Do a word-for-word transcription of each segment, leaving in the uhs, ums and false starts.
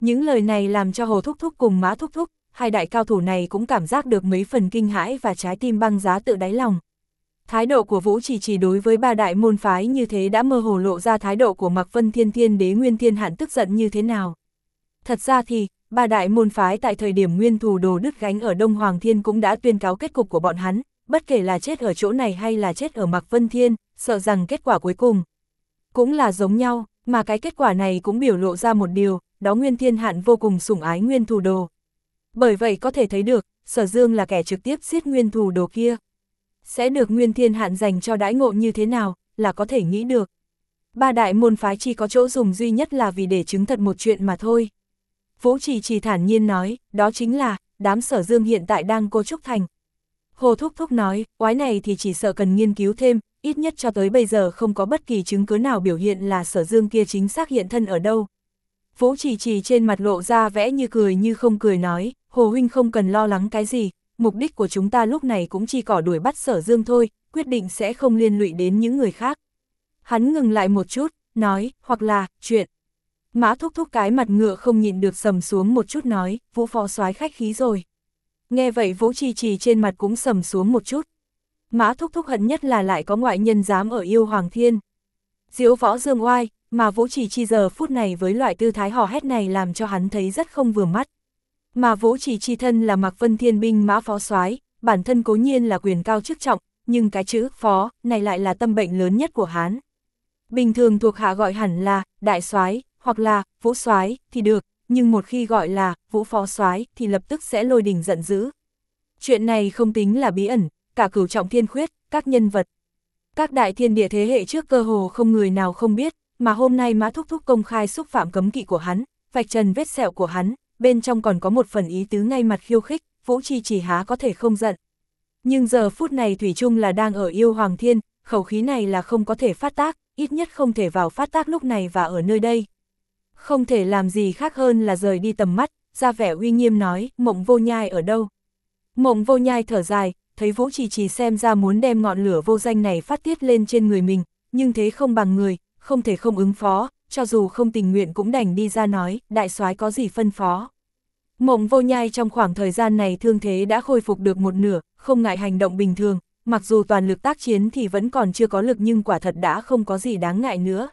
Những lời này làm cho Hồ Thúc Thúc cùng Mã Thúc Thúc, hai đại cao thủ này cũng cảm giác được mấy phần kinh hãi và trái tim băng giá tự đáy lòng. Thái độ của Vũ Trì Trì đối với ba đại môn phái như thế đã mơ hồ lộ ra thái độ của Mạc Vân Thiên Thiên Đế Nguyên Thiên Hạn tức giận như thế nào. Thật ra thì, ba đại môn phái tại thời điểm nguyên thù đồ đứt gánh ở Đông Hoàng Thiên cũng đã tuyên cáo kết cục của bọn hắn, bất kể là chết ở chỗ này hay là chết ở Mạc Vân Thiên, sợ rằng kết quả cuối cùng cũng là giống nhau, mà cái kết quả này cũng biểu lộ ra một điều, đó Nguyên Thiên Hạn vô cùng sủng ái nguyên thù đồ. Bởi vậy có thể thấy được, Sở Dương là kẻ trực tiếp giết nguyên thù đồ kia. Sẽ được Nguyên Thiên Hạn dành cho đãi ngộ như thế nào, là có thể nghĩ được. Ba đại môn phái chỉ có chỗ dùng duy nhất là vì để chứng thật một chuyện mà thôi. Vũ Trì Trì thản nhiên nói, đó chính là, đám Sở Dương hiện tại đang Cô Trúc Thành. Hồ Thúc Thúc nói, oái này thì chỉ sợ cần nghiên cứu thêm, ít nhất cho tới bây giờ không có bất kỳ chứng cứ nào biểu hiện là Sở Dương kia chính xác hiện thân ở đâu. Vũ Trì Trì trên mặt lộ ra vẽ như cười như không cười nói, Hồ huynh không cần lo lắng cái gì, mục đích của chúng ta lúc này cũng chỉ cỏ đuổi bắt Sở Dương thôi, quyết định sẽ không liên lụy đến những người khác. Hắn ngừng lại một chút, nói, hoặc là, chuyện. Mã Thúc Thúc cái mặt ngựa không nhịn được sầm xuống một chút nói, Vũ phó soái khách khí rồi. Nghe vậy Vũ Trì Trì trên mặt cũng sầm xuống một chút. Mã Thúc Thúc hận nhất là lại có ngoại nhân dám ở Yêu Hoàng Thiên diễu võ dương oai, mà Vũ Trì Trì giờ phút này với loại tư thái hò hét này làm cho hắn thấy rất không vừa mắt. Mà Vũ Trì Trì thân là Mạc Vân Thiên binh mã phó soái, bản thân cố nhiên là quyền cao chức trọng, nhưng cái chữ phó này lại là tâm bệnh lớn nhất của hắn. Bình thường thuộc hạ gọi hẳn là đại soái hoặc là Vũ soái thì được, nhưng một khi gọi là Vũ phó soái thì lập tức sẽ lôi đình giận dữ. Chuyện này không tính là bí ẩn, cả Cửu Trọng Thiên Khuyết, các nhân vật, các đại thiên địa thế hệ trước cơ hồ không người nào không biết, mà hôm nay Mã Thúc Thúc công khai xúc phạm cấm kỵ của hắn, vạch trần vết sẹo của hắn, bên trong còn có một phần ý tứ ngay mặt khiêu khích, Vũ Trì Trì há có thể không giận. Nhưng giờ phút này thủy chung là đang ở Yêu Hoàng Thiên, khẩu khí này là không có thể phát tác, ít nhất không thể vào phát tác lúc này và ở nơi đây. Không thể làm gì khác hơn là rời đi tầm mắt, ra vẻ uy nghiêm nói, Mộng Vô Nhai ở đâu? Mộng Vô Nhai thở dài, thấy Vũ Trì Trì xem ra muốn đem ngọn lửa vô danh này phát tiết lên trên người mình, nhưng thế không bằng người, không thể không ứng phó, cho dù không tình nguyện cũng đành đi ra nói, đại soái có gì phân phó. Mộng Vô Nhai trong khoảng thời gian này thương thế đã khôi phục được một nửa, không ngại hành động bình thường, mặc dù toàn lực tác chiến thì vẫn còn chưa có lực nhưng quả thật đã không có gì đáng ngại nữa.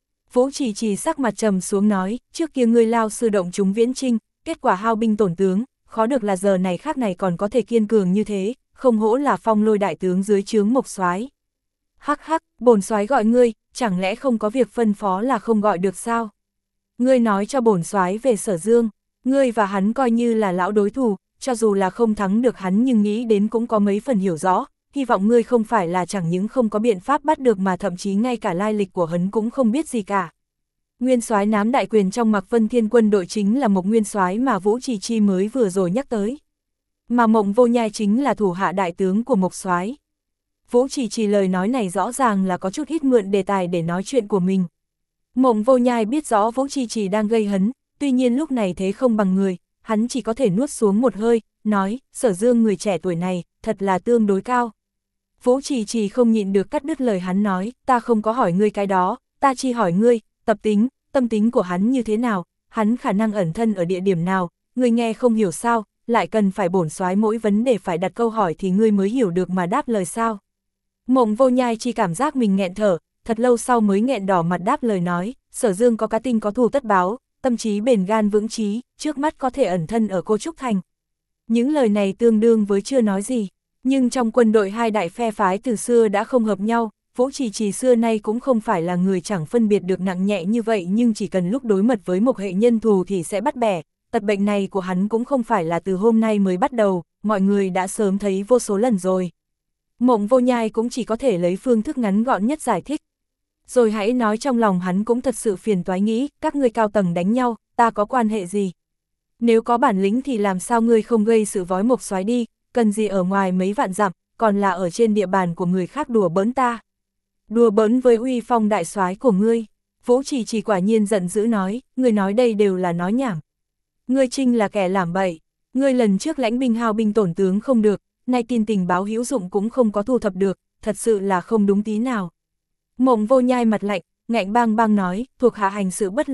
Vũ Trì Trì sắc mặt trầm xuống nói, trước kia ngươi lao sư động chúng viễn trinh, kết quả hao binh tổn tướng, khó được là giờ này khác này còn có thể kiên cường như thế, không hổ là Phong Lôi đại tướng dưới trướng Mộc soái. Hắc hắc, bổn soái gọi ngươi, chẳng lẽ không có việc phân phó là không gọi được sao? Ngươi nói cho bổn soái về Sở Dương, ngươi và hắn coi như là lão đối thủ, cho dù là không thắng được hắn nhưng nghĩ đến cũng có mấy phần hiểu rõ, hy vọng ngươi không phải là chẳng những không có biện pháp bắt được mà thậm chí ngay cả lai lịch của hắn cũng không biết gì cả. Nguyên soái nắm đại quyền trong Mạc Vân Thiên quân đội chính là một nguyên soái mà Vũ Trì Chi mới vừa rồi nhắc tới. Mà Mộng Vô Nhai chính là thủ hạ đại tướng của Mộc soái. Vũ Trì Chi lời nói này rõ ràng là có chút ít mượn đề tài để nói chuyện của mình. Mộng Vô Nhai biết rõ Vũ Trì Chi đang gây hấn, tuy nhiên lúc này thế không bằng người, hắn chỉ có thể nuốt xuống một hơi, nói, Sở Dương người trẻ tuổi này, thật là tương đối cao. Vũ Trì Chi không nhịn được cắt đứt lời hắn nói, ta không có hỏi ngươi cái đó, ta chỉ hỏi ngươi, tập tính, tâm tính của hắn như thế nào, hắn khả năng ẩn thân ở địa điểm nào, ngươi nghe không hiểu sao, lại cần phải bổn soái mỗi vấn đề phải đặt câu hỏi thì ngươi mới hiểu được mà đáp lời sao. Mộng Vô Nhai chỉ cảm giác mình nghẹn thở, thật lâu sau mới nghẹn đỏ mặt đáp lời nói, Sở Dương có cá tinh có thù tất báo, tâm trí bền gan vững trí, trước mắt có thể ẩn thân ở Cô Trúc Thành. Những lời này tương đương với chưa nói gì, nhưng trong quân đội hai đại phe phái từ xưa đã không hợp nhau, Vũ Trì Trì xưa nay cũng không phải là người chẳng phân biệt được nặng nhẹ như vậy nhưng chỉ cần lúc đối mặt với một hệ nhân thù thì sẽ bắt bẻ, tật bệnh này của hắn cũng không phải là từ hôm nay mới bắt đầu, mọi người đã sớm thấy vô số lần rồi. Mộng Vô Nhai cũng chỉ có thể lấy phương thức ngắn gọn nhất giải thích. Rồi hãy nói trong lòng hắn cũng thật sự phiền toái nghĩ, các ngươi cao tầng đánh nhau, ta có quan hệ gì? Nếu có bản lĩnh thì làm sao ngươi không gây sự vói Mộc soái đi, cần gì ở ngoài mấy vạn dặm, còn là ở trên địa bàn của người khác đùa bỡn ta. Đùa bỡn với uy phong đại soái của ngươi. Vũ Trì Trì quả nhiên giận dữ nói, ngươi nói đây đều là nói nhảm. Ngươi Trinh là kẻ làm bậy, ngươi lần trước lãnh binh hao binh tổn tướng không được, nay tin tình báo hữu dụng cũng không có thu thập được, thật sự là không đúng tí nào. Mộng Vô Nhai mặt lạnh, ngạnh bang bang nói, thuộc hạ hành sự bất lực,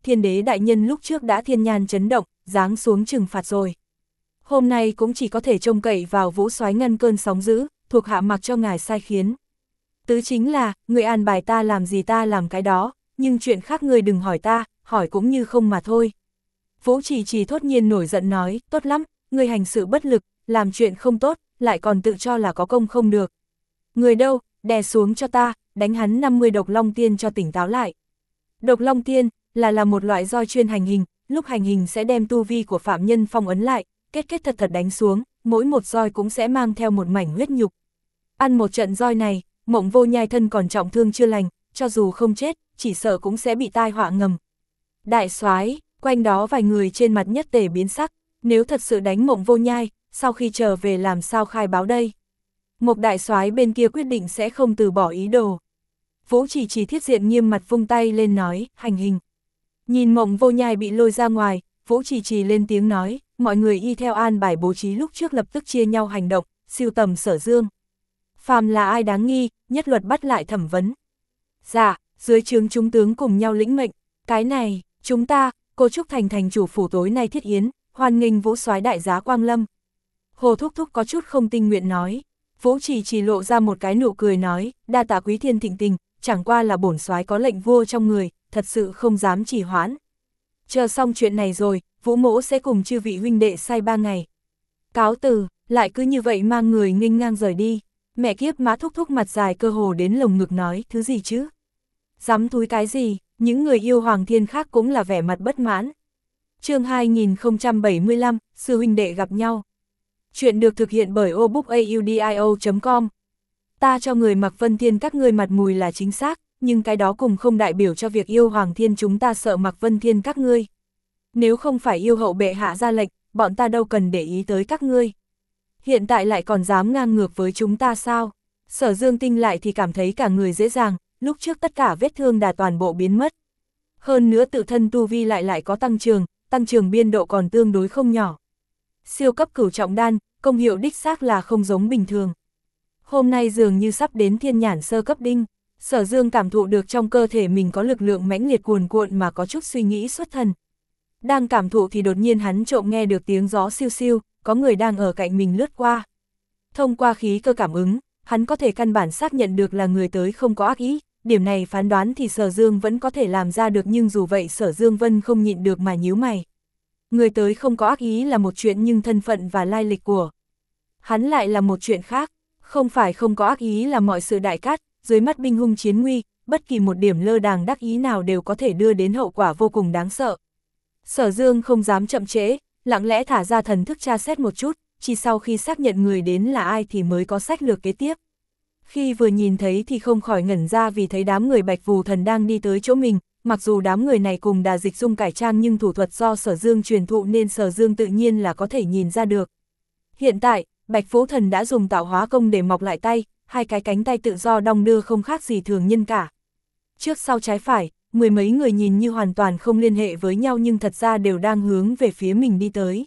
Thiên đế đại nhân lúc trước đã thiên nhàn chấn động, giáng xuống trừng phạt rồi. Hôm nay cũng chỉ có thể trông cậy vào Vũ Soái ngăn cơn sóng dữ, thuộc hạ mặc cho ngài sai khiến. Tứ chính là, người an bài ta làm gì ta làm cái đó, nhưng chuyện khác người đừng hỏi ta, hỏi cũng như không mà thôi. Vũ Trì Trì thốt nhiên nổi giận nói, tốt lắm, người hành sự bất lực, làm chuyện không tốt, lại còn tự cho là có công không được. Người đâu, đè xuống cho ta, đánh hắn năm mươi độc long tiên cho tỉnh táo lại. Độc long tiên, là là một loại roi chuyên hành hình, lúc hành hình sẽ đem tu vi của phạm nhân phong ấn lại, kết kết thật thật đánh xuống, mỗi một roi cũng sẽ mang theo một mảnh huyết nhục. Ăn một trận roi này, Mộng Vô Nhai thân còn trọng thương chưa lành, cho dù không chết, chỉ sợ cũng sẽ bị tai họa ngầm. Đại soái, quanh đó vài người trên mặt nhất tề biến sắc, nếu thật sự đánh Mộng Vô Nhai, sau khi trở về làm sao khai báo đây? Một đại soái bên kia quyết định sẽ không từ bỏ ý đồ. Vũ Trì Trì thiết diện nghiêm mặt vung tay lên nói, hành hình. Nhìn Mộng Vô Nhai bị lôi ra ngoài, Vũ Trì Trì lên tiếng nói, mọi người y theo an bài bố trí lúc trước lập tức chia nhau hành động, siêu tầm Sở Dương. Phàm là ai đáng nghi, nhất luật bắt lại thẩm vấn. Dạ, dưới trướng chúng tướng cùng nhau lĩnh mệnh, cái này, chúng ta, cô Trúc Thành thành chủ phủ tối nay thiết yến, hoan nghênh Vũ Soái đại giá quang lâm. Hồ Thúc Thúc có chút không tinh nguyện nói. Vũ Trì Trì lộ ra một cái nụ cười nói, đa tạ quý thiên thịnh tình, chẳng qua là bổn soái có lệnh vua trong người, thật sự không dám trì hoãn. Chờ xong chuyện này rồi, Vũ mỗ sẽ cùng chư vị huynh đệ say ba ngày. Cáo từ, lại cứ như vậy mang người nghênh ngang rời đi. Mẹ kiếp, Mã Thúc Thúc mặt dài cơ hồ đến lồng ngực nói, thứ gì chứ? Dám túi cái gì? Những người yêu Hoàng Thiên khác cũng là vẻ mặt bất mãn. Chương hai nghìn không trăm bảy mươi lăm, sư huynh đệ gặp nhau. Chuyện được thực hiện bởi obookaudio chấm com. Ta cho người Mạc Vân Thiên các ngươi mặt mùi là chính xác, nhưng cái đó cùng không đại biểu cho việc yêu Hoàng Thiên chúng ta sợ Mạc Vân Thiên các ngươi. Nếu không phải yêu hậu bệ hạ ra lệnh, bọn ta đâu cần để ý tới các ngươi. Hiện tại lại còn dám ngang ngược với chúng ta sao? Sở Dương Tinh lại thì cảm thấy cả người dễ dàng, lúc trước tất cả vết thương đã toàn bộ biến mất. Hơn nữa tự thân tu vi lại lại có tăng trưởng, tăng trưởng biên độ còn tương đối không nhỏ. Siêu cấp cửu trọng đan, công hiệu đích xác là không giống bình thường. Hôm nay dường như sắp đến thiên nhãn sơ cấp đinh, Sở Dương cảm thụ được trong cơ thể mình có lực lượng mãnh liệt cuồn cuộn mà có chút suy nghĩ xuất thần. Đang cảm thụ thì đột nhiên hắn trộm nghe được tiếng gió siêu siêu, có người đang ở cạnh mình lướt qua. Thông qua khí cơ cảm ứng, hắn có thể căn bản xác nhận được là người tới không có ác ý, điểm này phán đoán thì Sở Dương vẫn có thể làm ra được, nhưng dù vậy Sở Dương Vân không nhịn được mà nhíu mày. Người tới không có ác ý là một chuyện, nhưng thân phận và lai lịch của hắn lại là một chuyện khác. Không phải không có ác ý là mọi sự đại cát, dưới mắt binh hung chiến nguy, bất kỳ một điểm lơ đàng đắc ý nào đều có thể đưa đến hậu quả vô cùng đáng sợ. Sở Dương không dám chậm trễ, lặng lẽ thả ra thần thức tra xét một chút, chỉ sau khi xác nhận người đến là ai thì mới có sách lược kế tiếp. Khi vừa nhìn thấy thì không khỏi ngẩn ra vì thấy đám người Bạch Vù Thần đang đi tới chỗ mình, mặc dù đám người này cùng Đà Dịch Dung cải trang nhưng thủ thuật do Sở Dương truyền thụ nên Sở Dương tự nhiên là có thể nhìn ra được. Hiện tại, Bạch Vũ Thần đã dùng tạo hóa công để mọc lại tay, hai cái cánh tay tự do đong đưa không khác gì thường nhân cả. Trước sau trái phải, mười mấy người nhìn như hoàn toàn không liên hệ với nhau nhưng thật ra đều đang hướng về phía mình đi tới.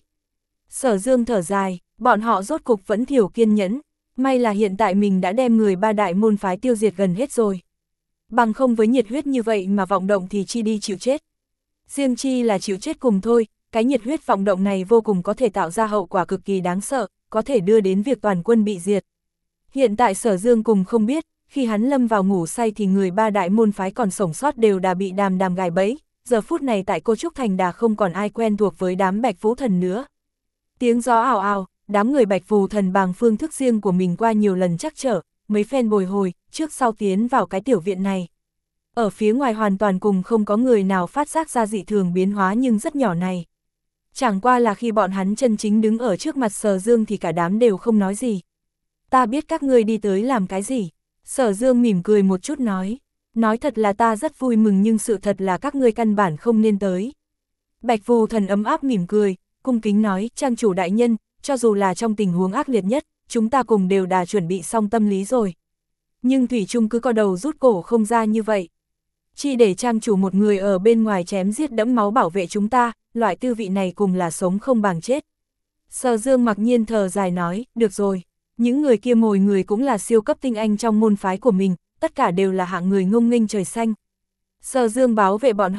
Sở Dương thở dài, bọn họ rốt cục vẫn thiểu kiên nhẫn, may là hiện tại mình đã đem người ba đại môn phái tiêu diệt gần hết rồi. Bằng không với nhiệt huyết như vậy mà vọng động thì chi đi chịu chết. Riêng chi là chịu chết cùng thôi, cái nhiệt huyết vọng động này vô cùng có thể tạo ra hậu quả cực kỳ đáng sợ, có thể đưa đến việc toàn quân bị diệt. Hiện tại Sở Dương cùng không biết, khi hắn lâm vào ngủ say thì người ba đại môn phái còn sống sót đều đã bị đàm đàm gài bẫy, giờ phút này tại Cô Trúc Thành đã không còn ai quen thuộc với đám Bạch Vũ Thần nữa. Tiếng gió ào ào, đám người Bạch Vũ Thần bằng phương thức riêng của mình qua nhiều lần trắc trở, mấy phen bồi hồi, trước sau tiến vào cái tiểu viện này. Ở phía ngoài hoàn toàn cùng không có người nào phát giác ra dị thường biến hóa nhưng rất nhỏ này. Chẳng qua là khi bọn hắn chân chính đứng ở trước mặt Sở Dương thì cả đám đều không nói gì. Ta biết các ngươi đi tới làm cái gì. Sở Dương mỉm cười một chút nói. Nói thật là ta rất vui mừng nhưng sự thật là các ngươi căn bản không nên tới. Bạch Vù Thần ấm áp mỉm cười, cung kính nói, trang chủ đại nhân, cho dù là trong tình huống ác liệt nhất, chúng ta cùng đều đã chuẩn bị xong tâm lý rồi. Nhưng Thủy Trung cứ co đầu rút cổ không ra như vậy. Chỉ để trang chủ một người ở bên ngoài chém giết đẫm máu bảo vệ chúng ta, loại tư vị này cùng là sống không bằng chết. Sở Dương mặc nhiên thở dài nói, được rồi, những người kia mỗi người cũng là siêu cấp tinh anh trong môn phái của mình, tất cả đều là hạng người ngông nghênh trời xanh. Sở Dương bảo vệ bọn họ,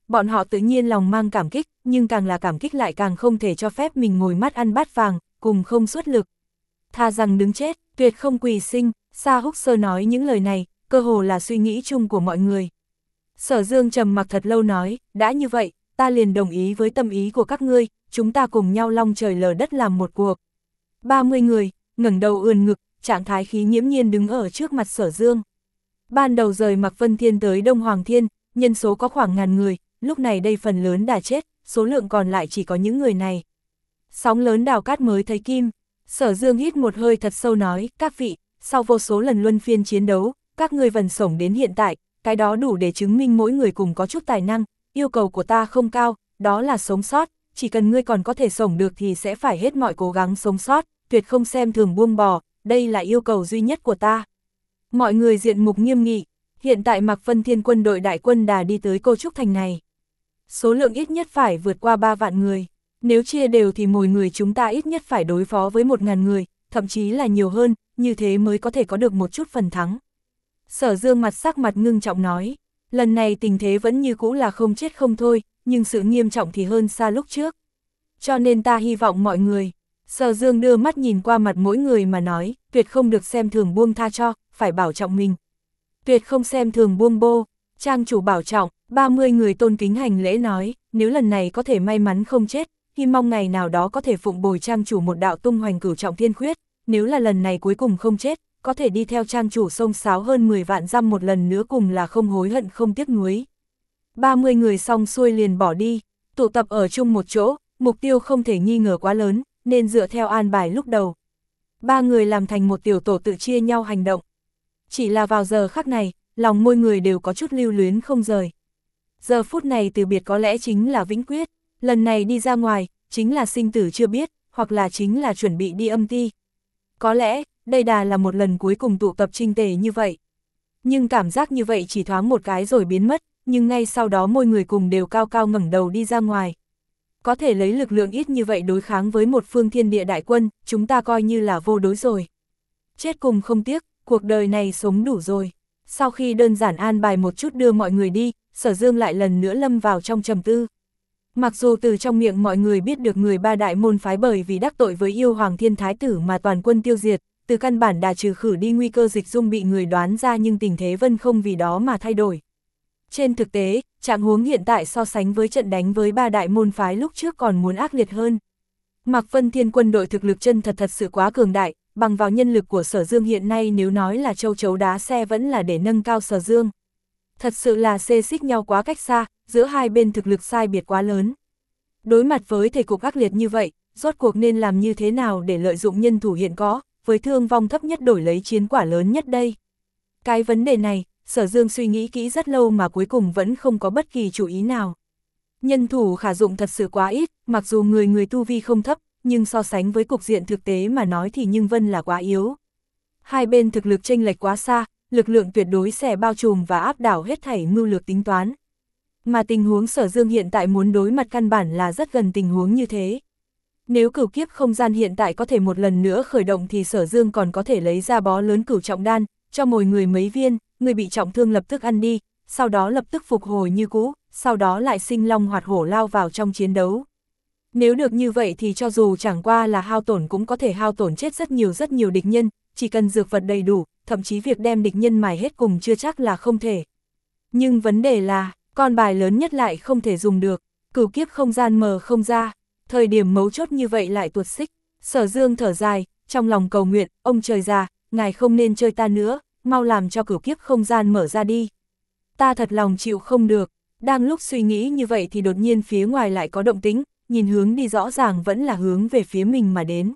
bọn họ tự nhiên lòng mang cảm kích, nhưng càng là cảm kích lại càng không thể cho phép mình ngồi mắt ăn bát vàng, cùng không xuất lực. Tha rằng đứng chết, tuyệt không quỳ sinh, Sa Húc Sơ nói những lời này, cơ hồ là suy nghĩ chung của mọi người. Sở Dương trầm mặc thật lâu nói, đã như vậy, ta liền đồng ý với tâm ý của các ngươi, chúng ta cùng nhau long trời lở đất làm một cuộc. ba mươi người, ngẩng đầu ươn ngực, trạng thái khí nghiễm nhiên đứng ở trước mặt Sở Dương. Ban đầu rời Mạc Vân Thiên tới Đông Hoàng Thiên, nhân số có khoảng ngàn người, lúc này đây phần lớn đã chết, số lượng còn lại chỉ có những người này. Sóng lớn đào cát mới thấy kim, Sở Dương hít một hơi thật sâu nói, các vị, sau vô số lần luân phiên chiến đấu, các ngươi vẫn sống đến hiện tại, cái đó đủ để chứng minh mỗi người cùng có chút tài năng, yêu cầu của ta không cao, đó là sống sót, chỉ cần ngươi còn có thể sống được thì sẽ phải hết mọi cố gắng sống sót, tuyệt không xem thường buông bỏ, đây là yêu cầu duy nhất của ta. Mọi người diện mục nghiêm nghị, hiện tại Mạc Vân Thiên quân đội đại quân đà đi tới Cô Trúc Thành này. Số lượng ít nhất phải vượt qua ba vạn người, nếu chia đều thì mỗi người chúng ta ít nhất phải đối phó với một ngàn người, thậm chí là nhiều hơn, như thế mới có thể có được một chút phần thắng. Sở Dương mặt sắc mặt ngưng trọng nói, lần này tình thế vẫn như cũ là không chết không thôi, nhưng sự nghiêm trọng thì hơn xa lúc trước. Cho nên ta hy vọng mọi người, Sở Dương đưa mắt nhìn qua mặt mỗi người mà nói, tuyệt không được xem thường buông tha cho, phải bảo trọng mình. Tuyệt không xem thường buông bô, trang chủ bảo trọng, ba mươi người tôn kính hành lễ nói, nếu lần này có thể may mắn không chết, hy mong ngày nào đó có thể phụng bồi trang chủ một đạo tung hoành cửu trọng thiên khuyết, nếu là lần này cuối cùng không chết, có thể đi theo trang chủ sông sáo hơn mười vạn dặm một lần nữa cùng là không hối hận không tiếc nuối. ba mươi người xong xuôi liền bỏ đi, tụ tập ở chung một chỗ, mục tiêu không thể nghi ngờ quá lớn, nên dựa theo an bài lúc đầu. Ba người làm thành một tiểu tổ tự chia nhau hành động. Chỉ là vào giờ khắc này, lòng mỗi người đều có chút lưu luyến không rời. Giờ phút này từ biệt có lẽ chính là vĩnh quyết, lần này đi ra ngoài, chính là sinh tử chưa biết, hoặc là chính là chuẩn bị đi âm ti. Có lẽ, đây đà là một lần cuối cùng tụ tập trinh tề như vậy. Nhưng cảm giác như vậy chỉ thoáng một cái rồi biến mất, nhưng ngay sau đó mỗi người cùng đều cao cao ngẩng đầu đi ra ngoài. Có thể lấy lực lượng ít như vậy đối kháng với một phương thiên địa đại quân, chúng ta coi như là vô đối rồi. Chết cùng không tiếc, cuộc đời này sống đủ rồi. Sau khi đơn giản an bài một chút đưa mọi người đi, Sở Dương lại lần nữa lâm vào trong trầm tư. Mặc dù từ trong miệng mọi người biết được người ba đại môn phái bởi vì đắc tội với yêu hoàng thiên thái tử mà toàn quân tiêu diệt, từ căn bản đà trừ khử đi nguy cơ dịch dung bị người đoán ra, nhưng tình thế vẫn không vì đó mà thay đổi. Trên thực tế, trạng huống hiện tại so sánh với trận đánh với ba đại môn phái lúc trước còn muốn ác liệt hơn. Mạc Vân Thiên quân đội thực lực chân thật thật sự quá cường đại, bằng vào nhân lực của Sở Dương hiện nay nếu nói là châu chấu đá xe vẫn là để nâng cao Sở Dương. Thật sự là xê xích nhau quá cách xa, giữa hai bên thực lực sai biệt quá lớn. Đối mặt với thể cục ác liệt như vậy, rốt cuộc nên làm như thế nào để lợi dụng nhân thủ hiện có, với thương vong thấp nhất đổi lấy chiến quả lớn nhất đây? Cái vấn đề này, Sở Dương suy nghĩ kỹ rất lâu mà cuối cùng vẫn không có bất kỳ chủ ý nào. Nhân thủ khả dụng thật sự quá ít, mặc dù người người tu vi không thấp, nhưng so sánh với cục diện thực tế mà nói thì Nhưng Vân là quá yếu. Hai bên thực lực chênh lệch quá xa, lực lượng tuyệt đối sẽ bao trùm và áp đảo hết thảy mưu lược tính toán. Mà tình huống Sở Dương hiện tại muốn đối mặt căn bản là rất gần tình huống như thế. Nếu cửu kiếp không gian hiện tại có thể một lần nữa khởi động thì Sở Dương còn có thể lấy ra bó lớn cửu trọng đan, cho mỗi người mấy viên, người bị trọng thương lập tức ăn đi, sau đó lập tức phục hồi như cũ, sau đó lại sinh long hoạt hổ lao vào trong chiến đấu. Nếu được như vậy thì cho dù chẳng qua là hao tổn cũng có thể hao tổn chết rất nhiều rất nhiều địch nhân, chỉ cần dược vật đầy đủ, thậm chí việc đem địch nhân mài hết cùng chưa chắc là không thể. Nhưng vấn đề là, con bài lớn nhất lại không thể dùng được, cửu kiếp không gian mở không ra, thời điểm mấu chốt như vậy lại tuột xích. Sở Dương thở dài, trong lòng cầu nguyện, ông trời già, ngài không nên chơi ta nữa, mau làm cho cửu kiếp không gian mở ra đi. Ta thật lòng chịu không được. Đang lúc suy nghĩ như vậy thì đột nhiên phía ngoài lại có động tĩnh, nhìn hướng đi rõ ràng vẫn là hướng về phía mình mà đến.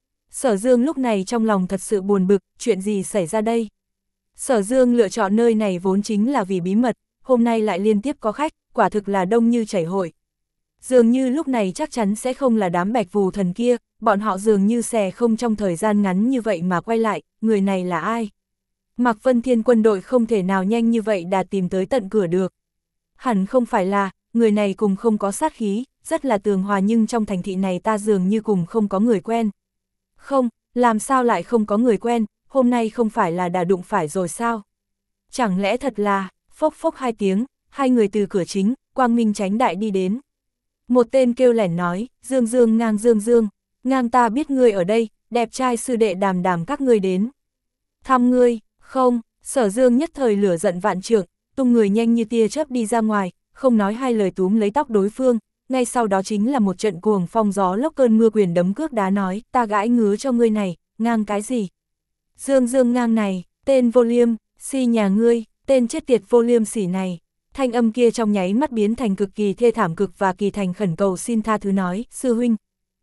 Sở Dương lúc này trong lòng thật sự buồn bực, chuyện gì xảy ra đây? Sở Dương lựa chọn nơi này vốn chính là vì bí mật, hôm nay lại liên tiếp có khách, quả thực là đông như chảy hội. Dường như lúc này chắc chắn sẽ không là đám bạch vù thần kia, bọn họ dường như xè không trong thời gian ngắn như vậy mà quay lại, người này là ai? Mạc Vân Thiên quân đội không thể nào nhanh như vậy đã tìm tới tận cửa được. Hẳn không phải là, người này cùng không có sát khí, rất là tường hòa, nhưng trong thành thị này ta dường như cùng không có người quen. Không, làm sao lại không có người quen, hôm nay không phải là đã đụng phải rồi sao? Chẳng lẽ thật là, phốc phốc hai tiếng, hai người từ cửa chính, quang minh chánh đại đi đến. Một tên kêu lẻn nói, Dương Dương ngang Dương Dương, ngang ta biết ngươi ở đây, đẹp trai sư đệ Đàm Đàm các ngươi đến. Thăm ngươi, không, Sở Dương nhất thời lửa giận vạn trượng, tung người nhanh như tia chớp đi ra ngoài, không nói hai lời túm lấy tóc đối phương, ngay sau đó chính là một trận cuồng phong gió lốc cơn mưa quyền đấm cước đá nói, ta gãi ngứa cho ngươi này, ngang cái gì? Dương Dương ngang này, tên vô liêm, si nhà ngươi, tên chết tiệt vô liêm sỉ này. Thanh âm kia trong nháy mắt biến thành cực kỳ thê thảm cực và kỳ thành khẩn cầu xin tha thứ nói, sư huynh.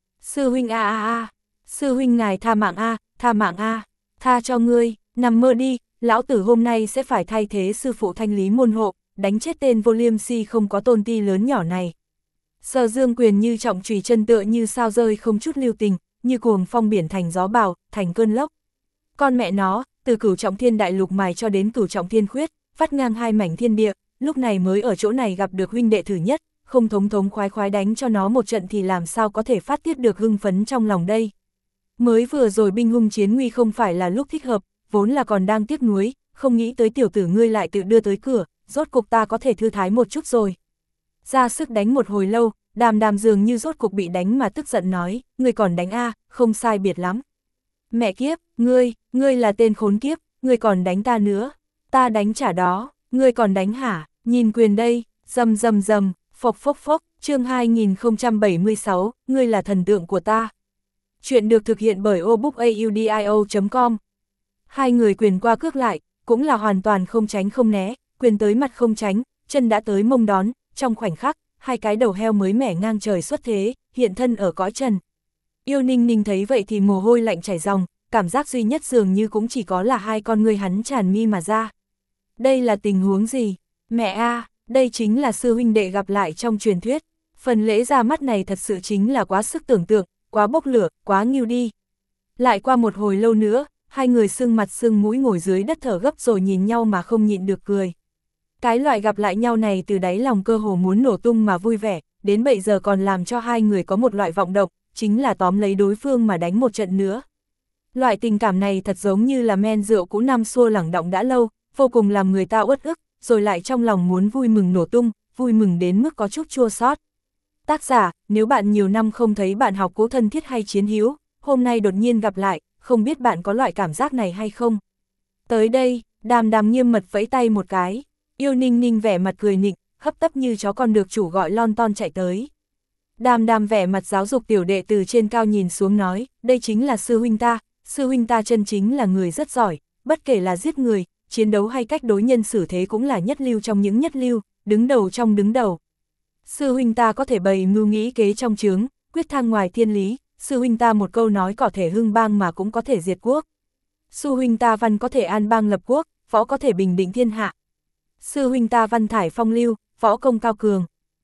Sư huynh a a a, sư huynh ngài tha mạng a, tha mạng a, tha cho ngươi, nằm mơ đi, lão tử hôm nay sẽ phải thay thế sư phụ thanh lý môn hộ, đánh chết tên vô liêm si không có tôn ti lớn nhỏ này. Sở Dương quyền như trọng chùy chân tựa như sao rơi không chút lưu tình, như cuồng phong biển thành gió bào, thành cơn lốc. Con mẹ nó, từ cửu trọng thiên đại lục mài cho đến cửu trọng thiên khuyết, vắt ngang hai mảnh thiên địa, lúc này mới ở chỗ này gặp được huynh đệ thử nhất, không thống thống khoái khoái đánh cho nó một trận thì làm sao có thể phát tiết được hưng phấn trong lòng đây. Mới vừa rồi binh hung chiến nguy không phải là lúc thích hợp, vốn là còn đang tiếc nuối, không nghĩ tới tiểu tử ngươi lại tự đưa tới cửa, rốt cục ta có thể thư thái một chút rồi. Ra sức đánh một hồi lâu, Đàm Đàm dường như rốt cục bị đánh mà tức giận nói, ngươi còn đánh a, không sai biệt lắm. Mẹ kiếp, ngươi, ngươi là tên khốn kiếp, ngươi còn đánh ta nữa, ta đánh trả đó, ngươi còn đánh hả, nhìn quyền đây, rầm rầm rầm, phộc phốc phốc, chương hai nghìn không trăm bảy mươi sáu, ngươi là thần tượng của ta. Chuyện được thực hiện bởi obookaudio chấm com. Hai người quyền qua cước lại, cũng là hoàn toàn không tránh không né, quyền tới mặt không tránh, chân đã tới mông đón, trong khoảnh khắc, hai cái đầu heo mới mẻ ngang trời xuất thế, hiện thân ở cõi trần. Yêu Ninh Ninh thấy vậy thì mồ hôi lạnh chảy ròng, cảm giác duy nhất dường như cũng chỉ có là hai con ngươi hắn tràn mi mà ra. Đây là tình huống gì? Mẹ a, đây chính là sư huynh đệ gặp lại trong truyền thuyết. Phần lễ ra mắt này thật sự chính là quá sức tưởng tượng, quá bốc lửa, quá nghiêu đi. Lại qua một hồi lâu nữa, hai người sưng mặt sưng mũi ngồi dưới đất thở gấp rồi nhìn nhau mà không nhịn được cười. Cái loại gặp lại nhau này từ đáy lòng cơ hồ muốn nổ tung mà vui vẻ, đến bây giờ còn làm cho hai người có một loại vọng động, chính là tóm lấy đối phương mà đánh một trận nữa. Loại tình cảm này thật giống như là men rượu cũ năm xưa lẳng đọng đã lâu, vô cùng làm người ta uất ức, rồi lại trong lòng muốn vui mừng nổ tung, vui mừng đến mức có chút chua xót. Tác giả, nếu bạn nhiều năm không thấy bạn học cũ thân thiết hay chiến hữu, hôm nay đột nhiên gặp lại, không biết bạn có loại cảm giác này hay không? Tới đây, Đàm Đàm nghiêm mật vẫy tay một cái, Yêu Ninh Ninh vẻ mặt cười nịnh, hấp tấp như chó con được chủ gọi lon ton chạy tới. Đàm Đàm vẻ mặt giáo dục tiểu đệ từ trên cao nhìn xuống nói, đây chính là sư huynh ta, sư huynh ta chân chính là người rất giỏi, bất kể là giết người, chiến đấu hay cách đối nhân xử thế cũng là nhất lưu trong những nhất lưu, đứng đầu trong đứng đầu. Sư huynh ta có thể bày mưu nghĩ kế trong chướng, quyết thăng ngoài thiên lý, sư huynh ta một câu nói có thể hưng bang mà cũng có thể diệt quốc. Sư huynh ta văn có thể an bang lập quốc, võ có thể bình định thiên hạ. Sư huynh ta văn thải phong lưu, võ công cao cường.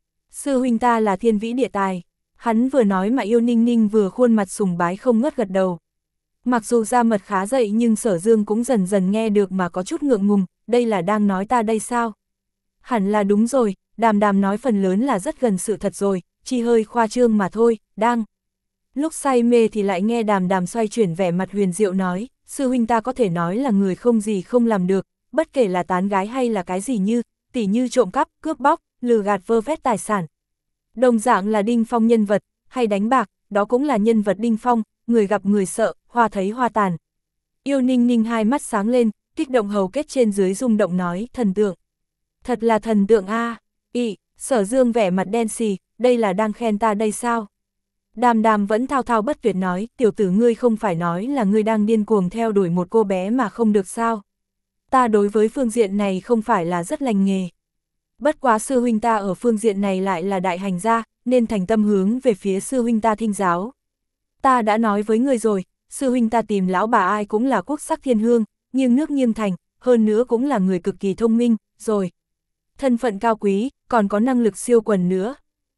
Sư huynh ta là thiên vĩ địa tài. Hắn vừa nói mà Yêu Ninh Ninh vừa khuôn mặt sùng bái không ngớt gật đầu. Mặc dù ra mật khá dậy nhưng Sở Dương cũng dần dần nghe được mà có chút ngượng ngùng, đây là đang nói ta đây sao? Hẳn là đúng rồi, Đàm Đàm nói phần lớn là rất gần sự thật rồi, chỉ hơi khoa trương mà thôi, đang. Lúc say mê thì lại nghe Đàm Đàm xoay chuyển vẻ mặt huyền diệu nói, sư huynh ta có thể nói là người không gì không làm được, bất kể là tán gái hay là cái gì như, tỉ như trộm cắp, cướp bóc, lừa gạt vơ vét tài sản. Đồng dạng là đinh phong nhân vật, hay đánh bạc, đó cũng là nhân vật đinh phong, người gặp người sợ, hoa thấy hoa tàn. Yêu Ninh Ninh hai mắt sáng lên, kích động hầu kết trên dưới rung động nói, thần tượng. Thật là thần tượng a. À. Ị, Sở Dương vẻ mặt đen xì, đây là đang khen ta đây sao? Đàm Đàm vẫn thao thao bất tuyệt nói, tiểu tử ngươi không phải nói là ngươi đang điên cuồng theo đuổi một cô bé mà không được sao? Ta đối với phương diện này không phải là rất lành nghề. Bất quá sư huynh ta ở phương diện này lại là đại hành gia, nên thành tâm hướng về phía sư huynh ta thinh giáo. Ta đã nói với ngươi rồi, sư huynh ta tìm lão bà ai cũng là quốc sắc thiên hương, nghiêng nước nghiêng thành, hơn nữa cũng là người cực kỳ thông minh, rồi. Thân phận cao quý, còn có năng lực siêu quần nữa.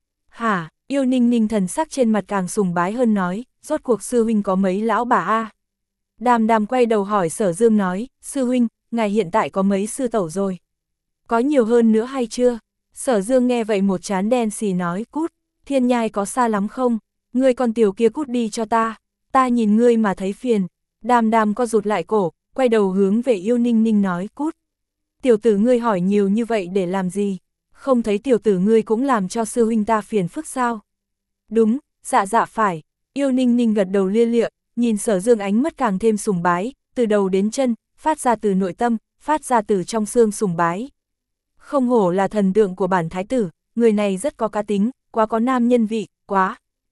Hả, Yêu Ninh Ninh thần sắc trên mặt càng sùng bái hơn nói, rốt cuộc sư huynh có mấy lão bà a? Đàm Đàm quay đầu hỏi Sở Dương nói, sư huynh, ngài hiện tại có mấy sư tẩu rồi? Có nhiều hơn nữa hay chưa? Sở Dương nghe vậy một chán đen xì nói, cút, thiên nhai có xa lắm không? Ngươi con tiểu kia cút đi cho ta, ta nhìn ngươi mà thấy phiền. Đàm Đàm co rụt lại cổ, quay đầu hướng về Yêu Ninh Ninh nói, cút. Tiểu tử ngươi hỏi nhiều như vậy để làm gì? Không thấy tiểu tử ngươi cũng làm cho sư huynh ta phiền phức sao? Đúng, dạ dạ phải. Yêu Ninh Ninh gật đầu lia lịa, nhìn Sở Dương ánh mắt càng thêm sùng bái, từ đầu đến chân, phát ra từ nội tâm, phát ra từ trong xương sùng bái. Không hổ là thần tượng của bản thái tử, người này rất có cá tính, quá có nam nhân vị, quá.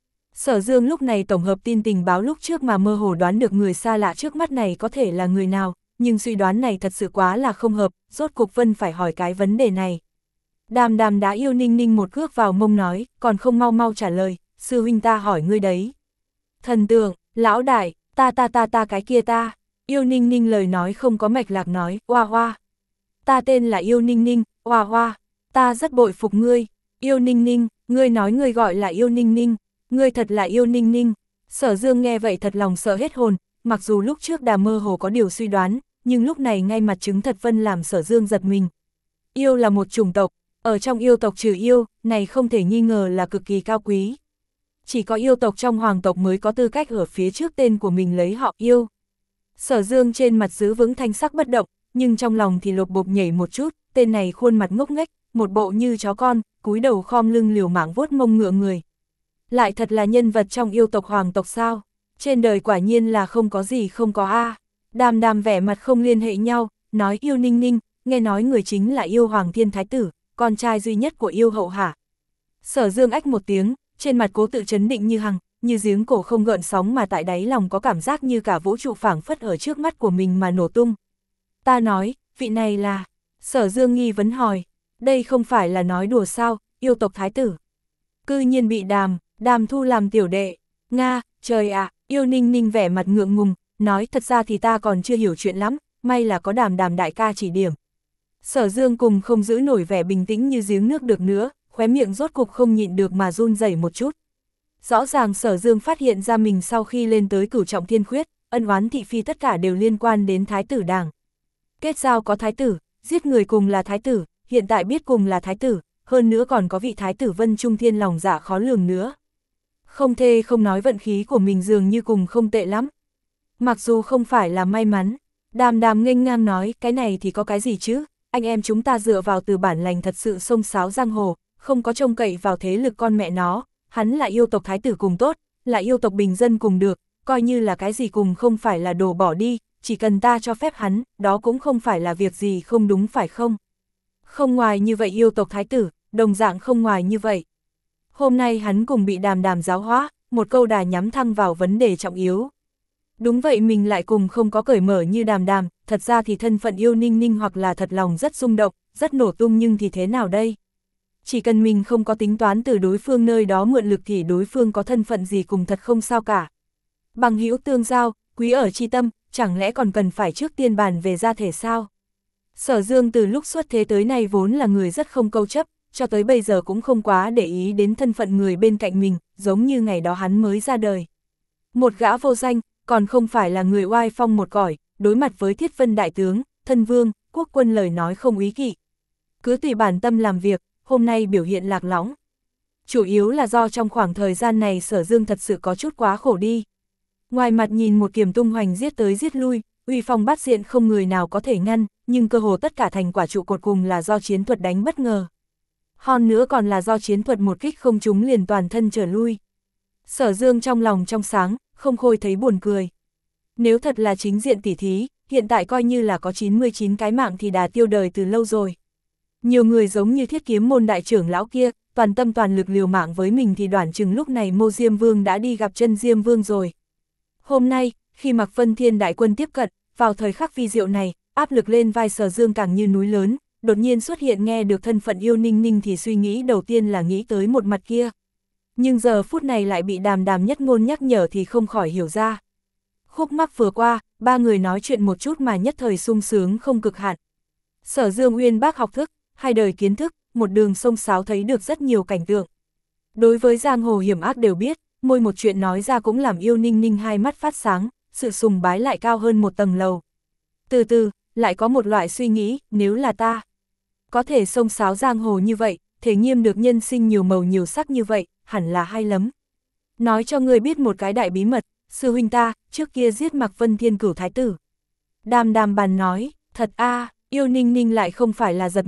Sở Dương lúc này tổng hợp tin tình báo lúc trước mà mơ hồ đoán được người xa lạ trước mắt này có thể là người nào, nhưng suy đoán này thật sự quá là không hợp, rốt cuộc Vân phải hỏi cái vấn đề này. Đàm Đàm đã Yêu Ninh Ninh một cước vào mông nói, còn không mau mau trả lời, sư huynh ta hỏi ngươi đấy. Thần tượng, lão đại, ta ta ta ta cái kia ta. Yêu Ninh Ninh lời nói không có mạch lạc nói, oa oa. Ta tên là Yêu Ninh Ninh, oa oa, ta rất bội phục ngươi. Yêu Ninh Ninh, ngươi nói ngươi gọi là Yêu Ninh Ninh, ngươi thật là Yêu Ninh Ninh. Sở Dương nghe vậy thật lòng sợ hết hồn, mặc dù lúc trước đã mơ hồ có điều suy đoán, nhưng lúc này ngay mặt chứng thật Vân làm Sở Dương giật mình. Yêu là một chủng tộc, ở trong yêu tộc trừ yêu, này không thể nghi ngờ là cực kỳ cao quý. Chỉ có yêu tộc trong hoàng tộc mới có tư cách ở phía trước tên của mình lấy họ Yêu. Sở Dương trên mặt giữ vững thanh sắc bất động, nhưng trong lòng thì lột bột nhảy một chút, tên này khuôn mặt ngốc nghếch, một bộ như chó con, cúi đầu khom lưng liều mạng vuốt mông ngựa người. Lại thật là nhân vật trong yêu tộc hoàng tộc sao? Trên đời quả nhiên là không có gì không có a. À. Đàm Đàm vẻ mặt không liên hệ nhau, nói Yêu Ninh Ninh, nghe nói người chính là Yêu Hoàng Thiên Thái Tử, con trai duy nhất của Yêu hậu hả? Sở Dương ách một tiếng, trên mặt cố tự trấn định như hằng, như giếng cổ không gợn sóng mà tại đáy lòng có cảm giác như cả vũ trụ phảng phất ở trước mắt của mình mà nổ tung. Ta nói, vị này là... Sở Dương nghi vấn hỏi, đây không phải là nói đùa sao, yêu tộc thái tử. Cư nhiên bị đàm, đàm thu làm tiểu đệ. Nga, trời ạ, à, Yêu Ninh Ninh vẻ mặt ngượng ngùng, nói thật ra thì ta còn chưa hiểu chuyện lắm, may là có Đàm Đàm đại ca chỉ điểm. Sở Dương cùng không giữ nổi vẻ bình tĩnh như giếng nước được nữa, khóe miệng rốt cục không nhịn được mà run rẩy một chút. Rõ ràng Sở Dương phát hiện ra mình sau khi lên tới cửu trọng thiên khuyết, ân oán thị phi tất cả đều liên quan đến thái tử đảng. Kết giao có thái tử, giết người cùng là thái tử, hiện tại biết cùng là thái tử, hơn nữa còn có vị thái tử Vân Trung Thiên lòng dạ khó lường nữa. Không thê không nói vận khí của mình dường như cùng không tệ lắm. Mặc dù không phải là may mắn, Đàm Đàm nghênh ngang nói cái này thì có cái gì chứ, anh em chúng ta dựa vào từ bản lành thật sự xông xáo giang hồ, không có trông cậy vào thế lực con mẹ nó, hắn là yêu tộc thái tử cùng tốt, là yêu tộc bình dân cùng được, coi như là cái gì cùng không phải là đồ bỏ đi, chỉ cần ta cho phép hắn, đó cũng không phải là việc gì không đúng phải không? Không ngoài như vậy yêu tộc thái tử, đồng dạng không ngoài như vậy. Hôm nay hắn cùng bị Đàm Đàm giáo hóa, một câu đà nhắm thăng vào vấn đề trọng yếu. Đúng vậy mình lại cùng không có cởi mở như Đàm Đàm, thật ra thì thân phận Yêu Ninh Ninh hoặc là thật lòng rất rung động, rất nổ tung nhưng thì thế nào đây? Chỉ cần mình không có tính toán từ đối phương nơi đó mượn lực thì đối phương có thân phận gì cùng thật không sao cả. Bằng hữu tương giao, quý ở chi tâm, chẳng lẽ còn cần phải trước tiên bàn về gia thể sao? Sở Dương từ lúc xuất thế tới nay vốn là người rất không câu chấp, cho tới bây giờ cũng không quá để ý đến thân phận người bên cạnh mình, giống như ngày đó hắn mới ra đời. Một gã vô danh, còn không phải là người oai phong một cõi, đối mặt với Thiết Vân đại tướng, thân vương, quốc quân lời nói không úy kỵ. Cứ tùy bản tâm làm việc, hôm nay biểu hiện lạc lõng. Chủ yếu là do trong khoảng thời gian này Sở Dương thật sự có chút quá khổ đi. Ngoài mặt nhìn một kiềm tung hoành giết tới giết lui, uy phong bát diện không người nào có thể ngăn, nhưng cơ hồ tất cả thành quả trụ cột cùng là do chiến thuật đánh bất ngờ. Hơn nữa còn là do chiến thuật một kích không trúng liền toàn thân trở lui. Sở Dương trong lòng trong sáng, không khôi thấy buồn cười. Nếu thật là chính diện tỉ thí, hiện tại coi như là có chín mươi chín cái mạng thì đã tiêu đời từ lâu rồi. Nhiều người giống như Thiết Kiếm môn đại trưởng lão kia, toàn tâm toàn lực liều mạng với mình thì đoản chừng lúc này Mô Diêm Vương đã đi gặp chân Diêm Vương rồi. Hôm nay, khi Mạc Vân Thiên đại quân tiếp cận, vào thời khắc vi diệu này, áp lực lên vai Sở Dương càng như núi lớn, đột nhiên xuất hiện nghe được thân phận Yêu Ninh Ninh thì suy nghĩ đầu tiên là nghĩ tới một mặt kia. Nhưng giờ phút này lại bị Đàm Đàm nhất ngôn nhắc nhở thì không khỏi hiểu ra. Khúc mắc vừa qua, ba người nói chuyện một chút mà nhất thời sung sướng không cực hạn. Sở Dương uyên bác học thức, hai đời kiến thức, một đường sông sáo thấy được rất nhiều cảnh tượng. Đối với giang hồ hiểm ác đều biết, môi một chuyện nói ra cũng làm Yêu Ninh Ninh hai mắt phát sáng, sự sùng bái lại cao hơn một tầng lầu. Từ từ, lại có một loại suy nghĩ, nếu là ta, có thể sông sáo giang hồ như vậy, thể nghiêm được nhân sinh nhiều màu nhiều sắc như vậy, hẳn là hay lắm. Nói cho ngươi biết một cái đại bí mật, sư huynh ta, trước kia giết Mạc Vân Thiên cửu thái tử. Đàm Đàm bàn nói, thật a, à, Yêu Ninh Ninh lại không phải là giật mình,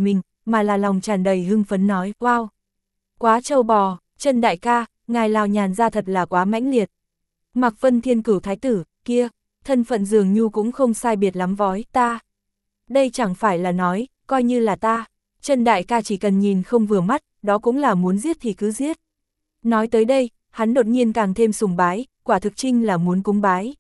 mà là lòng tràn đầy hưng phấn nói, wow, quá trâu bò, Chân đại ca, ngài Lào Nhàn ra thật là quá mãnh liệt. Mạc Vân Thiên Cửu thái tử, kia, thân phận dường như cũng không sai biệt lắm vói, ta. Đây chẳng phải là nói, coi như là ta. Chân đại ca chỉ cần nhìn không vừa mắt, đó cũng là muốn giết thì cứ giết. Nói tới đây, hắn đột nhiên càng thêm sùng bái, quả thực trinh là muốn cúng bái.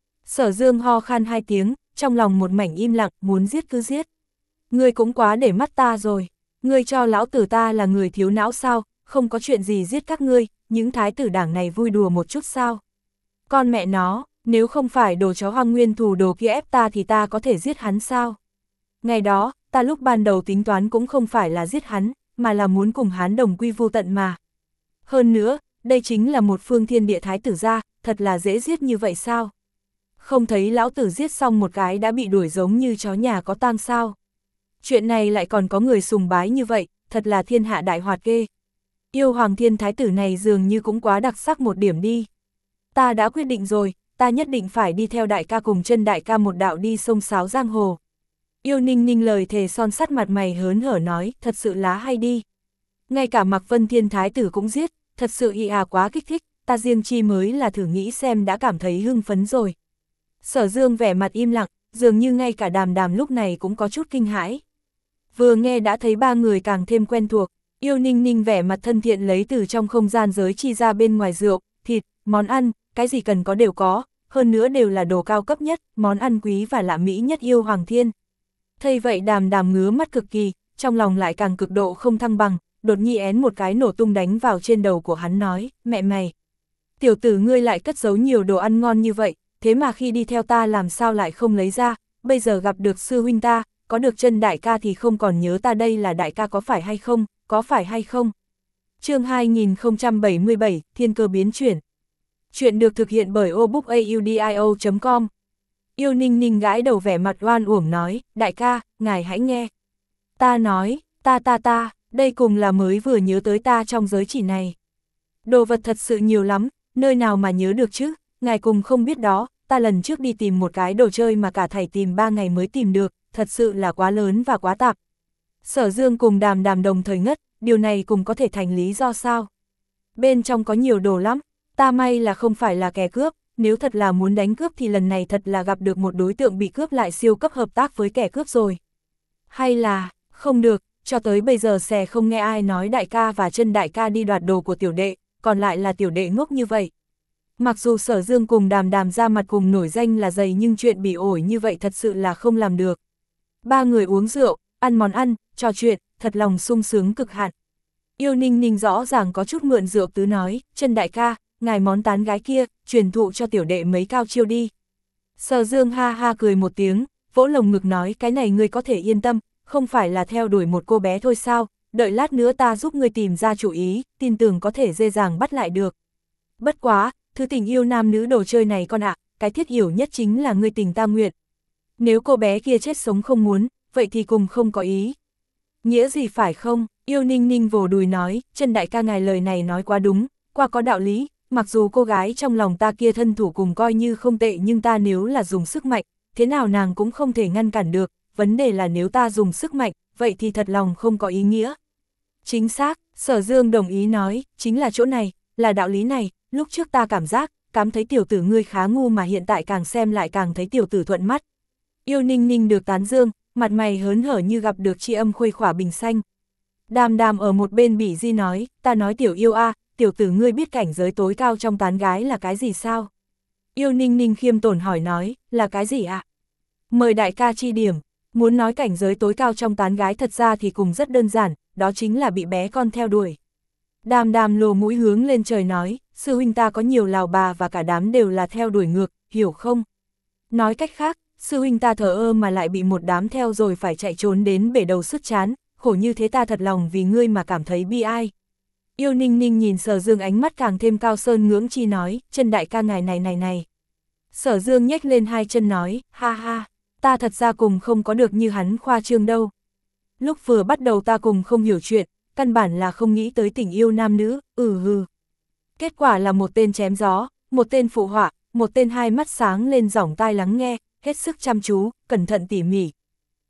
Sở Dương ho khan hai tiếng, trong lòng một mảnh im lặng, muốn giết cứ giết. Ngươi cũng quá để mắt ta rồi, ngươi cho lão tử ta là người thiếu não sao, không có chuyện gì giết các ngươi, những thái tử đảng này vui đùa một chút sao. Con mẹ nó, nếu không phải đồ chó hoang nguyên thù đồ kia ép ta thì ta có thể giết hắn sao? Ngày đó, ta lúc ban đầu tính toán cũng không phải là giết hắn, mà là muốn cùng hắn đồng quy vu tận mà. Hơn nữa, đây chính là một phương thiên địa thái tử gia, thật là dễ giết như vậy sao? Không thấy lão tử giết xong một cái đã bị đuổi giống như chó nhà có tang sao? Chuyện này lại còn có người sùng bái như vậy, thật là thiên hạ đại hoạt ghê. Yêu hoàng thiên thái tử này dường như cũng quá đặc sắc một điểm đi. Ta đã quyết định rồi, ta nhất định phải đi theo đại ca cùng Chân đại ca một đạo đi sông sáo giang hồ. Yêu Ninh Ninh lời thề son sắt, mặt mày hớn hở nói, thật sự lá hay đi. Ngay cả Mạc Vân Thiên thái tử cũng giết, thật sự ị à quá kích thích, ta riêng chi mới là thử nghĩ xem đã cảm thấy hưng phấn rồi. Sở Dương vẻ mặt im lặng, dường như ngay cả Đàm Đàm lúc này cũng có chút kinh hãi. Vừa nghe đã thấy ba người càng thêm quen thuộc, Yêu Ninh Ninh vẻ mặt thân thiện lấy từ trong không gian giới chi ra bên ngoài rượu, thịt, món ăn, cái gì cần có đều có, hơn nữa đều là đồ cao cấp nhất, món ăn quý và lạ mỹ nhất yêu hoàng thiên. Thấy vậy Đàm Đàm ngứa mắt cực kỳ, trong lòng lại càng cực độ không thăng bằng, đột nhiên én một cái nổ tung đánh vào trên đầu của hắn nói, mẹ mày, tiểu tử ngươi lại cất giấu nhiều đồ ăn ngon như vậy, thế mà khi đi theo ta làm sao lại không lấy ra, bây giờ gặp được sư huynh ta, có được Chân đại ca thì không còn nhớ ta đây là đại ca có phải hay không, có phải hay không? Chương hai nghìn không trăm bảy mươi bảy, Thiên cơ biến chuyển. Chuyện được thực hiện bởi obookaudio chấm com. Yêu Ninh Ninh gãi đầu vẻ mặt oan uổng nói, đại ca, ngài hãy nghe. Ta nói, ta ta ta, đây cùng là mới vừa nhớ tới ta trong giới chỉ này. Đồ vật thật sự nhiều lắm, nơi nào mà nhớ được chứ, ngài cùng không biết đó, ta lần trước đi tìm một cái đồ chơi mà cả thảy tìm ba ngày mới tìm được, thật sự là quá lớn và quá tạp. Sở Dương cùng Đàm Đàm đồng thời ngất, điều này cũng có thể thành lý do sao? Bên trong có nhiều đồ lắm, ta may là không phải là kẻ cướp, nếu thật là muốn đánh cướp thì lần này thật là gặp được một đối tượng bị cướp lại siêu cấp hợp tác với kẻ cướp rồi. Hay là, không được, cho tới bây giờ xè không nghe ai nói đại ca và Chân đại ca đi đoạt đồ của tiểu đệ, còn lại là tiểu đệ ngốc như vậy. Mặc dù Sở Dương cùng Đàm Đàm ra mặt cùng nổi danh là dày nhưng chuyện bị ổi như vậy thật sự là không làm được. Ba người uống rượu, ăn món ăn, trò chuyện, thật lòng sung sướng cực hạn. Yêu Ninh Ninh rõ ràng có chút mượn rượu tứ nói, Chân đại ca, ngài món tán gái kia, truyền thụ cho tiểu đệ mấy cao chiêu đi. Sở Dương ha ha cười một tiếng, vỗ lồng ngực nói, cái này ngươi có thể yên tâm, không phải là theo đuổi một cô bé thôi sao, đợi lát nữa ta giúp ngươi tìm ra chủ ý, tin tưởng có thể dễ dàng bắt lại được. Bất quá, thứ tình yêu nam nữ đồ chơi này con ạ, cái thiết hiểu nhất chính là ngươi tình ta nguyện. Nếu cô bé kia chết sống không muốn, vậy thì cùng không có ý. Nghĩa gì phải không? Yêu Ninh Ninh vồ đùi nói, Chân đại ca ngài lời này nói quá đúng, qua có đạo lý, mặc dù cô gái trong lòng ta kia thân thủ cùng coi như không tệ nhưng ta nếu là dùng sức mạnh, thế nào nàng cũng không thể ngăn cản được, vấn đề là nếu ta dùng sức mạnh, vậy thì thật lòng không có ý nghĩa. Chính xác, Sở Dương đồng ý nói, chính là chỗ này, là đạo lý này, lúc trước ta cảm giác, cảm thấy tiểu tử ngươi khá ngu mà hiện tại càng xem lại càng thấy tiểu tử thuận mắt. Yêu Ninh Ninh được tán dương, mặt mày hớn hở như gặp được tri âm khuây khỏa bình xanh. Đàm Đàm ở một bên bỉ di nói, ta nói tiểu yêu a, tiểu tử ngươi biết cảnh giới tối cao trong tán gái là cái gì sao? Yêu Ninh Ninh khiêm tốn hỏi nói, là cái gì ạ? Mời đại ca chi điểm, muốn nói cảnh giới tối cao trong tán gái thật ra thì cũng rất đơn giản, đó chính là bị bé con theo đuổi. Đàm Đàm lồ mũi hướng lên trời nói, sư huynh ta có nhiều lào bà và cả đám đều là theo đuổi ngược, hiểu không? Nói cách khác, sư huynh ta thờ ơ mà lại bị một đám theo rồi phải chạy trốn đến bể đầu sứt chán, khổ như thế ta thật lòng vì ngươi mà cảm thấy bi ai. Yêu Ninh Ninh nhìn Sở Dương ánh mắt càng thêm cao sơn ngưỡng chi nói, Chân đại ca ngài này này này. Sở Dương nhếch lên hai chân nói, ha ha, ta thật ra cùng không có được như hắn khoa trương đâu. Lúc vừa bắt đầu ta cùng không hiểu chuyện, căn bản là không nghĩ tới tình yêu nam nữ, ừ hừ. Kết quả là một tên chém gió, một tên phụ họa, một tên hai mắt sáng lên giỏng tai lắng nghe, hết sức chăm chú, cẩn thận tỉ mỉ.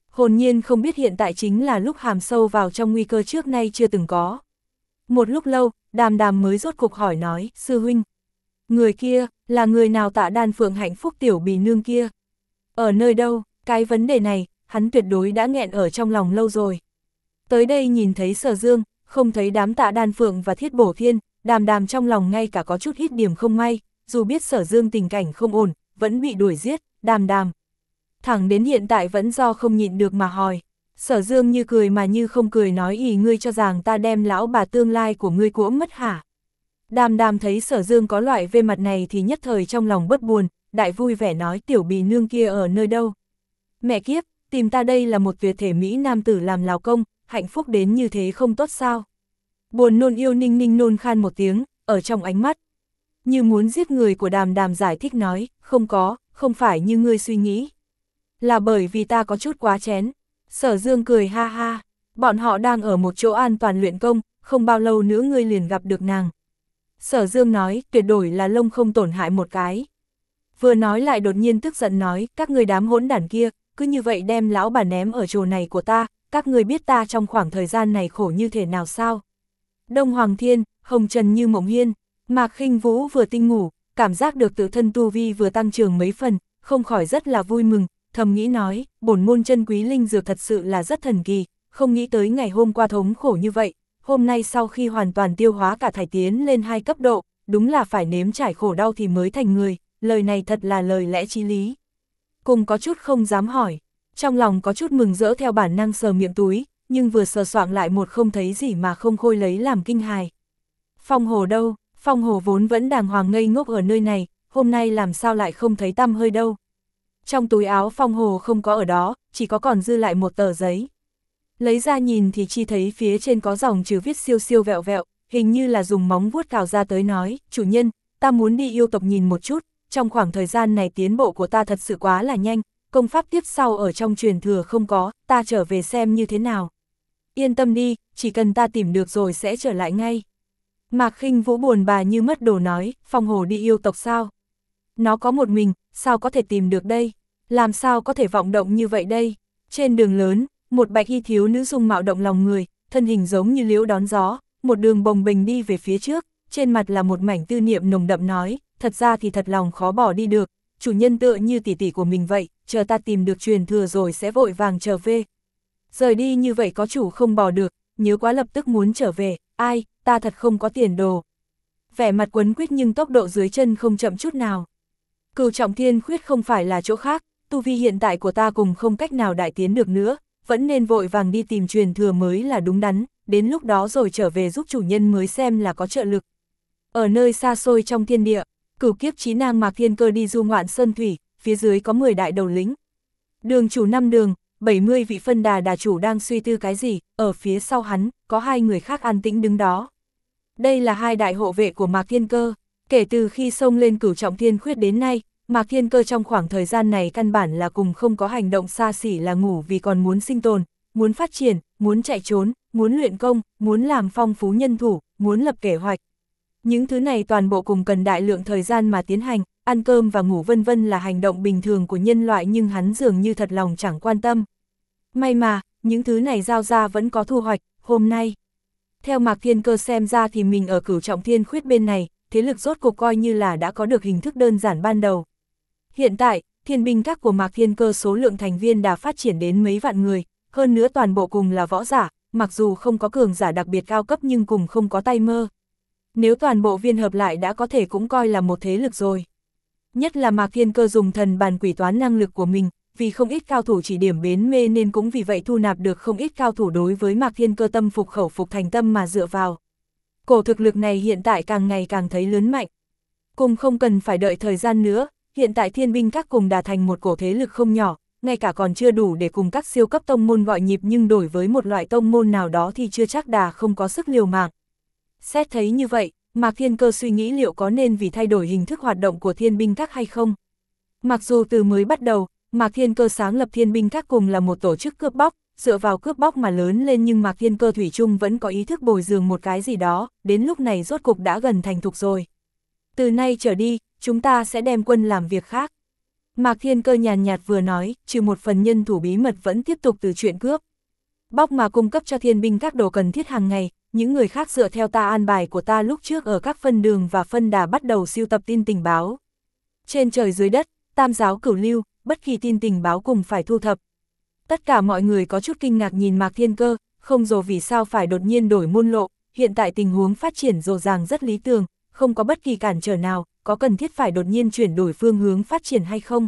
hồn nhiên không biết hiện tại chính là lúc hàm sâu vào trong nguy cơ trước nay chưa từng có. Một lúc lâu, Đàm Đàm mới rốt cục hỏi nói, sư huynh, người kia, là người nào Tạ Đan Phượng hạnh phúc tiểu bì nương kia? Ở nơi đâu? Cái vấn đề này, hắn tuyệt đối đã nghẹn ở trong lòng lâu rồi. Tới đây nhìn thấy Sở Dương, không thấy đám Tạ Đan Phượng và Thiết Bổ Thiên, Đàm Đàm trong lòng ngay cả có chút hít điểm không may, dù biết Sở Dương tình cảnh không ổn, vẫn bị đuổi giết, Đàm Đàm. Thẳng đến hiện tại vẫn do không nhịn được mà hỏi. Sở Dương như cười mà như không cười nói, ỉ ngươi cho rằng ta đem lão bà tương lai của ngươi cuỗm mất hả? Đàm Đàm thấy Sở Dương có loại về mặt này thì nhất thời trong lòng bất buồn, đại vui vẻ nói, tiểu bì nương kia ở nơi đâu? Mẹ kiếp, tìm ta đây là một tuyệt thể mỹ nam tử làm lào công, hạnh phúc đến như thế không tốt sao? Buồn nôn yêu ninh ninh nôn khan một tiếng, ở trong ánh mắt. Như muốn giết người của Đàm Đàm giải thích nói, không có, không phải như ngươi suy nghĩ. Là bởi vì ta có chút quá chén. Sở Dương cười ha ha, bọn họ đang ở một chỗ an toàn luyện công, không bao lâu nữa ngươi liền gặp được nàng. Sở Dương nói, tuyệt đối là lông không tổn hại một cái. Vừa nói lại đột nhiên tức giận nói, các người đám hỗn đản kia, cứ như vậy đem lão bà ném ở chỗ này của ta, các người biết ta trong khoảng thời gian này khổ như thế nào sao? Đông Hoàng Thiên, Hồng Trần như mộng hiên, Mạc Khinh Vũ vừa tinh ngủ, cảm giác được tự thân tu vi vừa tăng trưởng mấy phần, không khỏi rất là vui mừng, thầm nghĩ nói, bổn môn chân quý linh dược thật sự là rất thần kỳ, không nghĩ tới ngày hôm qua thống khổ như vậy, hôm nay sau khi hoàn toàn tiêu hóa cả thải tiến lên hai cấp độ, đúng là phải nếm trải khổ đau thì mới thành người, lời này thật là lời lẽ chí lý. Cùng có chút không dám hỏi, trong lòng có chút mừng rỡ theo bản năng sờ miệng túi, nhưng vừa sờ soạng lại một không thấy gì mà không khôi lấy làm kinh hài. Phong Hồ đâu? Phong Hồ vốn vẫn đàng hoàng ngây ngốc ở nơi này, hôm nay làm sao lại không thấy tăm hơi đâu. Trong túi áo Phong Hồ không có ở đó, chỉ có còn dư lại một tờ giấy. Lấy ra nhìn thì chi thấy phía trên có dòng chữ viết siêu siêu vẹo vẹo, hình như là dùng móng vuốt cào ra tới nói, chủ nhân, ta muốn đi yêu tộc nhìn một chút, trong khoảng thời gian này tiến bộ của ta thật sự quá là nhanh, công pháp tiếp sau ở trong truyền thừa không có, ta trở về xem như thế nào. Yên tâm đi, chỉ cần ta tìm được rồi sẽ trở lại ngay. Mạc Khinh Vũ buồn bà như mất đồ nói, Phong Hồ đi yêu tộc sao? Nó có một mình, sao có thể tìm được đây? Làm sao có thể vọng động như vậy đây? Trên đường lớn, một bạch y thiếu nữ dung mạo động lòng người, thân hình giống như liễu đón gió, một đường bồng bềnh đi về phía trước, trên mặt là một mảnh tư niệm nồng đậm nói, thật ra thì thật lòng khó bỏ đi được, chủ nhân tựa như tỷ tỷ của mình vậy, chờ ta tìm được truyền thừa rồi sẽ vội vàng trở về. Rời đi như vậy có chủ không bỏ được, nhớ quá lập tức muốn trở về, ai, ta thật không có tiền đồ. Vẻ mặt quấn quýt nhưng tốc độ dưới chân không chậm chút nào. Cửu Trọng Thiên Khuyết không phải là chỗ khác, tu vi hiện tại của ta cùng không cách nào đại tiến được nữa, vẫn nên vội vàng đi tìm truyền thừa mới là đúng đắn, đến lúc đó rồi trở về giúp chủ nhân mới xem là có trợ lực. Ở nơi xa xôi trong thiên địa, Cửu Kiếp Chí Nang Mạc Thiên Cơ đi du ngoạn sơn thủy, phía dưới có mười đại đầu lĩnh. Đường chủ năm đường, bảy mươi vị phân đà đà chủ đang suy tư cái gì, ở phía sau hắn, có hai người khác an tĩnh đứng đó. Đây là hai đại hộ vệ của Mạc Thiên Cơ, kể từ khi xông lên Cửu Trọng Thiên Khuyết đến nay, Mạc Thiên Cơ trong khoảng thời gian này căn bản là cùng không có hành động xa xỉ là ngủ vì còn muốn sinh tồn, muốn phát triển, muốn chạy trốn, muốn luyện công, muốn làm phong phú nhân thủ, muốn lập kế hoạch. Những thứ này toàn bộ cùng cần đại lượng thời gian mà tiến hành, ăn cơm và ngủ vân vân là hành động bình thường của nhân loại nhưng hắn dường như thật lòng chẳng quan tâm. May mà, những thứ này giao ra vẫn có thu hoạch, hôm nay. Theo Mạc Thiên Cơ xem ra thì mình ở Cửu Trọng Thiên Khuyết bên này, thế lực rốt cuộc coi như là đã có được hình thức đơn giản ban đầu. Hiện tại, thiên binh các của Mạc Thiên Cơ số lượng thành viên đã phát triển đến mấy vạn người, hơn nữa toàn bộ cùng là võ giả, mặc dù không có cường giả đặc biệt cao cấp nhưng cùng không có tay mơ. Nếu toàn bộ viên hợp lại đã có thể cũng coi là một thế lực rồi. Nhất là Mạc Thiên Cơ dùng thần bàn quỷ toán năng lực của mình, vì không ít cao thủ chỉ điểm bến mê nên cũng vì vậy thu nạp được không ít cao thủ đối với Mạc Thiên Cơ tâm phục khẩu phục thành tâm mà dựa vào. Cổ thực lực này hiện tại càng ngày càng thấy lớn mạnh. Cùng không cần phải đợi thời gian nữa, hiện tại thiên binh các cùng đã thành một cổ thế lực không nhỏ, ngay cả còn chưa đủ để cùng các siêu cấp tông môn gọi nhịp nhưng đổi với một loại tông môn nào đó thì chưa chắc đã không có sức liều mạng. Xét thấy như vậy, Mạc Thiên Cơ suy nghĩ liệu có nên vì thay đổi hình thức hoạt động của thiên binh các hay không. Mặc dù từ mới bắt đầu, Mạc Thiên Cơ sáng lập thiên binh các cùng là một tổ chức cướp bóc, dựa vào cướp bóc mà lớn lên nhưng Mạc Thiên Cơ thủy chung vẫn có ý thức bồi dưỡng một cái gì đó, đến lúc này rốt cục đã gần thành thục rồi. Từ nay trở đi, chúng ta sẽ đem quân làm việc khác. Mạc Thiên Cơ nhàn nhạt vừa nói, trừ một phần nhân thủ bí mật vẫn tiếp tục từ chuyện cướp bóc mà cung cấp cho thiên binh các đồ cần thiết hàng ngày, những người khác dựa theo ta an bài của ta lúc trước ở các phân đường và phân đà bắt đầu sưu tập tin tình báo. Trên trời dưới đất, tam giáo cửu lưu, bất kỳ tin tình báo cùng phải thu thập. Tất cả mọi người có chút kinh ngạc nhìn Mạc Thiên Cơ, không rõ vì sao phải đột nhiên đổi môn lộ, hiện tại tình huống phát triển rồ ràng rất lý tưởng, không có bất kỳ cản trở nào, có cần thiết phải đột nhiên chuyển đổi phương hướng phát triển hay không?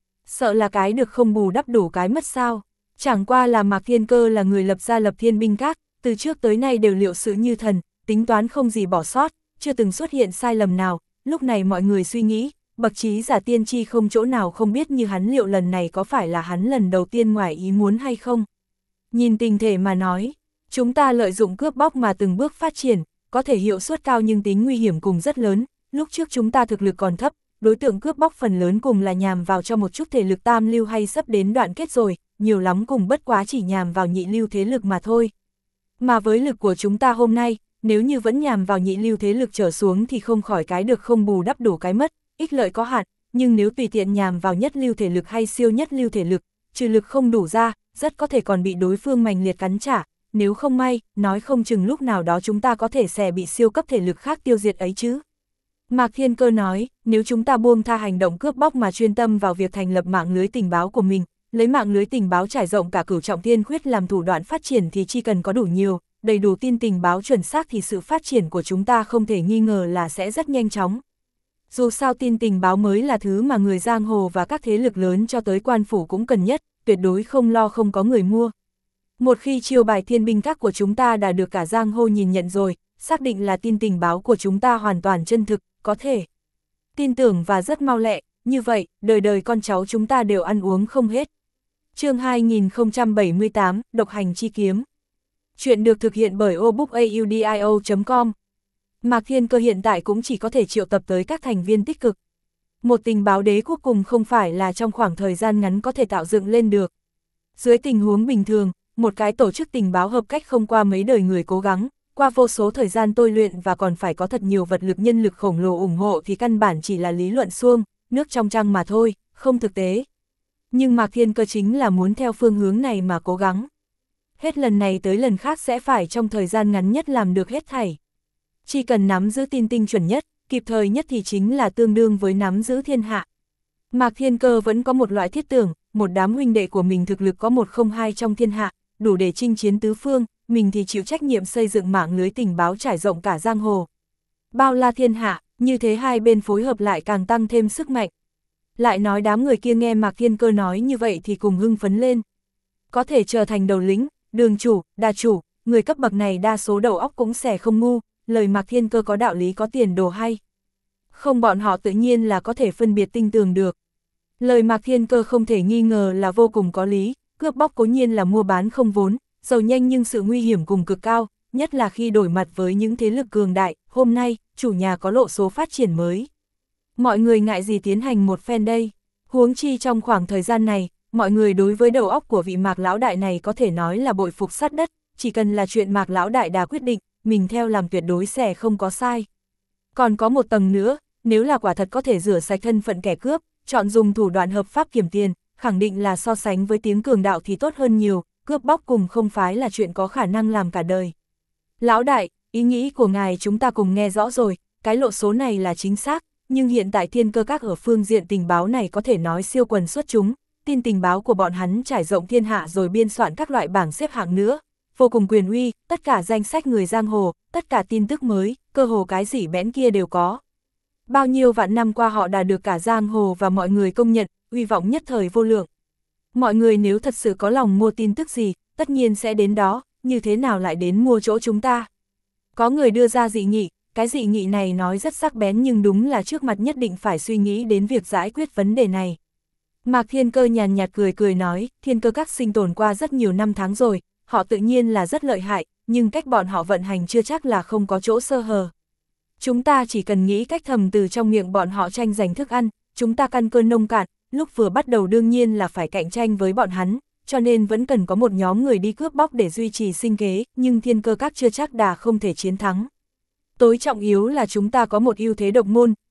Sợ là cái được không bù đắp đủ cái mất sao? Chẳng qua là Mạc Thiên Cơ là người lập ra lập thiên binh các, từ trước tới nay đều liệu sự như thần, tính toán không gì bỏ sót, chưa từng xuất hiện sai lầm nào, lúc này mọi người suy nghĩ, bậc trí giả tiên tri không chỗ nào không biết như hắn liệu lần này có phải là hắn lần đầu tiên ngoài ý muốn hay không. Nhìn tình thể mà nói, chúng ta lợi dụng cướp bóc mà từng bước phát triển, có thể hiệu suất cao nhưng tính nguy hiểm cùng rất lớn, lúc trước chúng ta thực lực còn thấp, đối tượng cướp bóc phần lớn cùng là nhằm vào cho một chút thể lực tam lưu hay sắp đến đoạn kết rồi, nhiều lắm cùng bất quá chỉ nhằm vào nhị lưu thế lực mà thôi. Mà với lực của chúng ta hôm nay, nếu như vẫn nhằm vào nhị lưu thế lực trở xuống thì không khỏi cái được không bù đắp đủ cái mất, ích lợi có hạn, nhưng nếu tùy tiện nhằm vào nhất lưu thể lực hay siêu nhất lưu thể lực, trừ lực không đủ ra, rất có thể còn bị đối phương mành liệt cắn trả, nếu không may, nói không chừng lúc nào đó chúng ta có thể sẽ bị siêu cấp thể lực khác tiêu diệt ấy chứ. Mạc Thiên Cơ nói, nếu chúng ta buông tha hành động cướp bóc mà chuyên tâm vào việc thành lập mạng lưới tình báo của mình, lấy mạng lưới tình báo trải rộng cả cửu trọng thiên khuyết làm thủ đoạn phát triển thì chỉ cần có đủ nhiều, đầy đủ tin tình báo chuẩn xác thì sự phát triển của chúng ta không thể nghi ngờ là sẽ rất nhanh chóng. Dù sao tin tình báo mới là thứ mà người giang hồ và các thế lực lớn cho tới quan phủ cũng cần nhất, tuyệt đối không lo không có người mua. Một khi chiêu bài thiên binh các của chúng ta đã được cả giang hồ nhìn nhận rồi, xác định là tin tình báo của chúng ta hoàn toàn chân thực, có thể tin tưởng và rất mau lẹ, như vậy, đời đời con cháu chúng ta đều ăn uống không hết. Chương hai nghìn không trăm bảy mươi tám, Độc hành chi kiếm. Chuyện được thực hiện bởi obookaudio chấm com. Mạc Thiên Cơ hiện tại cũng chỉ có thể triệu tập tới các thành viên tích cực. Một tình báo đế quốc cùng không phải là trong khoảng thời gian ngắn có thể tạo dựng lên được. Dưới tình huống bình thường, một cái tổ chức tình báo hợp cách không qua mấy đời người cố gắng, qua vô số thời gian tôi luyện và còn phải có thật nhiều vật lực nhân lực khổng lồ ủng hộ thì căn bản chỉ là lý luận suông, nước trong trăng mà thôi, không thực tế. Nhưng Mạc Thiên Cơ chính là muốn theo phương hướng này mà cố gắng. Hết lần này tới lần khác sẽ phải trong thời gian ngắn nhất làm được hết thảy. Chỉ cần nắm giữ tin tinh chuẩn nhất, kịp thời nhất thì chính là tương đương với nắm giữ thiên hạ. Mạc Thiên Cơ vẫn có một loại thiết tưởng, một đám huynh đệ của mình thực lực có một không hai trong thiên hạ, đủ để chinh chiến tứ phương, mình thì chịu trách nhiệm xây dựng mạng lưới tình báo trải rộng cả giang hồ. Bao la thiên hạ, như thế hai bên phối hợp lại càng tăng thêm sức mạnh. Lại nói đám người kia nghe Mạc Thiên Cơ nói như vậy thì cùng hưng phấn lên. Có thể trở thành đầu lĩnh, đường chủ, đà chủ, người cấp bậc này đa số đầu óc cũng sẽ không ngu, lời Mạc Thiên Cơ có đạo lý có tiền đồ hay. Không bọn họ tự nhiên là có thể phân biệt tinh tường được. Lời Mạc Thiên Cơ không thể nghi ngờ là vô cùng có lý, cướp bóc cố nhiên là mua bán không vốn, giàu nhanh nhưng sự nguy hiểm cùng cực cao, nhất là khi đổi mặt với những thế lực cường đại, hôm nay, chủ nhà có lộ số phát triển mới. Mọi người ngại gì tiến hành một phen đây, huống chi trong khoảng thời gian này, mọi người đối với đầu óc của vị Mạc lão đại này có thể nói là bội phục sát đất, chỉ cần là chuyện Mạc lão đại đã quyết định, mình theo làm tuyệt đối sẽ không có sai. Còn có một tầng nữa, nếu là quả thật có thể rửa sạch thân phận kẻ cướp, chọn dùng thủ đoạn hợp pháp kiểm tiền, khẳng định là so sánh với tiếng cường đạo thì tốt hơn nhiều, cướp bóc cùng không phái là chuyện có khả năng làm cả đời. Lão đại, ý nghĩ của ngài chúng ta cùng nghe rõ rồi, cái lộ số này là chính xác, nhưng hiện tại Thiên Cơ các ở phương diện tình báo này có thể nói siêu quần xuất chúng, tin tình báo của bọn hắn trải rộng thiên hạ rồi biên soạn các loại bảng xếp hạng nữa, vô cùng quyền uy, tất cả danh sách người giang hồ, tất cả tin tức mới, cơ hồ cái gì bẽn kia đều có. Bao nhiêu vạn năm qua họ đã được cả giang hồ và mọi người công nhận, uy vọng nhất thời vô lượng. Mọi người nếu thật sự có lòng mua tin tức gì, tất nhiên sẽ đến đó, như thế nào lại đến mua chỗ chúng ta. Có người đưa ra dị nghị, cái dị nghị này nói rất sắc bén nhưng đúng là trước mặt nhất định phải suy nghĩ đến việc giải quyết vấn đề này. Mạc Thiên Cơ nhàn nhạt cười cười nói, Thiên Cơ các sinh tồn qua rất nhiều năm tháng rồi, họ tự nhiên là rất lợi hại, nhưng cách bọn họ vận hành chưa chắc là không có chỗ sơ hở. Chúng ta chỉ cần nghĩ cách thầm từ trong miệng bọn họ tranh giành thức ăn, chúng ta căn cơ nông cạn, lúc vừa bắt đầu đương nhiên là phải cạnh tranh với bọn hắn, cho nên vẫn cần có một nhóm người đi cướp bóc để duy trì sinh kế, nhưng Thiên Cơ các chưa chắc đã không thể chiến thắng. Tối trọng yếu là chúng ta có một ưu thế độc môn,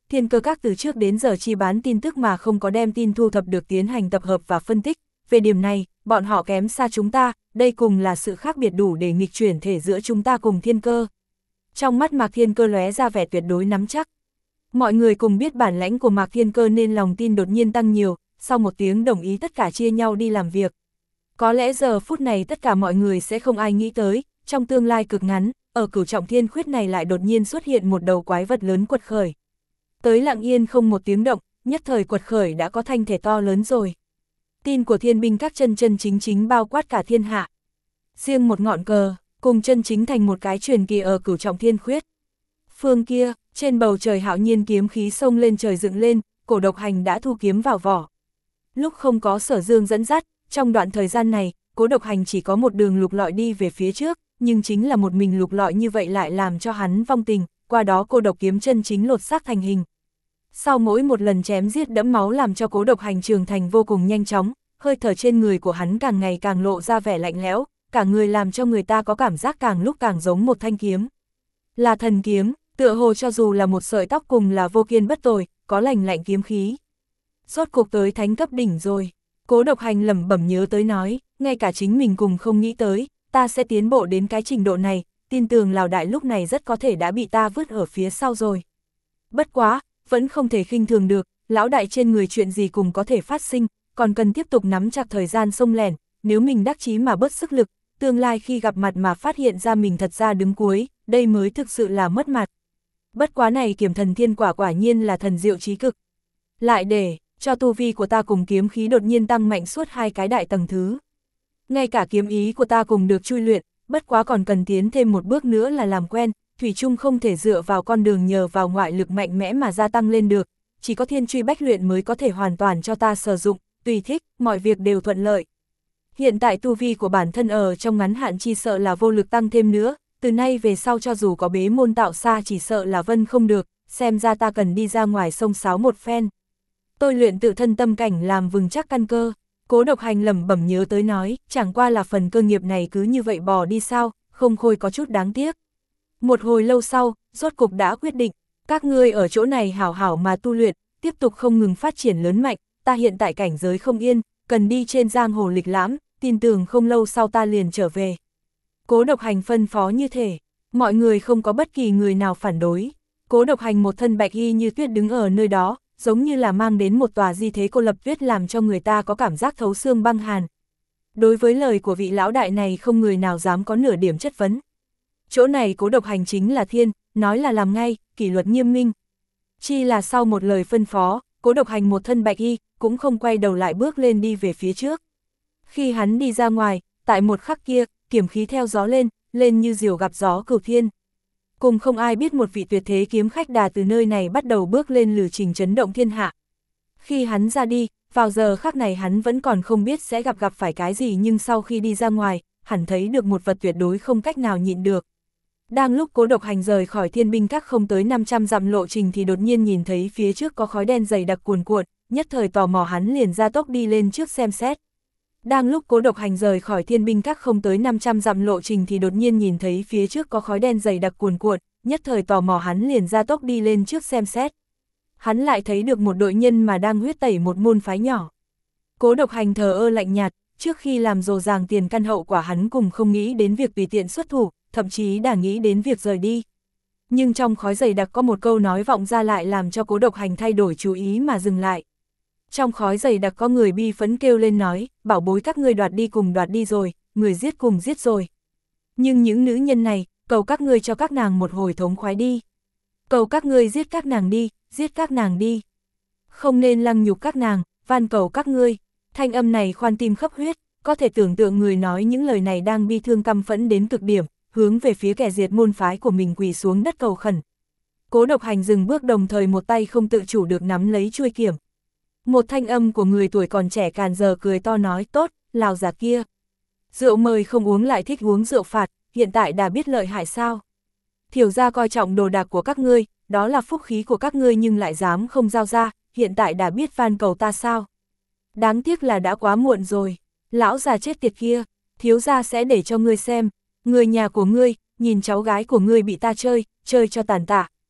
Thiên Cơ Các từ trước đến giờ chỉ bán tin tức mà không có đem tin thu thập được tiến hành tập hợp và phân tích, về điểm này, bọn họ kém xa chúng ta, đây cùng là sự khác biệt đủ để nghịch chuyển thể giữa chúng ta cùng Thiên Cơ. Trong mắt Mạc Thiên Cơ lóe ra vẻ tuyệt đối nắm chắc. Mọi người cùng biết bản lãnh của Mạc Thiên Cơ nên lòng tin đột nhiên tăng nhiều, sau một tiếng đồng ý tất cả chia nhau đi làm việc. Có lẽ giờ phút này tất cả mọi người sẽ không ai nghĩ tới, trong tương lai cực ngắn, ở Cửu Trọng Thiên Khuyết này lại đột nhiên xuất hiện một đầu quái vật lớn quật khởi. Tới lặng yên không một tiếng động, nhất thời quật khởi đã có thanh thể to lớn rồi. Tin của Thiên Binh Các chân chân chính chính bao quát cả thiên hạ. Riêng một ngọn cờ, cùng chân chính thành một cái truyền kỳ ở Cửu Trọng Thiên Khuyết. Phương kia, trên bầu trời hạo nhiên kiếm khí xông lên trời dựng lên, Cổ Độc Hành đã thu kiếm vào vỏ. Lúc không có Sở Dương dẫn dắt, trong đoạn thời gian này, Cố Độc Hành chỉ có một đường lục lọi đi về phía trước, nhưng chính là một mình lục lọi như vậy lại làm cho hắn vong tình, qua đó cô độc kiếm chân chính lột xác thành hình. Sau mỗi một lần chém giết đẫm máu làm cho Cố Độc Hành trưởng thành vô cùng nhanh chóng, hơi thở trên người của hắn càng ngày càng lộ ra vẻ lạnh lẽo, cả người làm cho người ta có cảm giác càng lúc càng giống một thanh kiếm. Là thần kiếm, tựa hồ cho dù là một sợi tóc cùng là vô kiên bất tồi, có lành lạnh kiếm khí. Rốt cuộc tới thánh cấp đỉnh rồi. Cố Độc Hành lẩm bẩm nhớ tới nói, ngay cả chính mình cùng không nghĩ tới, ta sẽ tiến bộ đến cái trình độ này, tin tưởng Lào Đại lúc này rất có thể đã bị ta vứt ở phía sau rồi. Bất quá, vẫn không thể khinh thường được, lão đại trên người chuyện gì cùng có thể phát sinh, còn cần tiếp tục nắm chặt thời gian xông lẻn, nếu mình đắc chí mà bớt sức lực, tương lai khi gặp mặt mà phát hiện ra mình thật ra đứng cuối, đây mới thực sự là mất mặt. Bất quá này Kiểm Thần Thiên Quả quả nhiên là thần diệu trí cực. Lại để cho tu vi của ta cùng kiếm khí đột nhiên tăng mạnh suốt hai cái đại tầng thứ. Ngay cả kiếm ý của ta cùng được chui luyện, bất quá còn cần tiến thêm một bước nữa là làm quen, thủy chung không thể dựa vào con đường nhờ vào ngoại lực mạnh mẽ mà gia tăng lên được, chỉ có thiên truy bách luyện mới có thể hoàn toàn cho ta sử dụng, tùy thích, mọi việc đều thuận lợi. Hiện tại tu vi của bản thân ở trong ngắn hạn chỉ sợ là vô lực tăng thêm nữa, từ nay về sau cho dù có bế môn tạo xa chỉ sợ là vân không được, xem ra ta cần đi ra ngoài sông sáo một phen. Tôi luyện tự thân tâm cảnh làm vững chắc căn cơ. Cố Độc Hành lẩm bẩm nhớ tới nói, chẳng qua là phần cơ nghiệp này cứ như vậy bỏ đi sao, không khôi có chút đáng tiếc. Một hồi lâu sau, rốt cục đã quyết định, các ngươi ở chỗ này hảo hảo mà tu luyện, tiếp tục không ngừng phát triển lớn mạnh, ta hiện tại cảnh giới không yên, cần đi trên giang hồ lịch lãm, tin tưởng không lâu sau ta liền trở về. Cố Độc Hành phân phó như thể, mọi người không có bất kỳ người nào phản đối. Cố Độc Hành một thân bạch y như tuyết đứng ở nơi đó, giống như là mang đến một tòa di thế cô lập tuyết làm cho người ta có cảm giác thấu xương băng hàn. Đối với lời của vị lão đại này không người nào dám có nửa điểm chất vấn. Chỗ này Cố Độc Hành chính là thiên, nói là làm ngay, kỷ luật nghiêm minh. Chi là sau một lời phân phó, Cố Độc Hành một thân bạch y, cũng không quay đầu lại bước lên đi về phía trước. Khi hắn đi ra ngoài, tại một khắc kia, kiếm khí theo gió lên, lên như diều gặp gió cửu thiên. Cùng không ai biết một vị tuyệt thế kiếm khách đà từ nơi này bắt đầu bước lên lử trình chấn động thiên hạ. Khi hắn ra đi, vào giờ khắc này hắn vẫn còn không biết sẽ gặp gặp phải cái gì, nhưng sau khi đi ra ngoài, hắn thấy được một vật tuyệt đối không cách nào nhịn được. Đang lúc Cố Độc Hành rời khỏi Thiên Binh Các không tới năm trăm dặm lộ trình thì đột nhiên nhìn thấy phía trước có khói đen dày đặc cuồn cuộn, nhất thời tò mò hắn liền ra tốc đi lên trước xem xét. Đang lúc Cố Độc Hành rời khỏi Thiên Binh Các không tới năm trăm dặm lộ trình thì đột nhiên nhìn thấy phía trước có khói đen dày đặc cuồn cuộn, nhất thời tò mò hắn liền ra tốc đi lên trước xem xét. Hắn lại thấy được một đội nhân mà đang huyết tẩy một môn phái nhỏ. Cố Độc Hành thờ ơ lạnh nhạt, trước khi làm rồ ràng tiền căn hậu quả hắn cùng không nghĩ đến việc tùy tiện xuất thủ, thậm chí đã nghĩ đến việc rời đi. Nhưng trong khói dày đặc có một câu nói vọng ra lại làm cho Cố Độc Hành thay đổi chú ý mà dừng lại. Trong khói dày đặc có người bi phẫn kêu lên nói, bảo bối các ngươi đoạt đi cùng đoạt đi rồi, người giết cùng giết rồi. Nhưng những nữ nhân này, cầu các ngươi cho các nàng một hồi thống khoái đi. Cầu các ngươi giết các nàng đi, giết các nàng đi. Không nên lăng nhục các nàng, van cầu các ngươi. Thanh âm này khoan tim khắp huyết, có thể tưởng tượng người nói những lời này đang bi thương căm phẫn đến cực điểm, hướng về phía kẻ diệt môn phái của mình quỳ xuống đất cầu khẩn. Cố Độc Hành dừng bước đồng thời một tay không tự chủ được nắm lấy chuôi kiếm. Một thanh âm của người tuổi còn trẻ càn giờ cười to nói, tốt, Lào già kia. Rượu mời không uống lại thích uống rượu phạt, hiện tại đã biết lợi hại sao. Thiểu gia coi trọng đồ đạc của các ngươi, đó là phúc khí của các ngươi nhưng lại dám không giao ra, hiện tại đã biết van cầu ta sao. Đáng tiếc là đã quá muộn rồi, lão già chết tiệt kia, thiếu gia sẽ để cho ngươi xem, người nhà của ngươi, nhìn cháu gái của ngươi bị ta chơi, chơi cho tàn tạ.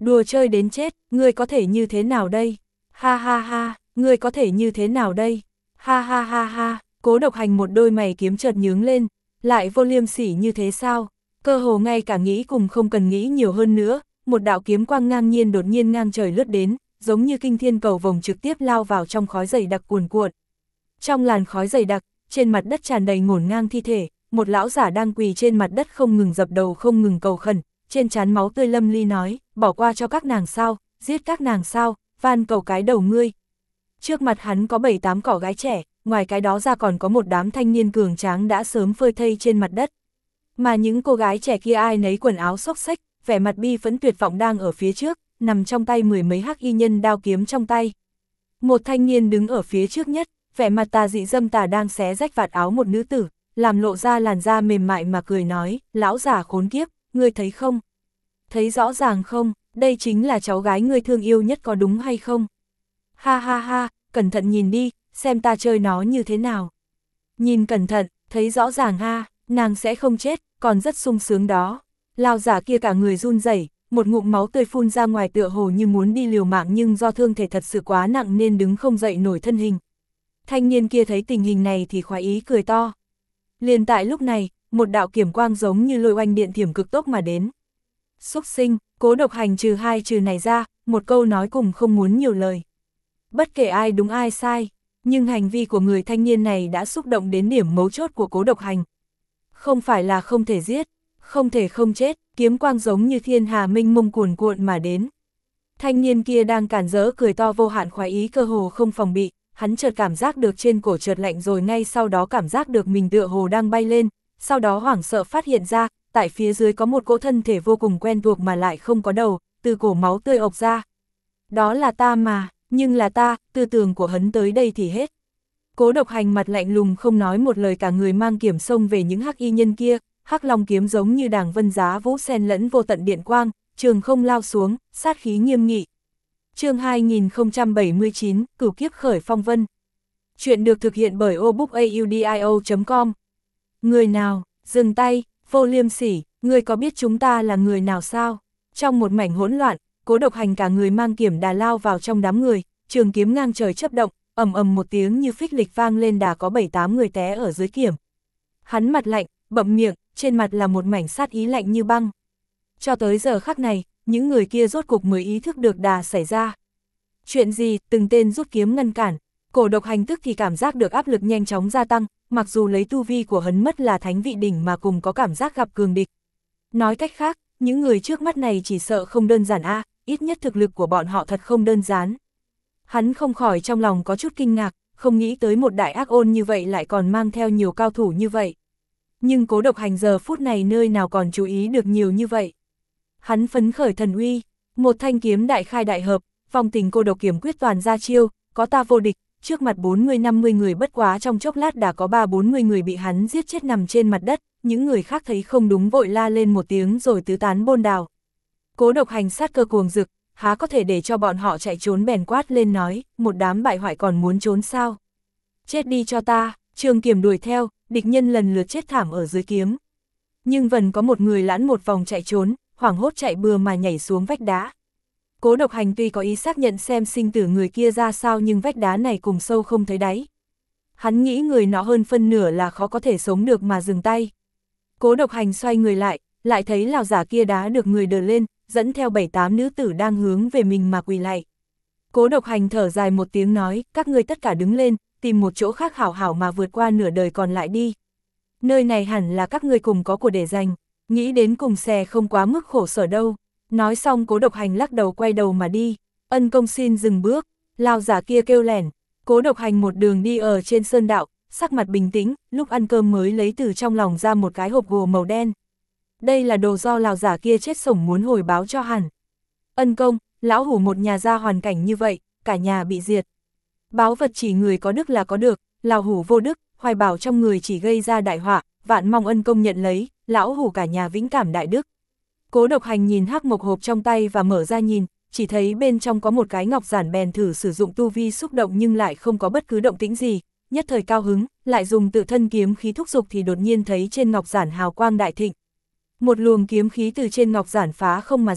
Đùa chơi đến chết, ngươi có thể như thế nào đây? Ha ha ha, ngươi có thể như thế nào đây? Ha ha ha ha, Cố Độc Hành một đôi mày kiếm chợt nhướng lên, lại vô liêm sỉ như thế sao? Cơ hồ ngay cả nghĩ cùng không cần nghĩ nhiều hơn nữa, một đạo kiếm quang ngang nhiên đột nhiên ngang trời lướt đến, giống như kinh thiên cầu vồng trực tiếp lao vào trong khói dày đặc cuồn cuộn. Trong làn khói dày đặc, trên mặt đất tràn đầy ngổn ngang thi thể, một lão giả đang quỳ trên mặt đất không ngừng dập đầu không ngừng cầu khẩn, trên trán máu tươi lâm ly nói, bỏ qua cho các nàng sao, giết các nàng sao, van cầu cái đầu ngươi. Trước mặt hắn có bảy tám cỏ gái trẻ, ngoài cái đó ra còn có một đám thanh niên cường tráng đã sớm phơi thây trên mặt đất. Mà những cô gái trẻ kia ai nấy quần áo xốc xếch, vẻ mặt bi phẫn tuyệt vọng đang ở phía trước, nằm trong tay mười mấy hắc y nhân đao kiếm trong tay. Một thanh niên đứng ở phía trước nhất, vẻ mặt tà dị dâm tà đang xé rách vạt áo một nữ tử, làm lộ ra làn da mềm mại mà cười nói, lão già khốn kiếp, ngươi thấy không? Thấy rõ ràng không, đây chính là cháu gái ngươi thương yêu nhất có đúng hay không? Ha ha ha, cẩn thận nhìn đi, xem ta chơi nó như thế nào. Nhìn cẩn thận, thấy rõ ràng ha, nàng sẽ không chết, còn rất sung sướng đó. Lão giả kia cả người run rẩy, một ngụm máu tươi phun ra ngoài tựa hồ như muốn đi liều mạng nhưng do thương thể thật sự quá nặng nên đứng không dậy nổi thân hình. Thanh niên kia thấy tình hình này thì khoái ý cười to. Liền tại lúc này, một đạo kiểm quang giống như lôi oanh điện thiểm cực tốc mà đến. Xúc sinh, Cố Độc Hành trừ hai trừ này ra, một câu nói cùng không muốn nhiều lời. Bất kể ai đúng ai sai, nhưng hành vi của người thanh niên này đã xúc động đến điểm mấu chốt của Cố Độc Hành. Không phải là không thể giết, không thể không chết, kiếm quang giống như thiên hà minh mông cuồn cuộn mà đến. Thanh niên kia đang cản rỡ cười to vô hạn khoái ý cơ hồ không phòng bị, hắn chợt cảm giác được trên cổ chợt lạnh rồi ngay sau đó cảm giác được mình tựa hồ đang bay lên, sau đó hoảng sợ phát hiện ra, tại phía dưới có một cỗ thân thể vô cùng quen thuộc mà lại không có đầu, từ cổ máu tươi ộc ra. Đó là ta mà, nhưng là ta, tư tưởng của hắn tới đây thì hết. Cố Độc Hành mặt lạnh lùng không nói một lời cả người mang kiếm xông về những hắc y nhân kia, hắc long kiếm giống như đàng vân giá vũ xen lẫn vô tận điện quang, trường không lao xuống, sát khí nghiêm nghị. Chương hai nghìn không trăm bảy mươi chín, Cửu kiếp khởi phong vân. Chuyện được thực hiện bởi obookaudio chấm com. Người nào, dừng tay, vô liêm sỉ, ngươi có biết chúng ta là người nào sao? Trong một mảnh hỗn loạn, Cố Độc Hành cả người mang kiếm đà lao vào trong đám người, trường kiếm ngang trời chớp động, ầm ầm một tiếng như phích lịch vang lên đà có bảy tám người té ở dưới kiếm. Hắn mặt lạnh, bậm miệng, trên mặt là một mảnh sát ý lạnh như băng. Cho tới giờ khắc này, những người kia rốt cục mới ý thức được đà xảy ra. Chuyện gì, từng tên rút kiếm ngăn cản, Cố Độc Hành tức thì cảm giác được áp lực nhanh chóng gia tăng, mặc dù lấy tu vi của hắn mất là thánh vị đỉnh mà cùng có cảm giác gặp cường địch. Nói cách khác, những người trước mắt này chỉ sợ không đơn giản a, à, ít nhất thực lực của bọn họ thật không đơn giản. Hắn không khỏi trong lòng có chút kinh ngạc, không nghĩ tới một đại ác ôn như vậy lại còn mang theo nhiều cao thủ như vậy. Nhưng Cố Độc Hành giờ phút này nơi nào còn chú ý được nhiều như vậy. Hắn phấn khởi thần uy, một thanh kiếm đại khai đại hợp, vòng tình cô độc kiếm quyết toàn ra chiêu, có ta vô địch, trước mặt bốn mươi năm mươi người bất quá trong chốc lát đã có ba bốn mươi người bị hắn giết chết nằm trên mặt đất, những người khác thấy không đúng vội la lên một tiếng rồi tứ tán bôn đào. Cố Độc Hành sát cơ cuồng rực, há có thể để cho bọn họ chạy trốn bèn quát lên nói, một đám bại hoại còn muốn trốn sao? Chết đi cho ta, trường kiếm đuổi theo, địch nhân lần lượt chết thảm ở dưới kiếm. Nhưng vẫn có một người lãn một vòng chạy trốn, hoảng hốt chạy bừa mà nhảy xuống vách đá. Cố Độc Hành tuy có ý xác nhận xem sinh tử người kia ra sao nhưng vách đá này cùng sâu không thấy đáy. Hắn nghĩ người nọ hơn phân nửa là khó có thể sống được mà dừng tay. Cố Độc Hành xoay người lại, lại thấy lão giả kia đá được người đờ lên, dẫn theo bảy tám nữ tử đang hướng về mình mà quỳ lạy. Cố Độc Hành thở dài một tiếng nói, các ngươi tất cả đứng lên, tìm một chỗ khác hảo hảo mà vượt qua nửa đời còn lại đi. Nơi này hẳn là các ngươi cùng có của để dành, nghĩ đến cùng xè không quá mức khổ sở đâu. Nói xong Cố Độc Hành lắc đầu quay đầu mà đi, ân công xin dừng bước, lão giả kia kêu lẻn. Cố Độc Hành một đường đi ở trên sơn đạo, sắc mặt bình tĩnh, lúc ăn cơm mới lấy từ trong lòng ra một cái hộp gỗ màu đen. Đây là đồ do lão giả kia chết sống muốn hồi báo cho hẳn. Ân công, lão hủ một nhà ra hoàn cảnh như vậy, cả nhà bị diệt. Báo vật chỉ người có đức là có được, lão hủ vô đức, hoài bảo trong người chỉ gây ra đại họa, vạn mong ân công nhận lấy, lão hủ cả nhà vĩnh cảm đại đức. Cố Độc Hành nhìn hắc mộc hộp trong tay và mở ra nhìn, chỉ thấy bên trong có một cái ngọc giản bèn thử sử dụng tu vi xúc động nhưng lại không có bất cứ động tĩnh gì, nhất thời cao hứng, lại dùng tự thân kiếm khí thúc dục thì đột nhiên thấy trên ngọc giản hào quang đại thịnh. Một luồng kiếm khí từ trên ngọc giản phá không mà ra,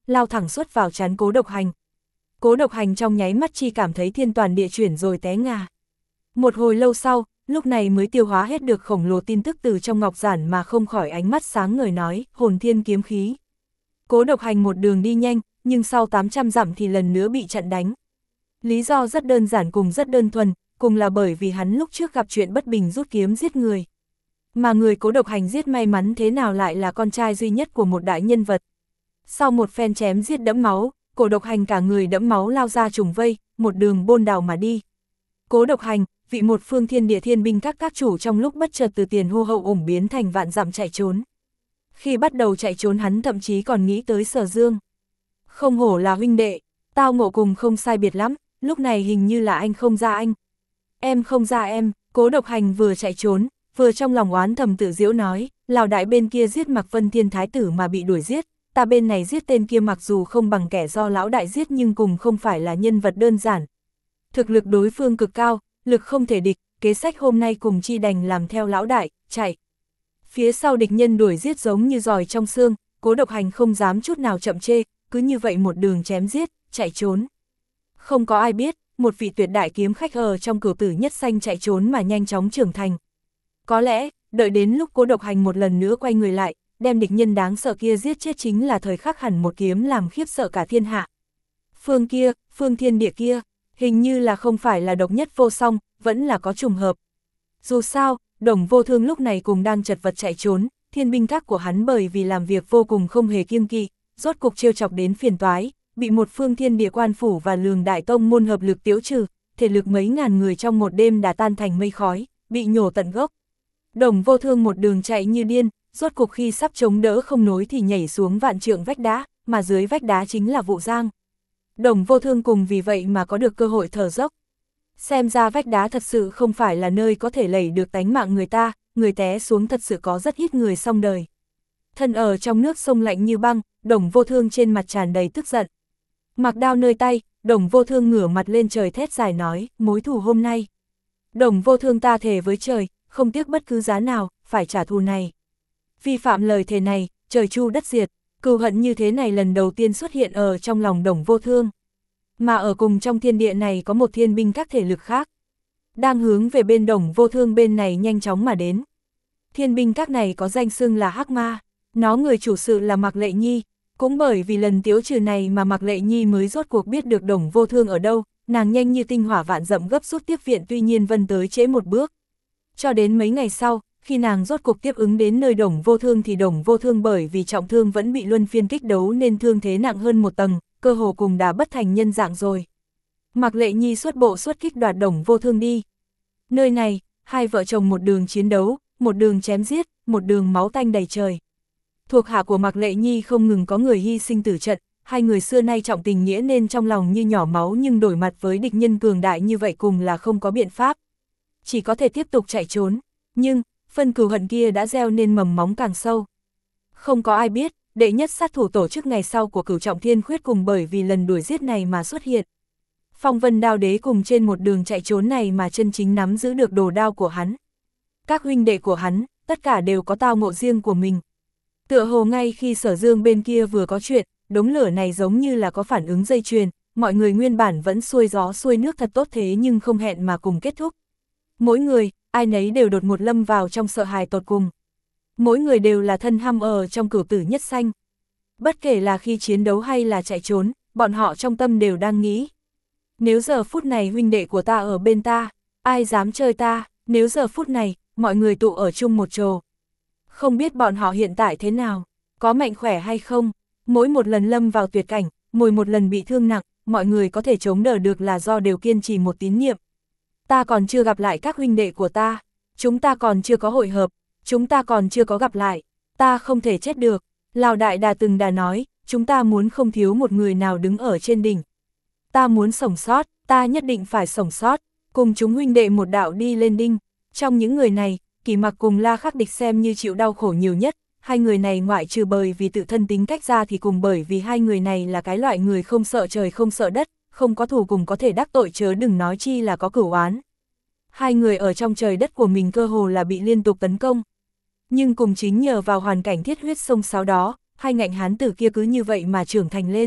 lao thẳng xuất vào trán Cố Độc Hành. Cố Độc Hành trong nháy mắt chi cảm thấy thiên toàn địa chuyển rồi té ngã. Một hồi lâu sau, lúc này mới tiêu hóa hết được khổng lồ tin tức từ trong ngọc giản mà không khỏi ánh mắt sáng ngời nói, hồn thiên kiếm khí. Cố Độc Hành một đường đi nhanh, nhưng sau tám trăm dặm thì lần nữa bị chặn đánh. Lý do rất đơn giản cùng rất đơn thuần, cùng là bởi vì hắn lúc trước gặp chuyện bất bình rút kiếm giết người. Mà người Cố Độc Hành giết may mắn thế nào lại là con trai duy nhất của một đại nhân vật. Sau một phen chém giết đẫm máu, Cố Độc Hành cả người đẫm máu lao ra trùng vây, một đường bôn đào mà đi. Cố Độc Hành, vị một phương thiên địa thiên binh các các chủ trong lúc bất chợt từ tiền hô hậu ủng biến thành vạn dặm chạy trốn. Khi bắt đầu chạy trốn hắn thậm chí còn nghĩ tới Sở Dương. Không hổ là huynh đệ, tao ngộ cùng không sai biệt lắm, lúc này hình như là anh không ra anh. Em không ra em, Cố Độc Hành vừa chạy trốn, vừa trong lòng oán thầm tự giễu nói, Lào đại bên kia giết Mạc Vân Thiên Thái tử mà bị đuổi giết, ta bên này giết tên kia mặc dù không bằng kẻ do lão đại giết nhưng cùng không phải là nhân vật đơn giản. Thực lực đối phương cực cao, lực không thể địch, kế sách hôm nay cùng chi đành làm theo lão đại, chạy. Phía sau địch nhân đuổi giết giống như giòi trong xương, Cố Độc Hành không dám chút nào chậm chê, cứ như vậy một đường chém giết, chạy trốn. Không có ai biết, một vị tuyệt đại kiếm khách ở trong cửu tử nhất sanh chạy trốn mà nhanh chóng trưởng thành. Có lẽ, đợi đến lúc Cố Độc Hành một lần nữa quay người lại, đem địch nhân đáng sợ kia giết chết chính là thời khắc hẳn một kiếm làm khiếp sợ cả thiên hạ. Phương kia, phương thiên địa kia, hình như là không phải là độc nhất vô song, vẫn là có trùng hợp. Dù sao, Đồng Vô Thương lúc này cùng đang chật vật chạy trốn, thiên binh các của hắn bởi vì làm việc vô cùng không hề kiêng kỵ, rốt cục trêu chọc đến phiền toái, bị một phương thiên địa quan phủ và lường đại tông môn hợp lực tiễu trừ, thể lực mấy ngàn người trong một đêm đã tan thành mây khói, bị nhổ tận gốc. Đồng Vô Thương một đường chạy như điên, rốt cục khi sắp chống đỡ không nối thì nhảy xuống vạn trượng vách đá, mà dưới vách đá chính là Vụ Giang. Đồng Vô Thương cùng vì vậy mà có được cơ hội thở dốc. Xem ra vách đá thật sự không phải là nơi có thể lẩy được tánh mạng người ta, người té xuống thật sự có rất ít người xong đời. Thân ở trong nước sông lạnh như băng, Đồng Vô Thương trên mặt tràn đầy tức giận. Mặc đao nơi tay, Đồng Vô Thương ngửa mặt lên trời thét dài nói, mối thù hôm nay. Đồng Vô Thương ta thề với trời, không tiếc bất cứ giá nào, phải trả thù này. Vi phạm lời thề này, trời chu đất diệt, cừu hận như thế này lần đầu tiên xuất hiện ở trong lòng Đồng Vô Thương. Mà ở cùng trong thiên địa này có một thiên binh các thể lực khác, đang hướng về bên Đồng Vô Thương bên này nhanh chóng mà đến. Thiên binh các này có danh xưng là Hắc Ma, nó người chủ sự là Mạc Lệ Nhi, cũng bởi vì lần tiếu trừ này mà Mạc Lệ Nhi mới rốt cuộc biết được Đồng Vô Thương ở đâu, nàng nhanh như tinh hỏa vạn dặm gấp rút tiếp viện, tuy nhiên Vân tới trễ một bước. Cho đến mấy ngày sau, khi nàng rốt cuộc tiếp ứng đến nơi Đồng Vô Thương thì Đồng Vô Thương bởi vì trọng thương vẫn bị luân phiên kích đấu nên thương thế nặng hơn một tầng, cơ hồ cùng đã bất thành nhân dạng rồi. Mạc Lệ Nhi xuất bộ xuất kích đoạt Đồng Vô Thương đi. Nơi này, hai vợ chồng một đường chiến đấu, một đường chém giết, một đường máu tanh đầy trời. Thuộc hạ của Mạc Lệ Nhi không ngừng có người hy sinh tử trận, hai người xưa nay trọng tình nghĩa nên trong lòng như nhỏ máu, nhưng đổi mặt với địch nhân cường đại như vậy cùng là không có biện pháp. Chỉ có thể tiếp tục chạy trốn, nhưng phân cừu hận kia đã gieo nên mầm móng càng sâu. Không có ai biết, đệ nhất sát thủ tổ chức ngày sau của Cửu Trọng Thiên Khuyết cùng bởi vì lần đuổi giết này mà xuất hiện. Phong Vân Đao Đế cùng trên một đường chạy trốn này mà chân chính nắm giữ được đồ đao của hắn. Các huynh đệ của hắn, tất cả đều có tao ngộ riêng của mình. Tựa hồ ngay khi Sở Dương bên kia vừa có chuyện, đống lửa này giống như là có phản ứng dây chuyền, mọi người nguyên bản vẫn xuôi gió xuôi nước thật tốt thế nhưng không hẹn mà cùng kết thúc. Mỗi người, ai nấy đều đột ngột lâm vào trong sợ hãi tột cùng. Mỗi người đều là thân hăm ở trong cửu tử nhất sanh. Bất kể là khi chiến đấu hay là chạy trốn, bọn họ trong tâm đều đang nghĩ. Nếu giờ phút này huynh đệ của ta ở bên ta, ai dám chơi ta, nếu giờ phút này, mọi người tụ ở chung một chỗ. Không biết bọn họ hiện tại thế nào, có mạnh khỏe hay không, mỗi một lần lâm vào tuyệt cảnh, mỗi một lần bị thương nặng, mọi người có thể chống đỡ được là do đều kiên trì một tín niệm. Ta còn chưa gặp lại các huynh đệ của ta, chúng ta còn chưa có hội hợp, chúng ta còn chưa có gặp lại, ta không thể chết được. Lào Đại Đà từng đã nói, chúng ta muốn không thiếu một người nào đứng ở trên đỉnh. Ta muốn sống sót, ta nhất định phải sống sót, cùng chúng huynh đệ một đạo đi lên đinh. Trong những người này, Kỳ Mặc cùng La Khắc Địch xem như chịu đau khổ nhiều nhất, hai người này ngoại trừ bởi vì tự thân tính cách ra thì cùng bởi vì hai người này là cái loại người không sợ trời không sợ đất, không có thù cùng có thể đắc tội chớ đừng nói chi là có cửu oán. Hai người ở trong trời đất của mình cơ hồ là bị liên tục tấn công. Nhưng cùng chính nhờ vào hoàn cảnh thiết huyết sông sáo đó, hai ngạnh hán tử kia cứ như vậy mà trưởng thành lên.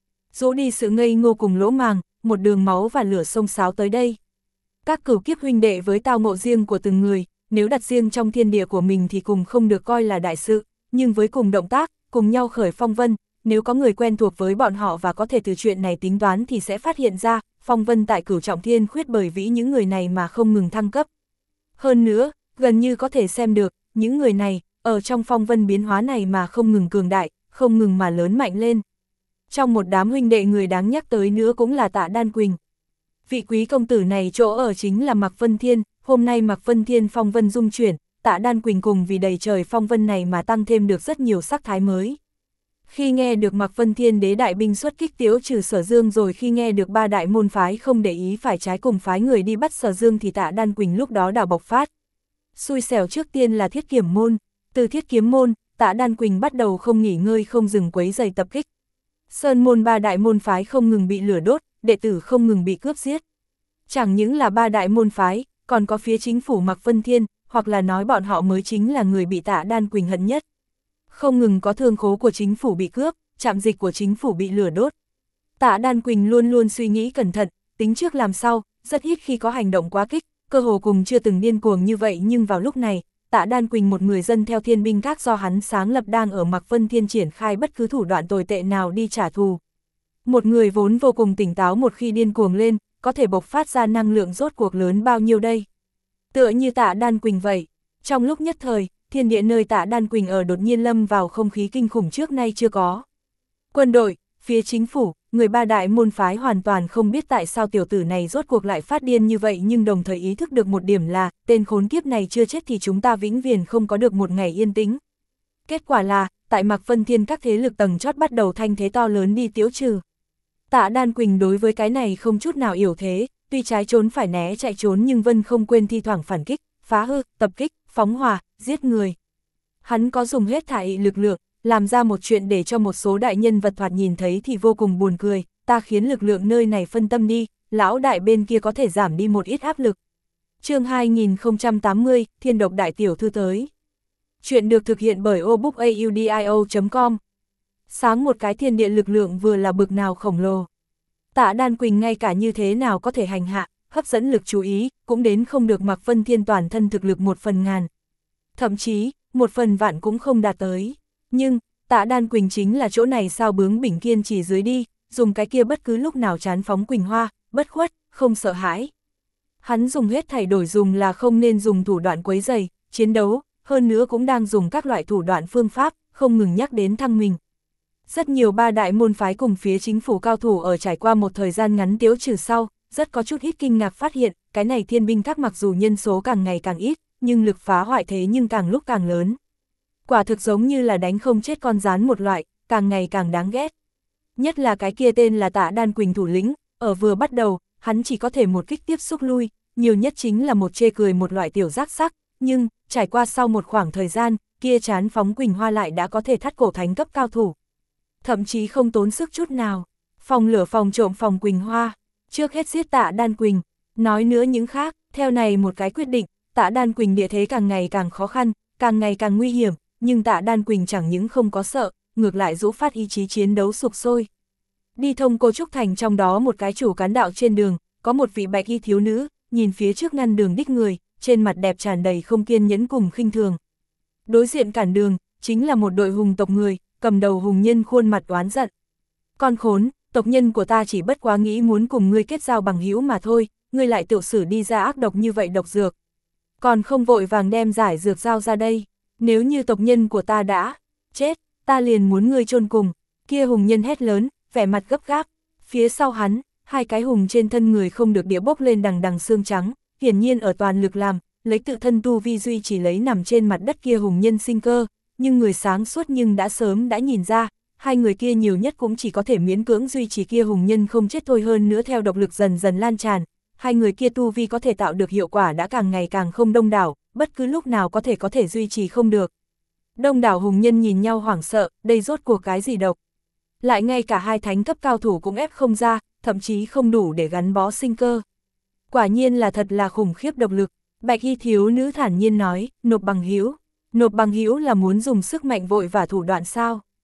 Dỗ đi sự ngây ngô cùng lỗ màng, một đường máu và lửa sông sáo tới đây. Các cửu kiếp huynh đệ với tao ngộ riêng của từng người, nếu đặt riêng trong thiên địa của mình thì cùng không được coi là đại sự, nhưng với cùng động tác, cùng nhau khởi phong vân, nếu có người quen thuộc với bọn họ và có thể từ chuyện này tính toán thì sẽ phát hiện ra, phong vân tại cửu trọng thiên khuyết bởi vì những người này mà không ngừng thăng cấp. Hơn nữa, gần như có thể xem được, những người này, ở trong phong vân biến hóa này mà không ngừng cường đại, không ngừng mà lớn mạnh lên. Trong một đám huynh đệ người đáng nhắc tới nữa cũng là Tạ Đan Quỳnh. Vị quý công tử này chỗ ở chính là Mạc Vân Thiên, hôm nay Mạc Vân Thiên phong vân dung chuyển, Tạ Đan Quỳnh cùng vì đầy trời phong vân này mà tăng thêm được rất nhiều sắc thái mới. Khi nghe được Mạc Vân Thiên đế đại binh xuất kích Tiếu Trừ Sở Dương, rồi khi nghe được ba đại môn phái không để ý phải trái cùng phái người đi bắt Sở Dương thì Tạ Đan Quỳnh lúc đó đảo bộc phát. Xui xẻo trước tiên là Thiết Kiểm môn, từ Thiết Kiếm môn, Tạ Đan Quỳnh bắt đầu không nghỉ ngơi không dừng quấy giày tập kích. Sơn môn ba đại môn phái không ngừng bị lửa đốt, đệ tử không ngừng bị cướp giết. Chẳng những là ba đại môn phái, còn có phía chính phủ Mạc Vân Thiên, hoặc là nói bọn họ mới chính là người bị Tạ Đan Quỳnh hận nhất. Không ngừng có thương khố của chính phủ bị cướp, trạm dịch của chính phủ bị lửa đốt. Tạ Đan Quỳnh luôn luôn suy nghĩ cẩn thận, tính trước làm sau, rất ít khi có hành động quá kích, cơ hồ cùng chưa từng điên cuồng như vậy, nhưng vào lúc này, Tạ Đan Quỳnh, một người dân theo thiên binh các do hắn sáng lập, đang ở Mạc Vân Thiên triển khai bất cứ thủ đoạn tồi tệ nào đi trả thù. Một người vốn vô cùng tỉnh táo một khi điên cuồng lên, có thể bộc phát ra năng lượng rốt cuộc lớn bao nhiêu đây? Tựa như Tạ Đan Quỳnh vậy, trong lúc nhất thời, thiên địa nơi Tạ Đan Quỳnh ở đột nhiên lâm vào không khí kinh khủng trước nay chưa có. Quân đội, phía chính phủ, người ba đại môn phái hoàn toàn không biết tại sao tiểu tử này rốt cuộc lại phát điên như vậy, nhưng đồng thời ý thức được một điểm là, tên khốn kiếp này chưa chết thì chúng ta vĩnh viễn không có được một ngày yên tĩnh. Kết quả là, tại Mạc Vân Thiên các thế lực tầng chót bắt đầu thanh thế to lớn đi Tiếu Trừ. Tạ Đan Quỳnh đối với cái này không chút nào yểu thế, tuy trái trốn phải né chạy trốn nhưng vẫn không quên thi thoảng phản kích, phá hư, tập kích, phóng hỏa, giết người. Hắn có dùng hết thảy lực lượng, làm ra một chuyện để cho một số đại nhân vật thoạt nhìn thấy thì vô cùng buồn cười, ta khiến lực lượng nơi này phân tâm đi, lão đại bên kia có thể giảm đi một ít áp lực. Chương hai nghìn không trăm tám mươi, Thiên độc đại tiểu thư tới. Chuyện được thực hiện bởi obookaudio chấm com. Sáng một cái thiên địa lực lượng vừa là bực nào khổng lồ. Tạ Đan Quỳnh ngay cả như thế nào có thể hành hạ, hấp dẫn lực chú ý, cũng đến không được Mạc Vân Thiên toàn thân thực lực một phần ngàn. Thậm chí, một phần vạn cũng không đạt tới. Nhưng, Tạ Đan Quỳnh chính là chỗ này sao bướng bỉnh kiên trì dưới đi, dùng cái kia bất cứ lúc nào chán phóng Quỳnh Hoa, bất khuất, không sợ hãi. Hắn dùng hết thảy đổi dùng là không nên dùng thủ đoạn quấy rầy, chiến đấu, hơn nữa cũng đang dùng các loại thủ đoạn phương pháp, không ngừng nhắc đến thăng mình. Rất nhiều ba đại môn phái cùng phía chính phủ cao thủ ở trải qua một thời gian ngắn Tiếu Trừ sau, rất có chút ít kinh ngạc phát hiện, cái này thiên binh các mặc dù nhân số càng ngày càng ít, nhưng lực phá hoại thế nhưng càng lúc càng lớn. Quả thực giống như là đánh không chết con rán một loại, càng ngày càng đáng ghét. Nhất là cái kia tên là Tạ Đan Quỳnh thủ lĩnh, ở vừa bắt đầu, hắn chỉ có thể một kích tiếp xúc lui, nhiều nhất chính là một chê cười một loại tiểu giác sắc, nhưng, trải qua sau một khoảng thời gian, kia chán phóng Quỳnh Hoa lại đã có thể thắt cổ thánh cấp cao thủ. Thậm chí không tốn sức chút nào, phòng lửa phòng trộm phòng Quỳnh Hoa, trước hết giết Tạ Đan Quỳnh, nói nữa những khác, theo này một cái quyết định, Tạ Đan Quỳnh địa thế càng ngày càng khó khăn, càng ngày càng nguy hiểm, nhưng Tạ Đan Quỳnh chẳng những không có sợ, ngược lại dỗ phát ý chí chiến đấu sục sôi. Đi thông Cô Trúc Thành trong đó một cái chủ cán đạo trên đường, có một vị bạch y thiếu nữ, nhìn phía trước ngăn đường đích người, trên mặt đẹp tràn đầy không kiên nhẫn cùng khinh thường. Đối diện cản đường, chính là một đội hùng tộc người, cầm đầu hùng nhân khuôn mặt oán giận. Con khốn, tộc nhân của ta chỉ bất quá nghĩ muốn cùng ngươi kết giao bằng hữu mà thôi, ngươi lại tự xử đi ra ác độc như vậy độc dược. Còn không vội vàng đem giải dược giao ra đây, nếu như tộc nhân của ta đã chết, ta liền muốn ngươi chôn cùng. Kia hùng nhân hét lớn, vẻ mặt gấp gáp, phía sau hắn, hai cái hùng trên thân người không được địa bốc lên đằng đằng xương trắng, hiển nhiên ở toàn lực làm, lấy tự thân tu vi duy chỉ lấy nằm trên mặt đất kia hùng nhân sinh cơ, nhưng người sáng suốt nhưng đã sớm đã nhìn ra, hai người kia nhiều nhất cũng chỉ có thể miễn cưỡng duy trì kia hùng nhân không chết thôi, hơn nữa theo độc lực dần dần lan tràn, hai người kia tu vi có thể tạo được hiệu quả đã càng ngày càng không đông đảo, bất cứ lúc nào có thể có thể duy trì không được. Đông đảo hùng nhân nhìn nhau hoảng sợ, đây rốt cuộc cái gì độc. Lại ngay cả hai thánh cấp cao thủ cũng ép không ra, thậm chí không đủ để gắn bó sinh cơ. Quả nhiên là thật là khủng khiếp độc lực, bạch y thiếu nữ thản nhiên nói, nộp bằng hữu. Nộp bằng hữu là muốn dùng sức mạnh vội và thủ đoạn sao?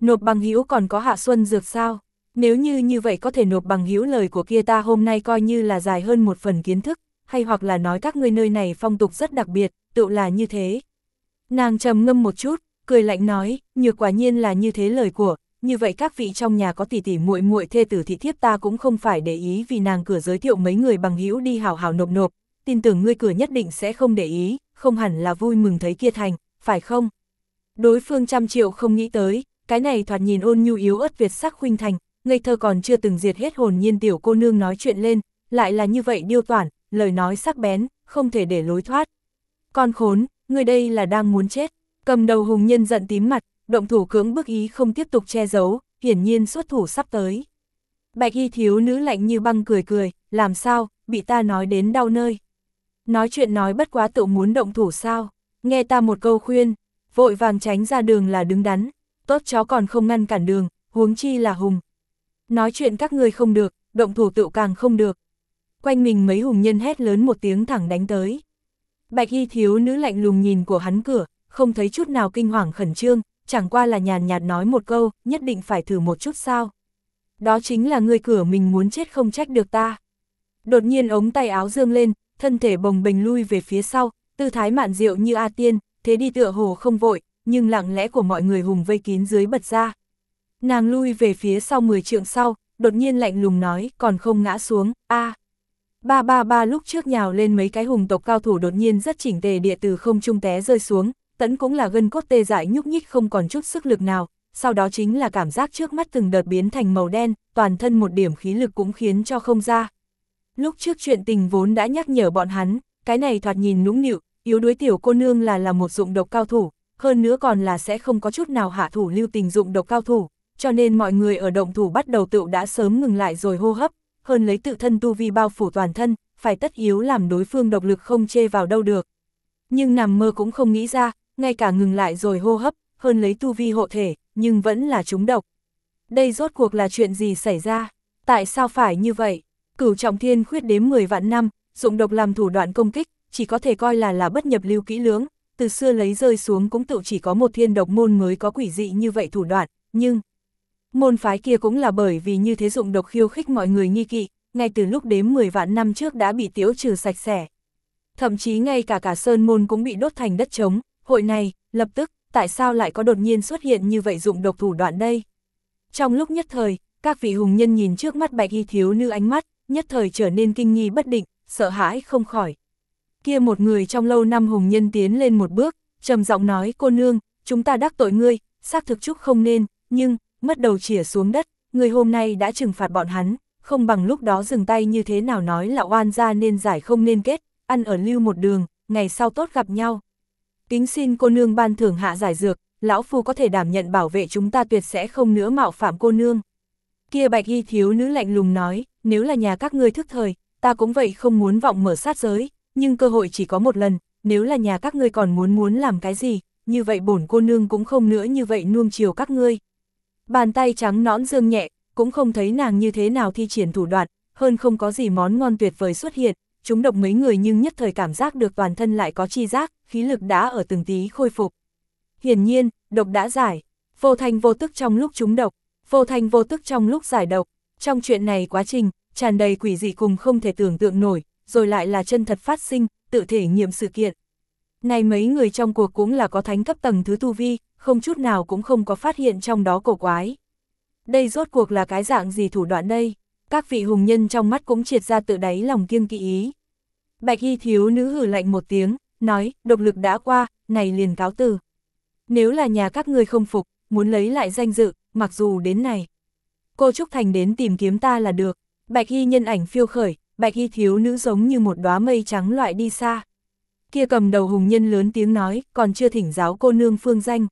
Nộp bằng hữu còn có Hạ Xuân Dược sao? Nếu như như vậy có thể nộp bằng hữu lời của kia ta hôm nay coi như là dài hơn một phần kiến thức, hay hoặc là nói các ngươi nơi này phong tục rất đặc biệt, tự là như thế. Nàng trầm ngâm một chút, cười lạnh nói, nhược quả nhiên là như thế lời của, như vậy các vị trong nhà có tỷ tỷ muội muội thê tử thị thiếp ta cũng không phải để ý vì nàng cửa giới thiệu mấy người bằng hữu đi hào hào nộp nộp, tin tưởng ngươi cửa nhất định sẽ không để ý, không hẳn là vui mừng thấy kia thành, phải không? Đối phương trăm triệu không nghĩ tới, cái này thoạt nhìn ôn nhu yếu ớt Việt sắc khuynh thành, ngây thơ còn chưa từng diệt hết hồn nhiên tiểu cô nương nói chuyện lên, lại là như vậy điêu toản, lời nói sắc bén, không thể để lối thoát. Con khốn, ngươi đây là đang muốn chết. Cầm đầu hùng nhân giận tím mặt, động thủ cưỡng bức ý không tiếp tục che giấu, hiển nhiên xuất thủ sắp tới. Bạch y thiếu nữ lạnh như băng cười cười, làm sao, bị ta nói đến đau nơi. Nói chuyện nói bất quá tự muốn động thủ sao, nghe ta một câu khuyên, vội vàng tránh ra đường là đứng đắn, tốt chó còn không ngăn cản đường, huống chi là hùng. Nói chuyện các ngươi không được, động thủ tự càng không được. Quanh mình mấy hùng nhân hét lớn một tiếng thẳng đánh tới. Bạch y thiếu nữ lạnh lùng nhìn của hắn cửa, không thấy chút nào kinh hoàng khẩn trương, chẳng qua là nhàn nhạt nói một câu, nhất định phải thử một chút sao. Đó chính là người cửa mình muốn chết không trách được ta. Đột nhiên ống tay áo dương lên, thân thể bồng bềnh lui về phía sau, tư thái mạn diệu như A Tiên, thế đi tựa hồ không vội, nhưng lặng lẽ của mọi người hùng vây kín dưới bật ra. Nàng lui về phía sau mười trượng sau, đột nhiên lạnh lùng nói, còn không ngã xuống, a Ba ba ba lúc trước nhào lên mấy cái hùng tộc cao thủ đột nhiên rất chỉnh tề địa từ không trung té rơi xuống, tẫn cũng là gân cốt tê dại nhúc nhích không còn chút sức lực nào, sau đó chính là cảm giác trước mắt từng đợt biến thành màu đen, toàn thân một điểm khí lực cũng khiến cho không ra. Lúc trước chuyện tình vốn đã nhắc nhở bọn hắn, cái này thoạt nhìn nũng nịu, yếu đuối tiểu cô nương là là một dụng độc cao thủ, hơn nữa còn là sẽ không có chút nào hạ thủ lưu tình dụng độc cao thủ, cho nên mọi người ở động thủ bắt đầu tự đã sớm ngừng lại rồi hô hấp, hơn lấy tự thân tu vi bao phủ toàn thân, phải tất yếu làm đối phương độc lực không chê vào đâu được. Nhưng nằm mơ cũng không nghĩ ra, ngay cả ngừng lại rồi hô hấp, hơn lấy tu vi hộ thể, nhưng vẫn là trúng độc. Đây rốt cuộc là chuyện gì xảy ra? Tại sao phải như vậy? Cửu trọng thiên khuyết đếm mười vạn năm, dụng độc làm thủ đoạn công kích, chỉ có thể coi là là bất nhập lưu kỹ lưỡng, từ xưa lấy rơi xuống cũng tự chỉ có một thiên độc môn mới có quỷ dị như vậy thủ đoạn, nhưng môn phái kia cũng là bởi vì như thế dụng độc khiêu khích mọi người nghi kỵ, ngay từ lúc đếm mười vạn năm trước đã bị tiễu trừ sạch sẽ. Thậm chí ngay cả cả sơn môn cũng bị đốt thành đất trống, hội này, lập tức, tại sao lại có đột nhiên xuất hiện như vậy dụng độc thủ đoạn đây? Trong lúc nhất thời, các vị hùng nhân nhìn trước mắt bạch y thiếu nữ ánh mắt, nhất thời trở nên kinh nghi bất định, sợ hãi không khỏi. Kia một người trong lâu năm hùng nhân tiến lên một bước, trầm giọng nói, cô nương, chúng ta đắc tội ngươi, xác thực chúc không nên, nhưng, mất đầu chỉa xuống đất, người hôm nay đã trừng phạt bọn hắn, không bằng lúc đó dừng tay như thế nào nói là oan gia nên giải không nên kết, ăn ở lưu một đường, ngày sau tốt gặp nhau. Kính xin cô nương ban thưởng hạ giải dược, lão phu có thể đảm nhận bảo vệ chúng ta tuyệt sẽ không nữa mạo phạm cô nương. Kia bạch y thiếu nữ lạnh lùng nói, nếu là nhà các ngươi thức thời, ta cũng vậy không muốn vọng mở sát giới, nhưng cơ hội chỉ có một lần, nếu là nhà các ngươi còn muốn muốn làm cái gì, như vậy bổn cô nương cũng không nữa như vậy nuông chiều các ngươi. Bàn tay trắng nõn dương nhẹ, cũng không thấy nàng như thế nào thi triển thủ đoạn, hơn không có gì món ngon tuyệt vời xuất hiện, chúng độc mấy người nhưng nhất thời cảm giác được toàn thân lại có chi giác, khí lực đã ở từng tí khôi phục. Hiển nhiên, độc đã giải, vô thanh vô tức trong lúc trúng độc, vô thanh vô tức trong lúc giải độc, trong chuyện này quá trình, tràn đầy quỷ dị cùng không thể tưởng tượng nổi, rồi lại là chân thật phát sinh, tự thể nghiệm sự kiện. Này mấy người trong cuộc cũng là có thánh cấp tầng thứ tu vi, không chút nào cũng không có phát hiện trong đó cổ quái. Đây rốt cuộc là cái dạng gì thủ đoạn đây? Các vị hùng nhân trong mắt cũng triệt ra tự đáy lòng kiêng kỵ ý. Bạch y thiếu nữ hử lạnh một tiếng, nói, độc lực đã qua, này liền cáo từ. Nếu là nhà các ngươi không phục, muốn lấy lại danh dự, mặc dù đến này. Cô Trúc Thành đến tìm kiếm ta là được. Bạch y nhân ảnh phiêu khởi, bạch y thiếu nữ giống như một đóa mây trắng loại đi xa. Kia cầm đầu hùng nhân lớn tiếng nói, còn chưa thỉnh giáo cô nương phương danh.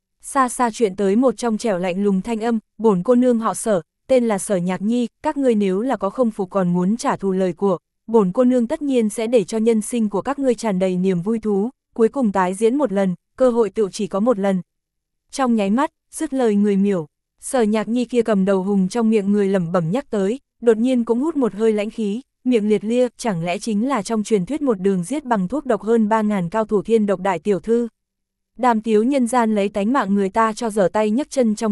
Xa xa chuyện tới một trong trẻo lạnh lùng thanh âm, bổn cô nương họ Sở, tên là Sở Nhạc Nhi, các ngươi nếu là có không phục còn muốn trả thù lời của, bổn cô nương tất nhiên sẽ để cho nhân sinh của các ngươi tràn đầy niềm vui thú, cuối cùng tái diễn một lần, cơ hội tự chỉ có một lần. Trong nháy mắt, dứt lời người miểu, Sở Nhạc Nhi kia cầm đầu hùng trong miệng người lẩm bẩm nhắc tới, đột nhiên cũng hút một hơi lãnh khí, miệng liệt lia, chẳng lẽ chính là trong truyền thuyết một đường giết bằng thuốc độc hơn ba ngàn cao thủ thiên độc đại tiểu thư. Đàm tiếu nhân gian lấy tánh mạng người ta cho giở tay nhấc chân trong lúc,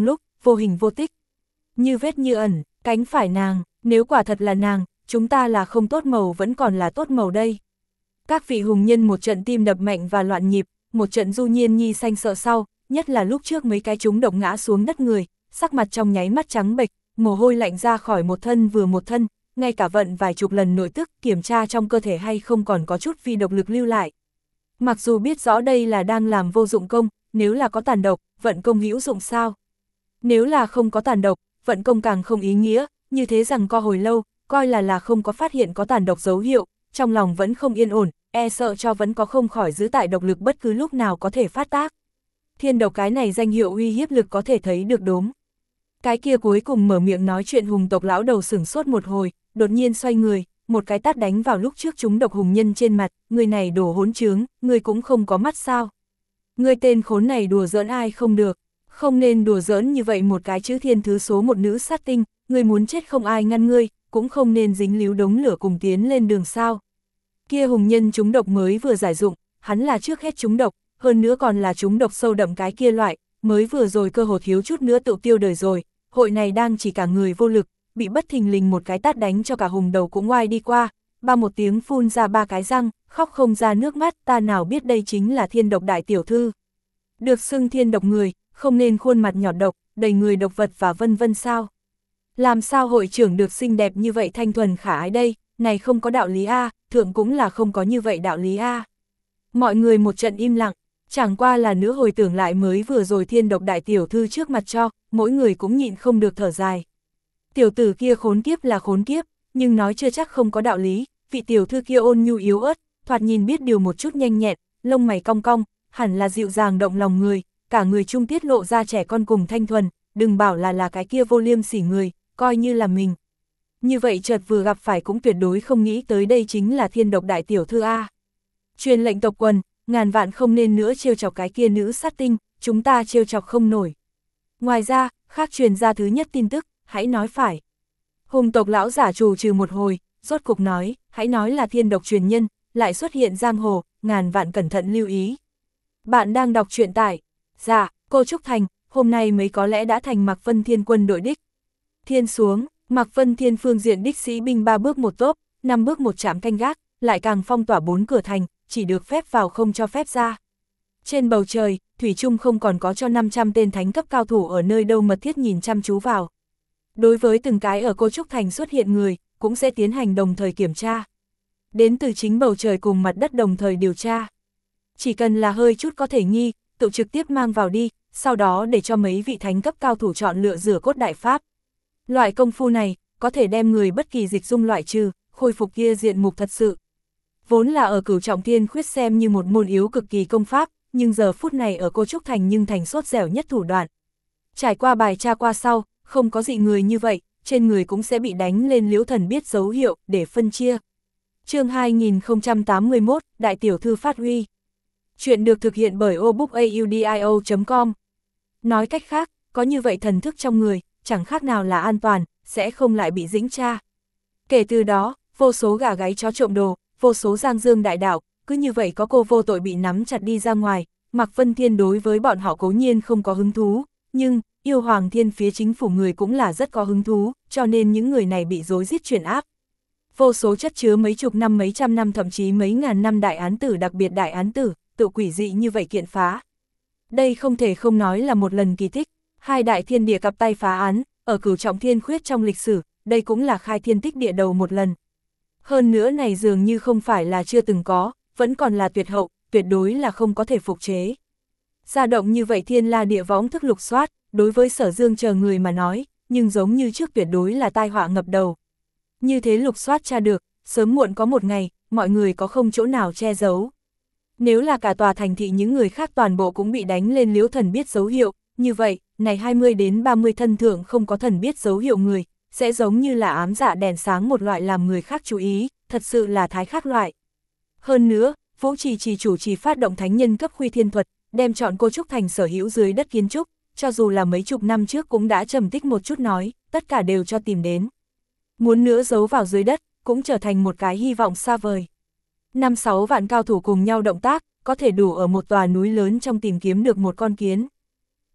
vô hình vô tích. Như vết như ẩn, cánh phải nàng, nếu quả thật là nàng, chúng ta là không tốt màu vẫn còn là tốt màu đây. Các vị hùng nhân một trận tim đập mạnh và loạn nhịp, một trận du nhiên nhi xanh sợ sau, nhất là lúc trước mấy cái chúng độc ngã xuống đất người, sắc mặt trong nháy mắt trắng bệch, mồ hôi lạnh ra khỏi một thân vừa một thân, ngay cả vận vài chục lần nội tức kiểm tra trong cơ thể hay không còn có chút vi độc lực lưu lại. Mặc dù biết rõ đây là đang làm vô dụng công, nếu là có tàn độc, vận công hữu dụng sao? Nếu là không có tàn độc, vận công càng không ý nghĩa, như thế rằng co hồi lâu, coi là là không có phát hiện có tàn độc dấu hiệu, trong lòng vẫn không yên ổn, e sợ cho vẫn có không khỏi giữ tại độc lực bất cứ lúc nào có thể phát tác. Thiên độc cái này danh hiệu uy hiếp lực có thể thấy được đốm. Cái kia cuối cùng mở miệng nói chuyện hùng tộc lão đầu sửng sốt một hồi, đột nhiên xoay người, một cái tát đánh vào lúc trước chúng độc hùng nhân trên mặt, người này đổ hỗn trướng, người cũng không có mắt sao. Người tên khốn này đùa giỡn ai không được, không nên đùa giỡn như vậy một cái chữ thiên thứ số một nữ sát tinh, người muốn chết không ai ngăn ngươi, cũng không nên dính líu đống lửa cùng tiến lên đường sao. Kia hùng nhân chúng độc mới vừa giải dụng, hắn là trước hết chúng độc, hơn nữa còn là chúng độc sâu đậm cái kia loại, mới vừa rồi cơ hồ thiếu chút nữa tự tiêu đời rồi, hội này đang chỉ cả người vô lực, bị bất thình lình một cái tát đánh cho cả hùng đầu cũng ngoai đi qua, ba một tiếng phun ra ba cái răng, khóc không ra nước mắt, ta nào biết đây chính là thiên độc đại tiểu thư. Được xưng thiên độc người, không nên khuôn mặt nhọt độc, đầy người độc vật và vân vân sao. Làm sao hội trưởng được xinh đẹp như vậy thanh thuần khả ái đây, này không có đạo lý A, thượng cũng là không có như vậy đạo lý A. Mọi người một trận im lặng, chẳng qua là nữa hồi tưởng lại mới vừa rồi thiên độc đại tiểu thư trước mặt cho, mỗi người cũng nhịn không được thở dài. Tiểu tử kia khốn kiếp là khốn kiếp, nhưng nói chưa chắc không có đạo lý, vị tiểu thư kia ôn nhu yếu ớt, thoạt nhìn biết điều một chút nhanh nhẹn, lông mày cong cong, hẳn là dịu dàng động lòng người, cả người trung tiết lộ ra trẻ con cùng thanh thuần, đừng bảo là là cái kia vô liêm sỉ người, coi như là mình. Như vậy chợt vừa gặp phải cũng tuyệt đối không nghĩ tới đây chính là thiên độc đại tiểu thư A. Truyền lệnh tộc quần, ngàn vạn không nên nữa trêu chọc cái kia nữ sát tinh, chúng ta trêu chọc không nổi. Ngoài ra, khác truyền ra thứ nhất tin tức, hãy nói phải. Hùng tộc lão giả trù trừ một hồi, rốt cục nói, hãy nói là thiên độc truyền nhân, lại xuất hiện giang hồ, ngàn vạn cẩn thận lưu ý. Bạn đang đọc truyện tại, dạ, cô Trúc Thành, hôm nay mới có lẽ đã thành Mạc Vân Thiên quân đội đích. Thiên xuống, Mạc Vân Thiên phương diện đích sĩ binh ba bước một tốp, năm bước một trạm canh gác, lại càng phong tỏa bốn cửa thành, chỉ được phép vào không cho phép ra. Trên bầu trời, thủy chung không còn có cho năm trăm tên thánh cấp cao thủ ở nơi đâu mật thiết nhìn chăm chú vào. Đối với từng cái ở Cô Trúc Thành xuất hiện người, cũng sẽ tiến hành đồng thời kiểm tra. Đến từ chính bầu trời cùng mặt đất đồng thời điều tra. Chỉ cần là hơi chút có thể nghi, tự trực tiếp mang vào đi, sau đó để cho mấy vị thánh cấp cao thủ chọn lựa rửa cốt đại pháp. Loại công phu này, có thể đem người bất kỳ dịch dung loại trừ, khôi phục kia diện mục thật sự. Vốn là ở Cửu Trọng Thiên Khuyết xem như một môn yếu cực kỳ công pháp, nhưng giờ phút này ở Cô Trúc Thành nhưng thành sốt dẻo nhất thủ đoạn. Trải qua bài tra qua sau, không có dị người như vậy, trên người cũng sẽ bị đánh lên liễu thần biết dấu hiệu, để phân chia. Chương hai nghìn không trăm tám mươi mốt, Đại Tiểu Thư phát huy. Chuyện được thực hiện bởi obookaudio chấm com. Nói cách khác, có như vậy thần thức trong người, chẳng khác nào là an toàn, sẽ không lại bị dĩnh tra. Kể từ đó, vô số gà gáy chó trộm đồ, vô số giang dương đại đạo, cứ như vậy có cô vô tội bị nắm chặt đi ra ngoài. Mạc Vân Thiên đối với bọn họ cố nhiên không có hứng thú, nhưng yêu Hoàng Thiên phía chính phủ người cũng là rất có hứng thú, cho nên những người này bị rối rít chuyển áp. Vô số chất chứa mấy chục năm mấy trăm năm thậm chí mấy ngàn năm đại án tử, đặc biệt đại án tử, tự quỷ dị như vậy kiện phá. Đây không thể không nói là một lần kỳ tích, hai đại thiên địa cặp tay phá án, ở Cửu Trọng Thiên Khuyết trong lịch sử, đây cũng là khai thiên tích địa đầu một lần. Hơn nữa này dường như không phải là chưa từng có, vẫn còn là tuyệt hậu, tuyệt đối là không có thể phục chế. Gia động như vậy thiên la địa võng thức lục soát, đối với Sở Dương chờ người mà nói, nhưng giống như trước tuyệt đối là tai họa ngập đầu. Như thế lục soát tra được, sớm muộn có một ngày, mọi người có không chỗ nào che giấu. Nếu là cả tòa thành thị những người khác toàn bộ cũng bị đánh lên liễu thần biết dấu hiệu, như vậy, này hai mươi đến ba mươi thân thượng không có thần biết dấu hiệu người, sẽ giống như là ám dạ đèn sáng một loại làm người khác chú ý, thật sự là thái khác loại. Hơn nữa, Vũ Trì Trì chủ trì phát động thánh nhân cấp khuy thiên thuật, đem chọn Cô Trúc Thành sở hữu dưới đất kiến trúc, cho dù là mấy chục năm trước cũng đã trầm tích một chút nói, tất cả đều cho tìm đến. Muốn nữa giấu vào dưới đất, cũng trở thành một cái hy vọng xa vời. Năm sáu vạn cao thủ cùng nhau động tác, có thể đủ ở một tòa núi lớn trong tìm kiếm được một con kiến.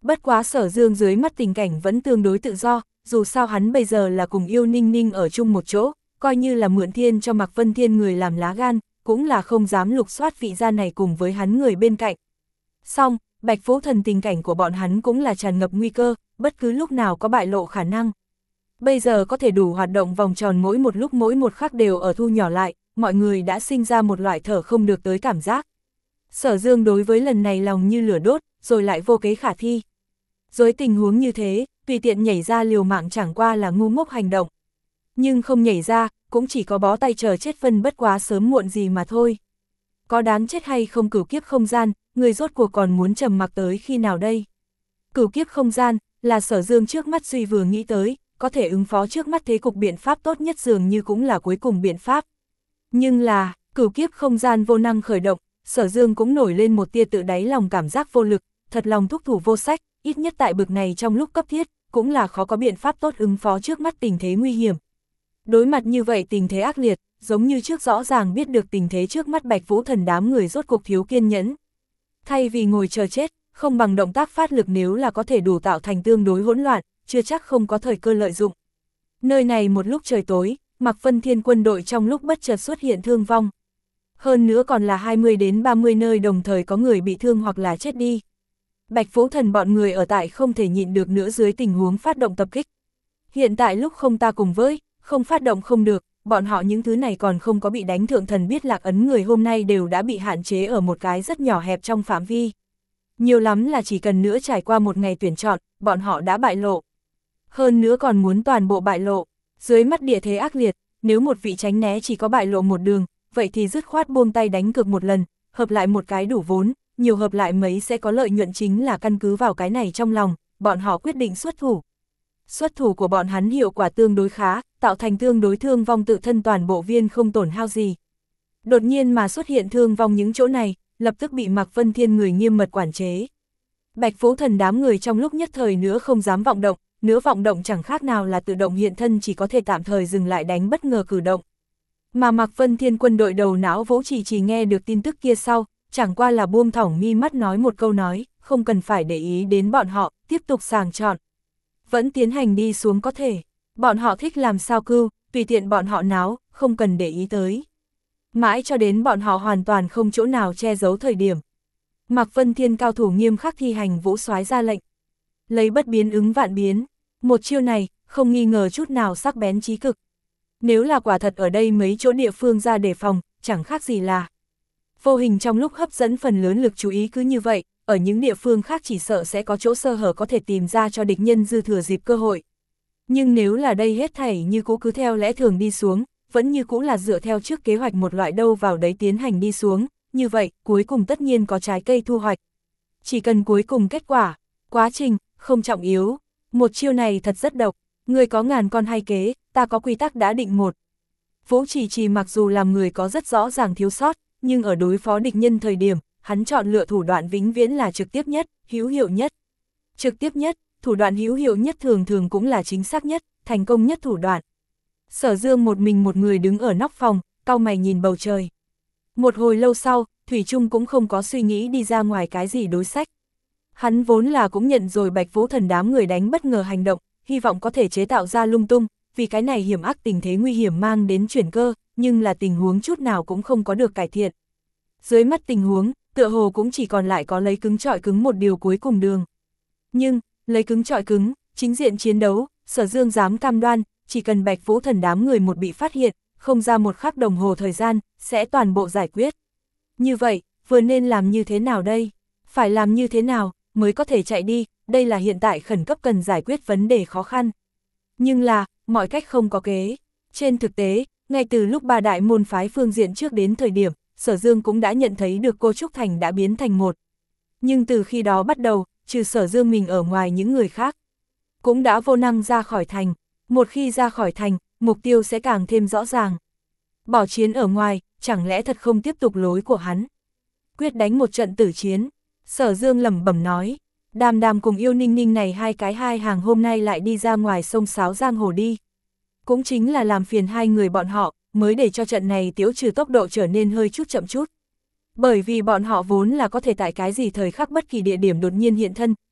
Bất quá Sở Dương dưới mắt tình cảnh vẫn tương đối tự do, dù sao hắn bây giờ là cùng Yêu Ninh Ninh ở chung một chỗ, coi như là mượn thiên cho Mạc Vân Thiên người làm lá gan, cũng là không dám lục soát vị gia này cùng với hắn người bên cạnh. Xong, Bạch Vũ Thần tình cảnh của bọn hắn cũng là tràn ngập nguy cơ, bất cứ lúc nào có bại lộ khả năng. Bây giờ có thể đủ hoạt động vòng tròn mỗi một lúc mỗi một khắc đều ở thu nhỏ lại, mọi người đã sinh ra một loại thở không được tới cảm giác. Sở Dương đối với lần này lòng như lửa đốt, rồi lại vô kế khả thi. Dưới tình huống như thế, tùy tiện nhảy ra liều mạng chẳng qua là ngu ngốc hành động. Nhưng không nhảy ra, cũng chỉ có bó tay chờ chết phân bất quá sớm muộn gì mà thôi. Có đáng chết hay không cửu kiếp không gian, người rốt cuộc còn muốn trầm mặc tới khi nào đây? Cửu kiếp không gian, là Sở Dương trước mắt suy vừa nghĩ tới, có thể ứng phó trước mắt thế cục biện pháp tốt nhất dường như cũng là cuối cùng biện pháp. Nhưng là, cửu kiếp không gian vô năng khởi động, Sở Dương cũng nổi lên một tia tự đáy lòng cảm giác vô lực, thật lòng thúc thủ vô sách, ít nhất tại bực này trong lúc cấp thiết, cũng là khó có biện pháp tốt ứng phó trước mắt tình thế nguy hiểm. Đối mặt như vậy tình thế ác liệt, giống như trước rõ ràng biết được tình thế trước mắt Bạch Vũ Thần đám người rốt cuộc thiếu kiên nhẫn. Thay vì ngồi chờ chết, không bằng động tác phát lực nếu là có thể đủ tạo thành tương đối hỗn loạn, chưa chắc không có thời cơ lợi dụng. Nơi này một lúc trời tối, Mạc Vân Thiên quân đội trong lúc bất chợt xuất hiện thương vong. Hơn nữa còn là hai mươi đến ba mươi nơi đồng thời có người bị thương hoặc là chết đi. Bạch Vũ Thần bọn người ở tại không thể nhịn được nữa dưới tình huống phát động tập kích. Hiện tại lúc không ta cùng với, không phát động không được, bọn họ những thứ này còn không có bị đánh thượng thần biết lạc ấn người hôm nay đều đã bị hạn chế ở một cái rất nhỏ hẹp trong phạm vi. Nhiều lắm là chỉ cần nữa trải qua một ngày tuyển chọn, bọn họ đã bại lộ. Hơn nữa còn muốn toàn bộ bại lộ, dưới mắt địa thế ác liệt, nếu một vị tránh né chỉ có bại lộ một đường, vậy thì dứt khoát buông tay đánh cược một lần, hợp lại một cái đủ vốn, nhiều hợp lại mấy sẽ có lợi nhuận chính là căn cứ vào cái này trong lòng, bọn họ quyết định xuất thủ. Xuất thủ của bọn hắn hiệu quả tương đối khá, tạo thành tương đối thương vong tự thân toàn bộ viên không tổn hao gì. Đột nhiên mà xuất hiện thương vong những chỗ này, lập tức bị Mạc Vân Thiên người nghiêm mật quản chế. Bạch Vũ Thần đám người trong lúc nhất thời nữa không dám vọng động, nữa vọng động chẳng khác nào là tự động hiện thân chỉ có thể tạm thời dừng lại đánh bất ngờ cử động. Mà Mạc Vân Thiên quân đội đầu não Vũ Chỉ Chỉ nghe được tin tức kia sau, chẳng qua là buông thõng mi mắt nói một câu nói, không cần phải để ý đến bọn họ, tiếp tục sàng chọn. Vẫn tiến hành đi xuống có thể, bọn họ thích làm sao cưu, tùy tiện bọn họ náo, không cần để ý tới. Mãi cho đến bọn họ hoàn toàn không chỗ nào che giấu thời điểm. Mạc Vân Thiên cao thủ nghiêm khắc thi hành Vũ Soái ra lệnh. Lấy bất biến ứng vạn biến, một chiêu này, không nghi ngờ chút nào sắc bén chí cực. Nếu là quả thật ở đây mấy chỗ địa phương ra đề phòng, chẳng khác gì là vô hình trong lúc hấp dẫn phần lớn lực chú ý cứ như vậy, ở những địa phương khác chỉ sợ sẽ có chỗ sơ hở có thể tìm ra cho địch nhân dư thừa dịp cơ hội. Nhưng nếu là đây hết thảy như cũ cứ theo lẽ thường đi xuống, vẫn như cũ là dựa theo trước kế hoạch một loại đâu vào đấy tiến hành đi xuống, như vậy, cuối cùng tất nhiên có trái cây thu hoạch. Chỉ cần cuối cùng kết quả, quá trình, không trọng yếu, một chiêu này thật rất độc, người có ngàn con hay kế, ta có quy tắc đã định một. Vũ Chỉ Chỉ mặc dù làm người có rất rõ ràng thiếu sót, nhưng ở đối phó địch nhân thời điểm, hắn chọn lựa thủ đoạn vĩnh viễn là trực tiếp nhất, hữu hiệu nhất. Trực tiếp nhất, thủ đoạn hữu hiệu nhất thường thường cũng là chính xác nhất, thành công nhất thủ đoạn. Sở Dương một mình một người đứng ở nóc phòng, cau mày nhìn bầu trời. Một hồi lâu sau, Thủy Trung cũng không có suy nghĩ đi ra ngoài cái gì đối sách. Hắn vốn là cũng nhận rồi Bạch Vũ Thần đám người đánh bất ngờ hành động, hy vọng có thể chế tạo ra lung tung, vì cái này hiểm ác tình thế nguy hiểm mang đến chuyển cơ, nhưng là tình huống chút nào cũng không có được cải thiện. Dưới mắt tình huống, tựa hồ cũng chỉ còn lại có lấy cứng trọi cứng một điều cuối cùng đường. Nhưng, lấy cứng trọi cứng, chính diện chiến đấu, Sở Dương dám cam đoan, chỉ cần Bạch Vũ Thần đám người một bị phát hiện, không ra một khắc đồng hồ thời gian, sẽ toàn bộ giải quyết. Như vậy, vừa nên làm như thế nào đây? Phải làm như thế nào, mới có thể chạy đi, đây là hiện tại khẩn cấp cần giải quyết vấn đề khó khăn. Nhưng là, mọi cách không có kế. Trên thực tế, ngay từ lúc ba đại môn phái phương diện trước đến thời điểm, Sở Dương cũng đã nhận thấy được cô Trúc Thành đã biến thành một. Nhưng từ khi đó bắt đầu, trừ Sở Dương mình ở ngoài những người khác, cũng đã vô năng ra khỏi thành. Một khi ra khỏi thành, mục tiêu sẽ càng thêm rõ ràng. Bỏ chiến ở ngoài, chẳng lẽ thật không tiếp tục lối của hắn. Quyết đánh một trận tử chiến, Sở Dương lẩm bẩm nói. Đàm Đàm cùng Yêu Ninh Ninh này hai cái hai hàng hôm nay lại đi ra ngoài sông Sáo giang hồ đi. Cũng chính là làm phiền hai người bọn họ, mới để cho trận này tiêu trừ tốc độ trở nên hơi chút chậm chút. Bởi vì bọn họ vốn là có thể tại cái gì thời khắc bất kỳ địa điểm đột nhiên hiện thân,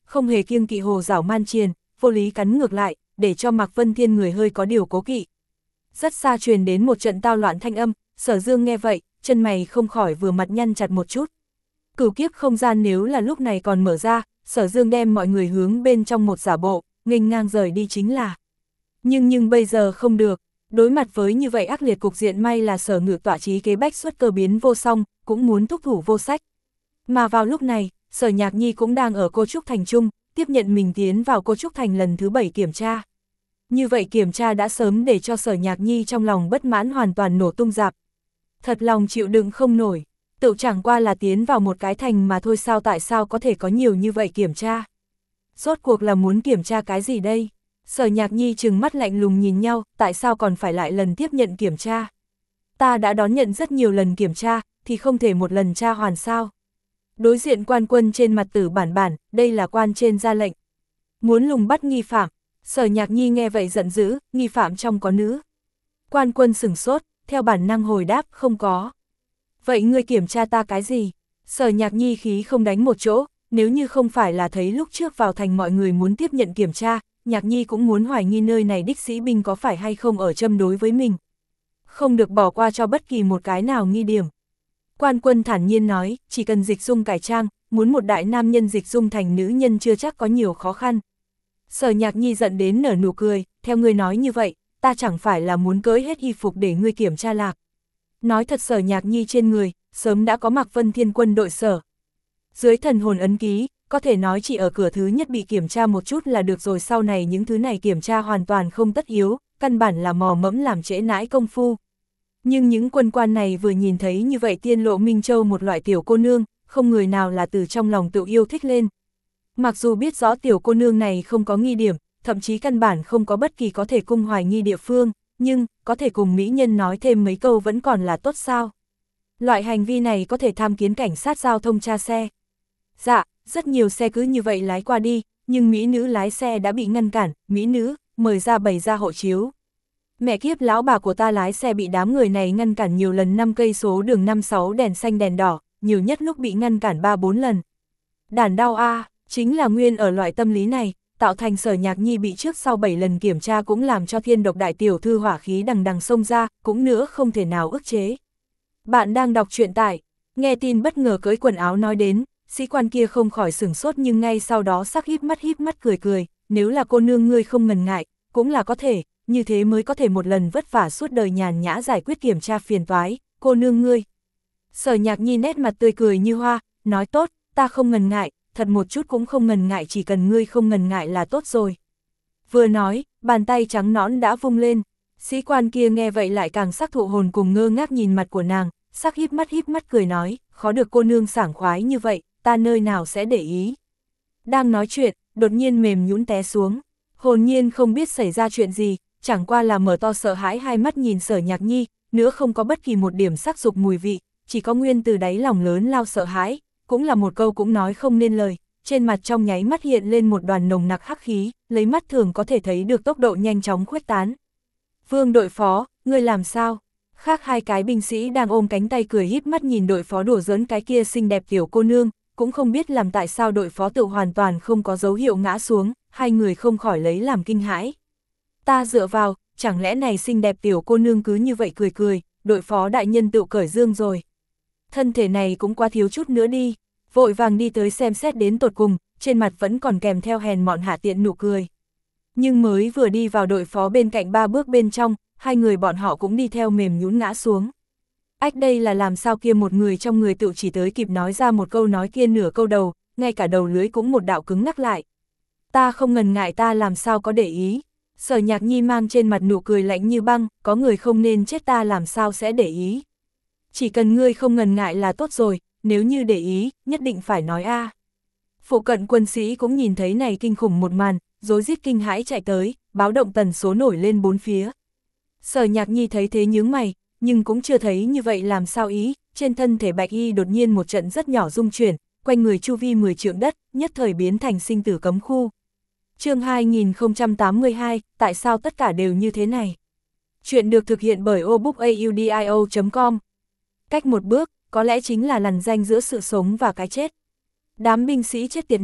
không hề kiêng kỵ hồ giảo man triền, vô lý cắn ngược lại, để cho Mạc Vân Thiên người hơi có điều cố kỵ. Rất xa truyền đến một trận tao loạn thanh âm, Sở Dương nghe vậy, chân mày không khỏi vừa mặt nhăn chặt một chút. Cửu kiếp không gian nếu là lúc này còn mở ra, Sở Dương đem mọi người hướng bên trong một giả bộ, nghênh ngang rời đi chính là. Nhưng nhưng bây giờ không được, đối mặt với như vậy ác liệt cục diện, may là Sở Ngự tọa chí kế bách xuất cơ biến vô song, cũng muốn thúc thủ vô sách. Mà vào lúc này, Sở Nhạc Nhi cũng đang ở Cô Trúc Thành Trung, tiếp nhận mình tiến vào Cô Trúc Thành lần thứ bảy kiểm tra. Như vậy kiểm tra đã sớm để cho Sở Nhạc Nhi trong lòng bất mãn hoàn toàn nổ tung rạp. Thật lòng chịu đựng không nổi, tự chẳng qua là tiến vào một cái thành mà thôi, sao tại sao có thể có nhiều như vậy kiểm tra. Rốt cuộc là muốn kiểm tra cái gì đây? Sở Nhạc Nhi trừng mắt lạnh lùng nhìn nhau, tại sao còn phải lại lần tiếp nhận kiểm tra? Ta đã đón nhận rất nhiều lần kiểm tra, thì không thể một lần tra hoàn sao? Đối diện quan quân trên mặt tử bản bản, đây là quan trên ra lệnh. Muốn lùng bắt nghi phạm. Sở Nhạc Nhi nghe vậy giận dữ, nghi phạm trong có nữ. Quan quân sửng sốt, theo bản năng hồi đáp, không có. Vậy ngươi kiểm tra ta cái gì? Sở Nhạc Nhi khí không đánh một chỗ, nếu như không phải là thấy lúc trước vào thành mọi người muốn tiếp nhận kiểm tra, Nhạc Nhi cũng muốn hoài nghi nơi này đích sĩ binh có phải hay không ở châm đối với mình. Không được bỏ qua cho bất kỳ một cái nào nghi điểm. Quan quân thản nhiên nói, chỉ cần dịch dung cải trang, muốn một đại nam nhân dịch dung thành nữ nhân chưa chắc có nhiều khó khăn. Sở Nhạc Nhi giận đến nở nụ cười, theo ngươi nói như vậy, ta chẳng phải là muốn cởi hết y phục để ngươi kiểm tra lạc. Nói thật, Sở Nhạc Nhi trên người, sớm đã có Mạc Vân Thiên quân đội sở. Dưới thần hồn ấn ký, có thể nói chỉ ở cửa thứ nhất bị kiểm tra một chút là được rồi, sau này những thứ này kiểm tra hoàn toàn không tất yếu, căn bản là mò mẫm làm trễ nãi công phu. Nhưng những quân quan này vừa nhìn thấy như vậy tiên lộ Minh Châu một loại tiểu cô nương, không người nào là từ trong lòng tự yêu thích lên. Mặc dù biết rõ tiểu cô nương này không có nghi điểm, thậm chí căn bản không có bất kỳ có thể cung hoài nghi địa phương, nhưng có thể cùng mỹ nhân nói thêm mấy câu vẫn còn là tốt sao. Loại hành vi này có thể tham kiến cảnh sát giao thông tra xe. Dạ, rất nhiều xe cứ như vậy lái qua đi, nhưng mỹ nữ lái xe đã bị ngăn cản, mỹ nữ, mời ra bày ra hộ chiếu. Mẹ kiếp, lão bà của ta lái xe bị đám người này ngăn cản nhiều lần, năm cây số đường năm sáu đèn xanh đèn đỏ, nhiều nhất lúc bị ngăn cản ba bốn lần. Đàn đau a, à, chính là nguyên ở loại tâm lý này, tạo thành Sở Nhạc Nhi bị trước sau bảy lần kiểm tra cũng làm cho Thiên Độc đại tiểu thư hỏa khí đằng đằng xông ra, cũng nữa không thể nào ức chế. Bạn đang đọc truyện tại, nghe tin bất ngờ cởi quần áo nói đến, sĩ quan kia không khỏi sửng sốt, nhưng ngay sau đó sắc híp mắt híp mắt cười cười, nếu là cô nương ngươi không ngần ngại, cũng là có thể, như thế mới có thể một lần vất vả suốt đời nhàn nhã giải quyết kiểm tra phiền toái, cô nương ngươi. Sở Nhạc Nhi nét mặt tươi cười như hoa, nói tốt, ta không ngần ngại, thật một chút cũng không ngần ngại, chỉ cần ngươi không ngần ngại là tốt rồi. Vừa nói, bàn tay trắng nõn đã vung lên, sĩ quan kia nghe vậy lại càng sắc thụ hồn cùng ngơ ngác nhìn mặt của nàng, sắc híp mắt híp mắt cười nói, khó được cô nương sảng khoái như vậy, ta nơi nào sẽ để ý. Đang nói chuyện, đột nhiên mềm nhũn té xuống, hồn nhiên không biết xảy ra chuyện gì, chẳng qua là mở to sợ hãi hai mắt nhìn Sở Nhạc Nhi, nữa không có bất kỳ một điểm sắc dục mùi vị, chỉ có nguyên từ đáy lòng lớn lao sợ hãi, cũng là một câu cũng nói không nên lời, trên mặt trong nháy mắt hiện lên một đoàn nồng nặc hắc khí, lấy mắt thường có thể thấy được tốc độ nhanh chóng khuếch tán. Vương đội phó, ngươi làm sao? Khác hai cái binh sĩ đang ôm cánh tay cười híp mắt nhìn đội phó đùa giỡn cái kia xinh đẹp tiểu cô nương, cũng không biết làm tại sao đội phó tự hoàn toàn không có dấu hiệu ngã xuống, hai người không khỏi lấy làm kinh hãi. Ta dựa vào, chẳng lẽ này xinh đẹp tiểu cô nương cứ như vậy cười cười, đội phó đại nhân tự cởi dương rồi. Thân thể này cũng quá thiếu chút nữa đi, vội vàng đi tới xem xét đến tột cùng, trên mặt vẫn còn kèm theo hèn mọn hạ tiện nụ cười. Nhưng mới vừa đi vào đội phó bên cạnh ba bước bên trong, hai người bọn họ cũng đi theo mềm nhũn ngã xuống. Ách, đây là làm sao kia, một người trong người tự chỉ tới kịp nói ra một câu nói kia nửa câu đầu, ngay cả đầu lưới cũng một đạo cứng ngắc lại. Ta không ngần ngại, ta làm sao có để ý. Sở Nhạc Nhi mang trên mặt nụ cười lạnh như băng, có người không nên chết ta làm sao sẽ để ý. Chỉ cần ngươi không ngần ngại là tốt rồi, nếu như để ý, nhất định phải nói a. À. Phụ cận quân sĩ cũng nhìn thấy này kinh khủng một màn, rối rít kinh hãi chạy tới, báo động tần số nổi lên bốn phía. Sở Nhạc Nhi thấy thế nhướng mày, nhưng cũng chưa thấy như vậy làm sao ý, trên thân thể bạch y đột nhiên một trận rất nhỏ rung chuyển, quanh người chu vi mười trượng đất, nhất thời biến thành sinh tử cấm khu. Chương hai nghìn không trăm tám mươi hai, tại sao tất cả đều như thế này? Chuyện được thực hiện bởi obookaudio chấm com. Cách một bước, có lẽ chính là lằn ranh giữa sự sống và cái chết. Đám binh sĩ chết tiệt này,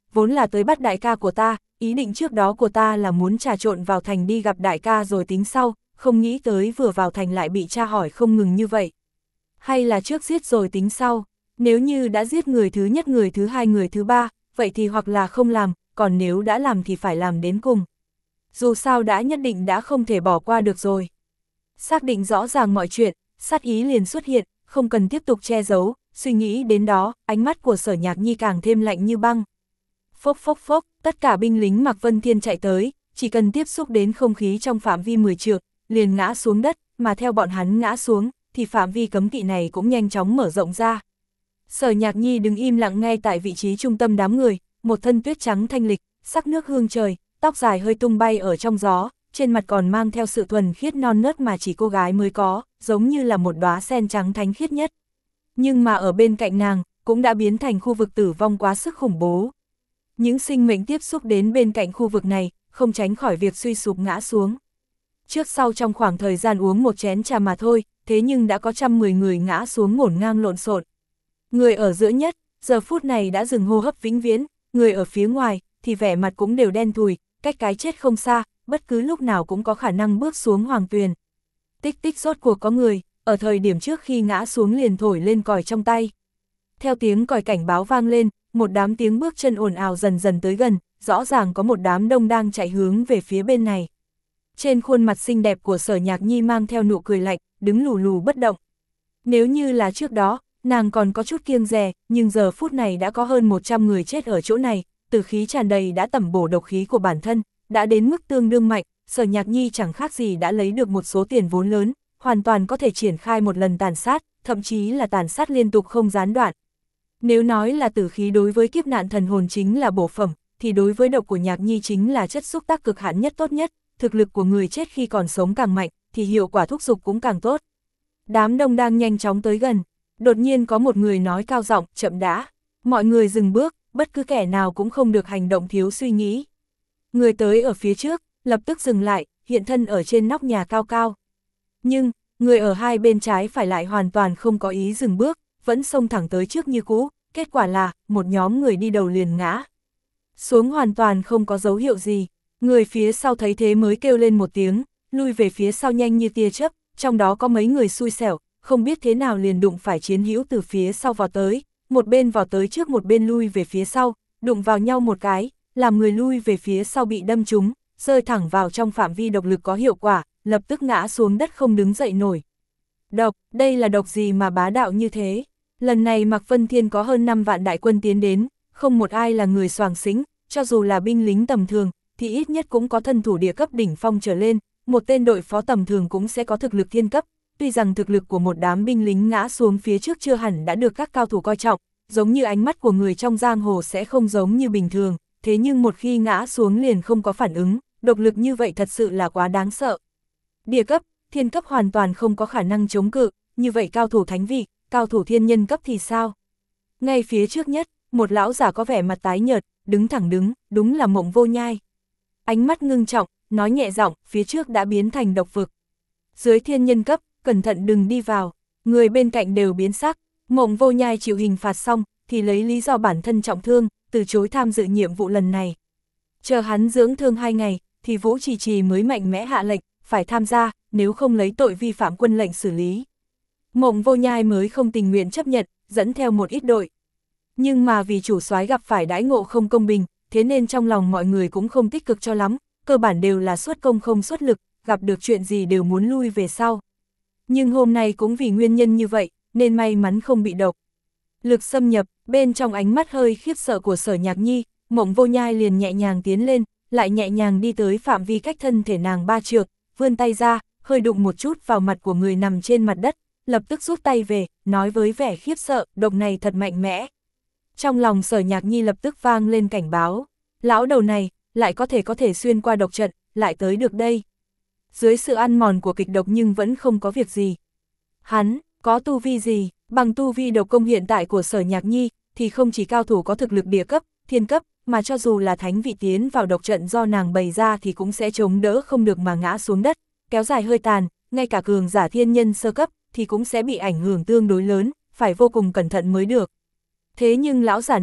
vốn là tới bắt đại ca của ta, ý định trước đó của ta là muốn trà trộn vào thành đi gặp đại ca rồi tính sau, không nghĩ tới vừa vào thành lại bị tra hỏi không ngừng như vậy. Hay là trước giết rồi tính sau, nếu như đã giết người thứ nhất, người thứ hai, người thứ ba, vậy thì hoặc là không làm, còn nếu đã làm thì phải làm đến cùng. Dù sao đã nhất định đã không thể bỏ qua được rồi. Xác định rõ ràng mọi chuyện, sát ý liền xuất hiện, không cần tiếp tục che giấu, suy nghĩ đến đó, ánh mắt của Sở Nhạc Nhi càng thêm lạnh như băng. Phốc phốc phốc, tất cả binh lính Mạc Vân Thiên chạy tới, chỉ cần tiếp xúc đến không khí trong phạm vi mười trượng, liền ngã xuống đất, mà theo bọn hắn ngã xuống, thì phạm vi cấm kỵ này cũng nhanh chóng mở rộng ra. Sở Nhạc Nhi đứng im lặng ngay tại vị trí trung tâm đám người, một thân tuyết trắng thanh lịch, sắc nước hương trời, tóc dài hơi tung bay ở trong gió, trên mặt còn mang theo sự thuần khiết non nớt mà chỉ cô gái mới có, giống như là một đóa sen trắng thánh khiết nhất. Nhưng mà ở bên cạnh nàng, cũng đã biến thành khu vực tử vong quá sức khủng bố. Những sinh mệnh tiếp xúc đến bên cạnh khu vực này, không tránh khỏi việc suy sụp ngã xuống. Trước sau trong khoảng thời gian uống một chén trà mà thôi, thế nhưng đã có trăm mười người ngã xuống ngổn ngang lộn xộn. Người ở giữa nhất, giờ phút này đã dừng hô hấp vĩnh viễn, người ở phía ngoài, thì vẻ mặt cũng đều đen thùi, cách cái chết không xa, bất cứ lúc nào cũng có khả năng bước xuống hoàng tuyền. Tích tích rốt cuộc có người, ở thời điểm trước khi ngã xuống liền thổi lên còi trong tay. Theo tiếng còi cảnh báo vang lên, một đám tiếng bước chân ồn ào dần dần tới gần, rõ ràng có một đám đông đang chạy hướng về phía bên này. Trên khuôn mặt xinh đẹp của Sở Nhạc Nhi mang theo nụ cười lạnh, đứng lù lù bất động. Nếu như là trước đó, nàng còn có chút kiêng dè, nhưng giờ phút này đã có hơn một trăm người chết ở chỗ này, tử khí tràn đầy đã tẩm bổ độc khí của bản thân, đã đến mức tương đương mạnh, Sở Nhạc Nhi chẳng khác gì đã lấy được một số tiền vốn lớn, hoàn toàn có thể triển khai một lần tàn sát, thậm chí là tàn sát liên tục không gián đoạn. Nếu nói là tử khí đối với kiếp nạn thần hồn chính là bổ phẩm, thì đối với độc của Nhạc Nhi chính là chất xúc tác cực hạn nhất tốt nhất, thực lực của người chết khi còn sống càng mạnh, thì hiệu quả thúc giục cũng càng tốt. Đám đông đang nhanh chóng tới gần, đột nhiên có một người nói cao giọng, chậm đã, mọi người dừng bước, bất cứ kẻ nào cũng không được hành động thiếu suy nghĩ. Người tới ở phía trước, lập tức dừng lại, hiện thân ở trên nóc nhà cao cao. Nhưng, người ở hai bên trái phải lại hoàn toàn không có ý dừng bước, vẫn xông thẳng tới trước như cũ, kết quả là, một nhóm người đi đầu liền ngã. Xuống hoàn toàn không có dấu hiệu gì, người phía sau thấy thế mới kêu lên một tiếng, lui về phía sau nhanh như tia chớp, trong đó có mấy người xui xẻo, không biết thế nào liền đụng phải chiến hữu từ phía sau vào tới, một bên vào tới trước một bên lui về phía sau, đụng vào nhau một cái, làm người lui về phía sau bị đâm trúng, rơi thẳng vào trong phạm vi độc lực có hiệu quả, lập tức ngã xuống đất không đứng dậy nổi. Độc, đây là độc gì mà bá đạo như thế? Lần này Mạc Vân Thiên có hơn năm vạn đại quân tiến đến, không một ai là người soàng xính, cho dù là binh lính tầm thường, thì ít nhất cũng có thân thủ địa cấp đỉnh phong trở lên, một tên đội phó tầm thường cũng sẽ có thực lực thiên cấp. Tuy rằng thực lực của một đám binh lính ngã xuống phía trước chưa hẳn đã được các cao thủ coi trọng, giống như ánh mắt của người trong giang hồ sẽ không giống như bình thường, thế nhưng một khi ngã xuống liền không có phản ứng, độc lực như vậy thật sự là quá đáng sợ. Địa cấp, thiên cấp hoàn toàn không có khả năng chống cự, như vậy cao thủ thánh vị, cao thủ thiên nhân cấp thì sao? Ngay phía trước nhất, một lão giả có vẻ mặt tái nhợt, đứng thẳng đứng, đúng là Mộng Vô Nhai. Ánh mắt ngưng trọng, nói nhẹ giọng, phía trước đã biến thành độc vực. Dưới thiên nhân cấp, cẩn thận đừng đi vào, người bên cạnh đều biến sắc, Mộng Vô Nhai chịu hình phạt xong, thì lấy lý do bản thân trọng thương, từ chối tham dự nhiệm vụ lần này. Chờ hắn dưỡng thương hai ngày, thì Vũ Trì Trì mới mạnh mẽ hạ lệnh, phải tham gia, nếu không lấy tội vi phạm quân lệnh xử lý. Mộng Vô Nhai mới không tình nguyện chấp nhận, dẫn theo một ít đội. Nhưng mà vì chủ soái gặp phải đãi ngộ không công bình, thế nên trong lòng mọi người cũng không tích cực cho lắm, cơ bản đều là xuất công không xuất lực, gặp được chuyện gì đều muốn lui về sau. Nhưng hôm nay cũng vì nguyên nhân như vậy, nên may mắn không bị độc lực xâm nhập, bên trong ánh mắt hơi khiếp sợ của Sở Nhạc Nhi, Mộng Vô Nhai liền nhẹ nhàng tiến lên, lại nhẹ nhàng đi tới phạm vi cách thân thể nàng ba trượng, vươn tay ra, hơi đụng một chút vào mặt của người nằm trên mặt đất, lập tức rút tay về, nói với vẻ khiếp sợ, độc này thật mạnh mẽ. Trong lòng Sở Nhạc Nhi lập tức vang lên cảnh báo, lão đầu này, lại có thể có thể xuyên qua độc trận, lại tới được đây. Dưới sự ăn mòn của kịch độc nhưng vẫn không có việc gì. Hắn, có tu vi gì, bằng tu vi độc công hiện tại của Sở Nhạc Nhi, thì không chỉ cao thủ có thực lực địa cấp, thiên cấp, mà cho dù là thánh vị tiến vào độc trận do nàng bày ra thì cũng sẽ chống đỡ không được mà ngã xuống đất, kéo dài hơi tàn, ngay cả cường giả thiên nhân sơ cấp, thì cũng sẽ bị ảnh hưởng tương đối lớn, phải vô cùng cẩn thận mới được. Thế nhưng lão giả này,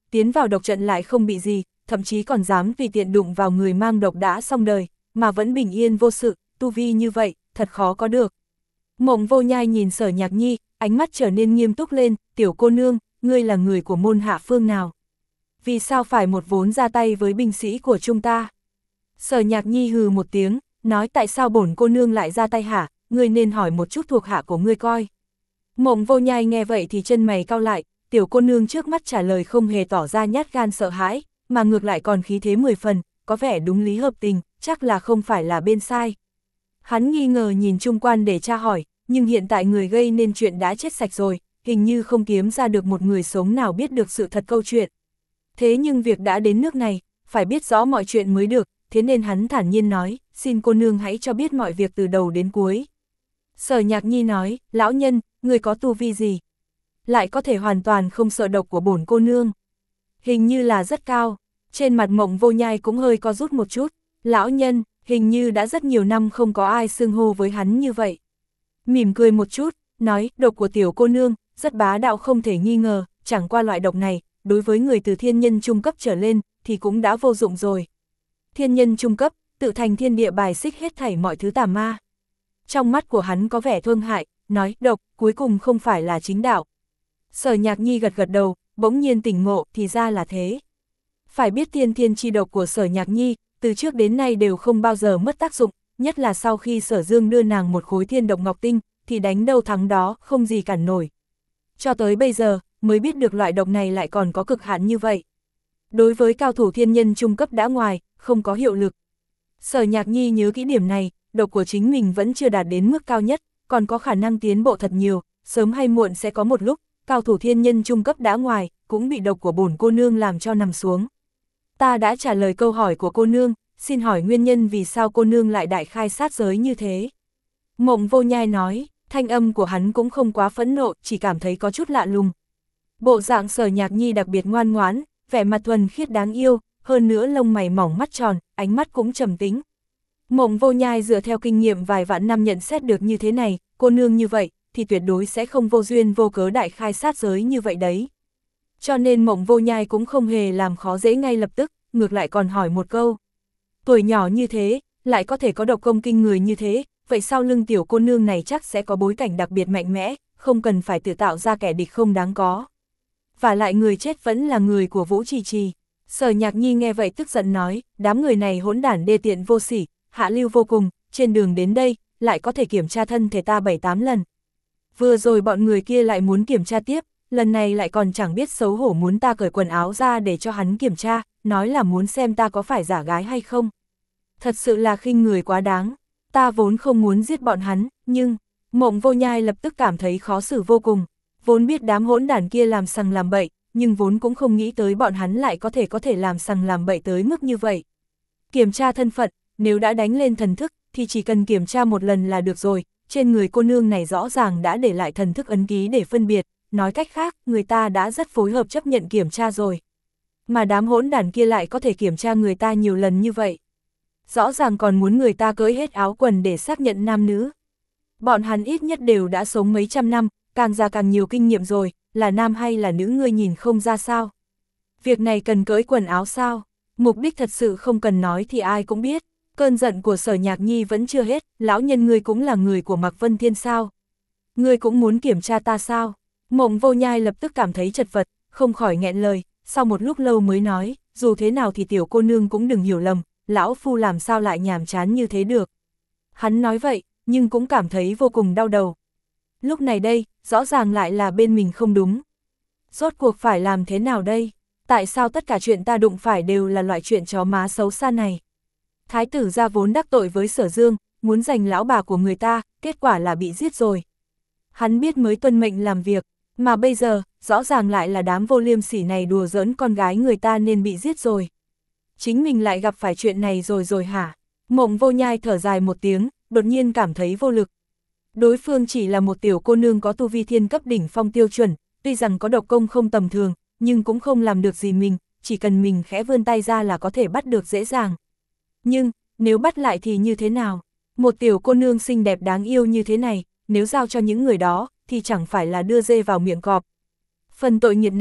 tiến vào độc trận lại không bị gì, thậm chí còn dám tùy tiện đụng vào người mang độc đã xong đời, mà vẫn bình yên vô sự, tu vi như vậy, thật khó có được. Mộng Vô Nhai nhìn Sở Nhạc Nhi, ánh mắt trở nên nghiêm túc lên, tiểu cô nương, ngươi là người của môn hạ phương nào? Vì sao phải một vốn ra tay với binh sĩ của chúng ta? Sở Nhạc Nhi hừ một tiếng, nói tại sao bổn cô nương lại ra tay hả, ngươi nên hỏi một chút thuộc hạ của ngươi coi. Mộng Vô Nhai nghe vậy thì chân mày cau lại, tiểu cô nương trước mắt trả lời không hề tỏ ra nhát gan sợ hãi, mà ngược lại còn khí thế mười phần, có vẻ đúng lý hợp tình, chắc là không phải là bên sai. Hắn nghi ngờ nhìn chung quan để tra hỏi, nhưng hiện tại người gây nên chuyện đã chết sạch rồi, hình như không kiếm ra được một người sống nào biết được sự thật câu chuyện. Thế nhưng việc đã đến nước này, phải biết rõ mọi chuyện mới được, thế nên hắn thản nhiên nói, xin cô nương hãy cho biết mọi việc từ đầu đến cuối. Sở Nhạc Nhi nói, lão nhân, người có tu vi gì? Lại có thể hoàn toàn không sợ độc của bổn cô nương. Hình như là rất cao, trên mặt Mộng Vô Nhai cũng hơi co rút một chút, lão nhân, hình như đã rất nhiều năm không có ai xưng hô với hắn như vậy. Mỉm cười một chút, nói, độc của tiểu cô nương, rất bá đạo không thể nghi ngờ, chẳng qua loại độc này, đối với người từ thiên nhân trung cấp trở lên, thì cũng đã vô dụng rồi. Thiên nhân trung cấp, tự thành thiên địa bài xích hết thảy mọi thứ tà ma. Trong mắt của hắn có vẻ thương hại, nói, độc, cuối cùng không phải là chính đạo. Sở Nhạc Nhi gật gật đầu, bỗng nhiên tỉnh ngộ, thì ra là thế. Phải biết tiên thiên chi độc của Sở Nhạc Nhi, từ trước đến nay đều không bao giờ mất tác dụng, nhất là sau khi Sở Dương đưa nàng một khối thiên độc ngọc tinh, thì đánh đâu thắng đó, không gì cản nổi. Cho tới bây giờ, mới biết được loại độc này lại còn có cực hạn như vậy. Đối với cao thủ thiên nhân trung cấp đã ngoài, không có hiệu lực. Sở Nhạc Nhi nhớ kỹ điểm này, độc của chính mình vẫn chưa đạt đến mức cao nhất, còn có khả năng tiến bộ thật nhiều, sớm hay muộn sẽ có một lúc, cao thủ thiên nhân trung cấp đã ngoài, cũng bị độc của bổn cô nương làm cho nằm xuống. Ta đã trả lời câu hỏi của cô nương, xin hỏi nguyên nhân vì sao cô nương lại đại khai sát giới như thế. Mộng Vô Nhai nói, thanh âm của hắn cũng không quá phẫn nộ, chỉ cảm thấy có chút lạ lùng. Bộ dạng Sở Nhạc Nhi đặc biệt ngoan ngoãn, vẻ mặt thuần khiết đáng yêu, hơn nữa lông mày mỏng mắt tròn, ánh mắt cũng trầm tĩnh. Mộng Vô Nhai dựa theo kinh nghiệm vài vạn năm nhận xét được như thế này, cô nương như vậy, thì tuyệt đối sẽ không vô duyên vô cớ đại khai sát giới như vậy đấy. Cho nên Mộng Vô Nhai cũng không hề làm khó dễ ngay lập tức, ngược lại còn hỏi một câu. Tuổi nhỏ như thế, lại có thể có độc công kinh người như thế, vậy sau lưng tiểu cô nương này chắc sẽ có bối cảnh đặc biệt mạnh mẽ, không cần phải tự tạo ra kẻ địch không đáng có. Và lại người chết vẫn là người của Vũ Trì Trì. Sở Nhạc Nhi nghe vậy tức giận nói, đám người này hỗn đản đê tiện vô sỉ, hạ lưu vô cùng, trên đường đến đây, lại có thể kiểm tra thân thể ta bảy tám lần. Vừa rồi bọn người kia lại muốn kiểm tra tiếp, lần này lại còn chẳng biết xấu hổ muốn ta cởi quần áo ra để cho hắn kiểm tra, nói là muốn xem ta có phải giả gái hay không. Thật sự là khinh người quá đáng, ta vốn không muốn giết bọn hắn, nhưng, Mộng Vô Nhai lập tức cảm thấy khó xử vô cùng, vốn biết đám hỗn đản kia làm sằng làm bậy, nhưng vốn cũng không nghĩ tới bọn hắn lại có thể có thể làm sằng làm bậy tới mức như vậy. Kiểm tra thân phận, nếu đã đánh lên thần thức, thì chỉ cần kiểm tra một lần là được rồi, trên người cô nương này rõ ràng đã để lại thần thức ấn ký để phân biệt, nói cách khác, người ta đã rất phối hợp chấp nhận kiểm tra rồi. Mà đám hỗn đản kia lại có thể kiểm tra người ta nhiều lần như vậy. Rõ ràng còn muốn người ta cởi hết áo quần để xác nhận nam nữ. Bọn hắn ít nhất đều đã sống mấy trăm năm, càng già càng nhiều kinh nghiệm rồi, là nam hay là nữ ngươi nhìn không ra sao. Việc này cần cởi quần áo sao? Mục đích thật sự không cần nói thì ai cũng biết. Cơn giận của Sở Nhạc Nhi vẫn chưa hết, lão nhân ngươi cũng là người của Mạc Vân Thiên sao? Ngươi cũng muốn kiểm tra ta sao? Mộng Vô Nhai lập tức cảm thấy chật vật, không khỏi nghẹn lời, sau một lúc lâu mới nói, dù thế nào thì tiểu cô nương cũng đừng hiểu lầm, lão phu làm sao lại nhàm chán như thế được. Hắn nói vậy, nhưng cũng cảm thấy vô cùng đau đầu. Lúc này đây, rõ ràng lại là bên mình không đúng. Rốt cuộc phải làm thế nào đây? Tại sao tất cả chuyện ta đụng phải đều là loại chuyện chó má xấu xa này? Thái tử gia vốn đắc tội với Sở Dương, muốn giành lão bà của người ta, kết quả là bị giết rồi. Hắn biết mới tuân mệnh làm việc, mà bây giờ, rõ ràng lại là đám vô liêm sỉ này đùa giỡn con gái người ta nên bị giết rồi. Chính mình lại gặp phải chuyện này rồi rồi hả? Mộng Vô Nhai thở dài một tiếng, đột nhiên cảm thấy vô lực. Đối phương chỉ là một tiểu cô nương có tu vi thiên cấp đỉnh phong tiêu chuẩn, tuy rằng có độc công không tầm thường, nhưng cũng không làm được gì mình, chỉ cần mình khẽ vươn tay ra là có thể bắt được dễ dàng. Nhưng, nếu bắt lại thì như thế nào? Một tiểu cô nương xinh đẹp đáng yêu như thế này, nếu giao cho những người đó, thì chẳng phải là đưa dê vào miệng cọp. Phần tội nghiệp này,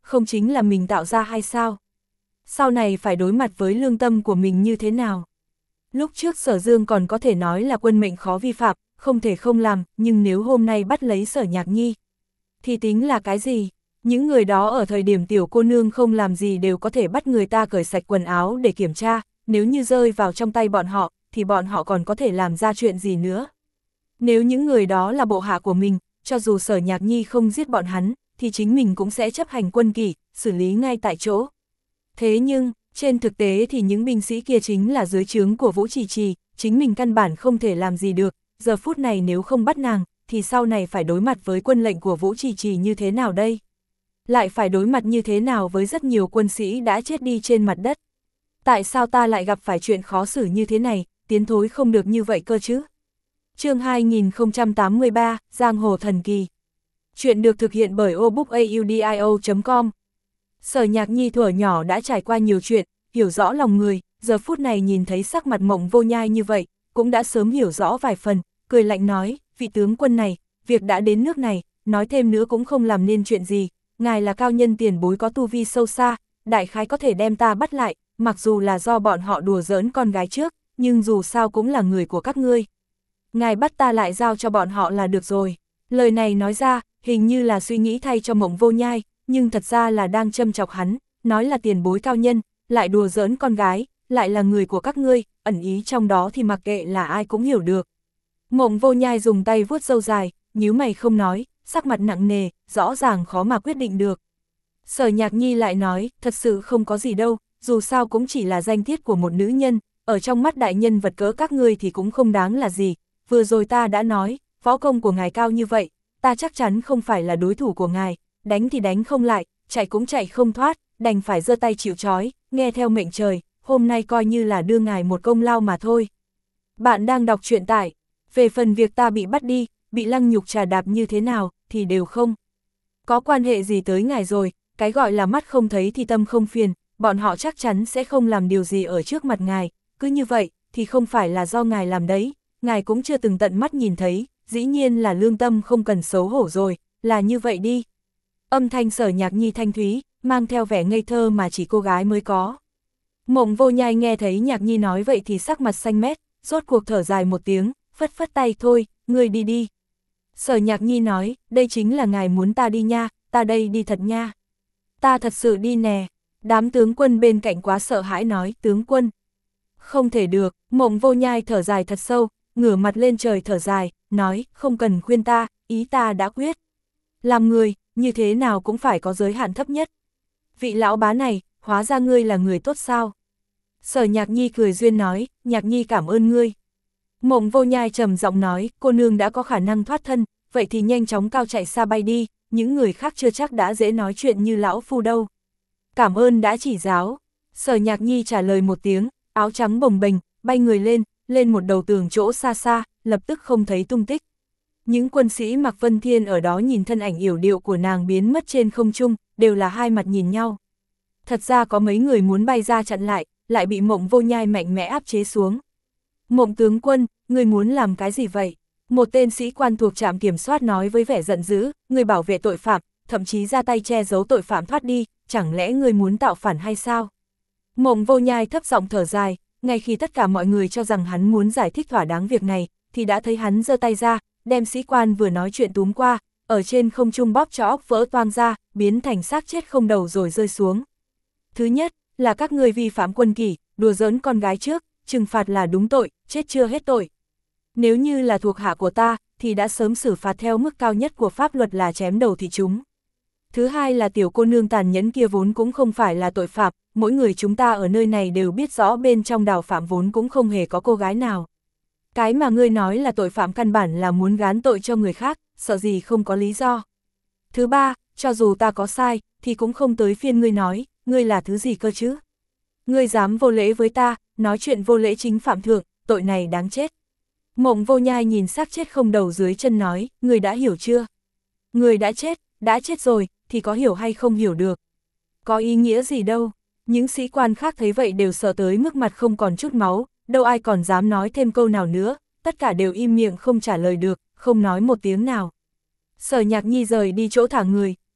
không chính là mình tạo ra hay sao? Sau này phải đối mặt với lương tâm của mình như thế nào? Lúc trước Sở Dương còn có thể nói là quân mệnh khó vi phạm, không thể không làm, nhưng nếu hôm nay bắt lấy Sở Nhạc Nhi, thì tính là cái gì? Những người đó ở thời điểm tiểu cô nương không làm gì đều có thể bắt người ta cởi sạch quần áo để kiểm tra, nếu như rơi vào trong tay bọn họ, thì bọn họ còn có thể làm ra chuyện gì nữa? Nếu những người đó là bộ hạ của mình, cho dù Sở Nhạc Nhi không giết bọn hắn, thì chính mình cũng sẽ chấp hành quân kỷ, xử lý ngay tại chỗ. Thế nhưng, trên thực tế thì những binh sĩ kia chính là dưới trướng của Vũ Trì Trì, chính mình căn bản không thể làm gì được, giờ phút này nếu không bắt nàng, thì sau này phải đối mặt với quân lệnh của Vũ Trì Trì như thế nào đây? Lại phải đối mặt như thế nào với rất nhiều quân sĩ đã chết đi trên mặt đất? Tại sao ta lại gặp phải chuyện khó xử như thế này, tiến thối không được như vậy cơ chứ? Chương hai nghìn không trăm tám mươi ba, Giang Hồ Thần Kỳ. Chuyện được thực hiện bởi obookaudio chấm com. Sở Nhạc Nhi thuở nhỏ đã trải qua nhiều chuyện, hiểu rõ lòng người, giờ phút này nhìn thấy sắc mặt Mộng Vô Nhai như vậy, cũng đã sớm hiểu rõ vài phần, cười lạnh nói, vị tướng quân này, việc đã đến nước này, nói thêm nữa cũng không làm nên chuyện gì, ngài là cao nhân tiền bối có tu vi sâu xa, đại khái có thể đem ta bắt lại, mặc dù là do bọn họ đùa giỡn con gái trước, nhưng dù sao cũng là người của các ngươi. Ngài bắt ta lại giao cho bọn họ là được rồi. Lời này nói ra, hình như là suy nghĩ thay cho Mộng Vô Nhai, nhưng thật ra là đang châm chọc hắn, nói là tiền bối cao nhân, lại đùa giỡn con gái, lại là người của các ngươi, ẩn ý trong đó thì mặc kệ là ai cũng hiểu được. Mộng Vô Nhai dùng tay vuốt râu dài, nhíu mày không nói, sắc mặt nặng nề, rõ ràng khó mà quyết định được. Sở Nhạc Nhi lại nói, thật sự không có gì đâu, dù sao cũng chỉ là danh tiết của một nữ nhân, ở trong mắt đại nhân vật cỡ các ngươi thì cũng không đáng là gì, vừa rồi ta đã nói, võ công của ngài cao như vậy, ta chắc chắn không phải là đối thủ của ngài, đánh thì đánh không lại, chạy cũng chạy không thoát, đành phải giơ tay chịu trói, nghe theo mệnh trời, hôm nay coi như là đưa ngài một công lao mà thôi. Bạn đang đọc truyện tại, về phần việc ta bị bắt đi, bị Lăng Nhục trà đạp như thế nào, thì đều không có quan hệ gì tới ngài rồi, cái gọi là mắt không thấy thì tâm không phiền, bọn họ chắc chắn sẽ không làm điều gì ở trước mặt ngài, cứ như vậy, thì không phải là do ngài làm đấy, ngài cũng chưa từng tận mắt nhìn thấy, dĩ nhiên là lương tâm không cần xấu hổ rồi, là như vậy đi. Âm thanh Sở Nhạc Nhi thanh thúy, mang theo vẻ ngây thơ mà chỉ cô gái mới có. Mộng Vô Nhai nghe thấy Nhạc Nhi nói vậy thì sắc mặt xanh mét, rốt cuộc thở dài một tiếng, phất phất tay thôi, ngươi đi đi. Sở Nhạc Nhi nói, đây chính là ngài muốn ta đi nha, ta đây đi thật nha. Ta thật sự đi nè. Đám tướng quân bên cạnh quá sợ hãi nói, tướng quân. Không thể được, Mộng Vô Nhai thở dài thật sâu, ngửa mặt lên trời thở dài, nói, không cần khuyên ta, ý ta đã quyết. Làm người, như thế nào cũng phải có giới hạn thấp nhất. Vị lão bá này, hóa ra ngươi là người tốt sao? Sở Nhạc Nhi cười duyên nói, Nhạc Nhi cảm ơn ngươi. Mộng Vô Nhai trầm giọng nói, cô nương đã có khả năng thoát thân, vậy thì nhanh chóng cao chạy xa bay đi, những người khác chưa chắc đã dễ nói chuyện như lão phu đâu. Cảm ơn đã chỉ giáo. Sở Nhạc Nhi trả lời một tiếng, áo trắng bồng bềnh, bay người lên, lên một đầu tường chỗ xa xa, lập tức không thấy tung tích. Những quân sĩ mặc Vân Thiên ở đó nhìn thân ảnh yểu điệu của nàng biến mất trên không trung, đều là hai mặt nhìn nhau. Thật ra có mấy người muốn bay ra chặn lại, lại bị Mộng Vô Nhai mạnh mẽ áp chế xuống. Mộng tướng quân, người muốn làm cái gì vậy? Một tên sĩ quan thuộc trạm kiểm soát nói với vẻ giận dữ, người bảo vệ tội phạm, thậm chí ra tay che giấu tội phạm thoát đi, chẳng lẽ người muốn tạo phản hay sao? Mộng Vô Nhai thấp giọng thở dài, ngay khi tất cả mọi người cho rằng hắn muốn giải thích thỏa đáng việc này, thì đã thấy hắn giơ tay ra, đem sĩ quan vừa nói chuyện túm qua, ở trên không trung bóp cho óc vỡ toang ra, biến thành xác chết không đầu rồi rơi xuống. Thứ nhất, là các ngươi vi phạm quân kỷ, đùa giỡn con gái trước, trừng phạt là đúng tội, chết chưa hết tội. Nếu như là thuộc hạ của ta, thì đã sớm xử phạt theo mức cao nhất của pháp luật là chém đầu thị chúng. Thứ hai là tiểu cô nương tàn nhẫn kia vốn cũng không phải là tội phạm, mỗi người chúng ta ở nơi này đều biết rõ bên trong đào phạm vốn cũng không hề có cô gái nào. Cái mà ngươi nói là tội phạm căn bản là muốn gán tội cho người khác, sợ gì không có lý do. Thứ ba, cho dù ta có sai, thì cũng không tới phiên ngươi nói, ngươi là thứ gì cơ chứ? Ngươi dám vô lễ với ta, nói chuyện vô lễ chính phạm thượng, tội này đáng chết. Mộng Vô Nhai nhìn xác chết không đầu dưới chân nói, ngươi đã hiểu chưa? Ngươi đã chết, đã chết rồi, thì có hiểu hay không hiểu được. Có ý nghĩa gì đâu. Những sĩ quan khác thấy vậy đều sợ tới mức mặt không còn chút máu, đâu ai còn dám nói thêm câu nào nữa, tất cả đều im miệng không trả lời được, không nói một tiếng nào. Sở Nhạc Nhi rời đi chỗ thả người,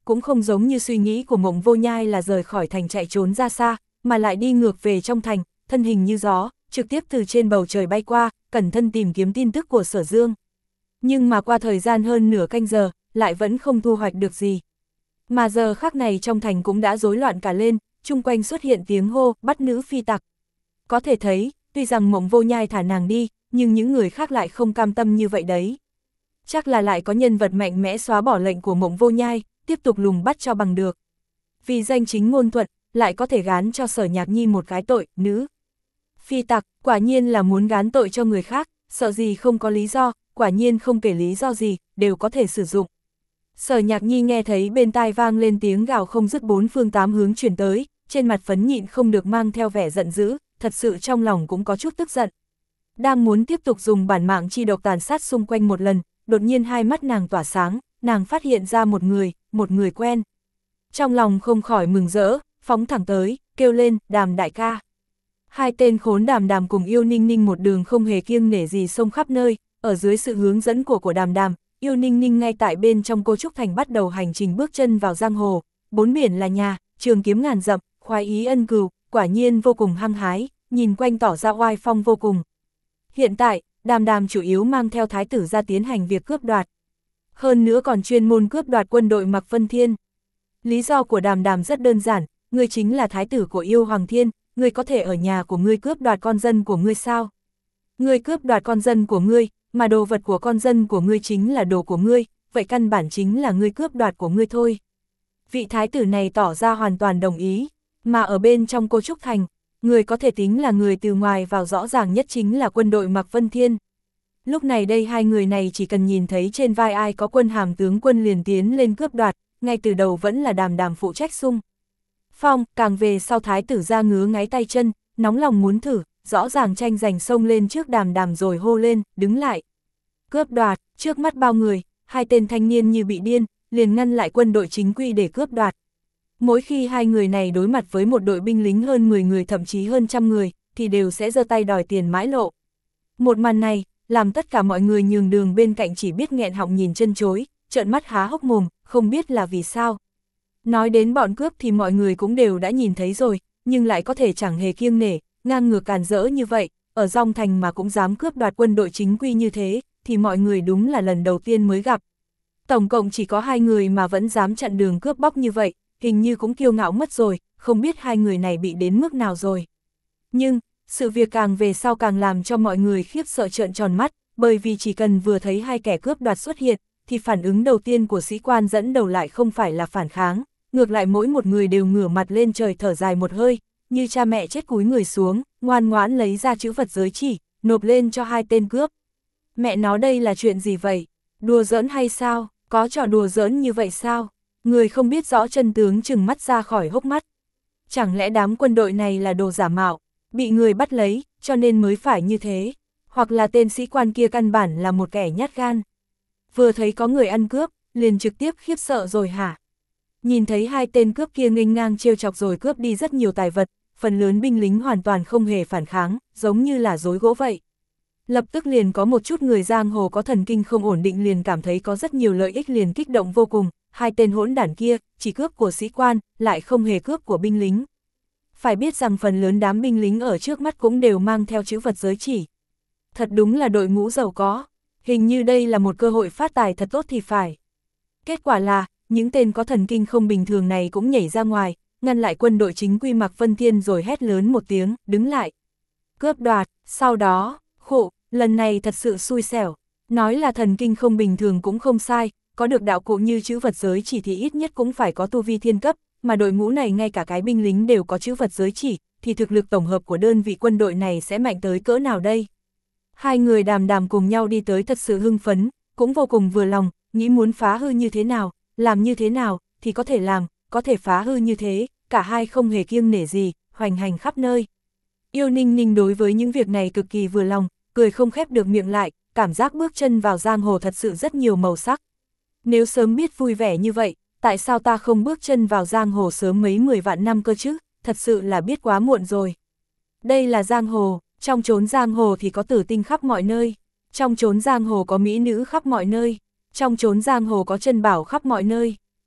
cũng không giống như suy nghĩ của Mộng Vô Nhai là rời khỏi thành chạy trốn ra xa, mà lại đi ngược về trong thành, thân hình như gió, trực tiếp từ trên bầu trời bay qua, cẩn thân tìm kiếm tin tức của Sở Dương. Nhưng mà qua thời gian hơn nửa canh giờ, lại vẫn không thu hoạch được gì. Mà giờ khắc này trong thành cũng đã rối loạn cả lên, chung quanh xuất hiện tiếng hô, bắt nữ phi tặc. Có thể thấy, tuy rằng Mộng Vô Nhai thả nàng đi, nhưng những người khác lại không cam tâm như vậy đấy. Chắc là lại có nhân vật mạnh mẽ xóa bỏ lệnh của Mộng Vô Nhai, tiếp tục lùng bắt cho bằng được. Vì danh chính ngôn thuận, lại có thể gán cho Sở Nhạc Nhi một cái tội, nữ phi tặc, quả nhiên là muốn gán tội cho người khác, sợ gì không có lý do, quả nhiên không kể lý do gì, đều có thể sử dụng. Sở Nhạc Nhi nghe thấy bên tai vang lên tiếng gào không dứt bốn phương tám hướng chuyển tới, trên mặt phấn nhịn không được mang theo vẻ giận dữ, thật sự trong lòng cũng có chút tức giận. Đang muốn tiếp tục dùng bản mạng chi độc tàn sát xung quanh một lần, đột nhiên hai mắt nàng tỏa sáng, nàng phát hiện ra một người, một người quen. Trong lòng không khỏi mừng rỡ, phóng thẳng tới, kêu lên, Đàm đại ca. Hai tên khốn Đàm Đàm cùng Yêu Ninh Ninh một đường không hề kiêng nể gì xông khắp nơi, ở dưới sự hướng dẫn của của Đàm Đàm, Yêu Ninh Ninh ngay tại bên trong Cô Trúc Thành bắt đầu hành trình bước chân vào giang hồ, bốn biển là nhà, trường kiếm ngàn dặm, khoái ý ân cừu, quả nhiên vô cùng hăng hái, nhìn quanh tỏ ra oai phong vô cùng. Hiện tại, Đàm Đàm chủ yếu mang theo thái tử ra tiến hành việc cướp đoạt. Hơn nữa còn chuyên môn cướp đoạt quân đội Mạc Vân Thiên. Lý do của Đàm Đàm rất đơn giản, ngươi chính là thái tử của Yêu Hoàng Thiên, ngươi có thể ở nhà của ngươi cướp đoạt con dân của ngươi sao? Ngươi cướp đoạt con dân của ngươi, mà đồ vật của con dân của ngươi chính là đồ của ngươi, vậy căn bản chính là ngươi cướp đoạt của ngươi thôi. Vị thái tử này tỏ ra hoàn toàn đồng ý, mà ở bên trong Cô Trúc Thành, người có thể tính là người từ ngoài vào rõ ràng nhất chính là quân đội Mạc Vân Thiên. Lúc này đây hai người này chỉ cần nhìn thấy trên vai ai có quân hàm tướng quân liền tiến lên cướp đoạt, ngay từ đầu vẫn là Đàm Đàm phụ trách xung phong, càng về sau thái tử ra ngứa ngáy tay chân, nóng lòng muốn thử, rõ ràng tranh giành xông lên trước Đàm Đàm rồi hô lên, đứng lại. Cướp đoạt, trước mắt bao người, hai tên thanh niên như bị điên, liền ngăn lại quân đội chính quy để cướp đoạt. Mỗi khi hai người này đối mặt với một đội binh lính hơn mười người thậm chí hơn trăm người, thì đều sẽ giơ tay đòi tiền mãi lộ. Một màn này, làm tất cả mọi người nhường đường bên cạnh chỉ biết nghẹn họng nhìn chân chối, trợn mắt há hốc mồm, không biết là vì sao. Nói đến bọn cướp thì mọi người cũng đều đã nhìn thấy rồi, nhưng lại có thể chẳng hề kiêng nể, ngang ngược càn rỡ như vậy, ở Dong Thành mà cũng dám cướp đoạt quân đội chính quy như thế, thì mọi người đúng là lần đầu tiên mới gặp. Tổng cộng chỉ có hai người mà vẫn dám chặn đường cướp bóc như vậy, hình như cũng kiêu ngạo mất rồi, không biết hai người này bị đến mức nào rồi. Nhưng, sự việc càng về sau càng làm cho mọi người khiếp sợ trợn tròn mắt, bởi vì chỉ cần vừa thấy hai kẻ cướp đoạt xuất hiện, thì phản ứng đầu tiên của sĩ quan dẫn đầu lại không phải là phản kháng, ngược lại mỗi một người đều ngửa mặt lên trời thở dài một hơi, như cha mẹ chết cúi người xuống, ngoan ngoãn lấy ra chữ vật giới chỉ, nộp lên cho hai tên cướp. Mẹ nó đây là chuyện gì vậy? Đùa giỡn hay sao? Có trò đùa giỡn như vậy sao? Người không biết rõ chân tướng trừng mắt ra khỏi hốc mắt. Chẳng lẽ đám quân đội này là đồ giả mạo, bị người bắt lấy, cho nên mới phải như thế? Hoặc là tên sĩ quan kia căn bản là một kẻ nhát gan? Vừa thấy có người ăn cướp, liền trực tiếp khiếp sợ rồi hả? Nhìn thấy hai tên cướp kia nghênh ngang trêu chọc rồi cướp đi rất nhiều tài vật, phần lớn binh lính hoàn toàn không hề phản kháng, giống như là dối gỗ vậy. Lập tức liền có một chút người giang hồ có thần kinh không ổn định liền cảm thấy có rất nhiều lợi ích liền kích động vô cùng, hai tên hỗn đản kia, chỉ cướp của sĩ quan, lại không hề cướp của binh lính. Phải biết rằng phần lớn đám binh lính ở trước mắt cũng đều mang theo chữ vật giới chỉ. Thật đúng là đội ngũ giàu có, hình như đây là một cơ hội phát tài thật tốt thì phải. Kết quả là, những tên có thần kinh không bình thường này cũng nhảy ra ngoài, ngăn lại quân đội chính quy Mạc Vân Thiên rồi hét lớn một tiếng, đứng lại. Cướp đoạt, sau đó, khụ, lần này thật sự xui xẻo, nói là thần kinh không bình thường cũng không sai, có được đạo cụ như chữ vật giới chỉ thì ít nhất cũng phải có tu vi thiên cấp, mà đội ngũ này ngay cả cái binh lính đều có chữ vật giới chỉ, thì thực lực tổng hợp của đơn vị quân đội này sẽ mạnh tới cỡ nào đây? Hai người Đàm Đàm cùng nhau đi tới thật sự hưng phấn, cũng vô cùng vừa lòng, nghĩ muốn phá hư như thế nào, làm như thế nào, thì có thể làm, có thể phá hư như thế, cả hai không hề kiêng nể gì, hoành hành khắp nơi. Yêu Ninh Ninh đối với những việc này cực kỳ vừa lòng, cười không khép được miệng lại, cảm giác bước chân vào giang hồ thật sự rất nhiều màu sắc. Nếu sớm biết vui vẻ như vậy, tại sao ta không bước chân vào giang hồ sớm mấy mười vạn năm cơ chứ, thật sự là biết quá muộn rồi. Đây là giang hồ, trong chốn giang hồ thì có tử tinh khắp mọi nơi, trong chốn giang hồ có mỹ nữ khắp mọi nơi, trong chốn giang hồ có chân bảo khắp mọi nơi,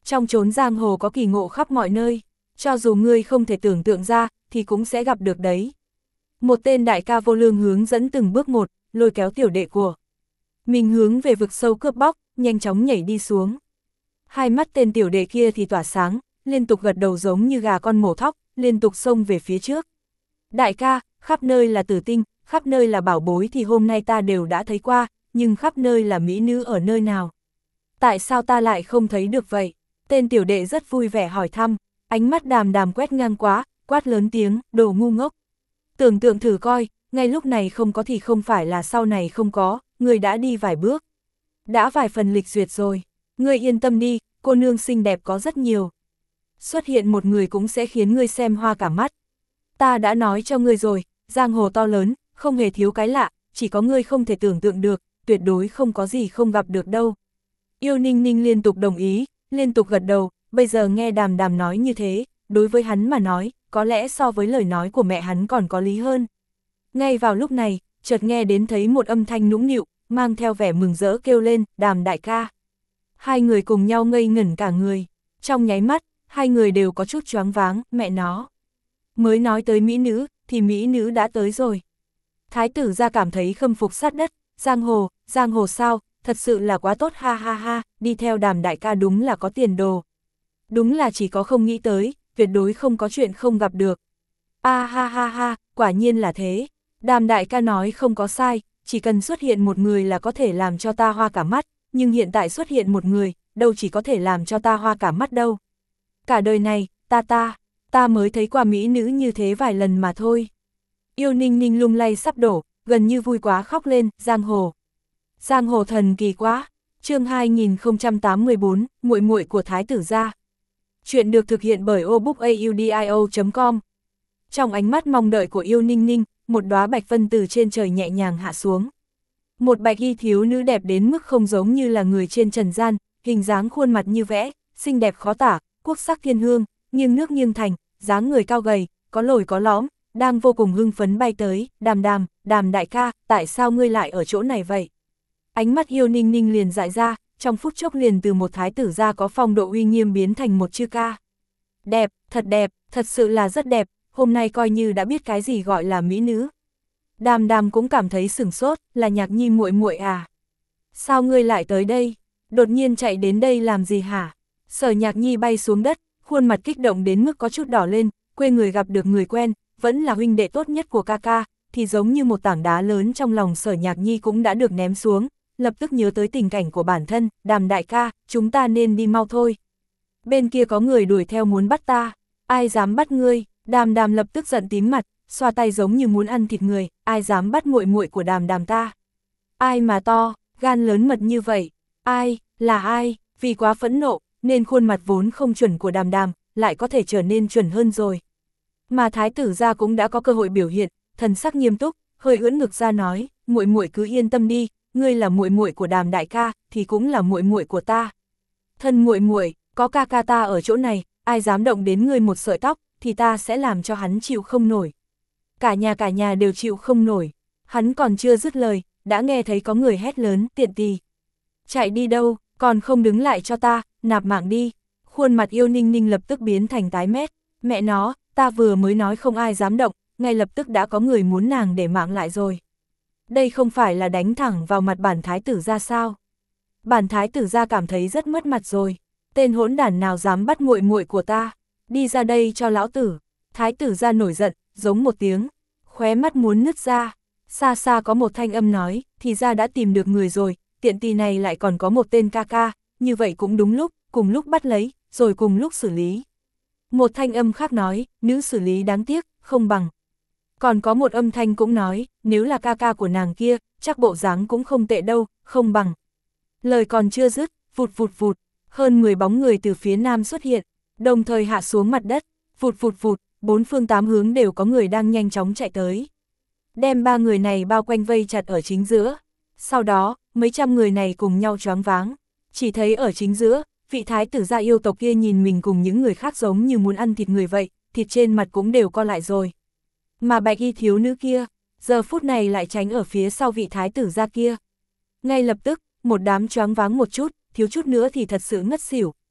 Trong chốn giang hồ có kỳ ngộ khắp mọi nơi, cho dù ngươi không thể tưởng tượng ra, thì cũng sẽ gặp được đấy. Một tên đại ca vô lương hướng dẫn từng bước một, lôi kéo tiểu đệ của mình hướng về vực sâu cướp bóc, nhanh chóng nhảy đi xuống. Hai mắt tên tiểu đệ kia thì tỏa sáng, liên tục gật đầu giống như gà con mổ thóc, liên tục xông về phía trước. Đại ca, khắp nơi là tử tinh, khắp nơi là bảo bối thì hôm nay ta đều đã thấy qua, nhưng khắp nơi là mỹ nữ ở nơi nào? Tại sao ta lại không thấy được vậy? Tên tiểu đệ rất vui vẻ hỏi thăm, ánh mắt Đàm Đàm quét ngang quá, quát lớn tiếng, đồ ngu ngốc. Tưởng tượng thử coi, ngay lúc này không có thì không phải là sau này không có, người đã đi vài bước. Đã vài phần lịch duyệt rồi, ngươi yên tâm đi, cô nương xinh đẹp có rất nhiều. Xuất hiện một người cũng sẽ khiến ngươi xem hoa cả mắt. Ta đã nói cho ngươi rồi, giang hồ to lớn, không hề thiếu cái lạ, chỉ có ngươi không thể tưởng tượng được, tuyệt đối không có gì không gặp được đâu. Yêu Ninh Ninh liên tục đồng ý, liên tục gật đầu, bây giờ nghe Đàm Đàm nói như thế, đối với hắn mà nói, có lẽ so với lời nói của mẹ hắn còn có lý hơn. Ngay vào lúc này, chợt nghe đến thấy một âm thanh nũng nịu, mang theo vẻ mừng rỡ kêu lên, Đàm đại ca. Hai người cùng nhau ngây ngẩn cả người, trong nháy mắt, hai người đều có chút choáng váng, mẹ nó. Mới nói tới mỹ nữ, thì mỹ nữ đã tới rồi. Thái tử ra cảm thấy khâm phục sát đất, giang hồ, giang hồ sao, thật sự là quá tốt ha ha ha, đi theo Đàm đại ca đúng là có tiền đồ. Đúng là chỉ có không nghĩ tới, tuyệt đối không có chuyện không gặp được. A ha ha ha, quả nhiên là thế. Đàm đại ca nói không có sai, chỉ cần xuất hiện một người là có thể làm cho ta hoa cả mắt, nhưng hiện tại xuất hiện một người, đâu chỉ có thể làm cho ta hoa cả mắt đâu. Cả đời này, ta ta, ta mới thấy qua mỹ nữ như thế vài lần mà thôi. Yêu Ninh Ninh lung lay sắp đổ, gần như vui quá khóc lên, giang hồ. Giang hồ thần kỳ quá. Chương hai nghìn không trăm tám mươi bốn, muội muội của thái tử gia. Chuyện được thực hiện bởi obookaudio chấm com. Trong ánh mắt mong đợi của Yêu Ninh Ninh, một đóa bạch vân từ trên trời nhẹ nhàng hạ xuống. Một bạch y thiếu nữ đẹp đến mức không giống như là người trên trần gian, hình dáng khuôn mặt như vẽ, xinh đẹp khó tả, quốc sắc thiên hương, nghiêng nước nghiêng thành, dáng người cao gầy, có lồi có lõm, đang vô cùng hưng phấn bay tới, Đàm Đàm, Đàm đại ca, tại sao ngươi lại ở chỗ này vậy? Ánh mắt Yêu Ninh Ninh liền dại ra, trong phút chốc liền từ một thái tử gia có phong độ uy nghiêm biến thành một chư ca. Đẹp, thật đẹp, thật sự là rất đẹp, hôm nay coi như đã biết cái gì gọi là mỹ nữ. Đàm Đàm cũng cảm thấy sửng sốt, là Nhạc Nhi muội muội à? Sao ngươi lại tới đây? Đột nhiên chạy đến đây làm gì hả? Sở Nhạc Nhi bay xuống đất, khuôn mặt kích động đến mức có chút đỏ lên, quê người gặp được người quen, vẫn là huynh đệ tốt nhất của ca ca, thì giống như một tảng đá lớn trong lòng Sở Nhạc Nhi cũng đã được ném xuống, lập tức nhớ tới tình cảnh của bản thân, Đàm đại ca, chúng ta nên đi mau thôi. Bên kia có người đuổi theo muốn bắt ta, ai dám bắt ngươi? Đàm Đàm lập tức giận tím mặt, xoa tay giống như muốn ăn thịt người, ai dám bắt muội muội của Đàm Đàm ta? Ai mà to, gan lớn mật như vậy? Ai, là ai? Vì quá phẫn nộ, nên khuôn mặt vốn không chuẩn của Đàm Đàm, lại có thể trở nên chuẩn hơn rồi. Mà thái tử gia cũng đã có cơ hội biểu hiện, thần sắc nghiêm túc, hơi ưỡn ngực ra nói, muội muội cứ yên tâm đi, ngươi là muội muội của Đàm đại ca, thì cũng là muội muội của ta. Thân muội muội, có ca ca ta ở chỗ này, ai dám động đến ngươi một sợi tóc, thì ta sẽ làm cho hắn chịu không nổi. Cả nhà cả nhà đều chịu không nổi. Hắn còn chưa dứt lời, đã nghe thấy có người hét lớn, tiện tì. Chạy đi đâu, còn không đứng lại cho ta, nạp mạng đi. Khuôn mặt Yêu Ninh Ninh lập tức biến thành tái mét. Mẹ nó, ta vừa mới nói không ai dám động, ngay lập tức đã có người muốn nàng để mạng lại rồi. Đây không phải là đánh thẳng vào mặt bản thái tử gia sao? Bản thái tử gia cảm thấy rất mất mặt rồi. Tên hỗn đản nào dám bắt muội muội của ta? Đi ra đây cho lão tử. Thái tử gia nổi giận, giống một tiếng, khóe mắt muốn nứt ra. Xa xa có một thanh âm nói, thì ra đã tìm được người rồi, tiện tì này lại còn có một tên ca ca, như vậy cũng đúng lúc, cùng lúc bắt lấy, rồi cùng lúc xử lý. Một thanh âm khác nói, nữ xử lý đáng tiếc, không bằng. Còn có một âm thanh cũng nói, nếu là ca ca của nàng kia, chắc bộ dáng cũng không tệ đâu, không bằng. Lời còn chưa dứt, vụt vụt vụt, hơn mười bóng người từ phía nam xuất hiện, đồng thời hạ xuống mặt đất, vụt vụt vụt, bốn phương tám hướng đều có người đang nhanh chóng chạy tới. Đem ba người này bao quanh vây chặt ở chính giữa. Sau đó, mấy trăm người này cùng nhau choáng váng. Chỉ thấy ở chính giữa, vị thái tử gia yêu tộc kia nhìn mình cùng những người khác giống như muốn ăn thịt người vậy, thịt trên mặt cũng đều co lại rồi. Mà bạch y thiếu nữ kia, giờ phút này lại tránh ở phía sau vị thái tử gia kia. Ngay lập tức, một đám choáng váng một chút, thiếu chút nữa thì thật sự ngất xỉu.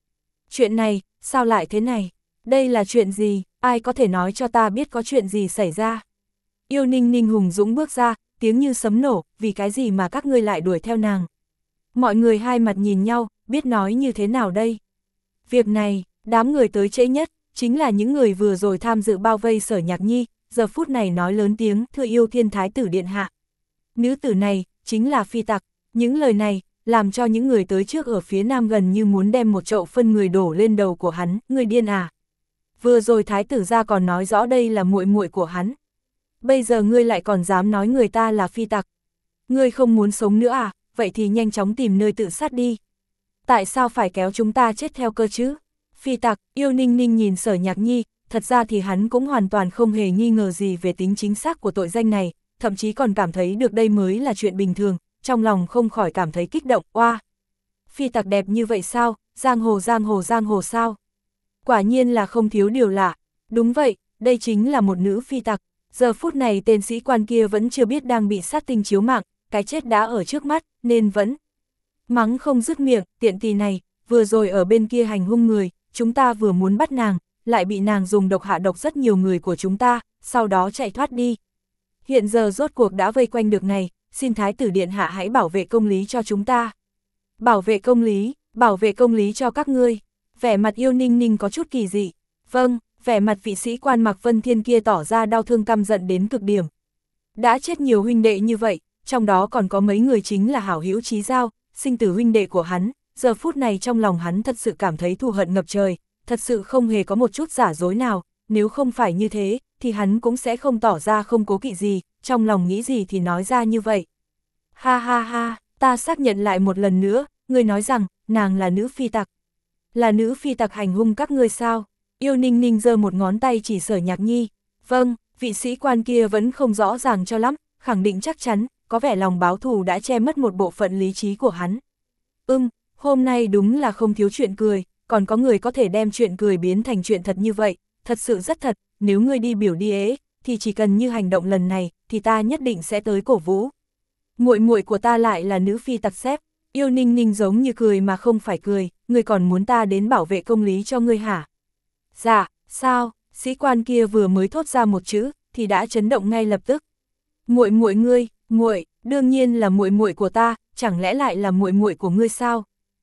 Chuyện này, sao lại thế này? Đây là chuyện gì? Ai có thể nói cho ta biết có chuyện gì xảy ra? Yêu Ninh Ninh hùng dũng bước ra, tiếng như sấm nổ, vì cái gì mà các ngươi lại đuổi theo nàng? Mọi người hai mặt nhìn nhau, biết nói như thế nào đây? Việc này, đám người tới trễ nhất, chính là những người vừa rồi tham dự bao vây Sở Nhạc Nhi, giờ phút này nói lớn tiếng, thưa yêu thiên thái tử điện hạ. Nữ tử này, chính là phi tặc. Những lời này, làm cho những người tới trước ở phía nam gần như muốn đem một chậu phân người đổ lên đầu của hắn, người điên à. Vừa rồi thái tử ra còn nói rõ đây là muội muội của hắn. Bây giờ ngươi lại còn dám nói người ta là phi tặc. Ngươi không muốn sống nữa à, vậy thì nhanh chóng tìm nơi tự sát đi. Tại sao phải kéo chúng ta chết theo cơ chứ? Phi tặc, Yêu Ninh Ninh nhìn Sở Nhạc Nhi, thật ra thì hắn cũng hoàn toàn không hề nghi ngờ gì về tính chính xác của tội danh này, thậm chí còn cảm thấy được đây mới là chuyện bình thường, trong lòng không khỏi cảm thấy kích động, oa. Phi tặc đẹp như vậy sao, giang hồ giang hồ giang hồ sao? Quả nhiên là không thiếu điều lạ, đúng vậy, đây chính là một nữ phi tặc, giờ phút này tên sĩ quan kia vẫn chưa biết đang bị sát tinh chiếu mạng, cái chết đã ở trước mắt, nên vẫn mắng không dứt miệng, tiện tỳ này, vừa rồi ở bên kia hành hung người, chúng ta vừa muốn bắt nàng, lại bị nàng dùng độc hạ độc rất nhiều người của chúng ta, sau đó chạy thoát đi. Hiện giờ rốt cuộc đã vây quanh được này, xin thái tử điện hạ hãy bảo vệ công lý cho chúng ta. Bảo vệ công lý, bảo vệ công lý cho các ngươi. Vẻ mặt Yêu Ninh Ninh có chút kỳ dị. Vâng, vẻ mặt vị sĩ quan Mạc Vân Thiên kia tỏ ra đau thương căm giận đến cực điểm. Đã chết nhiều huynh đệ như vậy, trong đó còn có mấy người chính là hảo hữu chí giao, sinh tử huynh đệ của hắn, giờ phút này trong lòng hắn thật sự cảm thấy thù hận ngập trời, thật sự không hề có một chút giả dối nào, nếu không phải như thế, thì hắn cũng sẽ không tỏ ra không cố kỵ gì, trong lòng nghĩ gì thì nói ra như vậy. Ha ha ha, ta xác nhận lại một lần nữa, ngươi nói rằng, nàng là nữ phi tặc. Là nữ phi tặc hành hung các ngươi sao? Yêu Ninh Ninh giơ một ngón tay chỉ Sở Nhạc Nhi. Vâng, vị sĩ quan kia vẫn không rõ ràng cho lắm, khẳng định chắc chắn, có vẻ lòng báo thù đã che mất một bộ phận lý trí của hắn. Ừm, hôm nay đúng là không thiếu chuyện cười, còn có người có thể đem chuyện cười biến thành chuyện thật như vậy, thật sự rất thật, nếu ngươi đi biểu đi ế, thì chỉ cần như hành động lần này, thì ta nhất định sẽ tới cổ vũ. Muội muội của ta lại là nữ phi tặc xếp. Yêu Ninh Ninh giống như cười mà không phải cười, ngươi còn muốn ta đến bảo vệ công lý cho ngươi hả? Dạ, sao? Sĩ quan kia vừa mới thốt ra một chữ, thì đã chấn động ngay lập tức. Muội muội ngươi, muội, đương nhiên là muội muội của ta, chẳng lẽ lại là muội muội của ngươi sao?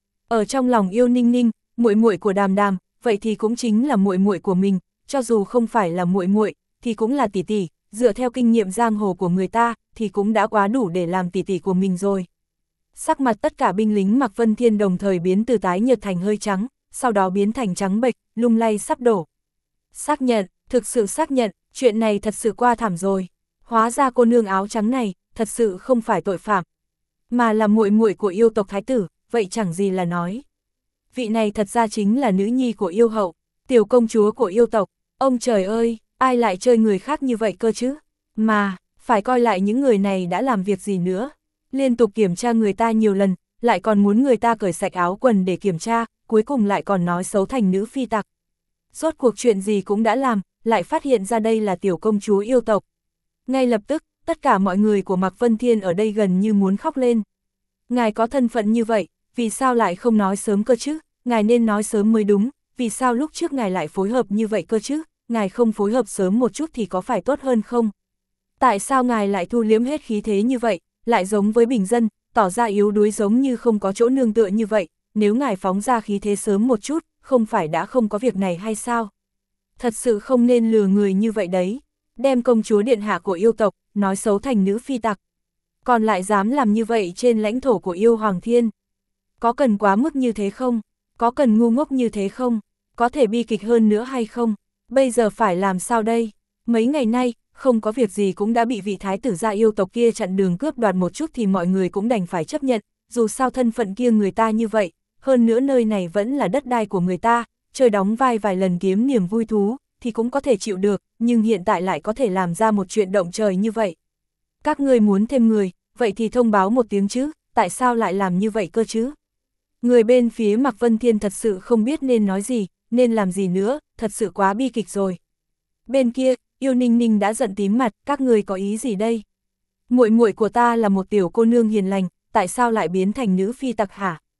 Ở trong lòng Yêu Ninh Ninh, muội muội của Đàm Đàm, vậy thì cũng chính là muội muội của mình, cho dù không phải là muội muội, thì cũng là tỷ tỷ, dựa theo kinh nghiệm giang hồ của người ta, thì cũng đã quá đủ để làm tỷ tỷ của mình rồi. Sắc mặt tất cả binh lính Mạc Vân Thiên đồng thời biến từ tái nhợt thành hơi trắng, sau đó biến thành trắng bệch, lung lay sắp đổ. Xác nhận, thực sự xác nhận, chuyện này thật sự qua thảm rồi. Hóa ra cô nương áo trắng này, thật sự không phải tội phạm, mà là muội muội của yêu tộc thái tử, vậy chẳng gì là nói. Vị này thật ra chính là nữ nhi của yêu hậu, tiểu công chúa của yêu tộc. Ông trời ơi, ai lại chơi người khác như vậy cơ chứ? Mà, phải coi lại những người này đã làm việc gì nữa. Liên tục kiểm tra người ta nhiều lần, lại còn muốn người ta cởi sạch áo quần để kiểm tra, cuối cùng lại còn nói xấu thành nữ phi tặc. Rốt cuộc chuyện gì cũng đã làm, lại phát hiện ra đây là tiểu công chúa yêu tộc. Ngay lập tức, tất cả mọi người của Mạc Vân Thiên ở đây gần như muốn khóc lên. Ngài có thân phận như vậy, vì sao lại không nói sớm cơ chứ? Ngài nên nói sớm mới đúng, vì sao lúc trước ngài lại phối hợp như vậy cơ chứ? Ngài không phối hợp sớm một chút thì có phải tốt hơn không? Tại sao ngài lại thu liếm hết khí thế như vậy, lại giống với bình dân, tỏ ra yếu đuối giống như không có chỗ nương tựa như vậy, nếu ngài phóng ra khí thế sớm một chút, không phải đã không có việc này hay sao? Thật sự không nên lừa người như vậy đấy, đem công chúa điện hạ của yêu tộc, nói xấu thành nữ phi tặc. Còn lại dám làm như vậy trên lãnh thổ của yêu Hoàng Thiên. Có cần quá mức như thế không? Có cần ngu ngốc như thế không? Có thể bi kịch hơn nữa hay không? Bây giờ phải làm sao đây? Mấy ngày nay, không có việc gì cũng đã bị vị thái tử gia yêu tộc kia chặn đường cướp đoạt một chút thì mọi người cũng đành phải chấp nhận, dù sao thân phận kia người ta như vậy, hơn nữa nơi này vẫn là đất đai của người ta, chơi đóng vai vài lần kiếm niềm vui thú, thì cũng có thể chịu được, nhưng hiện tại lại có thể làm ra một chuyện động trời như vậy. Các ngươi muốn thêm người, vậy thì thông báo một tiếng chứ, tại sao lại làm như vậy cơ chứ? Người bên phía Mạc Vân Thiên thật sự không biết nên nói gì, nên làm gì nữa, thật sự quá bi kịch rồi. Bên kia, Yêu Ninh Ninh đã giận tím mặt, các người có ý gì đây? Muội muội của ta là một tiểu cô nương hiền lành, tại sao lại biến thành nữ phi tặc hả?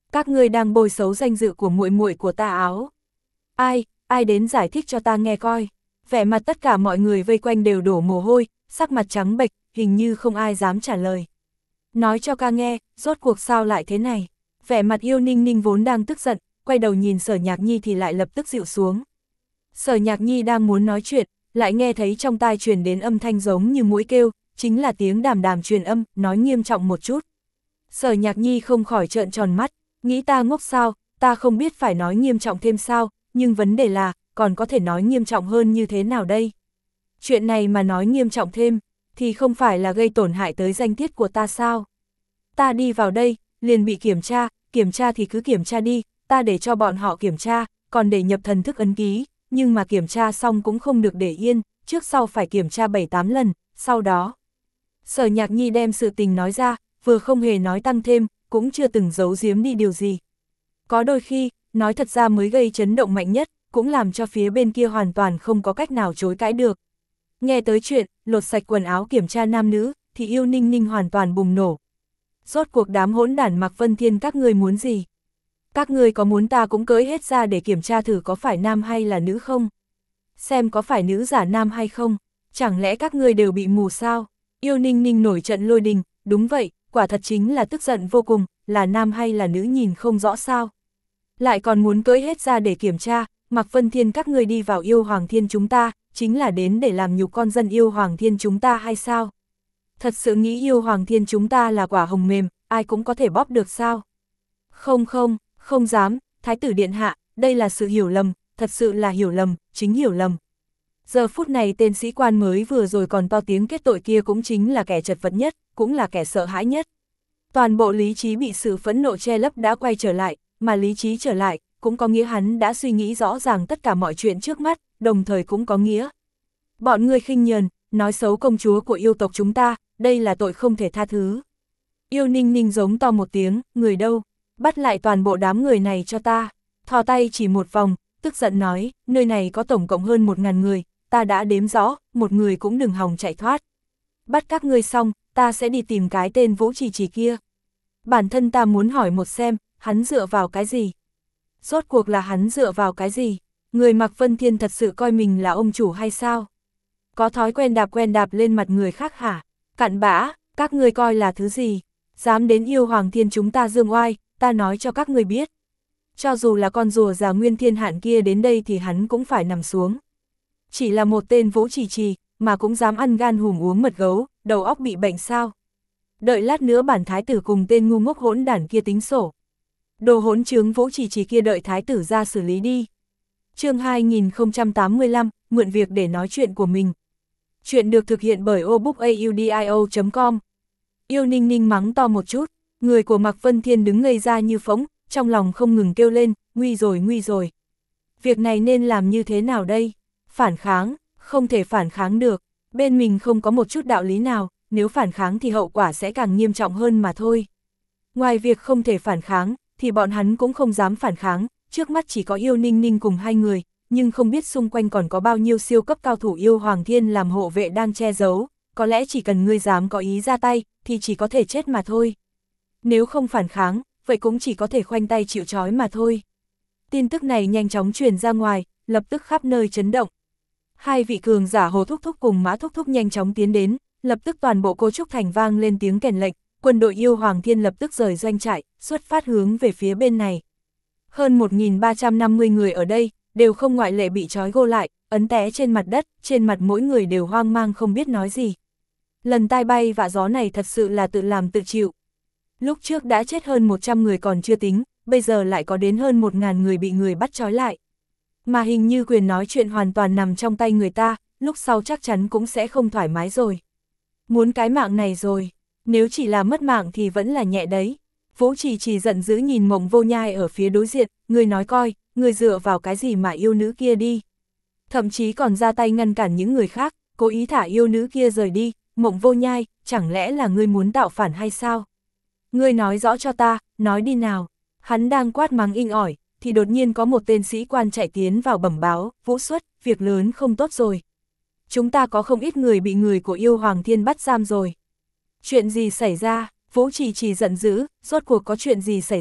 Các ngươi đang bôi xấu danh dự của muội muội của ta áo. Ai, ai đến giải thích cho ta nghe coi. Vẻ mặt tất cả mọi người vây quanh đều đổ mồ hôi, sắc mặt trắng bệch, hình như không ai dám trả lời. Nói cho ca nghe, rốt cuộc sao lại thế này. Vẻ mặt Yêu Ninh Ninh vốn đang tức giận, quay đầu nhìn Sở Nhạc Nhi thì lại lập tức dịu xuống. Sở Nhạc Nhi đang muốn nói chuyện, lại nghe thấy trong tai truyền đến âm thanh giống như mũi kêu, chính là tiếng đàm đàm truyền âm, nói nghiêm trọng một chút. Sở Nhạc Nhi không khỏi trợn tròn mắt, nghĩ ta ngốc sao, ta không biết phải nói nghiêm trọng thêm sao, nhưng vấn đề là, còn có thể nói nghiêm trọng hơn như thế nào đây? Chuyện này mà nói nghiêm trọng thêm, thì không phải là gây tổn hại tới danh tiết của ta sao? Ta đi vào đây, liền bị kiểm tra, kiểm tra thì cứ kiểm tra đi, ta để cho bọn họ kiểm tra, còn để nhập thần thức ấn ký, nhưng mà kiểm tra xong cũng không được để yên, trước sau phải kiểm tra bảy tám lần, sau đó. Sở Nhạc Nhi đem sự tình nói ra, vừa không hề nói tăng thêm, cũng chưa từng giấu giếm đi điều gì. Có đôi khi, nói thật ra mới gây chấn động mạnh nhất, cũng làm cho phía bên kia hoàn toàn không có cách nào chối cãi được. Nghe tới chuyện, lột sạch quần áo kiểm tra nam nữ, thì Yêu Ninh Ninh hoàn toàn bùng nổ. Rốt cuộc đám hỗn đản Mạc Vân Thiên các ngươi muốn gì? Các ngươi có muốn ta cũng cưỡi hết ra để kiểm tra thử có phải nam hay là nữ không? Xem có phải nữ giả nam hay không? Chẳng lẽ các ngươi đều bị mù sao? Yêu Ninh Ninh nổi trận lôi đình, đúng vậy, quả thật chính là tức giận vô cùng, là nam hay là nữ nhìn không rõ sao? Lại còn muốn cưỡi hết ra để kiểm tra, Mạc Vân Thiên các ngươi đi vào Yêu Hoàng Thiên chúng ta, chính là đến để làm nhục con dân Yêu Hoàng Thiên chúng ta hay sao? Thật sự nghĩ Yêu Hoàng Thiên chúng ta là quả hồng mềm, ai cũng có thể bóp được sao? Không không, không dám, Thái tử điện hạ, đây là sự hiểu lầm, thật sự là hiểu lầm, chính hiểu lầm. Giờ phút này tên sĩ quan mới vừa rồi còn to tiếng kết tội kia cũng chính là kẻ chật vật nhất, cũng là kẻ sợ hãi nhất. Toàn bộ lý trí bị sự phẫn nộ che lấp đã quay trở lại, mà lý trí trở lại, cũng có nghĩa hắn đã suy nghĩ rõ ràng tất cả mọi chuyện trước mắt, đồng thời cũng có nghĩa. Bọn người khinh nhờn, nói xấu công chúa của yêu tộc chúng ta, đây là tội không thể tha thứ. Yêu Ninh Ninh giống to một tiếng, người đâu, bắt lại toàn bộ đám người này cho ta, thò tay chỉ một vòng, tức giận nói, nơi này có tổng cộng hơn một ngàn người, ta đã đếm rõ, một người cũng đừng hòng chạy thoát. Bắt các ngươi xong, ta sẽ đi tìm cái tên Vũ Trì Trì kia. Bản thân ta muốn hỏi một xem, hắn dựa vào cái gì? Rốt cuộc là hắn dựa vào cái gì? Người Mạc Vân Thiên thật sự coi mình là ông chủ hay sao? Có thói quen đạp quen đạp lên mặt người khác hả? Cặn bã, các ngươi coi là thứ gì? Dám đến Yêu Hoàng Thiên chúng ta dương oai, ta nói cho các ngươi biết. Cho dù là con rùa già Nguyên Thiên Hạn kia đến đây thì hắn cũng phải nằm xuống. Chỉ là một tên Vũ Trì Trì, mà cũng dám ăn gan hùm uống mật gấu, đầu óc bị bệnh sao? Đợi lát nữa bản thái tử cùng tên ngu ngốc hỗn đản kia tính sổ. Đồ hỗn trướng Vũ Trì Trì kia đợi thái tử ra xử lý đi. Chương hai nghìn không trăm tám mươi lăm, mượn việc để nói chuyện của mình. Chuyện được thực hiện bởi obookaudio chấm com. Yêu Ninh Ninh mắng to một chút, người của Mạc Vân Thiên đứng ngây ra như phỗng, trong lòng không ngừng kêu lên, nguy rồi nguy rồi. Việc này nên làm như thế nào đây? Phản kháng, không thể phản kháng được, bên mình không có một chút đạo lý nào, nếu phản kháng thì hậu quả sẽ càng nghiêm trọng hơn mà thôi. Ngoài việc không thể phản kháng, thì bọn hắn cũng không dám phản kháng, trước mắt chỉ có Yêu Ninh Ninh cùng hai người, nhưng không biết xung quanh còn có bao nhiêu siêu cấp cao thủ Yêu Hoàng Thiên làm hộ vệ đang che giấu, có lẽ chỉ cần ngươi dám có ý ra tay, thì chỉ có thể chết mà thôi. Nếu không phản kháng, vậy cũng chỉ có thể khoanh tay chịu trói mà thôi. Tin tức này nhanh chóng truyền ra ngoài, lập tức khắp nơi chấn động. Hai vị cường giả Hồ Thúc Thúc cùng Mã Thúc Thúc nhanh chóng tiến đến, lập tức toàn bộ Cô Trúc Thành vang lên tiếng kèn lệnh, quân đội Yêu Hoàng Thiên lập tức rời doanh trại, xuất phát hướng về phía bên này. Hơn một nghìn ba trăm năm mươi người ở đây, đều không ngoại lệ bị trói gô lại, ấn té trên mặt đất, trên mặt mỗi người đều hoang mang không biết nói gì. Lần tai bay vạ gió này thật sự là tự làm tự chịu. Lúc trước đã chết hơn một trăm người còn chưa tính, bây giờ lại có đến hơn một nghìn người bị người bắt trói lại. Mà hình như quyền nói chuyện hoàn toàn nằm trong tay người ta, lúc sau chắc chắn cũng sẽ không thoải mái rồi. Muốn cái mạng này rồi, nếu chỉ là mất mạng thì vẫn là nhẹ đấy. Vũ Trì Trì giận dữ nhìn Mộng Vô Nhai ở phía đối diện, người nói coi, người dựa vào cái gì mà yêu nữ kia đi. Thậm chí còn ra tay ngăn cản những người khác, cố ý thả yêu nữ kia rời đi. Mộng Vô Nhai, chẳng lẽ là ngươi muốn tạo phản hay sao? Ngươi nói rõ cho ta, nói đi nào. Hắn đang quát mắng inh ỏi, thì đột nhiên có một tên sĩ quan chạy tiến vào bẩm báo, Vũ Xuất, việc lớn không tốt rồi. Chúng ta có không ít người bị người của Yêu Hoàng Thiên bắt giam rồi. Chuyện gì xảy ra? Vũ Trì Trì giận dữ, rốt cuộc có chuyện gì xảy ra,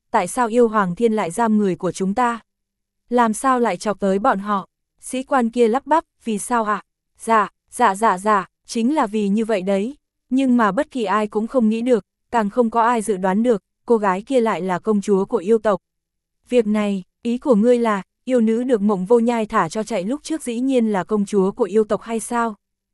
tại sao yêu Hoàng Thiên lại giam người của chúng ta? Làm sao lại chọc tới bọn họ? Sĩ quan kia lắp bắp, vì sao ạ? À? Dạ, dạ dạ dạ, chính là vì như vậy đấy. Nhưng mà bất kỳ ai cũng không nghĩ được, càng không có ai dự đoán được, cô gái kia lại là công chúa của yêu tộc. Việc này, ý của ngươi là, yêu nữ được Mộng Vô Nhai thả cho chạy lúc trước dĩ nhiên là công chúa của yêu tộc hay sao?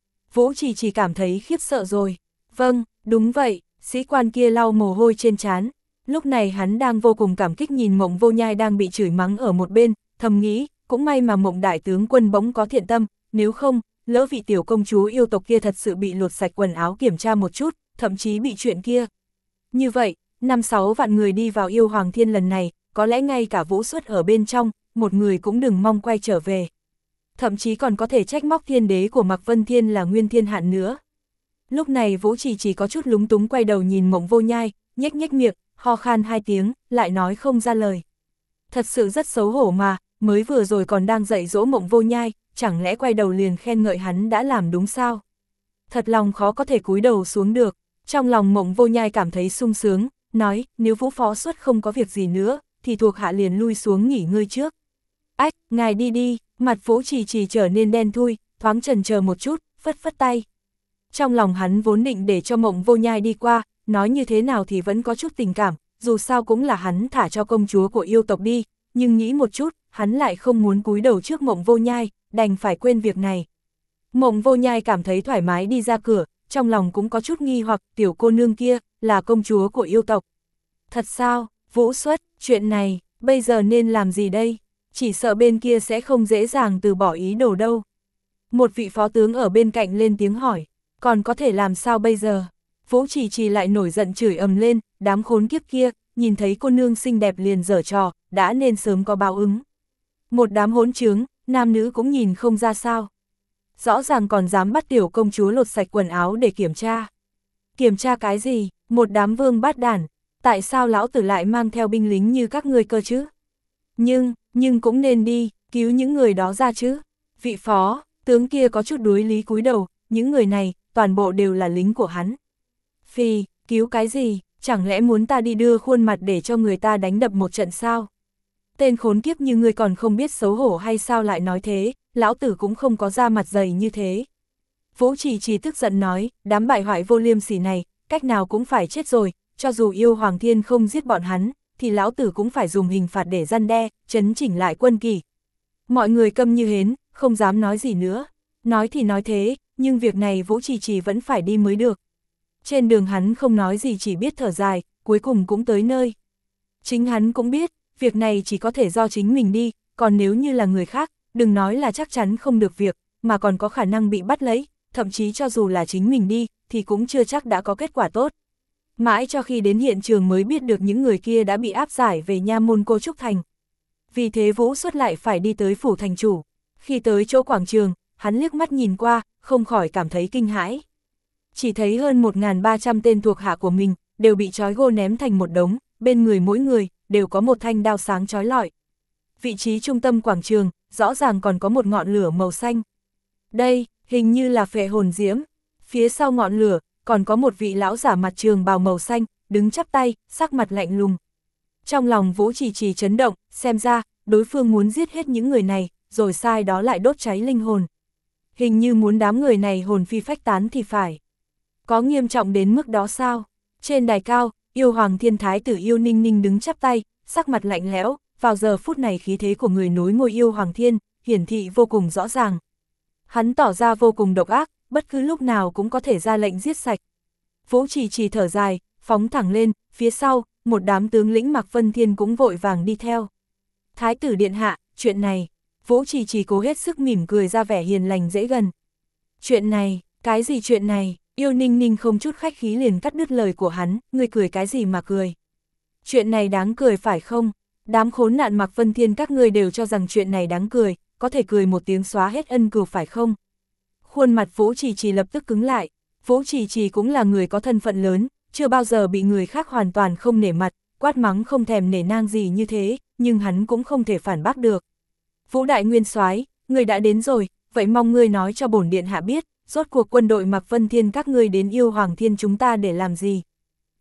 Vũ Trì Trì cảm thấy khiếp sợ rồi. Vâng, đúng vậy, sĩ quan kia lau mồ hôi trên trán. Lúc này hắn đang vô cùng cảm kích nhìn Mộng Vô Nhai đang bị chửi mắng ở một bên, thầm nghĩ, cũng may mà Mộng đại tướng quân bỗng có thiện tâm, nếu không, lỡ vị tiểu công chúa yêu tộc kia thật sự bị lột sạch quần áo kiểm tra một chút, thậm chí bị chuyện kia. Như vậy, năm sáu vạn người đi vào yêu Hoàng Thiên lần này, có lẽ ngay cả Vũ Xuất ở bên trong, một người cũng đừng mong quay trở về. Thậm chí còn có thể trách móc thiên đế của Mạc Vân Thiên là Nguyên Thiên Hạn nữa. Lúc này Vũ Trì chỉ có chút lúng túng quay đầu nhìn Mộng Vô Nhai, nhếch nhếch miệng, ho khan hai tiếng, lại nói không ra lời. Thật sự rất xấu hổ mà, mới vừa rồi còn đang dạy dỗ Mộng Vô Nhai, chẳng lẽ quay đầu liền khen ngợi hắn đã làm đúng sao? Thật lòng khó có thể cúi đầu xuống được, trong lòng Mộng Vô Nhai cảm thấy sung sướng, nói nếu Vũ Phó Xuất không có việc gì nữa, thì thuộc hạ liền lui xuống nghỉ ngơi trước. Ách, ngài đi đi, mặt Vũ Trì Trì trở nên đen thui, thoáng chần chờ một chút, phất phất tay. Trong lòng hắn vốn định để cho Mộng Vô Nhai đi qua, nói như thế nào thì vẫn có chút tình cảm, dù sao cũng là hắn thả cho công chúa của yêu tộc đi, nhưng nghĩ một chút, hắn lại không muốn cúi đầu trước Mộng Vô Nhai, đành phải quên việc này. Mộng Vô Nhai cảm thấy thoải mái đi ra cửa, trong lòng cũng có chút nghi hoặc tiểu cô nương kia, là công chúa của yêu tộc. Thật sao, Vũ Xuất, chuyện này, bây giờ nên làm gì đây? Chỉ sợ bên kia sẽ không dễ dàng từ bỏ ý đồ đâu. Một vị phó tướng ở bên cạnh lên tiếng hỏi, còn có thể làm sao bây giờ? Vũ Trì Trì lại nổi giận chửi ầm lên, đám khốn kiếp kia, nhìn thấy cô nương xinh đẹp liền giở trò, đã nên sớm có báo ứng. Một đám hỗn trướng, nam nữ cũng nhìn không ra sao. Rõ ràng còn dám bắt tiểu công chúa lột sạch quần áo để kiểm tra. Kiểm tra cái gì? Một đám vương bát đản, tại sao lão tử lại mang theo binh lính như các ngươi cơ chứ? Nhưng, nhưng cũng nên đi, cứu những người đó ra chứ. Vị phó, tướng kia có chút đuối lý cúi đầu, những người này, toàn bộ đều là lính của hắn. Phì, cứu cái gì, chẳng lẽ muốn ta đi đưa khuôn mặt để cho người ta đánh đập một trận sao? Tên khốn kiếp như ngươi còn không biết xấu hổ hay sao lại nói thế, lão tử cũng không có da mặt dày như thế. Vũ Trì Trì tức giận nói, đám bại hoại vô liêm sỉ này, cách nào cũng phải chết rồi, cho dù yêu Hoàng Thiên không giết bọn hắn, thì lão tử cũng phải dùng hình phạt để răn đe, chấn chỉnh lại quân kỷ. Mọi người câm như hến, không dám nói gì nữa. Nói thì nói thế, nhưng việc này Vũ Trì Trì vẫn phải đi mới được. Trên đường hắn không nói gì chỉ biết thở dài, cuối cùng cũng tới nơi. Chính hắn cũng biết, việc này chỉ có thể do chính mình đi, còn nếu như là người khác, đừng nói là chắc chắn không được việc, mà còn có khả năng bị bắt lấy, thậm chí cho dù là chính mình đi, thì cũng chưa chắc đã có kết quả tốt. Mãi cho khi đến hiện trường mới biết được những người kia đã bị áp giải về nha môn Cô Trúc Thành. Vì thế Vũ Xuất lại phải đi tới phủ thành chủ. Khi tới chỗ quảng trường, hắn liếc mắt nhìn qua, không khỏi cảm thấy kinh hãi. Chỉ thấy hơn một nghìn ba trăm tên thuộc hạ của mình, đều bị trói gô ném thành một đống, bên người mỗi người, đều có một thanh đao sáng chói lọi. Vị trí trung tâm quảng trường, rõ ràng còn có một ngọn lửa màu xanh. Đây, hình như là phệ hồn diễm. Phía sau ngọn lửa, còn có một vị lão giả mặt trường bào màu xanh, đứng chắp tay, sắc mặt lạnh lùng. Trong lòng Vũ Trì Trì chấn động, xem ra, đối phương muốn giết hết những người này, rồi sai đó lại đốt cháy linh hồn. Hình như muốn đám người này hồn phi phách tán thì phải. Có nghiêm trọng đến mức đó sao? Trên đài cao, yêu Hoàng Thiên Thái tử Yêu Ninh Ninh đứng chắp tay, sắc mặt lạnh lẽo, vào giờ phút này khí thế của người nối ngôi yêu Hoàng Thiên, hiển thị vô cùng rõ ràng. Hắn tỏ ra vô cùng độc ác, bất cứ lúc nào cũng có thể ra lệnh giết sạch. Vũ Trì Trì thở dài, phóng thẳng lên, phía sau, một đám tướng lĩnh Mạc Vân Thiên cũng vội vàng đi theo. Thái tử điện hạ, chuyện này, Vũ Trì Trì cố hết sức mỉm cười ra vẻ hiền lành dễ gần. Chuyện này, cái gì chuyện này? Yêu Ninh Ninh không chút khách khí liền cắt đứt lời của hắn, ngươi cười cái gì mà cười? Chuyện này đáng cười phải không? Đám khốn nạn Mạc Vân Thiên các ngươi đều cho rằng chuyện này đáng cười, có thể cười một tiếng xóa hết ân cừu phải không? Khuôn mặt Vũ Trì Trì lập tức cứng lại, Vũ Trì Trì cũng là người có thân phận lớn, chưa bao giờ bị người khác hoàn toàn không nể mặt, quát mắng không thèm nể nang gì như thế, nhưng hắn cũng không thể phản bác được. Vũ Đại Nguyên Soái, người đã đến rồi, vậy mong ngươi nói cho bổn điện hạ biết, rốt cuộc quân đội Mạc Vân Thiên các ngươi đến yêu Hoàng Thiên chúng ta để làm gì?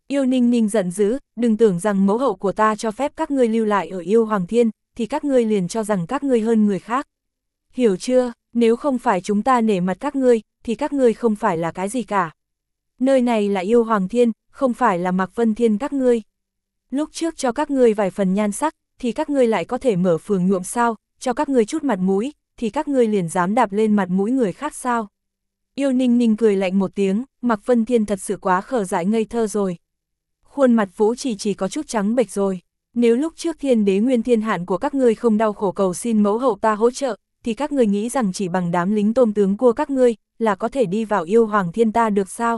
Yêu Ninh Ninh giận dữ, đừng tưởng rằng mẫu hậu của ta cho phép các ngươi lưu lại ở Yêu Hoàng Thiên, thì các ngươi liền cho rằng các ngươi hơn người khác. Hiểu chưa, nếu không phải chúng ta nể mặt các ngươi, thì các ngươi không phải là cái gì cả. Nơi này là Yêu Hoàng Thiên, không phải là Mạc Vân Thiên các ngươi. Lúc trước cho các ngươi vài phần nhan sắc, thì các ngươi lại có thể mở phường nhuộm sao, cho các ngươi chút mặt mũi, thì các ngươi liền dám đạp lên mặt mũi người khác sao. Yêu Ninh Ninh cười lạnh một tiếng, Mạc Vân Thiên thật sự quá khờ dại ngây thơ rồi. Khuôn mặt Vũ Trì chỉ có chút trắng bệch rồi. Nếu lúc trước Thiên Đế Nguyên Thiên Hạn của các ngươi không đau khổ cầu xin mẫu hậu ta hỗ trợ, thì các ngươi nghĩ rằng chỉ bằng đám lính tôm tướng của các ngươi, là có thể đi vào Yêu Hoàng Thiên ta được sao?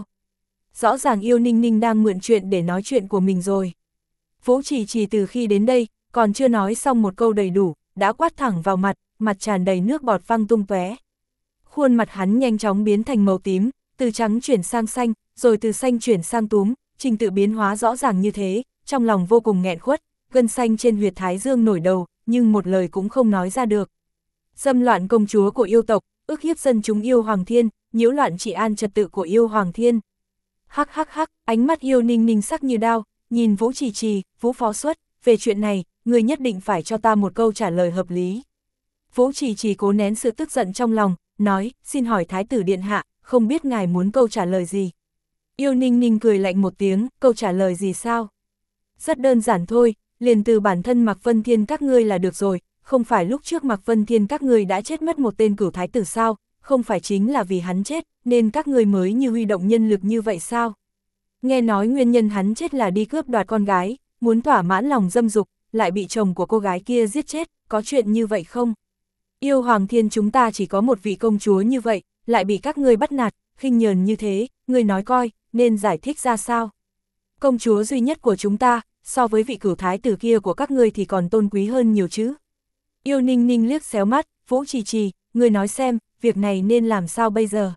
Rõ ràng Yêu Ninh Ninh đang mượn chuyện để nói chuyện của mình rồi. Vũ Trì Trì từ khi đến đây, còn chưa nói xong một câu đầy đủ, đã quát thẳng vào mặt, mặt tràn đầy nước bọt văng tung tóe. Khuôn mặt hắn nhanh chóng biến thành màu tím, từ trắng chuyển sang xanh, rồi từ xanh chuyển sang túm, trình tự biến hóa rõ ràng như thế, trong lòng vô cùng nghẹn khuất, gân xanh trên huyệt thái dương nổi đầu, nhưng một lời cũng không nói ra được. Dâm loạn công chúa của yêu tộc, ức hiếp dân chúng Yêu Hoàng Thiên, nhiễu loạn trị an trật tự của Yêu Hoàng Thiên. Hắc hắc hắc, ánh mắt Yêu Ninh Ninh sắc như đao, nhìn Vũ Trì Trì, Vũ Phó Xuất, về chuyện này, người nhất định phải cho ta một câu trả lời hợp lý. Vũ Trì Trì cố nén sự tức giận trong lòng, nói, xin hỏi Thái tử Điện Hạ, không biết ngài muốn câu trả lời gì. Yêu Ninh Ninh cười lạnh một tiếng, câu trả lời gì sao? Rất đơn giản thôi, liền từ bản thân Mạc Vân Thiên các ngươi là được rồi, không phải lúc trước Mạc Vân Thiên các ngươi đã chết mất một tên cửu thái tử sao, không phải chính là vì hắn chết, nên các ngươi mới như huy động nhân lực như vậy sao? Nghe nói nguyên nhân hắn chết là đi cướp đoạt con gái, muốn thỏa mãn lòng dâm dục, lại bị chồng của cô gái kia giết chết, có chuyện như vậy không? Yêu Hoàng Thiên chúng ta chỉ có một vị công chúa như vậy, lại bị các ngươi bắt nạt, khinh nhờn như thế, ngươi nói coi, nên giải thích ra sao? Công chúa duy nhất của chúng ta, so với vị cửu thái tử kia của các ngươi thì còn tôn quý hơn nhiều chứ. Yêu Ninh Ninh liếc xéo mắt, Vũ Trì Trì, ngươi nói xem, việc này nên làm sao bây giờ?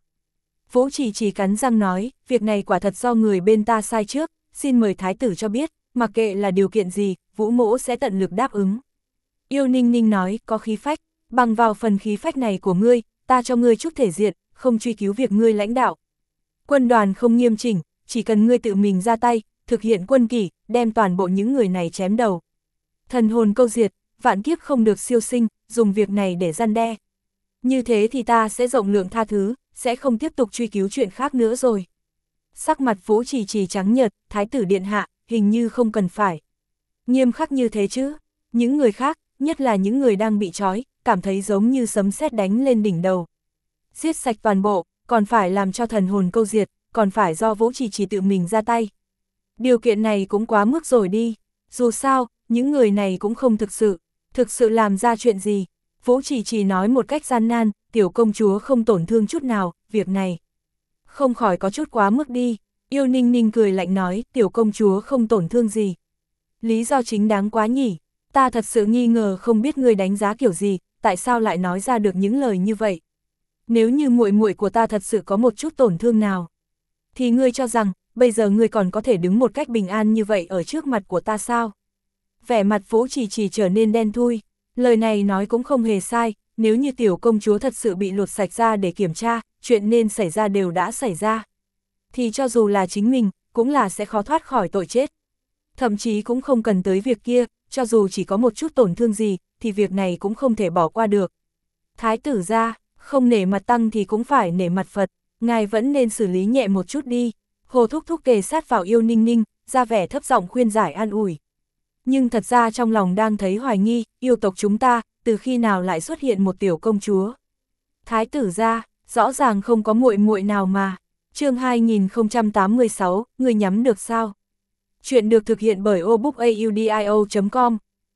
Vũ Trì Trì cắn răng nói, việc này quả thật do người bên ta sai trước, xin mời thái tử cho biết, mặc kệ là điều kiện gì, Vũ mỗ sẽ tận lực đáp ứng. Yêu Ninh Ninh nói, có khí phách, bằng vào phần khí phách này của ngươi, ta cho ngươi chút thể diện, không truy cứu việc ngươi lãnh đạo. Quân đoàn không nghiêm chỉnh, chỉ cần ngươi tự mình ra tay, thực hiện quân kỷ, đem toàn bộ những người này chém đầu. Thần hồn câu diệt, vạn kiếp không được siêu sinh, dùng việc này để răn đe. Như thế thì ta sẽ rộng lượng tha thứ, sẽ không tiếp tục truy cứu chuyện khác nữa rồi. Sắc mặt Vũ Trì Trì trắng nhợt, Thái tử Điện Hạ, hình như không cần phải nghiêm khắc như thế chứ. Những người khác, nhất là những người đang bị trói, cảm thấy giống như sấm sét đánh lên đỉnh đầu. Giết sạch toàn bộ, còn phải làm cho thần hồn câu diệt, còn phải do Vũ Trì Trì tự mình ra tay. Điều kiện này cũng quá mức rồi đi. Dù sao, những người này cũng không thực sự, thực sự làm ra chuyện gì. Vũ Trì Trì nói một cách gian nan, tiểu công chúa không tổn thương chút nào, việc này không khỏi có chút quá mức đi. Yêu Ninh Ninh cười lạnh nói, tiểu công chúa không tổn thương gì. Lý do chính đáng quá nhỉ, ta thật sự nghi ngờ không biết ngươi đánh giá kiểu gì, tại sao lại nói ra được những lời như vậy. Nếu như muội muội của ta thật sự có một chút tổn thương nào, thì ngươi cho rằng, bây giờ ngươi còn có thể đứng một cách bình an như vậy ở trước mặt của ta sao? Vẻ mặt Vũ Trì Trì trở nên đen thui, lời này nói cũng không hề sai, nếu như tiểu công chúa thật sự bị lột sạch ra để kiểm tra, chuyện nên xảy ra đều đã xảy ra. Thì cho dù là chính mình, cũng là sẽ khó thoát khỏi tội chết. Thậm chí cũng không cần tới việc kia, cho dù chỉ có một chút tổn thương gì, thì việc này cũng không thể bỏ qua được. Thái tử gia, không nể mặt tăng thì cũng phải nể mặt Phật, ngài vẫn nên xử lý nhẹ một chút đi. Hồ Thúc Thúc kề sát vào Yêu Ninh Ninh, ra vẻ thấp giọng khuyên giải an ủi. Nhưng thật ra trong lòng đang thấy hoài nghi, yêu tộc chúng ta, từ khi nào lại xuất hiện một tiểu công chúa. Thái tử gia, rõ ràng không có muội muội nào mà. Chương hai nghìn không trăm tám mươi sáu, người nhắm được sao? Chuyện được thực hiện bởi obookaudio chấm com.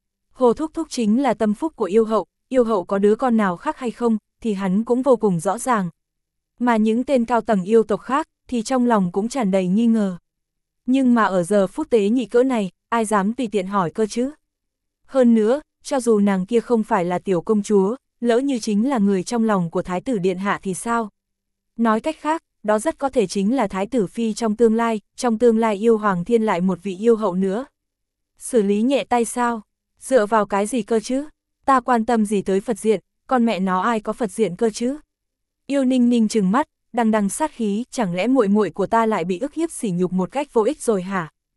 Hồ Thúc Thúc chính là tâm phúc của yêu hậu, yêu hậu có đứa con nào khác hay không, thì hắn cũng vô cùng rõ ràng. Mà những tên cao tầng yêu tộc khác, thì trong lòng cũng tràn đầy nghi ngờ. Nhưng mà ở giờ phút tế nhị cỡ này, ai dám tùy tiện hỏi cơ chứ? Hơn nữa, cho dù nàng kia không phải là tiểu công chúa, lỡ như chính là người trong lòng của Thái tử Điện Hạ thì sao? Nói cách khác, đó rất có thể chính là Thái tử Phi trong tương lai, trong tương lai Yêu Hoàng Thiên lại một vị yêu hậu nữa. Xử lý nhẹ tay sao? Dựa vào cái gì cơ chứ? Ta quan tâm gì tới Phật diện, con mẹ nó ai có Phật diện cơ chứ? Yêu Ninh Ninh trừng mắt, đằng đằng sát khí, chẳng lẽ muội muội của ta lại bị ức hiếp sỉ nhục một cách vô ích rồi hả?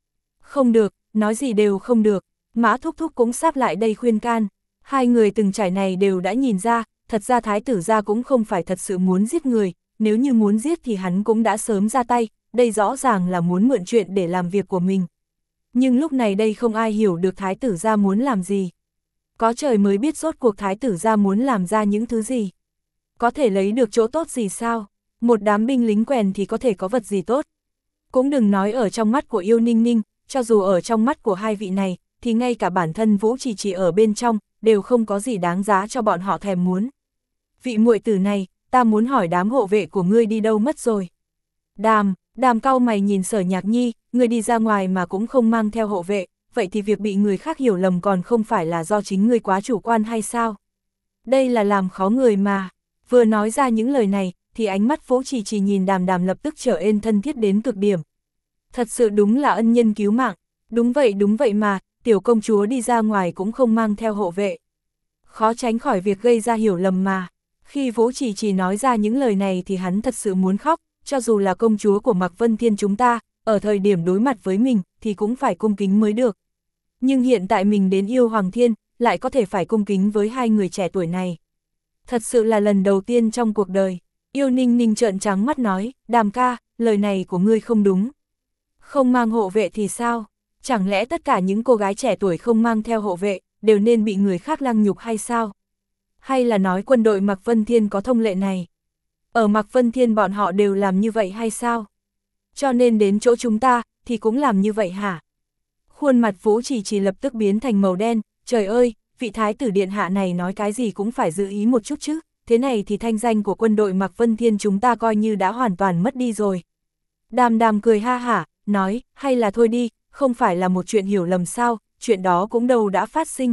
Không được, nói gì đều không được, Mã Thúc Thúc cũng sắp lại đây khuyên can. Hai người từng trải này đều đã nhìn ra, thật ra thái tử gia cũng không phải thật sự muốn giết người, nếu như muốn giết thì hắn cũng đã sớm ra tay, đây rõ ràng là muốn mượn chuyện để làm việc của mình. Nhưng lúc này đây không ai hiểu được thái tử gia muốn làm gì. Có trời mới biết rốt cuộc thái tử gia muốn làm ra những thứ gì. Có thể lấy được chỗ tốt gì sao? Một đám binh lính quèn thì có thể có vật gì tốt. Cũng đừng nói ở trong mắt của Yêu Ninh Ninh, cho dù ở trong mắt của hai vị này, thì ngay cả bản thân Vũ Trì Trì ở bên trong, đều không có gì đáng giá cho bọn họ thèm muốn. Vị muội tử này, ta muốn hỏi đám hộ vệ của ngươi đi đâu mất rồi. Đàm, đàm cau mày nhìn Sở Nhạc Nhi, ngươi đi ra ngoài mà cũng không mang theo hộ vệ, vậy thì việc bị người khác hiểu lầm còn không phải là do chính ngươi quá chủ quan hay sao? Đây là làm khó người mà. Vừa nói ra những lời này, thì ánh mắt Vũ Trì Trì nhìn đàm đàm lập tức trở nên thân thiết đến cực điểm. Thật sự đúng là ân nhân cứu mạng. Đúng vậy đúng vậy mà, tiểu công chúa đi ra ngoài cũng không mang theo hộ vệ. Khó tránh khỏi việc gây ra hiểu lầm mà. Khi Vũ Trì Trì nói ra những lời này thì hắn thật sự muốn khóc, cho dù là công chúa của Mạc Vân Thiên chúng ta, ở thời điểm đối mặt với mình thì cũng phải cung kính mới được. Nhưng hiện tại mình đến yêu Hoàng Thiên, lại có thể phải cung kính với hai người trẻ tuổi này. Thật sự là lần đầu tiên trong cuộc đời. Yêu Ninh Ninh trợn trắng mắt nói, Đàm ca, lời này của ngươi không đúng. Không mang hộ vệ thì sao? Chẳng lẽ tất cả những cô gái trẻ tuổi không mang theo hộ vệ, đều nên bị người khác lăng nhục hay sao? Hay là nói quân đội Mạc Vân Thiên có thông lệ này? Ở Mạc Vân Thiên bọn họ đều làm như vậy hay sao? Cho nên đến chỗ chúng ta, thì cũng làm như vậy hả? Khuôn mặt Vũ Trì Trì lập tức biến thành màu đen, trời ơi, vị thái tử điện hạ này nói cái gì cũng phải giữ ý một chút chứ, thế này thì thanh danh của quân đội Mạc Vân Thiên chúng ta coi như đã hoàn toàn mất đi rồi. Đàm đàm cười ha hả, nói, hay là thôi đi, không phải là một chuyện hiểu lầm sao, chuyện đó cũng đâu đã phát sinh.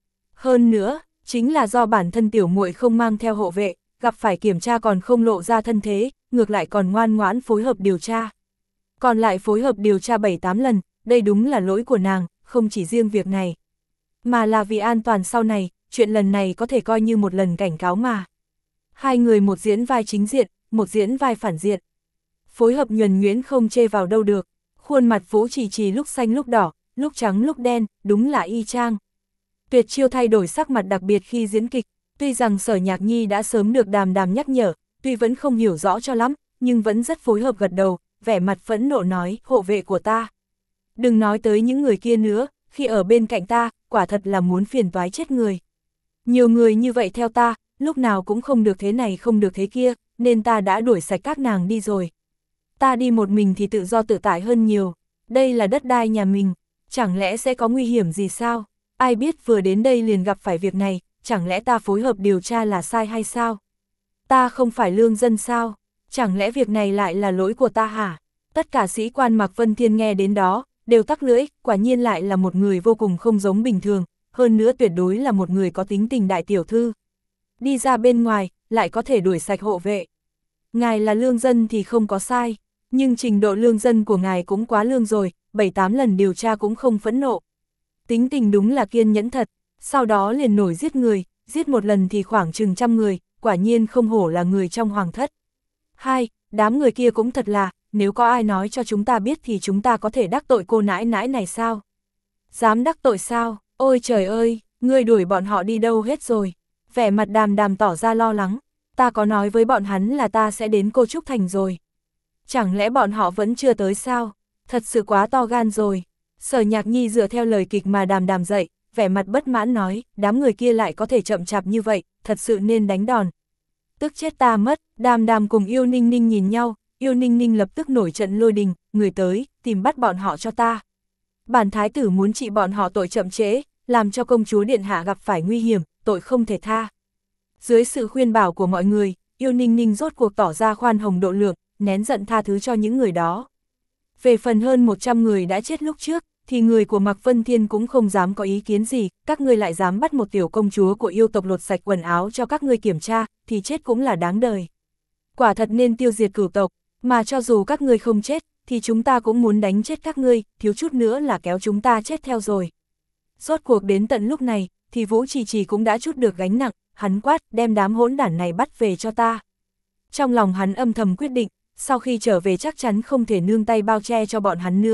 Hơn nữa, chính là do bản thân tiểu muội không mang theo hộ vệ, gặp phải kiểm tra còn không lộ ra thân thế, ngược lại còn ngoan ngoãn phối hợp điều tra. Còn lại phối hợp điều tra bảy tám lần, đây đúng là lỗi của nàng, không chỉ riêng việc này. Mà là vì an toàn sau này, chuyện lần này có thể coi như một lần cảnh cáo mà. Hai người một diễn vai chính diện, một diễn vai phản diện. Phối hợp nhuần nhuyễn không chê vào đâu được. Khuôn mặt Vũ Trì Trì lúc xanh lúc đỏ, lúc trắng lúc đen, đúng là y chang. Tuyệt chiêu thay đổi sắc mặt đặc biệt khi diễn kịch, tuy rằng Sở Nhạc Nhi đã sớm được đàm đàm nhắc nhở, tuy vẫn không hiểu rõ cho lắm, nhưng vẫn rất phối hợp gật đầu, vẻ mặt phẫn nộ nói, hộ vệ của ta. Đừng nói tới những người kia nữa, khi ở bên cạnh ta, quả thật là muốn phiền toái chết người. Nhiều người như vậy theo ta, lúc nào cũng không được thế này không được thế kia, nên ta đã đuổi sạch các nàng đi rồi. Ta đi một mình thì tự do tự tại hơn nhiều, đây là đất đai nhà mình, chẳng lẽ sẽ có nguy hiểm gì sao? Ai biết vừa đến đây liền gặp phải việc này, chẳng lẽ ta phối hợp điều tra là sai hay sao? Ta không phải lương dân sao? Chẳng lẽ việc này lại là lỗi của ta hả? Tất cả sĩ quan Mạc Vân Thiên nghe đến đó, đều tắc lưỡi, quả nhiên lại là một người vô cùng không giống bình thường, hơn nữa tuyệt đối là một người có tính tình đại tiểu thư. Đi ra bên ngoài, lại có thể đuổi sạch hộ vệ. Ngài là lương dân thì không có sai, nhưng trình độ lương dân của ngài cũng quá lương rồi, bảy tám lần điều tra cũng không phẫn nộ. Tính tình đúng là kiên nhẫn thật, sau đó liền nổi giết người, giết một lần thì khoảng chừng trăm người, quả nhiên không hổ là người trong hoàng thất. Hai, đám người kia cũng thật là, nếu có ai nói cho chúng ta biết thì chúng ta có thể đắc tội cô nãi nãi này sao? Dám đắc tội sao? Ôi trời ơi, ngươi đuổi bọn họ đi đâu hết rồi? Vẻ mặt đàm đàm tỏ ra lo lắng, ta có nói với bọn hắn là ta sẽ đến Cô Trúc Thành rồi. Chẳng lẽ bọn họ vẫn chưa tới sao? Thật sự quá to gan rồi. Sở Nhạc Nhi dựa theo lời kịch mà đàm đàm dạy, vẻ mặt bất mãn nói, đám người kia lại có thể chậm chạp như vậy, thật sự nên đánh đòn. Tức chết ta mất, đàm đàm cùng Yêu Ninh Ninh nhìn nhau, Yêu Ninh Ninh lập tức nổi trận lôi đình, người tới, tìm bắt bọn họ cho ta. Bản thái tử muốn trị bọn họ tội chậm trễ, làm cho công chúa điện hạ gặp phải nguy hiểm, tội không thể tha. Dưới sự khuyên bảo của mọi người, Yêu Ninh Ninh rốt cuộc tỏ ra khoan hồng độ lượng, nén giận tha thứ cho những người đó. Về phần hơn một trăm người đã chết lúc trước, thì người của Mạc Vân Thiên cũng không dám có ý kiến gì, các ngươi lại dám bắt một tiểu công chúa của yêu tộc lột sạch quần áo cho các ngươi kiểm tra, thì chết cũng là đáng đời. Quả thật nên tiêu diệt cửu tộc, mà cho dù các ngươi không chết, thì chúng ta cũng muốn đánh chết các ngươi, thiếu chút nữa là kéo chúng ta chết theo rồi. Rốt cuộc đến tận lúc này, thì Vũ Trì Trì cũng đã chút được gánh nặng, hắn quát, đem đám hỗn đản này bắt về cho ta. Trong lòng hắn âm thầm quyết định, sau khi trở về chắc chắn không thể nương tay bao che cho bọn hắn nữa,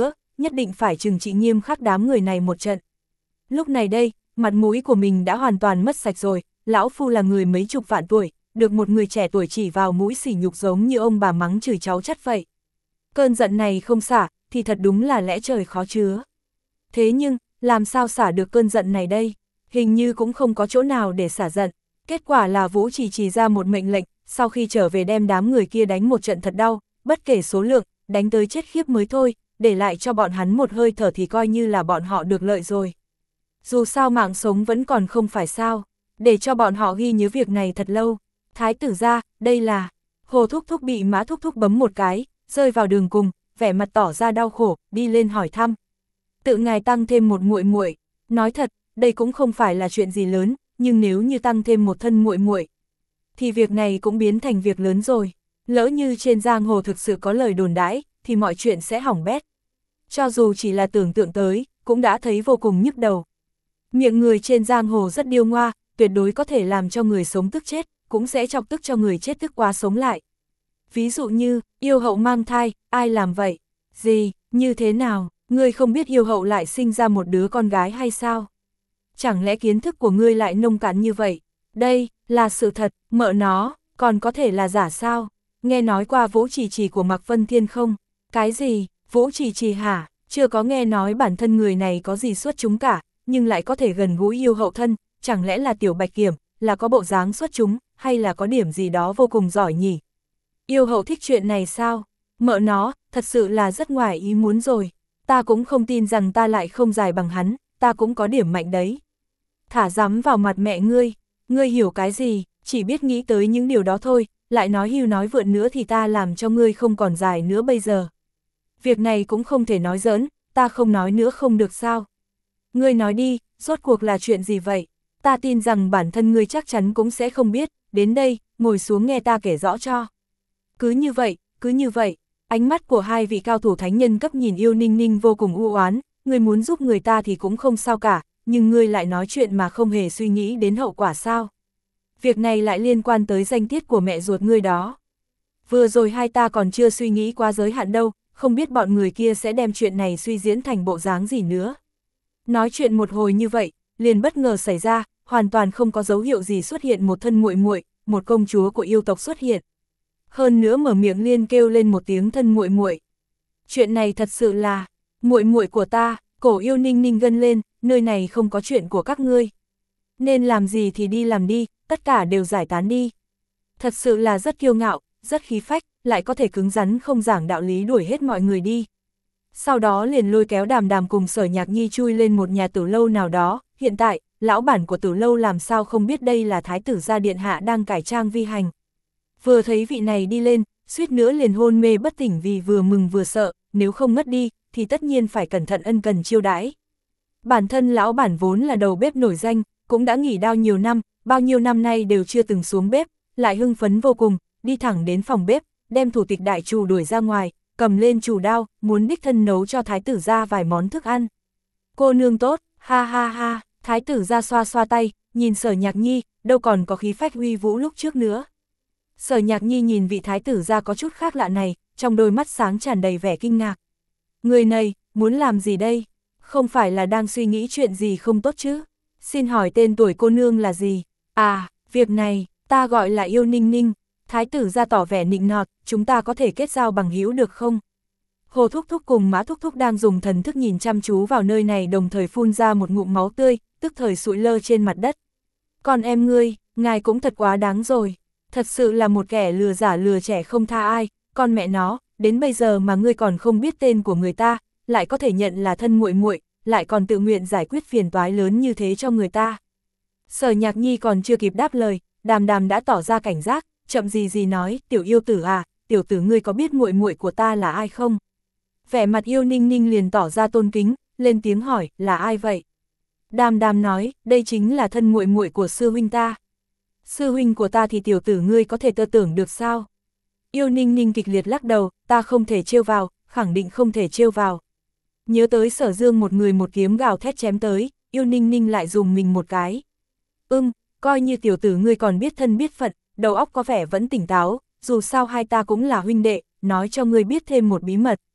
nhất định phải trừng trị nghiêm khắc đám người này một trận. Lúc này đây, mặt mũi của mình đã hoàn toàn mất sạch rồi, lão phu là người mấy chục vạn tuổi, được một người trẻ tuổi chỉ vào mũi sỉ nhục giống như ông bà mắng chửi cháu chắt vậy. Cơn giận này không xả, thì thật đúng là lẽ trời khó chứa. Thế nhưng, làm sao xả được cơn giận này đây? Hình như cũng không có chỗ nào để xả giận. Kết quả là Vũ Chỉ Chỉ ra một mệnh lệnh, sau khi trở về đem đám người kia đánh một trận thật đau, bất kể số lượng, đánh tới chết khiếp mới thôi, để lại cho bọn hắn một hơi thở thì coi như là bọn họ được lợi rồi. Dù sao mạng sống vẫn còn không phải sao, để cho bọn họ ghi nhớ việc này thật lâu. Thái tử gia, đây là... Hồ Thúc Thúc bị Mã Thúc Thúc bấm một cái, rơi vào đường cùng, vẻ mặt tỏ ra đau khổ, đi lên hỏi thăm. Tự ngài tăng thêm một muội muội, nói thật, đây cũng không phải là chuyện gì lớn, nhưng nếu như tăng thêm một thân muội muội, thì việc này cũng biến thành việc lớn rồi. Lỡ như trên giang hồ thực sự có lời đồn đãi, thì mọi chuyện sẽ hỏng bét. Cho dù chỉ là tưởng tượng tới, cũng đã thấy vô cùng nhức đầu. Miệng người trên giang hồ rất điêu ngoa, tuyệt đối có thể làm cho người sống tức chết, cũng sẽ chọc tức cho người chết tức quá sống lại. Ví dụ như, yêu hậu mang thai, ai làm vậy? Gì, như thế nào, ngươi không biết yêu hậu lại sinh ra một đứa con gái hay sao? Chẳng lẽ kiến thức của ngươi lại nông cạn như vậy? Đây, là sự thật, mợ nó, còn có thể là giả sao? Nghe nói qua Vũ Chỉ Chỉ của Mạc Vân Thiên không? Cái gì, Vũ Chỉ Chỉ hả? Chưa có nghe nói bản thân người này có gì xuất chúng cả, nhưng lại có thể gần gũi yêu hậu thân, chẳng lẽ là Tiểu Bạch Kiểm, là có bộ dáng xuất chúng, hay là có điểm gì đó vô cùng giỏi nhỉ? Yêu hậu thích chuyện này sao? Mợ nó, thật sự là rất ngoài ý muốn rồi. Ta cũng không tin rằng ta lại không dài bằng hắn, ta cũng có điểm mạnh đấy. Thả dám vào mặt mẹ ngươi, ngươi hiểu cái gì, chỉ biết nghĩ tới những điều đó thôi, lại nói hưu nói vượn nữa thì ta làm cho ngươi không còn dài nữa bây giờ. Việc này cũng không thể nói giỡn, ta không nói nữa không được sao? Ngươi nói đi, rốt cuộc là chuyện gì vậy? Ta tin rằng bản thân ngươi chắc chắn cũng sẽ không biết, đến đây, ngồi xuống nghe ta kể rõ cho. Cứ như vậy, cứ như vậy, ánh mắt của hai vị cao thủ thánh nhân cấp nhìn Yêu Ninh Ninh vô cùng u oán, ngươi muốn giúp người ta thì cũng không sao cả, nhưng ngươi lại nói chuyện mà không hề suy nghĩ đến hậu quả sao? Việc này lại liên quan tới danh tiết của mẹ ruột ngươi đó. Vừa rồi hai ta còn chưa suy nghĩ qua giới hạn đâu, không biết bọn người kia sẽ đem chuyện này suy diễn thành bộ dáng gì nữa. Nói chuyện một hồi như vậy, liền bất ngờ xảy ra, hoàn toàn không có dấu hiệu gì xuất hiện một thân muội muội, một công chúa của yêu tộc xuất hiện. Hơn nữa mở miệng liên kêu lên một tiếng thân muội muội. Chuyện này thật sự là, muội muội của ta, cổ Yêu Ninh Ninh gân lên, nơi này không có chuyện của các ngươi. Nên làm gì thì đi làm đi, tất cả đều giải tán đi. Thật sự là rất kiêu ngạo, rất khí phách, lại có thể cứng rắn không giảng đạo lý đuổi hết mọi người đi. Sau đó liền lôi kéo Đàm Đàm cùng Sở Nhạc Nhi chui lên một nhà tử lâu nào đó, hiện tại, lão bản của tử lâu làm sao không biết đây là thái tử gia điện hạ đang cải trang vi hành. Vừa thấy vị này đi lên, suýt nữa liền hôn mê bất tỉnh vì vừa mừng vừa sợ, nếu không ngất đi, thì tất nhiên phải cẩn thận ân cần chiêu đãi. Bản thân lão bản vốn là đầu bếp nổi danh, cũng đã nghỉ đao nhiều năm, bao nhiêu năm nay đều chưa từng xuống bếp, lại hưng phấn vô cùng, đi thẳng đến phòng bếp, đem thủ tịch đại trù đuổi ra ngoài, cầm lên chù đao, muốn đích thân nấu cho thái tử gia vài món thức ăn. Cô nương tốt, ha ha ha, thái tử gia xoa xoa tay, nhìn Sở Nhạc Nhi, đâu còn có khí phách uy vũ lúc trước nữa. Sở Nhạc Nhi nhìn vị thái tử gia có chút khác lạ này, trong đôi mắt sáng tràn đầy vẻ kinh ngạc. Người này, muốn làm gì đây? Không phải là đang suy nghĩ chuyện gì không tốt chứ? Xin hỏi tên tuổi cô nương là gì? À, việc này, ta gọi là Yêu Ninh Ninh. Thái tử gia tỏ vẻ nịnh nọt, chúng ta có thể kết giao bằng hữu được không? Hồ Thúc Thúc cùng Mã Thúc Thúc đang dùng thần thức nhìn chăm chú vào nơi này, đồng thời phun ra một ngụm máu tươi, tức thời sụi lơ trên mặt đất. Còn em ngươi, ngài cũng thật quá đáng rồi. Thật sự là một kẻ lừa giả lừa trẻ không tha ai, con mẹ nó, đến bây giờ mà ngươi còn không biết tên của người ta, lại có thể nhận là thân muội muội, lại còn tự nguyện giải quyết phiền toái lớn như thế cho người ta. Sở Nhạc Nhi còn chưa kịp đáp lời, Đàm Đàm đã tỏ ra cảnh giác, chậm gì gì nói, tiểu yêu tử à, tiểu tử ngươi có biết muội muội của ta là ai không? Vẻ mặt Yêu Ninh Ninh liền tỏ ra tôn kính, lên tiếng hỏi, là ai vậy? Đàm Đàm nói, đây chính là thân muội muội của sư huynh ta. Sư huynh của ta thì tiểu tử ngươi có thể tơ tưởng được sao? Yêu Ninh Ninh kịch liệt lắc đầu, ta không thể trêu vào, khẳng định không thể trêu vào. Nhớ tới Sở Dương một người một kiếm gào thét chém tới, Yêu Ninh Ninh lại dùng mình một cái. Ưm, coi như tiểu tử ngươi còn biết thân biết phận, đầu óc có vẻ vẫn tỉnh táo, dù sao hai ta cũng là huynh đệ, nói cho ngươi biết thêm một bí mật.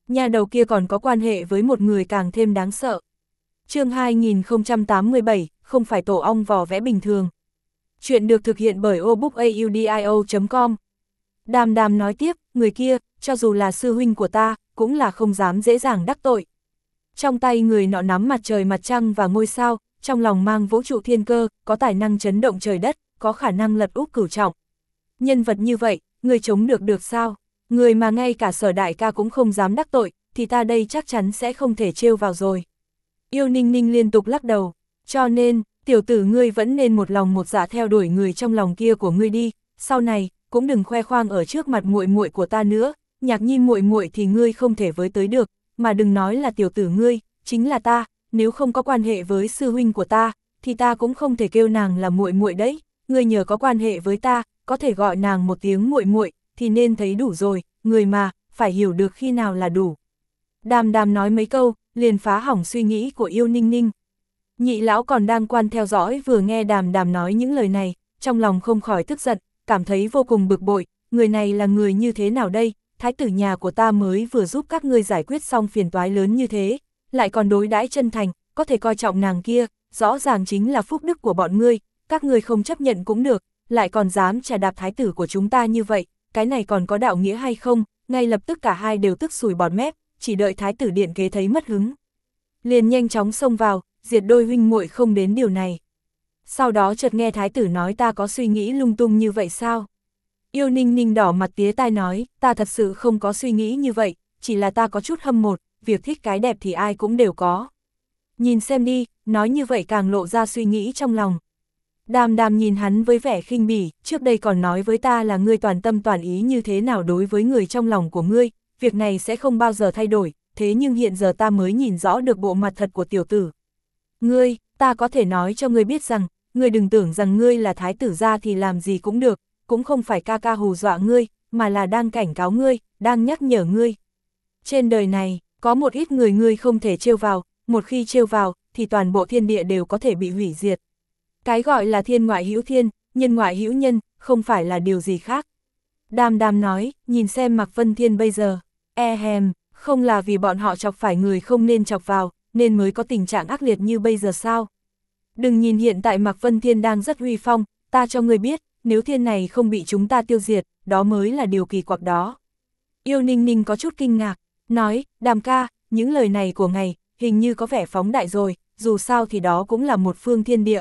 Nhà đầu kia còn có quan hệ với một người càng thêm đáng sợ. Chương hai nghìn không trăm tám mươi bảy, không phải tổ ong vò vẽ bình thường. Chuyện được thực hiện bởi obookaudio chấm com. Đàm Đàm nói tiếp, người kia, cho dù là sư huynh của ta, cũng là không dám dễ dàng đắc tội. Trong tay người nọ nắm mặt trời mặt trăng và ngôi sao, trong lòng mang vũ trụ thiên cơ, có tài năng chấn động trời đất, có khả năng lật úp cửu trọng. Nhân vật như vậy, người chống được được sao? Người mà ngay cả Sở đại ca cũng không dám đắc tội, thì ta đây chắc chắn sẽ không thể trêu vào rồi. Yêu Ninh Ninh liên tục lắc đầu, cho nên, tiểu tử ngươi vẫn nên một lòng một dạ theo đuổi người trong lòng kia của ngươi đi, sau này, cũng đừng khoe khoang ở trước mặt muội muội của ta nữa, Nhạc Nhi muội muội thì ngươi không thể với tới được, mà đừng nói là tiểu tử ngươi, chính là ta, nếu không có quan hệ với sư huynh của ta, thì ta cũng không thể kêu nàng là muội muội đấy, ngươi nhờ có quan hệ với ta, có thể gọi nàng một tiếng muội muội, thì nên thấy đủ rồi, người mà, phải hiểu được khi nào là đủ. Đàm Đàm nói mấy câu, liền phá hỏng suy nghĩ của Yêu Ninh Ninh. Nhị lão còn đang quan theo dõi vừa nghe Đàm Đàm nói những lời này, trong lòng không khỏi tức giận, cảm thấy vô cùng bực bội, người này là người như thế nào đây, thái tử nhà của ta mới vừa giúp các ngươi giải quyết xong phiền toái lớn như thế, lại còn đối đãi chân thành, có thể coi trọng nàng kia, rõ ràng chính là phúc đức của bọn ngươi, các ngươi không chấp nhận cũng được, lại còn dám trà đạp thái tử của chúng ta như vậy, cái này còn có đạo nghĩa hay không, ngay lập tức cả hai đều tức sùi bọt mép, chỉ đợi thái tử điện kế thấy mất hứng. Liền nhanh chóng xông vào, diệt đôi huynh muội không đến điều này. Sau đó chợt nghe thái tử nói ta có suy nghĩ lung tung như vậy sao? Yêu Ninh Ninh đỏ mặt tía tai nói, ta thật sự không có suy nghĩ như vậy, chỉ là ta có chút hâm mộ, việc thích cái đẹp thì ai cũng đều có. Nhìn xem đi, nói như vậy càng lộ ra suy nghĩ trong lòng. Đàm Đàm nhìn hắn với vẻ khinh bỉ, trước đây còn nói với ta là ngươi toàn tâm toàn ý như thế nào đối với người trong lòng của ngươi, việc này sẽ không bao giờ thay đổi, thế nhưng hiện giờ ta mới nhìn rõ được bộ mặt thật của tiểu tử. Ngươi, ta có thể nói cho ngươi biết rằng, ngươi đừng tưởng rằng ngươi là thái tử gia thì làm gì cũng được, cũng không phải ca ca hù dọa ngươi, mà là đang cảnh cáo ngươi, đang nhắc nhở ngươi. Trên đời này, có một ít người ngươi không thể trêu vào, một khi trêu vào, thì toàn bộ thiên địa đều có thể bị hủy diệt. Cái gọi là thiên ngoại hữu thiên, nhân ngoại hữu nhân, không phải là điều gì khác. Đàm Đàm nói, nhìn xem Mạc Vân Thiên bây giờ, ehem, không là vì bọn họ chọc phải người không nên chọc vào, nên mới có tình trạng ác liệt như bây giờ sao? Đừng nhìn hiện tại Mạc Vân Thiên đang rất uy phong, ta cho ngươi biết, nếu thiên này không bị chúng ta tiêu diệt, đó mới là điều kỳ quặc đó. Yêu Ninh Ninh có chút kinh ngạc, nói, Đàm ca, những lời này của ngài, hình như có vẻ phóng đại rồi, dù sao thì đó cũng là một phương thiên địa.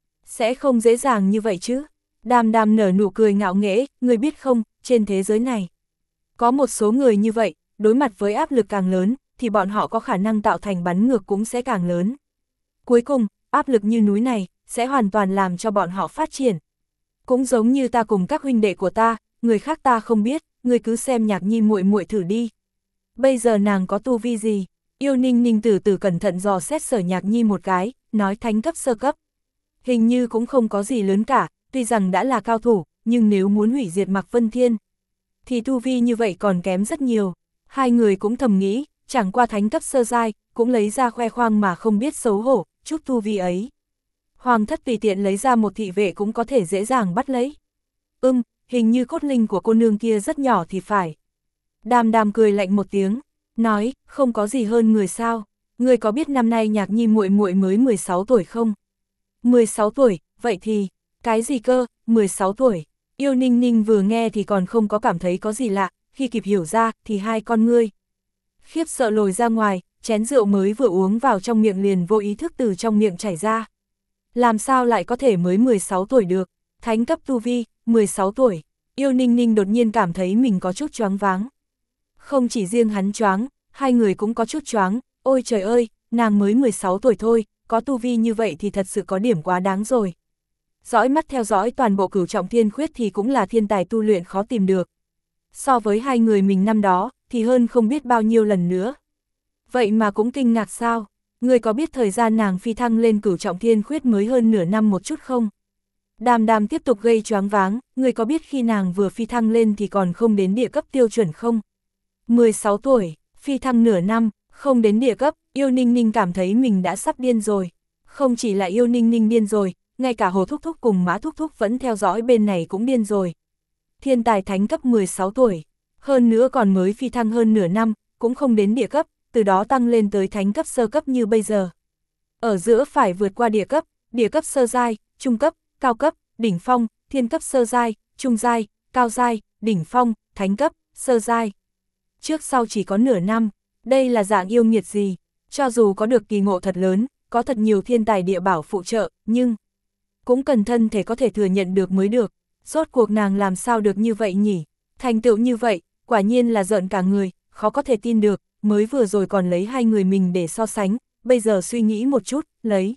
Sẽ không dễ dàng như vậy chứ. Đàm Đàm nở nụ cười ngạo nghễ, ngươi biết không, trên thế giới này, có một số người như vậy, đối mặt với áp lực càng lớn, thì bọn họ có khả năng tạo thành bắn ngược cũng sẽ càng lớn. Cuối cùng, áp lực như núi này, sẽ hoàn toàn làm cho bọn họ phát triển. Cũng giống như ta cùng các huynh đệ của ta, người khác ta không biết, ngươi cứ xem Nhạc Nhi muội muội thử đi. Bây giờ nàng có tu vi gì? Yêu Ninh Ninh từ từ cẩn thận dò xét Sở Nhạc Nhi một cái, nói thánh cấp sơ cấp. Hình như cũng không có gì lớn cả, tuy rằng đã là cao thủ, nhưng nếu muốn hủy diệt Mạc Vân Thiên, thì tu vi như vậy còn kém rất nhiều. Hai người cũng thầm nghĩ, chẳng qua thánh cấp sơ giai, cũng lấy ra khoe khoang mà không biết xấu hổ, chút tu vi ấy. Hoàng thất tùy tiện lấy ra một thị vệ cũng có thể dễ dàng bắt lấy. Ừm, hình như cốt linh của cô nương kia rất nhỏ thì phải. Đàm Đàm cười lạnh một tiếng, nói, không có gì hơn người sao, người có biết năm nay Nhạc Nhi muội muội mới mười sáu tuổi không? mười sáu tuổi, vậy thì, cái gì cơ, mười sáu tuổi. Yêu Ninh Ninh vừa nghe thì còn không có cảm thấy có gì lạ, khi kịp hiểu ra thì hai con ngươi khiếp sợ lồi ra ngoài, chén rượu mới vừa uống vào trong miệng liền vô ý thức từ trong miệng chảy ra. Làm sao lại có thể mới mười sáu tuổi được, thánh cấp tu vi, mười sáu tuổi. Yêu Ninh Ninh đột nhiên cảm thấy mình có chút choáng váng. Không chỉ riêng hắn choáng, hai người cũng có chút choáng, ôi trời ơi, nàng mới mười sáu tuổi thôi, có tu vi như vậy thì thật sự có điểm quá đáng rồi. Dõi mắt theo dõi toàn bộ cửu trọng thiên khuyết thì cũng là thiên tài tu luyện khó tìm được. So với hai người mình năm đó, thì hơn không biết bao nhiêu lần nữa. Vậy mà cũng kinh ngạc sao? Người có biết thời gian nàng phi thăng lên cửu trọng thiên khuyết mới hơn nửa năm một chút không? Đàm Đàm tiếp tục gây choáng váng, người có biết khi nàng vừa phi thăng lên thì còn không đến địa cấp tiêu chuẩn không? mười sáu tuổi, phi thăng nửa năm, không đến địa cấp, Yêu Ninh Ninh cảm thấy mình đã sắp điên rồi. Không chỉ là Yêu Ninh Ninh điên rồi, ngay cả Hồ Thúc Thúc cùng Mã Thúc Thúc vẫn theo dõi bên này cũng điên rồi. Thiên tài thánh cấp mười sáu tuổi, hơn nữa còn mới phi thăng hơn nửa năm, cũng không đến địa cấp, từ đó tăng lên tới thánh cấp sơ cấp như bây giờ. Ở giữa phải vượt qua địa cấp, địa cấp sơ giai, trung cấp, cao cấp, đỉnh phong, thiên cấp sơ giai, trung giai, cao giai, đỉnh phong, thánh cấp, sơ giai. Trước sau chỉ có nửa năm, đây là dạng yêu nghiệt gì? Cho dù có được kỳ ngộ thật lớn, có thật nhiều thiên tài địa bảo phụ trợ, nhưng cũng cần thân thể có thể thừa nhận được mới được. Rốt cuộc nàng làm sao được như vậy nhỉ? Thành tựu như vậy, quả nhiên là rợn cả người, khó có thể tin được, mới vừa rồi còn lấy hai người mình để so sánh, bây giờ suy nghĩ một chút, lấy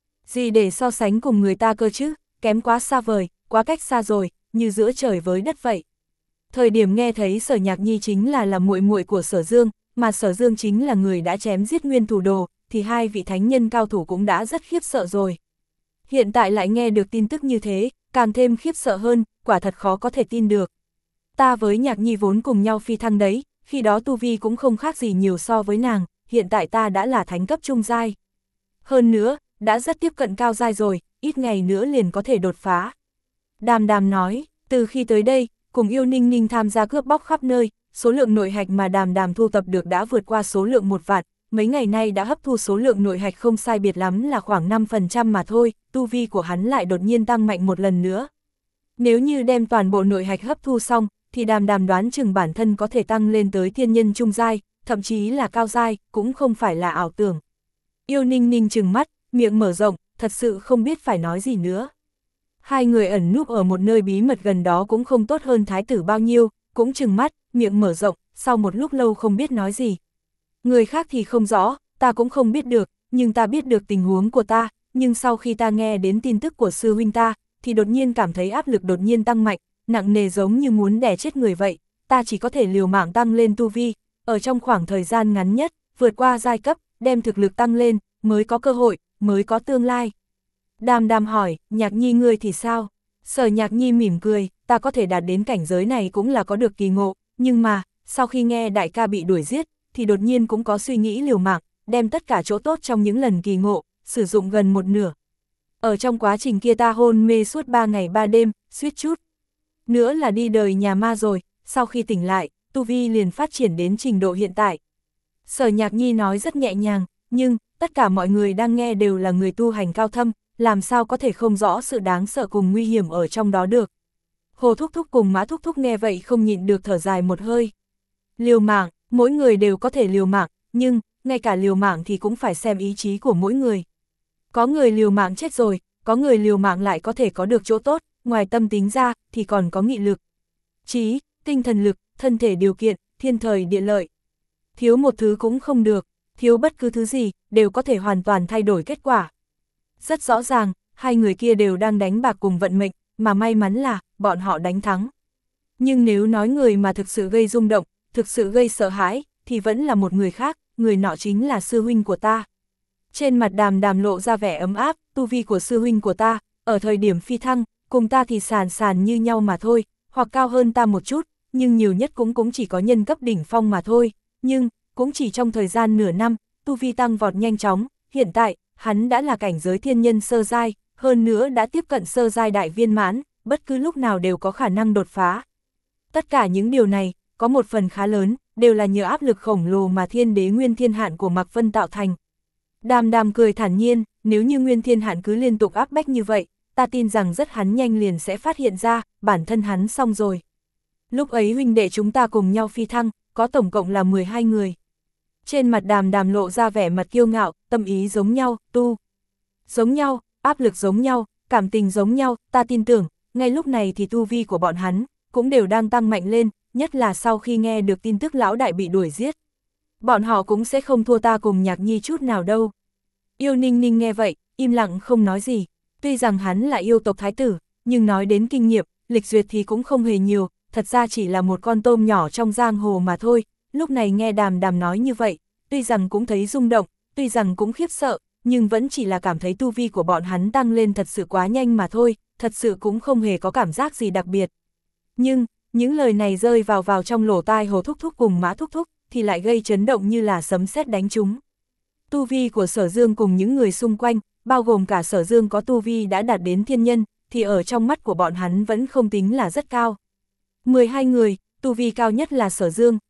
gì để so sánh cùng người ta cơ chứ, kém quá xa vời, quá cách xa rồi, như giữa trời với đất vậy. Thời điểm nghe thấy Sở Nhạc Nhi chính là là muội muội của Sở Dương, mà Sở Dương chính là người đã chém giết Nguyên Thủ Đồ, thì hai vị thánh nhân cao thủ cũng đã rất khiếp sợ rồi. Hiện tại lại nghe được tin tức như thế, càng thêm khiếp sợ hơn, quả thật khó có thể tin được. Ta với Nhạc Nhi vốn cùng nhau phi thăng đấy, khi đó tu vi cũng không khác gì nhiều so với nàng, hiện tại ta đã là thánh cấp trung giai. Hơn nữa, đã rất tiếp cận cao giai rồi, ít ngày nữa liền có thể đột phá. Đàm Đàm nói, từ khi tới đây, cùng Yêu Ninh Ninh tham gia cướp bóc khắp nơi, số lượng nội hạch mà Đàm Đàm thu tập được đã vượt qua số lượng một vạn, mấy ngày nay đã hấp thu số lượng nội hạch không sai biệt lắm là khoảng năm phần trăm mà thôi, tu vi của hắn lại đột nhiên tăng mạnh một lần nữa. Nếu như đem toàn bộ nội hạch hấp thu xong, thì Đàm Đàm đoán chừng bản thân có thể tăng lên tới thiên nhân trung giai, thậm chí là cao giai, cũng không phải là ảo tưởng. Yêu Ninh Ninh trừng mắt, miệng mở rộng, thật sự không biết phải nói gì nữa. Hai người ẩn núp ở một nơi bí mật gần đó cũng không tốt hơn thái tử bao nhiêu, cũng trừng mắt, miệng mở rộng, sau một lúc lâu không biết nói gì. Người khác thì không rõ, ta cũng không biết được, nhưng ta biết được tình huống của ta, nhưng sau khi ta nghe đến tin tức của sư huynh ta, thì đột nhiên cảm thấy áp lực đột nhiên tăng mạnh, nặng nề giống như muốn đè chết người vậy, ta chỉ có thể liều mạng tăng lên tu vi, ở trong khoảng thời gian ngắn nhất, vượt qua giai cấp, đem thực lực tăng lên, mới có cơ hội, mới có tương lai. Đàm Đàm hỏi, Nhạc Nhi ngươi thì sao? Sở Nhạc Nhi mỉm cười, ta có thể đạt đến cảnh giới này cũng là có được kỳ ngộ, nhưng mà, sau khi nghe đại ca bị đuổi giết, thì đột nhiên cũng có suy nghĩ liều mạng, đem tất cả chỗ tốt trong những lần kỳ ngộ, sử dụng gần một nửa. Ở trong quá trình kia ta hôn mê suốt ba ngày ba đêm, suýt chút nữa là đi đời nhà ma rồi, sau khi tỉnh lại, tu vi liền phát triển đến trình độ hiện tại. Sở Nhạc Nhi nói rất nhẹ nhàng, nhưng, tất cả mọi người đang nghe đều là người tu hành cao thâm, làm sao có thể không rõ sự đáng sợ cùng nguy hiểm ở trong đó được. Hồ Thúc Thúc cùng Mã Thúc Thúc nghe vậy không nhịn được thở dài một hơi. Liều mạng, mỗi người đều có thể liều mạng, nhưng, ngay cả liều mạng thì cũng phải xem ý chí của mỗi người. Có người liều mạng chết rồi, có người liều mạng lại có thể có được chỗ tốt, ngoài tâm tính ra, thì còn có nghị lực, trí, tinh thần lực, thân thể điều kiện, thiên thời địa lợi. Thiếu một thứ cũng không được, thiếu bất cứ thứ gì, đều có thể hoàn toàn thay đổi kết quả. Rất rõ ràng, hai người kia đều đang đánh bạc cùng vận mệnh, mà may mắn là, bọn họ đánh thắng. Nhưng nếu nói người mà thực sự gây rung động, thực sự gây sợ hãi, thì vẫn là một người khác, người nọ chính là sư huynh của ta. Trên mặt Đàm Đàm lộ ra vẻ ấm áp, tu vi của sư huynh của ta, ở thời điểm phi thăng, cùng ta thì sàn sàn như nhau mà thôi, hoặc cao hơn ta một chút, nhưng nhiều nhất cũng cũng chỉ có nhân cấp đỉnh phong mà thôi, nhưng, cũng chỉ trong thời gian nửa năm, tu vi tăng vọt nhanh chóng, hiện tại, hắn đã là cảnh giới thiên nhân sơ giai, hơn nữa đã tiếp cận sơ giai đại viên mãn, bất cứ lúc nào đều có khả năng đột phá. Tất cả những điều này, có một phần khá lớn, đều là nhờ áp lực khổng lồ mà thiên đế Nguyên Thiên Hạn của Mạc Vân tạo thành. Đàm Đàm cười thản nhiên, nếu như Nguyên Thiên Hạn cứ liên tục áp bách như vậy, ta tin rằng rất hắn nhanh liền sẽ phát hiện ra, bản thân hắn xong rồi. Lúc ấy huynh đệ chúng ta cùng nhau phi thăng, có tổng cộng là mười hai người. Trên mặt Đàm Đàm lộ ra vẻ mặt kiêu ngạo, tâm ý giống nhau, tu giống nhau, áp lực giống nhau, cảm tình giống nhau, ta tin tưởng, ngay lúc này thì tu vi của bọn hắn, cũng đều đang tăng mạnh lên, nhất là sau khi nghe được tin tức lão đại bị đuổi giết. Bọn họ cũng sẽ không thua ta cùng Nhạc Nhi chút nào đâu. Yêu Ninh Ninh nghe vậy, im lặng không nói gì, tuy rằng hắn là yêu tộc thái tử, nhưng nói đến kinh nghiệm, lịch duyệt thì cũng không hề nhiều, thật ra chỉ là một con tôm nhỏ trong giang hồ mà thôi. Lúc này nghe Đàm Đàm nói như vậy, tuy rằng cũng thấy rung động, tuy rằng cũng khiếp sợ, nhưng vẫn chỉ là cảm thấy tu vi của bọn hắn tăng lên thật sự quá nhanh mà thôi, thật sự cũng không hề có cảm giác gì đặc biệt. Nhưng, những lời này rơi vào vào trong lỗ tai Hồ Thúc Thúc cùng Mã Thúc Thúc, thì lại gây chấn động như là sấm sét đánh chúng. Tu vi của Sở Dương cùng những người xung quanh, bao gồm cả Sở Dương có tu vi đã đạt đến thiên nhân, thì ở trong mắt của bọn hắn vẫn không tính là rất cao. mười hai người, tu vi cao nhất là Sở Dương,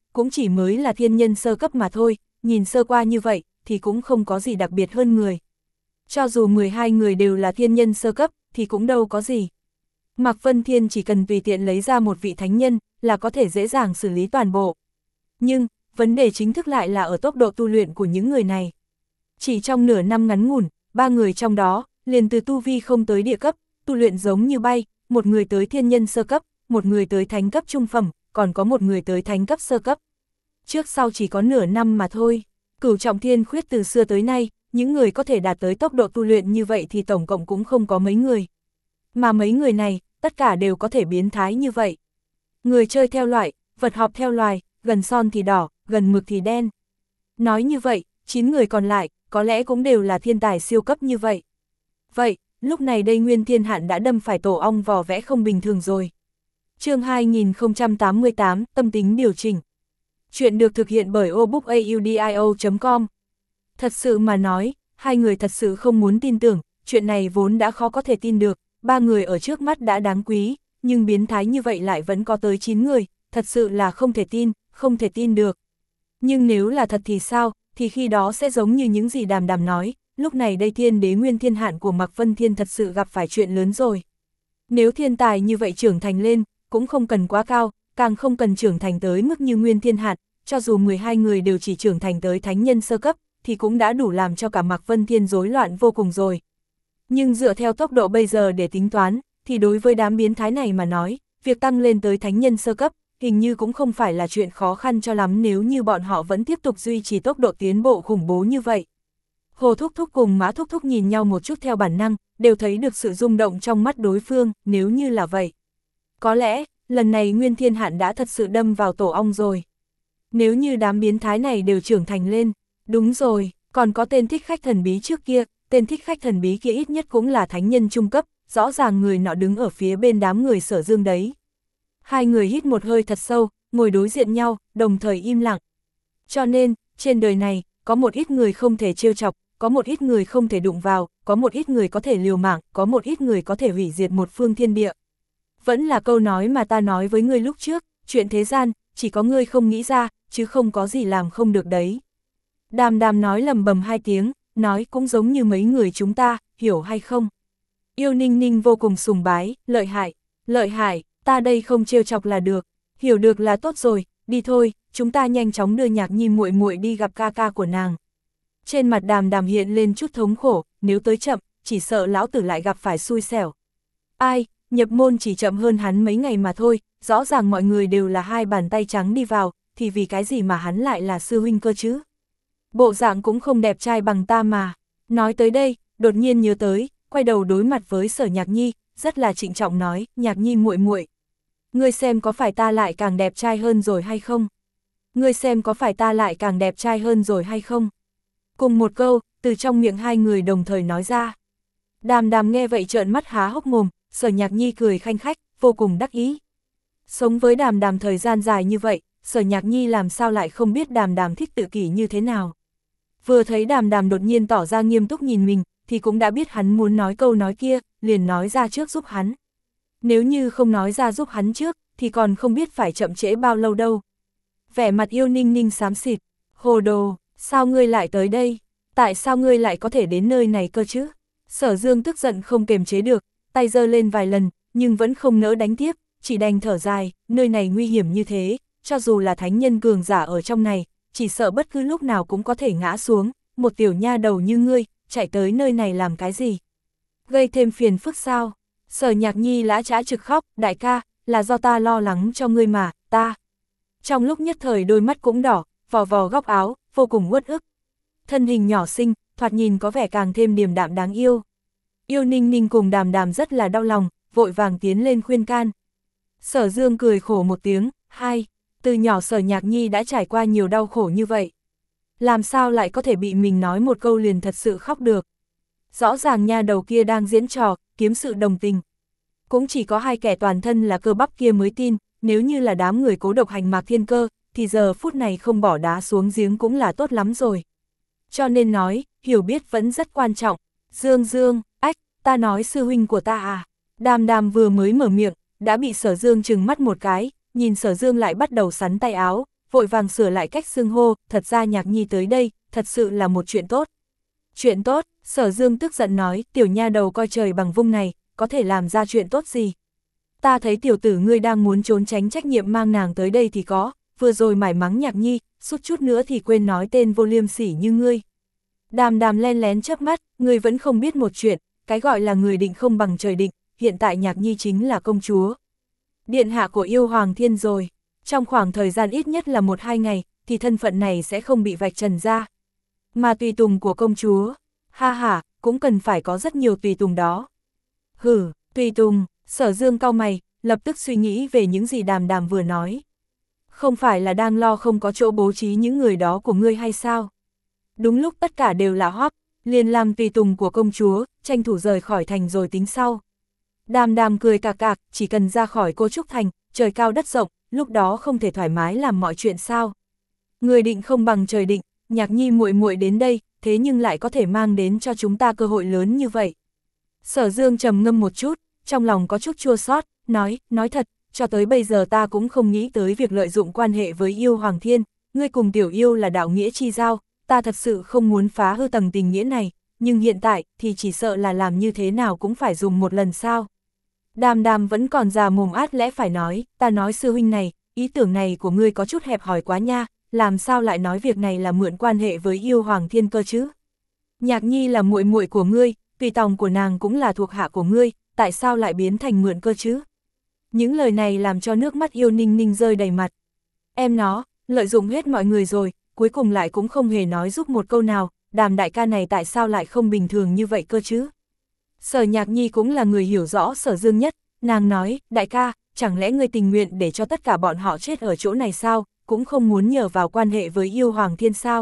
cũng chỉ mới là thiên nhân sơ cấp mà thôi, nhìn sơ qua như vậy, thì cũng không có gì đặc biệt hơn người. Cho dù mười hai người đều là thiên nhân sơ cấp, thì cũng đâu có gì. Mạc Vân Thiên chỉ cần tùy tiện lấy ra một vị thánh nhân, là có thể dễ dàng xử lý toàn bộ. Nhưng, vấn đề chính thức lại là ở tốc độ tu luyện của những người này. Chỉ trong nửa năm ngắn ngủn, ba người trong đó, liền từ tu vi không tới địa cấp, tu luyện giống như bay, một người tới thiên nhân sơ cấp, một người tới thánh cấp trung phẩm, còn có một người tới thánh cấp sơ cấp. Trước sau chỉ có nửa năm mà thôi. Cửu trọng thiên khuyết từ xưa tới nay, những người có thể đạt tới tốc độ tu luyện như vậy thì tổng cộng cũng không có mấy người. Mà mấy người này, tất cả đều có thể biến thái như vậy. Người chơi theo loại, vật họp theo loài, gần son thì đỏ, gần mực thì đen. Nói như vậy, chín người còn lại, có lẽ cũng đều là thiên tài siêu cấp như vậy. Vậy, lúc này đây Nguyên Thiên Hạn đã đâm phải tổ ong vò vẽ không bình thường rồi. Chương hai nghìn không trăm tám mươi tám, tâm tính điều chỉnh. Chuyện được thực hiện bởi obookaudio chấm com. Thật sự mà nói, hai người thật sự không muốn tin tưởng, chuyện này vốn đã khó có thể tin được, ba người ở trước mắt đã đáng quý, nhưng biến thái như vậy lại vẫn có tới chín người, thật sự là không thể tin, không thể tin được. Nhưng nếu là thật thì sao, thì khi đó sẽ giống như những gì Đàm Đàm nói, lúc này đây thiên đế Nguyên Thiên Hạn của Mạc Vân Thiên thật sự gặp phải chuyện lớn rồi. Nếu thiên tài như vậy trưởng thành lên, cũng không cần quá cao, càng không cần trưởng thành tới mức như Nguyên Thiên Hạn, cho dù mười hai người đều chỉ trưởng thành tới thánh nhân sơ cấp, thì cũng đã đủ làm cho cả Mạc Vân Thiên rối loạn vô cùng rồi. Nhưng dựa theo tốc độ bây giờ để tính toán, thì đối với đám biến thái này mà nói, việc tăng lên tới thánh nhân sơ cấp, hình như cũng không phải là chuyện khó khăn cho lắm nếu như bọn họ vẫn tiếp tục duy trì tốc độ tiến bộ khủng bố như vậy. Hồ Thúc Thúc cùng Mã Thúc Thúc nhìn nhau một chút theo bản năng, đều thấy được sự rung động trong mắt đối phương, nếu như là vậy. Có lẽ, lần này Nguyên Thiên Hạn đã thật sự đâm vào tổ ong rồi. Nếu như đám biến thái này đều trưởng thành lên, đúng rồi, còn có tên thích khách thần bí trước kia, tên thích khách thần bí kia ít nhất cũng là thánh nhân trung cấp, rõ ràng người nọ đứng ở phía bên đám người Sở Dương đấy. Hai người hít một hơi thật sâu, ngồi đối diện nhau, đồng thời im lặng. Cho nên, trên đời này, có một ít người không thể trêu chọc, có một ít người không thể đụng vào, có một ít người có thể liều mạng, có một ít người có thể hủy diệt một phương thiên địa. Vẫn là câu nói mà ta nói với ngươi lúc trước, chuyện thế gian, chỉ có ngươi không nghĩ ra, chứ không có gì làm không được đấy. Đàm Đàm nói lầm bầm hai tiếng, nói cũng giống như mấy người chúng ta, hiểu hay không? Yêu Ninh Ninh vô cùng sùng bái, lợi hại, lợi hại, ta đây không trêu chọc là được, hiểu được là tốt rồi, đi thôi, chúng ta nhanh chóng đưa Nhạc Nhi muội muội đi gặp ca ca của nàng. Trên mặt Đàm Đàm hiện lên chút thống khổ, nếu tới chậm, chỉ sợ lão tử lại gặp phải xui xẻo. Ai, nhập môn chỉ chậm hơn hắn mấy ngày mà thôi, rõ ràng mọi người đều là hai bàn tay trắng đi vào, thì vì cái gì mà hắn lại là sư huynh cơ chứ? Bộ dạng cũng không đẹp trai bằng ta mà. Nói tới đây, đột nhiên nhớ tới, quay đầu đối mặt với Sở Nhạc Nhi, rất là trịnh trọng nói, Nhạc Nhi muội muội, ngươi xem có phải ta lại càng đẹp trai hơn rồi hay không? Ngươi xem có phải ta lại càng đẹp trai hơn rồi hay không? Cùng một câu, từ trong miệng hai người đồng thời nói ra. Đàm Đàm nghe vậy trợn mắt há hốc mồm, Sở Nhạc Nhi cười khanh khách, vô cùng đắc ý. Sống với Đàm Đàm thời gian dài như vậy, Sở Nhạc Nhi làm sao lại không biết Đàm Đàm thích tự kỷ như thế nào. Vừa thấy Đàm Đàm đột nhiên tỏ ra nghiêm túc nhìn mình, thì cũng đã biết hắn muốn nói câu nói kia, liền nói ra trước giúp hắn. Nếu như không nói ra giúp hắn trước, thì còn không biết phải chậm trễ bao lâu đâu. Vẻ mặt Yêu Ninh Ninh xám xịt, hồ đồ, sao ngươi lại tới đây? Tại sao ngươi lại có thể đến nơi này cơ chứ? Sở Dương tức giận không kềm chế được, tay giơ lên vài lần, nhưng vẫn không nỡ đánh tiếp, chỉ đành thở dài, nơi này nguy hiểm như thế, cho dù là thánh nhân cường giả ở trong này, chỉ sợ bất cứ lúc nào cũng có thể ngã xuống, một tiểu nha đầu như ngươi, chạy tới nơi này làm cái gì? Gây thêm phiền phức sao? Sở Nhạc Nhi lã chã trực khóc, đại ca, là do ta lo lắng cho ngươi mà, ta. Trong lúc nhất thời đôi mắt cũng đỏ, vò vò góc áo, vô cùng uất ức. Thân hình nhỏ xinh, thoạt nhìn có vẻ càng thêm điềm đạm đáng yêu. Yêu Ninh Ninh cùng Đàm Đàm rất là đau lòng, vội vàng tiến lên khuyên can. Sở Dương cười khổ một tiếng, hai, từ nhỏ Sở Nhạc Nhi đã trải qua nhiều đau khổ như vậy. Làm sao lại có thể bị mình nói một câu liền thật sự khóc được. Rõ ràng nha đầu kia đang diễn trò, kiếm sự đồng tình. Cũng chỉ có hai kẻ toàn thân là cơ bắp kia mới tin, nếu như là đám người cố độc hành Mạc Thiên Cơ, thì giờ phút này không bỏ đá xuống giếng cũng là tốt lắm rồi. Cho nên nói, hiểu biết vẫn rất quan trọng. Dương Dương, ách, ta nói sư huynh của ta à. Đàm Đàm vừa mới mở miệng, đã bị Sở Dương trừng mắt một cái, nhìn Sở Dương lại bắt đầu sắn tay áo, vội vàng sửa lại cách xưng hô, thật ra Nhạc Nhi tới đây, thật sự là một chuyện tốt. Chuyện tốt, Sở Dương tức giận nói, tiểu nha đầu coi trời bằng vung này, có thể làm ra chuyện tốt gì. Ta thấy tiểu tử ngươi đang muốn trốn tránh trách nhiệm mang nàng tới đây thì có, vừa rồi mải mắng Nhạc Nhi, suốt chút nữa thì quên nói tên vô liêm sỉ như ngươi. Đàm Đàm len lén chớp mắt, ngươi vẫn không biết một chuyện, cái gọi là người định không bằng trời định, hiện tại Nhạc Nhi chính là công chúa. Điện hạ của yêu Hoàng Thiên rồi, trong khoảng thời gian ít nhất là một hai ngày, thì thân phận này sẽ không bị vạch trần ra. Mà tùy tùng của công chúa, ha ha, cũng cần phải có rất nhiều tùy tùng đó. Hử, tùy tùng, Sở Dương cau mày, lập tức suy nghĩ về những gì Đàm Đàm vừa nói. Không phải là đang lo không có chỗ bố trí những người đó của ngươi hay sao? Đúng lúc tất cả đều là hóp, liền làm tùy tùng của công chúa, tranh thủ rời khỏi thành rồi tính sau. Đàm Đàm cười cạc cạc, chỉ cần ra khỏi Cô Trúc Thành, trời cao đất rộng, lúc đó không thể thoải mái làm mọi chuyện sao? Người định không bằng trời định, Nhạc Nhi muội muội đến đây, thế nhưng lại có thể mang đến cho chúng ta cơ hội lớn như vậy. Sở Dương trầm ngâm một chút, trong lòng có chút chua xót, nói, nói thật, cho tới bây giờ ta cũng không nghĩ tới việc lợi dụng quan hệ với yêu Hoàng Thiên, ngươi cùng tiểu yêu là đạo nghĩa chi giao, ta thật sự không muốn phá hư tầng tình nghĩa này, nhưng hiện tại thì chỉ sợ là làm như thế nào cũng phải dùng một lần sao. Đàm Đàm vẫn còn già mồm át lẽ phải nói, ta nói sư huynh này, ý tưởng này của ngươi có chút hẹp hòi quá nha, làm sao lại nói việc này là mượn quan hệ với yêu Hoàng Thiên cơ chứ? Nhạc Nhi là muội muội của ngươi, tùy tòng của nàng cũng là thuộc hạ của ngươi, tại sao lại biến thành mượn cơ chứ? Những lời này làm cho nước mắt yêu Ninh Ninh rơi đầy mặt. Em nó, lợi dụng hết mọi người rồi, cuối cùng lại cũng không hề nói giúp một câu nào, Đàm đại ca này tại sao lại không bình thường như vậy cơ chứ? Sở Nhạc Nhi cũng là người hiểu rõ Sở Dương nhất, nàng nói, đại ca, chẳng lẽ ngươi tình nguyện để cho tất cả bọn họ chết ở chỗ này sao, cũng không muốn nhờ vào quan hệ với yêu Hoàng Thiên sao?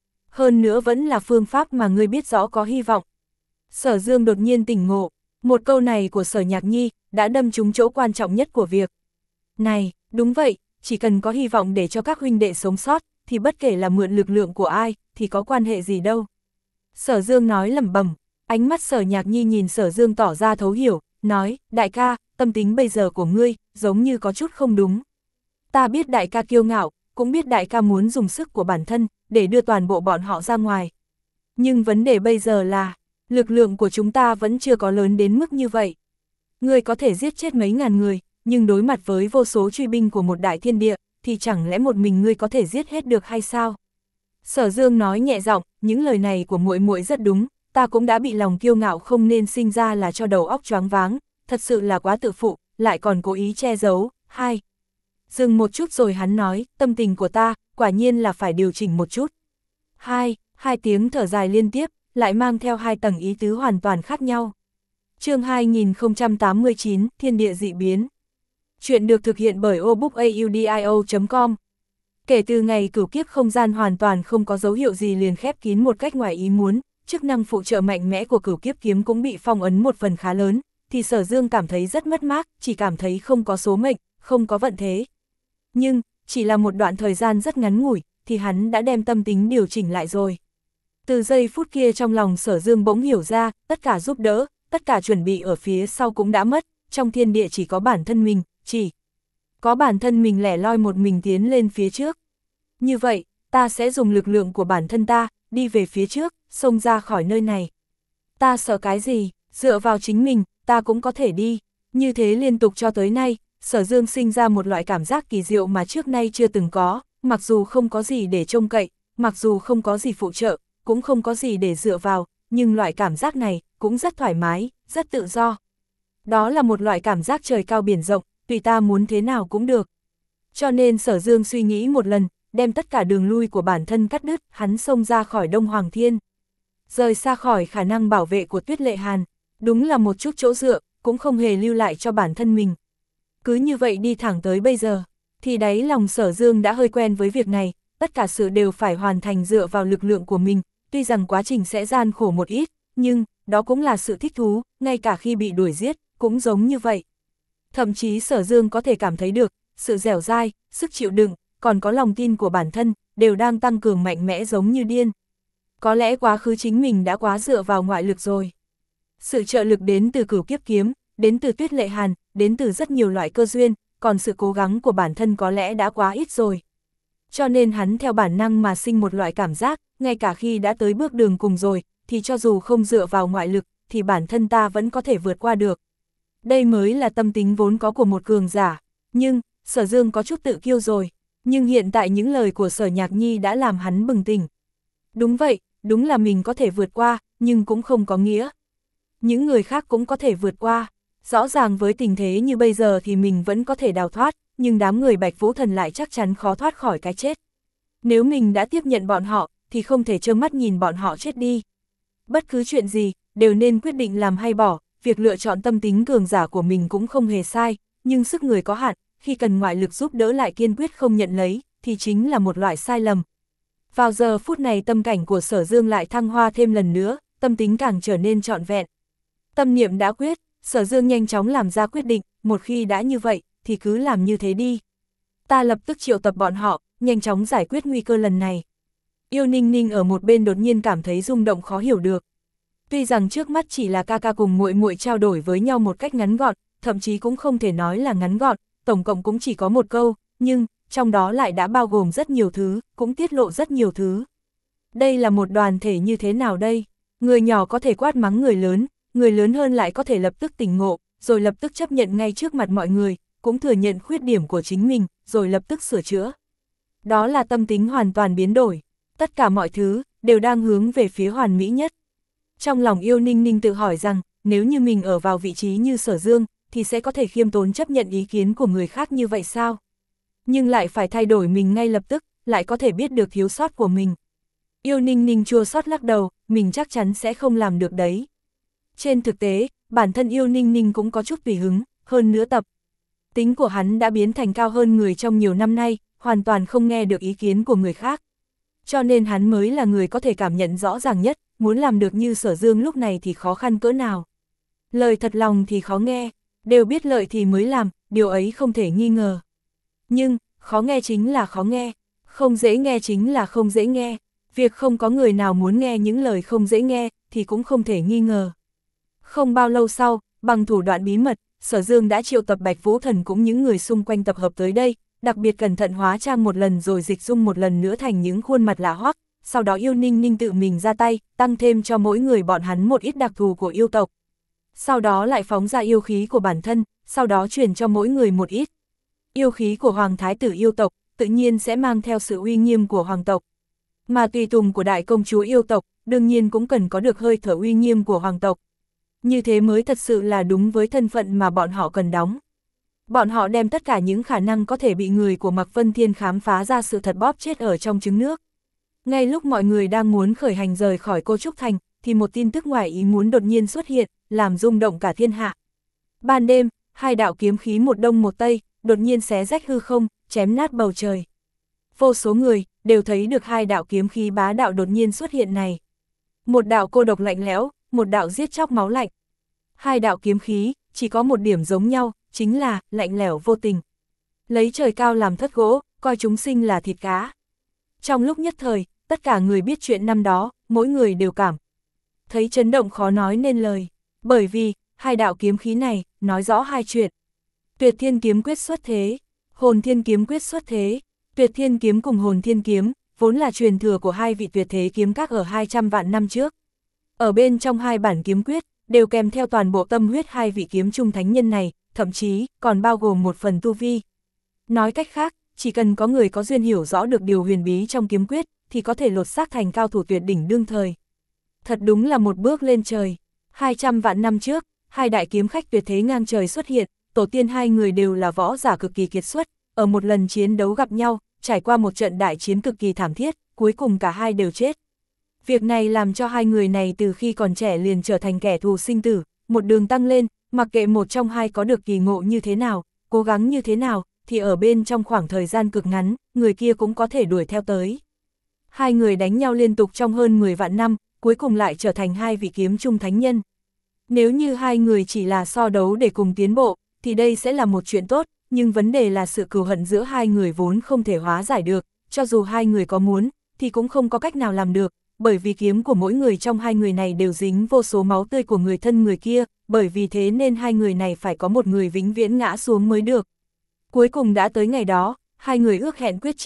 Hơn nữa vẫn là phương pháp mà ngươi biết rõ có hy vọng. Sở Dương đột nhiên tỉnh ngộ, một câu này của Sở Nhạc Nhi đã đâm trúng chỗ quan trọng nhất của việc. Này, đúng vậy, chỉ cần có hy vọng để cho các huynh đệ sống sót, thì bất kể là mượn lực lượng của ai, thì có quan hệ gì đâu. Sở Dương nói lẩm bẩm, ánh mắt Sở Nhạc Nhi nhìn Sở Dương tỏ ra thấu hiểu, nói, đại ca, tâm tính bây giờ của ngươi, giống như có chút không đúng. Ta biết đại ca kiêu ngạo, cũng biết đại ca muốn dùng sức của bản thân, để đưa toàn bộ bọn họ ra ngoài. Nhưng vấn đề bây giờ là, lực lượng của chúng ta vẫn chưa có lớn đến mức như vậy. Ngươi có thể giết chết mấy ngàn người, nhưng đối mặt với vô số truy binh của một đại thiên địa, thì chẳng lẽ một mình ngươi có thể giết hết được hay sao? Sở Dương nói nhẹ giọng, những lời này của muội muội rất đúng, ta cũng đã bị lòng kiêu ngạo không nên sinh ra là cho đầu óc choáng váng, thật sự là quá tự phụ, lại còn cố ý che giấu. Hai. Dừng một chút rồi hắn nói, tâm tình của ta, quả nhiên là phải điều chỉnh một chút. Hai, hai tiếng thở dài liên tiếp, lại mang theo hai tầng ý tứ hoàn toàn khác nhau. Chương hai nghìn không trăm tám mươi chín, Thiên địa dị biến. Chuyện được thực hiện bởi obookaudio chấm com. Kể từ ngày cửu kiếp không gian hoàn toàn không có dấu hiệu gì liền khép kín một cách ngoài ý muốn, chức năng phụ trợ mạnh mẽ của cửu kiếp kiếm cũng bị phong ấn một phần khá lớn, thì Sở Dương cảm thấy rất mất mát, chỉ cảm thấy không có số mệnh, không có vận thế. Nhưng, chỉ là một đoạn thời gian rất ngắn ngủi, thì hắn đã đem tâm tính điều chỉnh lại rồi. Từ giây phút kia trong lòng Sở Dương bỗng hiểu ra, tất cả giúp đỡ, tất cả chuẩn bị ở phía sau cũng đã mất, trong thiên địa chỉ có bản thân mình, chỉ có bản thân mình lẻ loi một mình tiến lên phía trước. Như vậy, ta sẽ dùng lực lượng của bản thân ta, đi về phía trước, xông ra khỏi nơi này. Ta sợ cái gì, dựa vào chính mình, ta cũng có thể đi. Như thế liên tục cho tới nay, Sở Dương sinh ra một loại cảm giác kỳ diệu mà trước nay chưa từng có, mặc dù không có gì để trông cậy, mặc dù không có gì phụ trợ, cũng không có gì để dựa vào, nhưng loại cảm giác này cũng rất thoải mái, rất tự do. Đó là một loại cảm giác trời cao biển rộng, tùy ta muốn thế nào cũng được. Cho nên Sở Dương suy nghĩ một lần, đem tất cả đường lui của bản thân cắt đứt, hắn xông ra khỏi Đông Hoàng Thiên. Rời xa khỏi khả năng bảo vệ của Tuyết Lệ Hàn, đúng là một chút chỗ dựa, cũng không hề lưu lại cho bản thân mình. Cứ như vậy đi thẳng tới bây giờ, thì đáy lòng Sở Dương đã hơi quen với việc này, tất cả sự đều phải hoàn thành dựa vào lực lượng của mình, tuy rằng quá trình sẽ gian khổ một ít, nhưng, đó cũng là sự thích thú, ngay cả khi bị đuổi giết, cũng giống như vậy. Thậm chí Sở Dương có thể cảm thấy được, sự dẻo dai, sức chịu đựng, còn có lòng tin của bản thân, đều đang tăng cường mạnh mẽ giống như điên. Có lẽ quá khứ chính mình đã quá dựa vào ngoại lực rồi. Sự trợ lực đến từ cửu kiếp kiếm, đến từ Tuyết Lệ Hàn, đến từ rất nhiều loại cơ duyên, còn sự cố gắng của bản thân có lẽ đã quá ít rồi. Cho nên hắn theo bản năng mà sinh một loại cảm giác, ngay cả khi đã tới bước đường cùng rồi, thì cho dù không dựa vào ngoại lực, thì bản thân ta vẫn có thể vượt qua được. Đây mới là tâm tính vốn có của một cường giả. Nhưng, Sở Dương có chút tự kiêu rồi. Nhưng hiện tại những lời của Sở Nhạc Nhi đã làm hắn bừng tỉnh. Đúng vậy, đúng là mình có thể vượt qua, nhưng cũng không có nghĩa. Những người khác cũng có thể vượt qua. Rõ ràng với tình thế như bây giờ thì mình vẫn có thể đào thoát, nhưng đám người Bạch Vũ Thần lại chắc chắn khó thoát khỏi cái chết. Nếu mình đã tiếp nhận bọn họ, thì không thể trơ mắt nhìn bọn họ chết đi. Bất cứ chuyện gì, đều nên quyết định làm hay bỏ, việc lựa chọn tâm tính cường giả của mình cũng không hề sai, nhưng sức người có hạn, khi cần ngoại lực giúp đỡ lại kiên quyết không nhận lấy, thì chính là một loại sai lầm. Vào giờ phút này tâm cảnh của Sở Dương lại thăng hoa thêm lần nữa, tâm tính càng trở nên trọn vẹn. Tâm niệm đã quyết, Sở Dương nhanh chóng làm ra quyết định, một khi đã như vậy, thì cứ làm như thế đi. Ta lập tức triệu tập bọn họ, nhanh chóng giải quyết nguy cơ lần này. Yêu Ninh Ninh ở một bên đột nhiên cảm thấy rung động khó hiểu được. Tuy rằng trước mắt chỉ là ca ca cùng muội muội trao đổi với nhau một cách ngắn gọn, thậm chí cũng không thể nói là ngắn gọn, tổng cộng cũng chỉ có một câu, nhưng trong đó lại đã bao gồm rất nhiều thứ, cũng tiết lộ rất nhiều thứ. Đây là một đoàn thể như thế nào đây? Người nhỏ có thể quát mắng người lớn, người lớn hơn lại có thể lập tức tỉnh ngộ, rồi lập tức chấp nhận ngay trước mặt mọi người, cũng thừa nhận khuyết điểm của chính mình, rồi lập tức sửa chữa. Đó là tâm tính hoàn toàn biến đổi. Tất cả mọi thứ, đều đang hướng về phía hoàn mỹ nhất. Trong lòng Yêu Ninh Ninh tự hỏi rằng, nếu như mình ở vào vị trí như Sở Dương, thì sẽ có thể khiêm tốn chấp nhận ý kiến của người khác như vậy sao? Nhưng lại phải thay đổi mình ngay lập tức, lại có thể biết được thiếu sót của mình. Yêu Ninh Ninh chua xót lắc đầu, mình chắc chắn sẽ không làm được đấy. Trên thực tế, bản thân Yêu Ninh Ninh cũng có chút tùy hứng, hơn nữa tập. Tính của hắn đã biến thành cao hơn người trong nhiều năm nay, hoàn toàn không nghe được ý kiến của người khác. Cho nên hắn mới là người có thể cảm nhận rõ ràng nhất, muốn làm được như Sở Dương lúc này thì khó khăn cỡ nào. Lời thật lòng thì khó nghe, đều biết lợi thì mới làm, điều ấy không thể nghi ngờ. Nhưng, khó nghe chính là khó nghe, không dễ nghe chính là không dễ nghe. Việc không có người nào muốn nghe những lời không dễ nghe, thì cũng không thể nghi ngờ. Không bao lâu sau, bằng thủ đoạn bí mật, Sở Dương đã triệu tập Bạch Vũ Thần cũng những người xung quanh tập hợp tới đây, đặc biệt cẩn thận hóa trang một lần rồi dịch dung một lần nữa thành những khuôn mặt lạ hoắc, sau đó Yêu Ninh Ninh tự mình ra tay, tăng thêm cho mỗi người bọn hắn một ít đặc thù của yêu tộc. Sau đó lại phóng ra yêu khí của bản thân, sau đó truyền cho mỗi người một ít. Yêu khí của Hoàng Thái tử yêu tộc, tự nhiên sẽ mang theo sự uy nghiêm của Hoàng tộc. Mà tùy tùng của Đại công chúa yêu tộc, đương nhiên cũng cần có được hơi thở uy nghiêm của Hoàng tộc. Như thế mới thật sự là đúng với thân phận mà bọn họ cần đóng. Bọn họ đem tất cả những khả năng có thể bị người của Mạc Vân Thiên khám phá ra sự thật bóp chết ở trong trứng nước. Ngay lúc mọi người đang muốn khởi hành rời khỏi Cô Trúc Thành, thì một tin tức ngoài ý muốn đột nhiên xuất hiện, làm rung động cả thiên hạ. Ban đêm, hai đạo kiếm khí một đông một tây, đột nhiên xé rách hư không, chém nát bầu trời. Vô số người, đều thấy được hai đạo kiếm khí bá đạo đột nhiên xuất hiện này. Một đạo cô độc lạnh lẽo, một đạo giết chóc máu lạnh. Hai đạo kiếm khí, chỉ có một điểm giống nhau, chính là lạnh lẽo vô tình. Lấy trời cao làm thất gỗ, coi chúng sinh là thịt cá. Trong lúc nhất thời, tất cả người biết chuyện năm đó, mỗi người đều cảm thấy chấn động khó nói nên lời. Bởi vì, hai đạo kiếm khí này, nói rõ hai chuyện. Tuyệt thiên kiếm quyết xuất thế, hồn thiên kiếm quyết xuất thế. Tuyệt thiên kiếm cùng hồn thiên kiếm, vốn là truyền thừa của hai vị tuyệt thế kiếm các ở hai trăm vạn năm trước. Ở bên trong hai bản kiếm quyết, đều kèm theo toàn bộ tâm huyết hai vị kiếm trung thánh nhân này, thậm chí còn bao gồm một phần tu vi. Nói cách khác, chỉ cần có người có duyên hiểu rõ được điều huyền bí trong kiếm quyết, thì có thể lột xác thành cao thủ tuyệt đỉnh đương thời. Thật đúng là một bước lên trời. hai trăm vạn năm trước, hai đại kiếm khách tuyệt thế ngang trời xuất hiện, tổ tiên hai người đều là võ giả cực kỳ kiệt xuất, ở một lần chiến đấu gặp nhau, trải qua một trận đại chiến cực kỳ thảm thiết, cuối cùng cả hai đều chết. Việc này làm cho hai người này từ khi còn trẻ liền trở thành kẻ thù sinh tử, một đường tăng lên, mặc kệ một trong hai có được kỳ ngộ như thế nào, cố gắng như thế nào, thì ở bên trong khoảng thời gian cực ngắn, người kia cũng có thể đuổi theo tới. Hai người đánh nhau liên tục trong hơn mười vạn năm, cuối cùng lại trở thành hai vị kiếm trung thánh nhân. Nếu như hai người chỉ là so đấu để cùng tiến bộ, thì đây sẽ là một chuyện tốt, nhưng vấn đề là sự cừu hận giữa hai người vốn không thể hóa giải được, cho dù hai người có muốn, thì cũng không có cách nào làm được, bởi vì kiếm của mỗi người trong hai người này đều dính vô số máu tươi của người thân người kia, bởi vì thế nên hai người này phải có một người vĩnh viễn ngã xuống mới được. Cuối cùng đã tới ngày đó, hai người ước hẹn quyết chiến,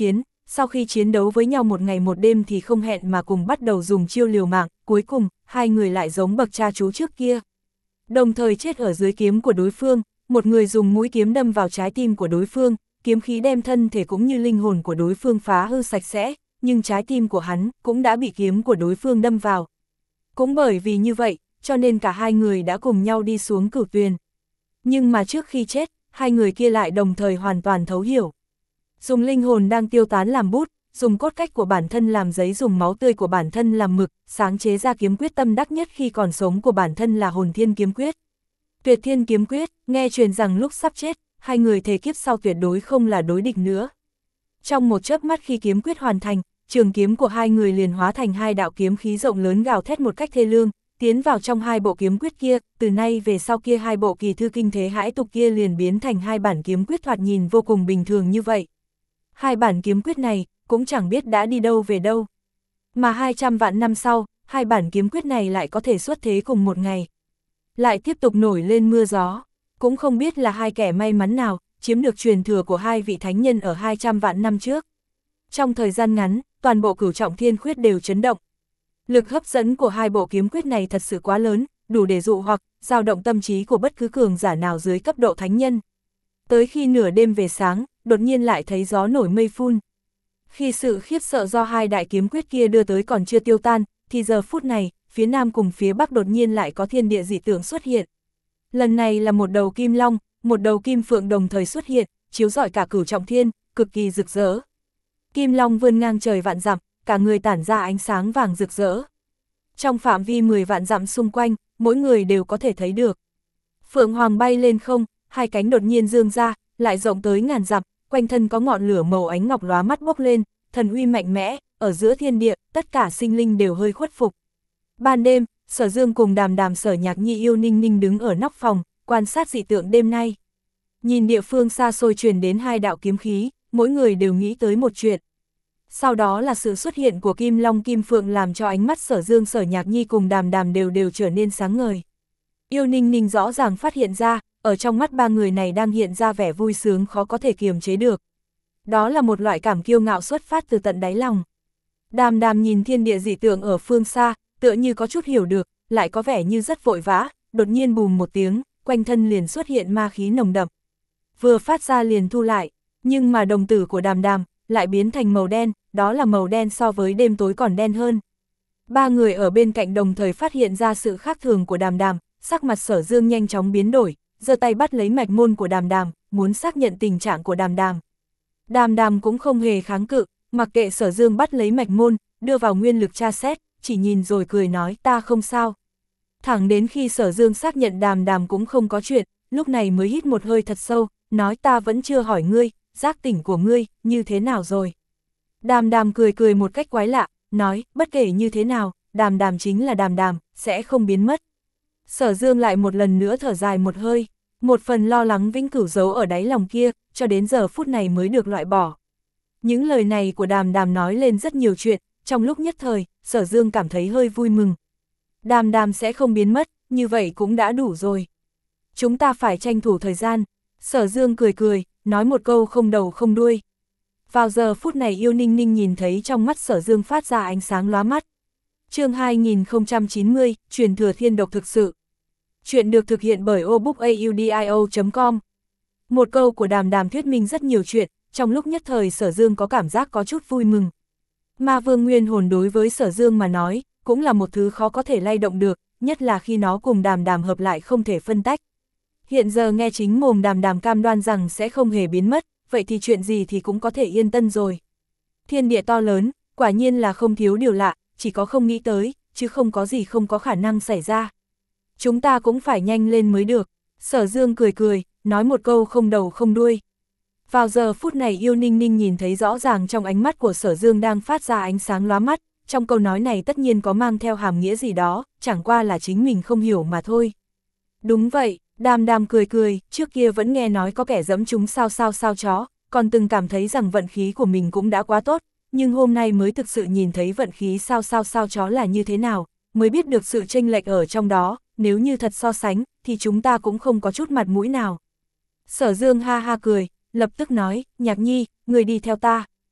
sau khi chiến đấu với nhau một ngày một đêm thì không hẹn mà cùng bắt đầu dùng chiêu liều mạng, cuối cùng, hai người lại giống bậc cha chú trước kia. Đồng thời chết ở dưới kiếm của đối phương, một người dùng mũi kiếm đâm vào trái tim của đối phương, kiếm khí đem thân thể cũng như linh hồn của đối phương phá hư sạch sẽ, nhưng trái tim của hắn cũng đã bị kiếm của đối phương đâm vào. Cũng bởi vì như vậy, cho nên cả hai người đã cùng nhau đi xuống cửu tuyền. Nhưng mà trước khi chết, hai người kia lại đồng thời hoàn toàn thấu hiểu. Dùng linh hồn đang tiêu tán làm bút, dùng cốt cách của bản thân làm giấy, dùng máu tươi của bản thân làm mực, sáng chế ra kiếm quyết tâm đắc nhất khi còn sống của bản thân là Hồn Thiên Kiếm Quyết. Tuyệt Thiên Kiếm Quyết, nghe truyền rằng lúc sắp chết, hai người thề kiếp sau tuyệt đối không là đối địch nữa. Trong một chớp mắt khi kiếm quyết hoàn thành, trường kiếm của hai người liền hóa thành hai đạo kiếm khí rộng lớn gào thét một cách thê lương, tiến vào trong hai bộ kiếm quyết kia, từ nay về sau kia hai bộ kỳ thư kinh thế hãi tục kia liền biến thành hai bản kiếm quyết thoạt nhìn vô cùng bình thường như vậy. Hai bản kiếm quyết này, cũng chẳng biết đã đi đâu về đâu. Mà hai trăm vạn năm sau, hai bản kiếm quyết này lại có thể xuất thế cùng một ngày. Lại tiếp tục nổi lên mưa gió, cũng không biết là hai kẻ may mắn nào, chiếm được truyền thừa của hai vị thánh nhân ở hai trăm vạn năm trước. Trong thời gian ngắn, toàn bộ cửu trọng thiên khuyết đều chấn động. Lực hấp dẫn của hai bộ kiếm quyết này thật sự quá lớn, đủ để dụ hoặc, dao động tâm trí của bất cứ cường giả nào dưới cấp độ thánh nhân. Tới khi nửa đêm về sáng, đột nhiên lại thấy gió nổi mây phun. Khi sự khiếp sợ do hai đại kiếm quyết kia đưa tới còn chưa tiêu tan, thì giờ phút này, phía nam cùng phía bắc đột nhiên lại có thiên địa dị tượng xuất hiện. Lần này là một đầu kim long, một đầu kim phượng đồng thời xuất hiện, chiếu rọi cả cửu trọng thiên, cực kỳ rực rỡ. Kim long vươn ngang trời vạn dặm, cả người tản ra ánh sáng vàng rực rỡ. Trong phạm vi mười vạn dặm xung quanh, mỗi người đều có thể thấy được. Phượng hoàng bay lên không, hai cánh đột nhiên dương ra, lại rộng tới ngàn dặm, quanh thân có ngọn lửa màu ánh ngọc lóa mắt bốc lên, thần uy mạnh mẽ, ở giữa thiên địa, tất cả sinh linh đều hơi khuất phục. Ban đêm, Sở Dương cùng Đàm Đàm Sở Nhạc Nhi yêu ninh ninh đứng ở nóc phòng, quan sát dị tượng đêm nay. Nhìn địa phương xa xôi truyền đến hai đạo kiếm khí, mỗi người đều nghĩ tới một chuyện. Sau đó là sự xuất hiện của Kim Long Kim Phượng làm cho ánh mắt Sở Dương Sở Nhạc Nhi cùng Đàm Đàm đều đều trở nên sáng ngời. Yêu ninh ninh rõ ràng phát hiện ra, ở trong mắt ba người này đang hiện ra vẻ vui sướng khó có thể kiềm chế được. Đó là một loại cảm kiêu ngạo xuất phát từ tận đáy lòng. Đàm Đàm nhìn thiên địa dị tượng ở phương xa, tựa như có chút hiểu được, lại có vẻ như rất vội vã, đột nhiên bùm một tiếng, quanh thân liền xuất hiện ma khí nồng đậm. Vừa phát ra liền thu lại, nhưng mà đồng tử của Đàm Đàm lại biến thành màu đen, đó là màu đen so với đêm tối còn đen hơn. Ba người ở bên cạnh đồng thời phát hiện ra sự khác thường của Đàm Đàm, sắc mặt Sở Dương nhanh chóng biến đổi, giơ tay bắt lấy mạch môn của Đàm Đàm, muốn xác nhận tình trạng của Đàm Đàm. Đàm Đàm cũng không hề kháng cự, mặc kệ Sở Dương bắt lấy mạch môn, đưa vào nguyên lực tra xét, chỉ nhìn rồi cười nói ta không sao. Thẳng đến khi Sở Dương xác nhận Đàm Đàm cũng không có chuyện, lúc này mới hít một hơi thật sâu, nói ta vẫn chưa hỏi ngươi, giác tỉnh của ngươi, như thế nào rồi. Đàm Đàm cười cười một cách quái lạ, nói, bất kể như thế nào, Đàm Đàm chính là Đàm Đàm, sẽ không biến mất. Sở Dương lại một lần nữa thở dài một hơi, một phần lo lắng vĩnh cửu giấu ở đáy lòng kia, cho đến giờ phút này mới được loại bỏ. Những lời này của Đàm Đàm nói lên rất nhiều chuyện, trong lúc nhất thời, Sở Dương cảm thấy hơi vui mừng. Đàm Đàm sẽ không biến mất, như vậy cũng đã đủ rồi. Chúng ta phải tranh thủ thời gian. Sở Dương cười cười, nói một câu không đầu không đuôi. Vào giờ phút này Yêu Ninh Ninh nhìn thấy trong mắt Sở Dương phát ra ánh sáng lóa mắt. Chương hai nghìn không trăm chín mươi, truyền thừa thiên độc thực sự. Chuyện được thực hiện bởi obookaudio chấm com. Một câu của Đàm Đàm thuyết minh rất nhiều chuyện, trong lúc nhất thời Sở Dương có cảm giác có chút vui mừng. Ma Vương Nguyên Hồn đối với Sở Dương mà nói, cũng là một thứ khó có thể lay động được, nhất là khi nó cùng Đàm Đàm hợp lại không thể phân tách. Hiện giờ nghe chính mồm Đàm Đàm cam đoan rằng sẽ không hề biến mất, vậy thì chuyện gì thì cũng có thể yên tâm rồi. Thiên địa to lớn, quả nhiên là không thiếu điều lạ, chỉ có không nghĩ tới, chứ không có gì không có khả năng xảy ra. Chúng ta cũng phải nhanh lên mới được. Sở Dương cười cười, nói một câu không đầu không đuôi. Vào giờ phút này Yêu Ninh Ninh nhìn thấy rõ ràng trong ánh mắt của Sở Dương đang phát ra ánh sáng lóa mắt, trong câu nói này tất nhiên có mang theo hàm nghĩa gì đó, chẳng qua là chính mình không hiểu mà thôi. Đúng vậy, Đàm Đàm cười cười, trước kia vẫn nghe nói có kẻ dẫm chúng sao sao sao chó, còn từng cảm thấy rằng vận khí của mình cũng đã quá tốt, nhưng hôm nay mới thực sự nhìn thấy vận khí sao sao sao chó là như thế nào, mới biết được sự chênh lệch ở trong đó, nếu như thật so sánh, thì chúng ta cũng không có chút mặt mũi nào. Sở Dương ha ha cười, lập tức nói, Nhạc Nhi, người đi theo ta.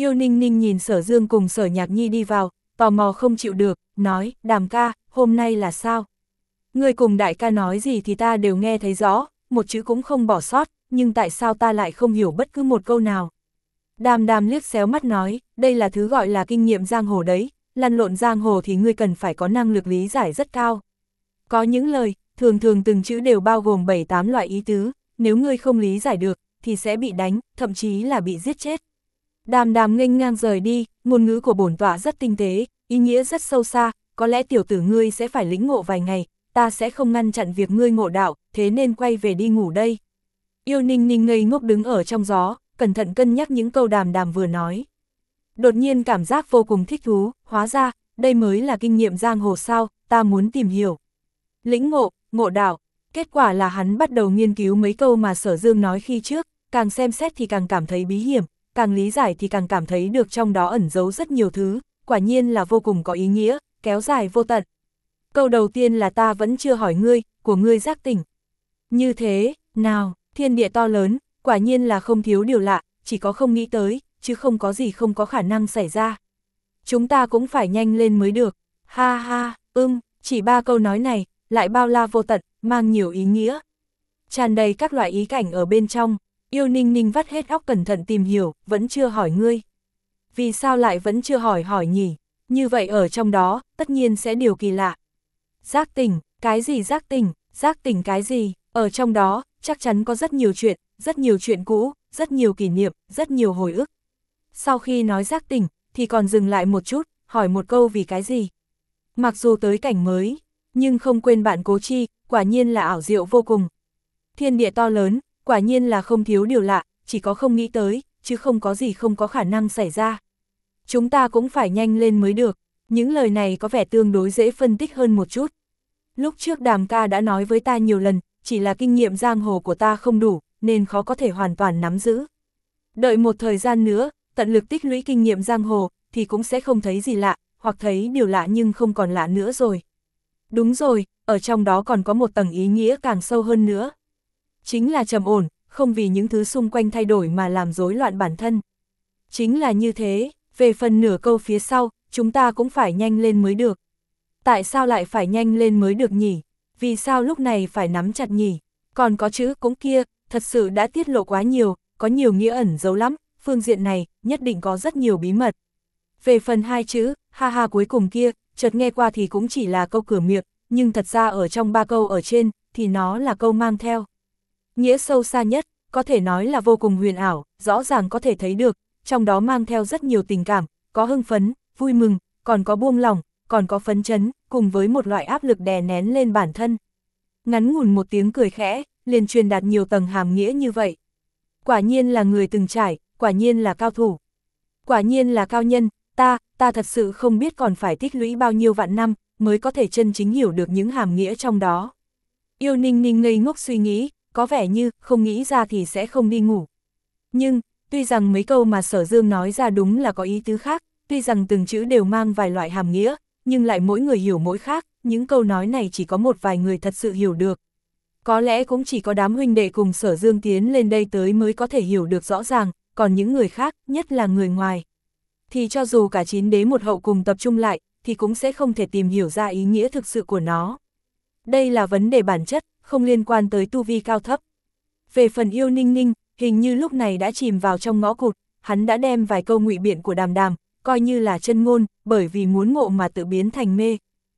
Yêu Ninh Ninh nhìn Sở Dương cùng Sở Nhạc Nhi đi vào, tò mò không chịu được, nói, Đàm ca, hôm nay là sao? Ngươi cùng đại ca nói gì thì ta đều nghe thấy rõ, một chữ cũng không bỏ sót, nhưng tại sao ta lại không hiểu bất cứ một câu nào? Đàm Đàm liếc xéo mắt nói, đây là thứ gọi là kinh nghiệm giang hồ đấy, lăn lộn giang hồ thì ngươi cần phải có năng lực lý giải rất cao. Có những lời, thường thường từng chữ đều bao gồm bảy tám loại ý tứ, nếu ngươi không lý giải được, thì sẽ bị đánh, thậm chí là bị giết chết. Đàm Đàm nghênh ngang rời đi, ngôn ngữ của bổn tọa rất tinh tế, ý nghĩa rất sâu xa, có lẽ tiểu tử ngươi sẽ phải lĩnh ngộ vài ngày, ta sẽ không ngăn chặn việc ngươi ngộ đạo, thế nên quay về đi ngủ đây. Yêu Ninh Ninh ngây ngốc đứng ở trong gió, cẩn thận cân nhắc những câu Đàm Đàm vừa nói. Đột nhiên cảm giác vô cùng thích thú, hóa ra, đây mới là kinh nghiệm giang hồ sao, ta muốn tìm hiểu. Lĩnh ngộ, ngộ đạo, kết quả là hắn bắt đầu nghiên cứu mấy câu mà Sở Dương nói khi trước, càng xem xét thì càng cảm thấy bí hiểm, càng lý giải thì càng cảm thấy được trong đó ẩn giấu rất nhiều thứ, quả nhiên là vô cùng có ý nghĩa, kéo dài vô tận. Câu đầu tiên là ta vẫn chưa hỏi ngươi, của ngươi giác tỉnh. Như thế, nào, thiên địa to lớn, quả nhiên là không thiếu điều lạ, chỉ có không nghĩ tới, chứ không có gì không có khả năng xảy ra. Chúng ta cũng phải nhanh lên mới được, ha ha, ưm, chỉ ba câu nói này, lại bao la vô tận, mang nhiều ý nghĩa. Tràn đầy các loại ý cảnh ở bên trong, Yêu Ninh Ninh vắt hết óc cẩn thận tìm hiểu, vẫn chưa hỏi ngươi. Vì sao lại vẫn chưa hỏi hỏi nhỉ? Như vậy ở trong đó, tất nhiên sẽ điều kỳ lạ. Giác tỉnh, cái gì giác tỉnh, giác tỉnh cái gì? Ở trong đó, chắc chắn có rất nhiều chuyện, rất nhiều chuyện cũ, rất nhiều kỷ niệm, rất nhiều hồi ức. Sau khi nói giác tỉnh, thì còn dừng lại một chút, hỏi một câu vì cái gì? Mặc dù tới cảnh mới, nhưng không quên bạn Cố Chi, quả nhiên là ảo diệu vô cùng. Thiên địa to lớn, quả nhiên là không thiếu điều lạ, chỉ có không nghĩ tới, chứ không có gì không có khả năng xảy ra. Chúng ta cũng phải nhanh lên mới được, những lời này có vẻ tương đối dễ phân tích hơn một chút. Lúc trước Đàm ca đã nói với ta nhiều lần, chỉ là kinh nghiệm giang hồ của ta không đủ, nên khó có thể hoàn toàn nắm giữ. Đợi một thời gian nữa, tận lực tích lũy kinh nghiệm giang hồ, thì cũng sẽ không thấy gì lạ, hoặc thấy điều lạ nhưng không còn lạ nữa rồi. Đúng rồi, ở trong đó còn có một tầng ý nghĩa càng sâu hơn nữa. Chính là trầm ổn, không vì những thứ xung quanh thay đổi mà làm rối loạn bản thân. Chính là như thế, về phần nửa câu phía sau, chúng ta cũng phải nhanh lên mới được. Tại sao lại phải nhanh lên mới được nhỉ? Vì sao lúc này phải nắm chặt nhỉ? Còn có chữ cũng kia, thật sự đã tiết lộ quá nhiều, có nhiều nghĩa ẩn giấu lắm, phương diện này, nhất định có rất nhiều bí mật. Về phần hai chữ, ha ha cuối cùng kia, chợt nghe qua thì cũng chỉ là câu cửa miệng, nhưng thật ra ở trong ba câu ở trên, thì nó là câu mang theo. Nghĩa sâu xa nhất, có thể nói là vô cùng huyền ảo, rõ ràng có thể thấy được, trong đó mang theo rất nhiều tình cảm, có hưng phấn, vui mừng, còn có buông lỏng, còn có phấn chấn, cùng với một loại áp lực đè nén lên bản thân. Ngắn ngủn một tiếng cười khẽ, liền truyền đạt nhiều tầng hàm nghĩa như vậy. Quả nhiên là người từng trải, quả nhiên là cao thủ. Quả nhiên là cao nhân, ta, ta thật sự không biết còn phải tích lũy bao nhiêu vạn năm, mới có thể chân chính hiểu được những hàm nghĩa trong đó. Yêu Ninh Ninh ngây ngốc suy nghĩ, có vẻ như không nghĩ ra thì sẽ không đi ngủ. Nhưng, tuy rằng mấy câu mà Sở Dương nói ra đúng là có ý tứ khác, tuy rằng từng chữ đều mang vài loại hàm nghĩa, nhưng lại mỗi người hiểu mỗi khác, những câu nói này chỉ có một vài người thật sự hiểu được. Có lẽ cũng chỉ có đám huynh đệ cùng Sở Dương tiến lên đây tới mới có thể hiểu được rõ ràng, còn những người khác, nhất là người ngoài. Thì cho dù cả chín đế một hậu cùng tập trung lại, thì cũng sẽ không thể tìm hiểu ra ý nghĩa thực sự của nó. Đây là vấn đề bản chất, không liên quan tới tu vi cao thấp. Về phần Yêu Ninh Ninh, hình như lúc này đã chìm vào trong ngõ cụt, hắn đã đem vài câu ngụy biện của Đàm Đàm, coi như là chân ngôn, bởi vì muốn ngộ mà tự biến thành mê.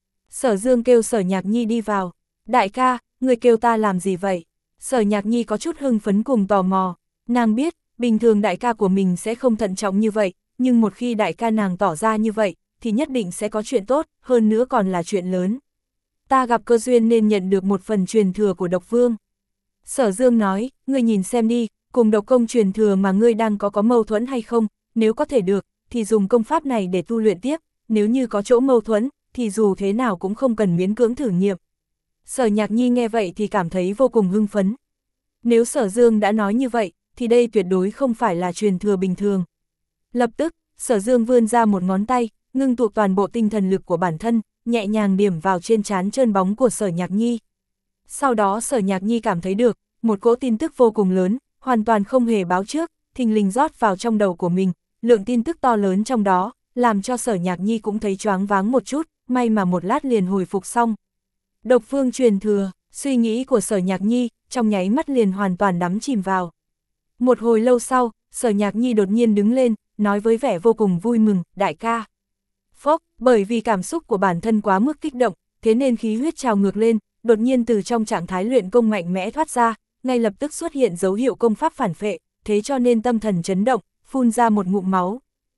Sở Dương kêu Sở Nhạc Nhi đi vào. Đại ca, người kêu ta làm gì vậy? Sở Nhạc Nhi có chút hưng phấn cùng tò mò. Nàng biết, bình thường đại ca của mình sẽ không thận trọng như vậy, nhưng một khi đại ca nàng tỏ ra như vậy, thì nhất định sẽ có chuyện tốt, hơn nữa còn là chuyện lớn. Ta gặp cơ duyên nên nhận được một phần truyền thừa của Độc Vương. Sở Dương nói, ngươi nhìn xem đi, cùng độc công truyền thừa mà ngươi đang có có mâu thuẫn hay không, nếu có thể được, thì dùng công pháp này để tu luyện tiếp, nếu như có chỗ mâu thuẫn, thì dù thế nào cũng không cần miễn cưỡng thử nghiệm. Sở Nhạc Nhi nghe vậy thì cảm thấy vô cùng hưng phấn. Nếu Sở Dương đã nói như vậy, thì đây tuyệt đối không phải là truyền thừa bình thường. Lập tức, Sở Dương vươn ra một ngón tay, ngưng tụ toàn bộ tinh thần lực của bản thân, nhẹ nhàng điểm vào trên trán trơn bóng của Sở Nhạc Nhi. Sau đó Sở Nhạc Nhi cảm thấy được, một cỗ tin tức vô cùng lớn, hoàn toàn không hề báo trước, thình lình rót vào trong đầu của mình, lượng tin tức to lớn trong đó, làm cho Sở Nhạc Nhi cũng thấy choáng váng một chút, may mà một lát liền hồi phục xong. Độc phương truyền thừa, suy nghĩ của Sở Nhạc Nhi, trong nháy mắt liền hoàn toàn đắm chìm vào. Một hồi lâu sau, Sở Nhạc Nhi đột nhiên đứng lên, nói với vẻ vô cùng vui mừng, đại ca. Phốc, bởi vì cảm xúc của bản thân quá mức kích động, thế nên khí huyết trào ngược lên, đột nhiên từ trong trạng thái luyện công mạnh mẽ thoát ra, ngay lập tức xuất hiện dấu hiệu công pháp phản phệ, thế cho nên tâm thần chấn động, phun ra một ngụm máu.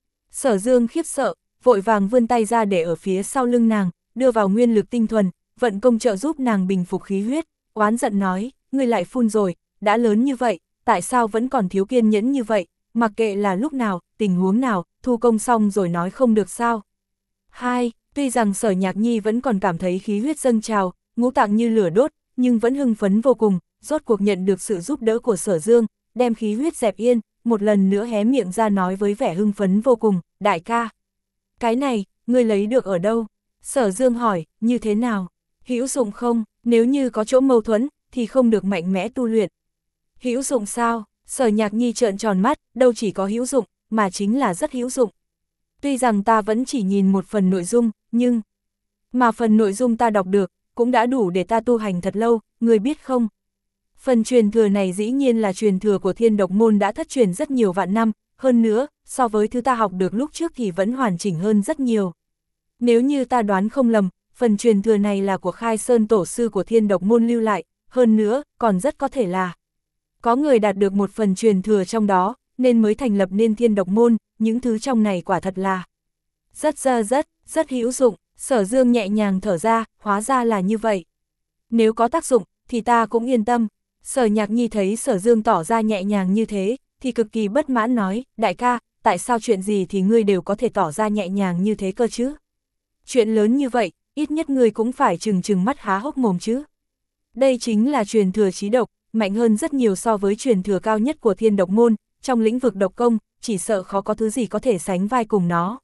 Sở Dương khiếp sợ, vội vàng vươn tay ra để ở phía sau lưng nàng, đưa vào nguyên lực tinh thuần, vận công trợ giúp nàng bình phục khí huyết, oán giận nói, ngươi lại phun rồi, đã lớn như vậy, tại sao vẫn còn thiếu kiên nhẫn như vậy, mặc kệ là lúc nào, tình huống nào, thu công xong rồi nói không được sao. Hai, tuy rằng Sở Nhạc Nhi vẫn còn cảm thấy khí huyết dâng trào, ngũ tạng như lửa đốt, nhưng vẫn hưng phấn vô cùng, rốt cuộc nhận được sự giúp đỡ của Sở Dương, đem khí huyết dẹp yên, một lần nữa hé miệng ra nói với vẻ hưng phấn vô cùng, đại ca. Cái này, ngươi lấy được ở đâu? Sở Dương hỏi, như thế nào? Hữu dụng không? Nếu như có chỗ mâu thuẫn, thì không được mạnh mẽ tu luyện. Hữu dụng sao? Sở Nhạc Nhi trợn tròn mắt, đâu chỉ có hữu dụng, mà chính là rất hữu dụng. Tuy rằng ta vẫn chỉ nhìn một phần nội dung, nhưng... Mà phần nội dung ta đọc được, cũng đã đủ để ta tu hành thật lâu, ngươi biết không? Phần truyền thừa này dĩ nhiên là truyền thừa của Thiên Độc Môn đã thất truyền rất nhiều vạn năm, hơn nữa, so với thứ ta học được lúc trước thì vẫn hoàn chỉnh hơn rất nhiều. Nếu như ta đoán không lầm, phần truyền thừa này là của Khai Sơn tổ sư của Thiên Độc Môn lưu lại, hơn nữa, còn rất có thể là có người đạt được một phần truyền thừa trong đó, nên mới thành lập nên Thiên Độc Môn, những thứ trong này quả thật là rất rất rất, rất hữu dụng. Sở Dương nhẹ nhàng thở ra, hóa ra là như vậy. Nếu có tác dụng, thì ta cũng yên tâm. Sở Nhạc Nhi thấy Sở Dương tỏ ra nhẹ nhàng như thế, thì cực kỳ bất mãn nói, đại ca, tại sao chuyện gì thì ngươi đều có thể tỏ ra nhẹ nhàng như thế cơ chứ? Chuyện lớn như vậy, ít nhất ngươi cũng phải trừng trừng mắt há hốc mồm chứ. Đây chính là truyền thừa chí độc, mạnh hơn rất nhiều so với truyền thừa cao nhất của Thiên Độc Môn, trong lĩnh vực độc công, chỉ sợ khó có thứ gì có thể sánh vai cùng nó.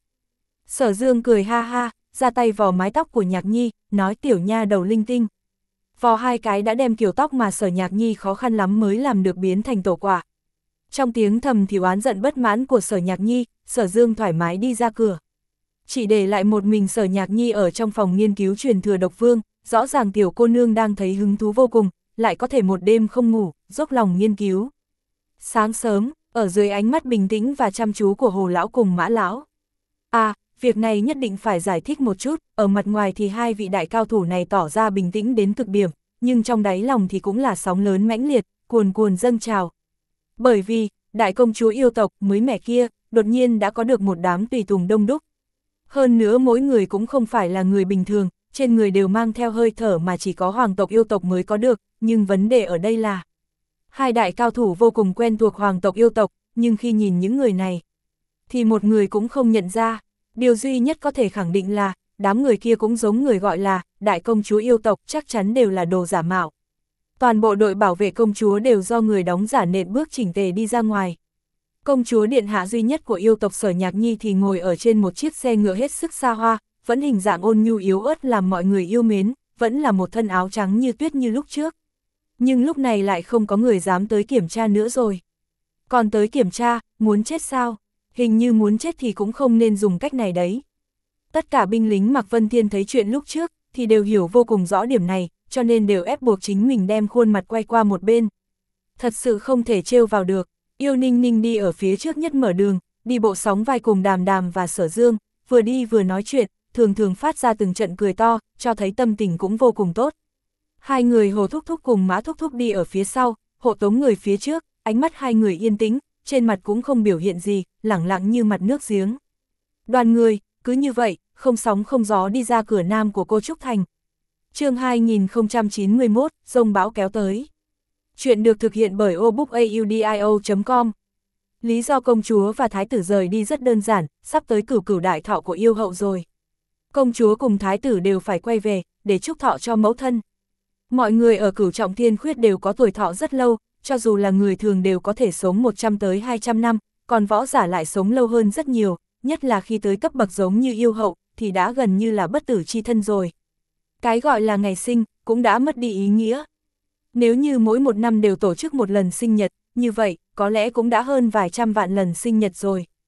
Sở Dương cười ha ha, ra tay vò mái tóc của Nhạc Nhi, nói tiểu nha đầu linh tinh. Vò hai cái đã đem kiểu tóc mà Sở Nhạc Nhi khó khăn lắm mới làm được biến thành tổ quả. Trong tiếng thầm thì oán giận bất mãn của Sở Nhạc Nhi, Sở Dương thoải mái đi ra cửa. Chỉ để lại một mình Sở Nhạc Nhi ở trong phòng nghiên cứu truyền thừa độc vương, rõ ràng tiểu cô nương đang thấy hứng thú vô cùng, lại có thể một đêm không ngủ, dốc lòng nghiên cứu. Sáng sớm, ở dưới ánh mắt bình tĩnh và chăm chú của Hồ Lão cùng Mã Lão. À, việc này nhất định phải giải thích một chút, ở mặt ngoài thì hai vị đại cao thủ này tỏ ra bình tĩnh đến cực điểm, nhưng trong đáy lòng thì cũng là sóng lớn mãnh liệt, cuồn cuồn dâng trào. Bởi vì, đại công chúa yêu tộc mới mẻ kia, đột nhiên đã có được một đám tùy tùng đông đúc. Hơn nữa mỗi người cũng không phải là người bình thường, trên người đều mang theo hơi thở mà chỉ có hoàng tộc yêu tộc mới có được, nhưng vấn đề ở đây là hai đại cao thủ vô cùng quen thuộc hoàng tộc yêu tộc, nhưng khi nhìn những người này, thì một người cũng không nhận ra. Điều duy nhất có thể khẳng định là, đám người kia cũng giống người gọi là đại công chúa yêu tộc, chắc chắn đều là đồ giả mạo. Toàn bộ đội bảo vệ công chúa đều do người đóng giả nện bước chỉnh tề đi ra ngoài. Công chúa điện hạ duy nhất của yêu tộc Sở Nhạc Nhi thì ngồi ở trên một chiếc xe ngựa hết sức xa hoa, vẫn hình dạng ôn nhu yếu ớt làm mọi người yêu mến, vẫn là một thân áo trắng như tuyết như lúc trước. Nhưng lúc này lại không có người dám tới kiểm tra nữa rồi. Còn tới kiểm tra, muốn chết sao? Hình như muốn chết thì cũng không nên dùng cách này đấy. Tất cả binh lính Mạc Vân Thiên thấy chuyện lúc trước, thì đều hiểu vô cùng rõ điểm này, cho nên đều ép buộc chính mình đem khuôn mặt quay qua một bên. Thật sự không thể trêu vào được. Yêu Ninh Ninh đi ở phía trước nhất mở đường, đi bộ sóng vai cùng Đàm Đàm và Sở Dương, vừa đi vừa nói chuyện, thường thường phát ra từng trận cười to, cho thấy tâm tình cũng vô cùng tốt. Hai người Hồ Thúc Thúc cùng Mã Thúc Thúc đi ở phía sau, hộ tống người phía trước, ánh mắt hai người yên tĩnh, trên mặt cũng không biểu hiện gì, lẳng lặng như mặt nước giếng. Đoàn người, cứ như vậy, không sóng không gió đi ra cửa nam của Cô Trúc Thành. Chương hai nghìn không trăm chín mươi mốt, giông bão kéo tới. Chuyện được thực hiện bởi obookaudio chấm com. Lý do công chúa và thái tử rời đi rất đơn giản, sắp tới cửu cửu đại thọ của yêu hậu rồi. Công chúa cùng thái tử đều phải quay về, để chúc thọ cho mẫu thân. Mọi người ở Cửu Trọng Thiên Khuyết đều có tuổi thọ rất lâu, cho dù là người thường đều có thể sống một trăm tới hai trăm năm, còn võ giả lại sống lâu hơn rất nhiều, nhất là khi tới cấp bậc giống như yêu hậu, thì đã gần như là bất tử chi thân rồi. Cái gọi là ngày sinh, cũng đã mất đi ý nghĩa. Nếu như mỗi một năm đều tổ chức một lần sinh nhật, như vậy, có lẽ cũng đã hơn vài trăm vạn lần sinh nhật rồi.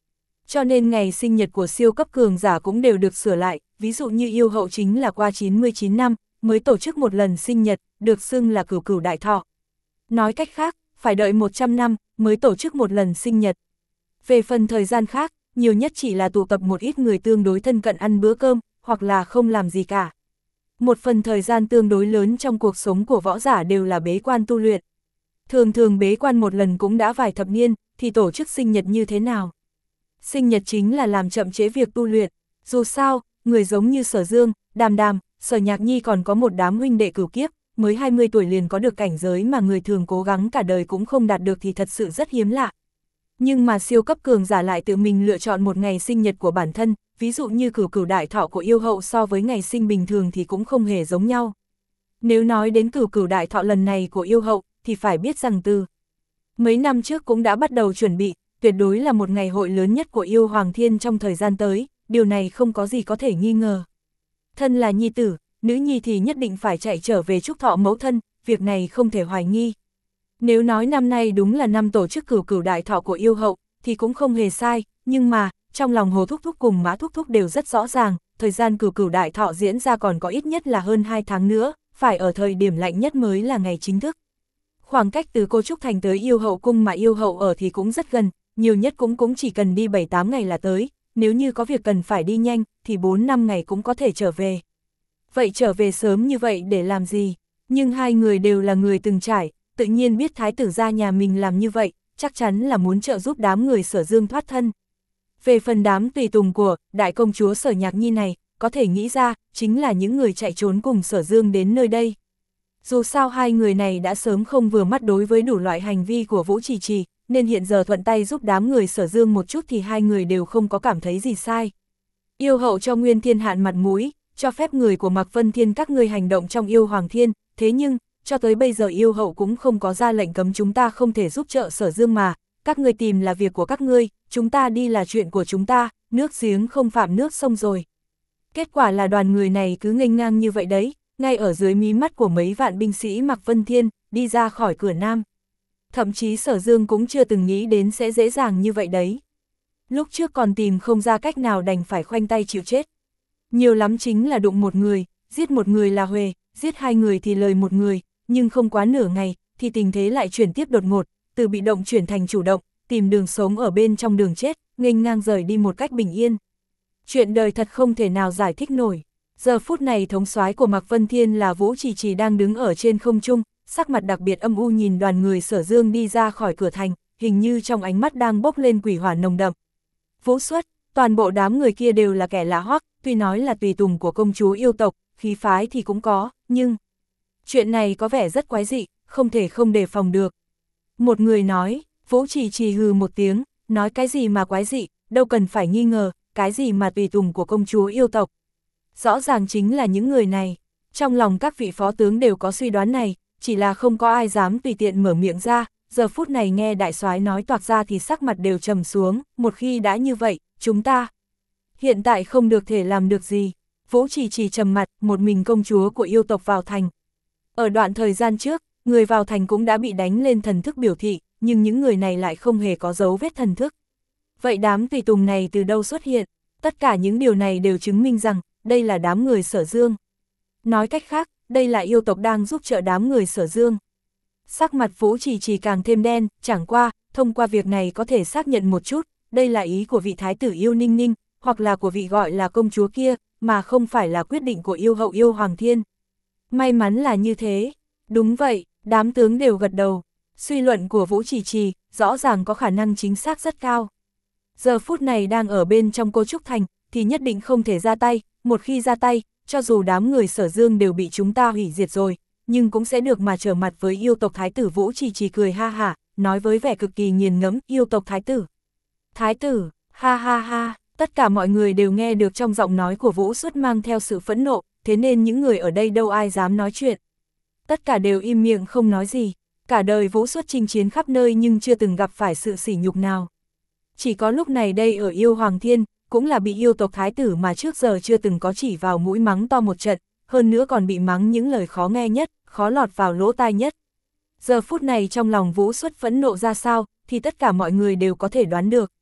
Cho nên ngày sinh nhật của siêu cấp cường giả cũng đều được sửa lại, ví dụ như yêu hậu chính là qua chín mươi chín năm, mới tổ chức một lần sinh nhật, được xưng là cửu cửu đại thọ. Nói cách khác, phải đợi một trăm năm, mới tổ chức một lần sinh nhật. Về phần thời gian khác, nhiều nhất chỉ là tụ tập một ít người tương đối thân cận ăn bữa cơm, hoặc là không làm gì cả. Một phần thời gian tương đối lớn trong cuộc sống của võ giả đều là bế quan tu luyện. Thường thường bế quan một lần cũng đã vài thập niên, thì tổ chức sinh nhật như thế nào? Sinh nhật chính là làm chậm chế việc tu luyện. Dù sao, người giống như Sở Dương, Đàm Đàm, Sở Nhạc Nhi còn có một đám huynh đệ cửu kiếp, mới hai mươi tuổi liền có được cảnh giới mà người thường cố gắng cả đời cũng không đạt được thì thật sự rất hiếm lạ. Nhưng mà siêu cấp cường giả lại tự mình lựa chọn một ngày sinh nhật của bản thân, ví dụ như cửu cửu đại thọ của yêu hậu so với ngày sinh bình thường thì cũng không hề giống nhau. Nếu nói đến cửu cửu đại thọ lần này của yêu hậu, thì phải biết rằng từ mấy năm trước cũng đã bắt đầu chuẩn bị, tuyệt đối là một ngày hội lớn nhất của yêu Hoàng Thiên trong thời gian tới, điều này không có gì có thể nghi ngờ. Thân là nhi tử, nữ nhi thì nhất định phải chạy trở về chúc thọ mẫu thân, việc này không thể hoài nghi. Nếu nói năm nay đúng là năm tổ chức cửu cửu đại thọ của yêu hậu, thì cũng không hề sai, nhưng mà, trong lòng Hồ Thúc Thúc cùng Mã Thúc Thúc đều rất rõ ràng, thời gian cửu cửu đại thọ diễn ra còn có ít nhất là hơn hai tháng nữa, phải ở thời điểm lạnh nhất mới là ngày chính thức. Khoảng cách từ Cô Trúc Thành tới yêu hậu cung mà yêu hậu ở thì cũng rất gần, nhiều nhất cũng cũng chỉ cần đi bảy tám ngày là tới, nếu như có việc cần phải đi nhanh, thì bốn năm ngày cũng có thể trở về. Vậy trở về sớm như vậy để làm gì? Nhưng hai người đều là người từng trải, tự nhiên biết thái tử gia nhà mình làm như vậy, chắc chắn là muốn trợ giúp đám người Sở Dương thoát thân. Về phần đám tùy tùng của đại công chúa Sở Nhạc Nhi này, có thể nghĩ ra, chính là những người chạy trốn cùng Sở Dương đến nơi đây. Dù sao hai người này đã sớm không vừa mắt đối với đủ loại hành vi của Vũ Trì Trì, nên hiện giờ thuận tay giúp đám người Sở Dương một chút thì hai người đều không có cảm thấy gì sai. Yêu hậu cho Nguyên Thiên Hạn mặt mũi, cho phép người của Mạc Vân Thiên các ngươi hành động trong yêu Hoàng Thiên, thế nhưng, cho tới bây giờ yêu hậu cũng không có ra lệnh cấm chúng ta không thể giúp trợ Sở Dương mà, các ngươi tìm là việc của các ngươi, chúng ta đi là chuyện của chúng ta, nước giếng không phạm nước sông rồi. Kết quả là đoàn người này cứ nghênh ngang như vậy đấy, ngay ở dưới mí mắt của mấy vạn binh sĩ Mạc Vân Thiên, đi ra khỏi cửa Nam. Thậm chí Sở Dương cũng chưa từng nghĩ đến sẽ dễ dàng như vậy đấy. Lúc trước còn tìm không ra cách nào đành phải khoanh tay chịu chết. Nhiều lắm chính là đụng một người, giết một người là huề, giết hai người thì lời một người, nhưng không quá nửa ngày, thì tình thế lại chuyển tiếp đột ngột, từ bị động chuyển thành chủ động, tìm đường sống ở bên trong đường chết, nghênh ngang rời đi một cách bình yên. Chuyện đời thật không thể nào giải thích nổi. Giờ phút này thống soái của Mạc Vân Thiên là Vũ Trì Trì đang đứng ở trên không trung, sắc mặt đặc biệt âm u nhìn đoàn người Sở Dương đi ra khỏi cửa thành, hình như trong ánh mắt đang bốc lên quỷ hỏa nồng đậm. Vũ Xuất, toàn bộ đám người kia đều là kẻ lạ hoắc, tuy nói là tùy tùng của công chúa yêu tộc, khí phái thì cũng có, nhưng chuyện này có vẻ rất quái dị, không thể không đề phòng được. Một người nói, Vũ Trì Trì hừ một tiếng, nói cái gì mà quái dị, đâu cần phải nghi ngờ, cái gì mà tùy tùng của công chúa yêu tộc. Rõ ràng chính là những người này. Trong lòng các vị phó tướng đều có suy đoán này, chỉ là không có ai dám tùy tiện mở miệng ra, giờ phút này nghe đại soái nói toạc ra thì sắc mặt đều trầm xuống, một khi đã như vậy, chúng ta hiện tại không được thể làm được gì. Vũ Trì Trì trầm mặt, một mình công chúa của yêu tộc vào thành. Ở đoạn thời gian trước, người vào thành cũng đã bị đánh lên thần thức biểu thị, nhưng những người này lại không hề có dấu vết thần thức. Vậy đám tùy tùng này từ đâu xuất hiện? Tất cả những điều này đều chứng minh rằng, đây là đám người Sở Dương. Nói cách khác, đây là yêu tộc đang giúp trợ đám người Sở Dương. Sắc mặt Vũ Trì Trì càng thêm đen, chẳng qua, thông qua việc này có thể xác nhận một chút, đây là ý của vị thái tử yêu Ninh Ninh, hoặc là của vị gọi là công chúa kia, mà không phải là quyết định của yêu hậu yêu Hoàng Thiên. May mắn là như thế. Đúng vậy, đám tướng đều gật đầu. Suy luận của Vũ Trì Trì, rõ ràng có khả năng chính xác rất cao. Giờ phút này đang ở bên trong Cô Trúc Thành, thì nhất định không thể ra tay, một khi ra tay, cho dù đám người Sở Dương đều bị chúng ta hủy diệt rồi, nhưng cũng sẽ được mà trở mặt với yêu tộc thái tử. Vũ Trì Trì cười ha hả, nói với vẻ cực kỳ nghiền ngẫm, yêu tộc thái tử. Thái tử, ha ha ha, tất cả mọi người đều nghe được trong giọng nói của Vũ Xuất mang theo sự phẫn nộ, thế nên những người ở đây đâu ai dám nói chuyện. Tất cả đều im miệng không nói gì, cả đời Vũ Xuất chinh chiến khắp nơi nhưng chưa từng gặp phải sự sỉ nhục nào. Chỉ có lúc này đây ở yêu Hoàng Thiên, cũng là bị yêu tộc thái tử mà trước giờ chưa từng có chỉ vào mũi mắng to một trận, hơn nữa còn bị mắng những lời khó nghe nhất, khó lọt vào lỗ tai nhất. Giờ phút này trong lòng Vũ Xuất phẫn nộ ra sao, thì tất cả mọi người đều có thể đoán được.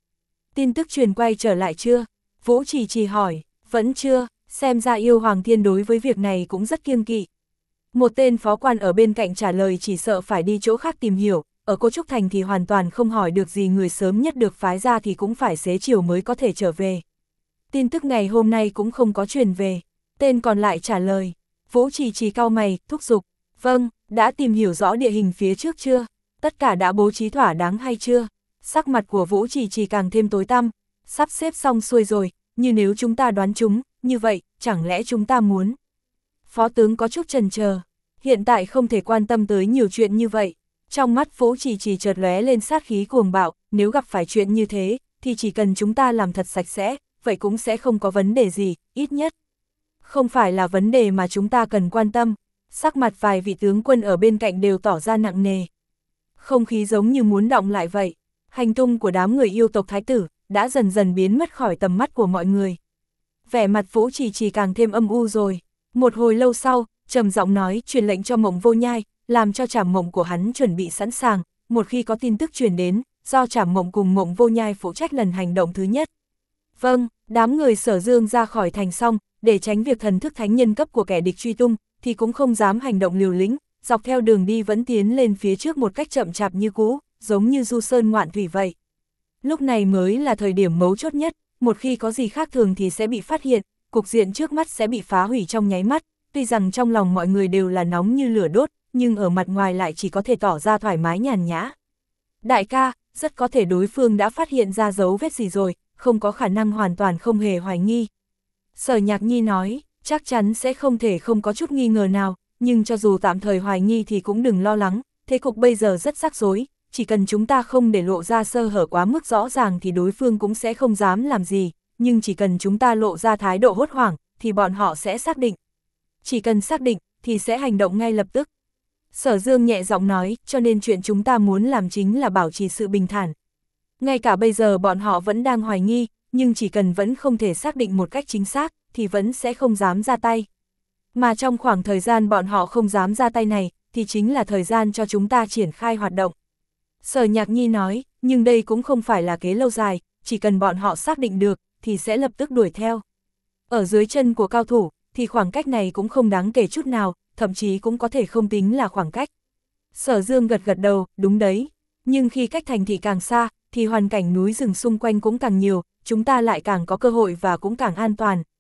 Tin tức truyền quay trở lại chưa? Vũ Trì Trì hỏi. Vẫn chưa, xem ra Yêu Hoàng Thiên đối với việc này cũng rất kiêng kỵ. Một tên phó quan ở bên cạnh trả lời chỉ sợ phải đi chỗ khác tìm hiểu, ở Cô Trúc Thành thì hoàn toàn không hỏi được gì, người sớm nhất được phái ra thì cũng phải xế chiều mới có thể trở về. Tin tức này hôm nay cũng không có truyền về. Tên còn lại trả lời. Vũ Trì Trì cau mày, thúc giục. Vâng, đã tìm hiểu rõ địa hình phía trước chưa? Tất cả đã bố trí thỏa đáng hay chưa? Sắc mặt của Vũ Trì Trì càng thêm tối tăm. Sắp xếp xong xuôi rồi, như nếu chúng ta đoán chúng, như vậy, chẳng lẽ chúng ta muốn? Phó tướng có chút chần chờ, hiện tại không thể quan tâm tới nhiều chuyện như vậy. Trong mắt Vũ Trì Trì chợt lóe lên sát khí cuồng bạo, nếu gặp phải chuyện như thế, thì chỉ cần chúng ta làm thật sạch sẽ, vậy cũng sẽ không có vấn đề gì, ít nhất. Không phải là vấn đề mà chúng ta cần quan tâm. Sắc mặt vài vị tướng quân ở bên cạnh đều tỏ ra nặng nề. Không khí giống như muốn động lại vậy. Hành tung của đám người yêu tộc thái tử đã dần dần biến mất khỏi tầm mắt của mọi người. Vẻ mặt Vũ Trì Trì càng thêm âm u rồi. Một hồi lâu sau, trầm giọng nói, truyền lệnh cho Mộng Vô Nhai, làm cho Trảm Mộng của hắn chuẩn bị sẵn sàng, một khi có tin tức truyền đến, do Trảm Mộng cùng Mộng Vô Nhai phụ trách lần hành động thứ nhất. Vâng, đám người Sở Dương ra khỏi thành xong, để tránh việc thần thức thánh nhân cấp của kẻ địch truy tung, thì cũng không dám hành động liều lĩnh, dọc theo đường đi vẫn tiến lên phía trước một cách chậm chạp như cũ, giống như du sơn ngoạn thủy vậy. Lúc này mới là thời điểm mấu chốt nhất, một khi có gì khác thường thì sẽ bị phát hiện, cục diện trước mắt sẽ bị phá hủy trong nháy mắt, tuy rằng trong lòng mọi người đều là nóng như lửa đốt, nhưng ở mặt ngoài lại chỉ có thể tỏ ra thoải mái nhàn nhã. Đại ca, rất có thể đối phương đã phát hiện ra dấu vết gì rồi, không có khả năng hoàn toàn không hề hoài nghi. Sở Nhạc Nhi nói, chắc chắn sẽ không thể không có chút nghi ngờ nào, nhưng cho dù tạm thời hoài nghi thì cũng đừng lo lắng, thế cục bây giờ rất rắc rối, chỉ cần chúng ta không để lộ ra sơ hở quá mức rõ ràng thì đối phương cũng sẽ không dám làm gì, nhưng chỉ cần chúng ta lộ ra thái độ hốt hoảng, thì bọn họ sẽ xác định. Chỉ cần xác định, thì sẽ hành động ngay lập tức. Sở Dương nhẹ giọng nói, cho nên chuyện chúng ta muốn làm chính là bảo trì sự bình thản. Ngay cả bây giờ bọn họ vẫn đang hoài nghi, nhưng chỉ cần vẫn không thể xác định một cách chính xác, thì vẫn sẽ không dám ra tay. Mà trong khoảng thời gian bọn họ không dám ra tay này, thì chính là thời gian cho chúng ta triển khai hoạt động. Sở Nhạc Nhi nói, nhưng đây cũng không phải là kế lâu dài, chỉ cần bọn họ xác định được, thì sẽ lập tức đuổi theo. Ở dưới chân của cao thủ, thì khoảng cách này cũng không đáng kể chút nào, thậm chí cũng có thể không tính là khoảng cách. Sở Dương gật gật đầu, đúng đấy, nhưng khi cách thành thị càng xa, thì hoàn cảnh núi rừng xung quanh cũng càng nhiều, chúng ta lại càng có cơ hội và cũng càng an toàn.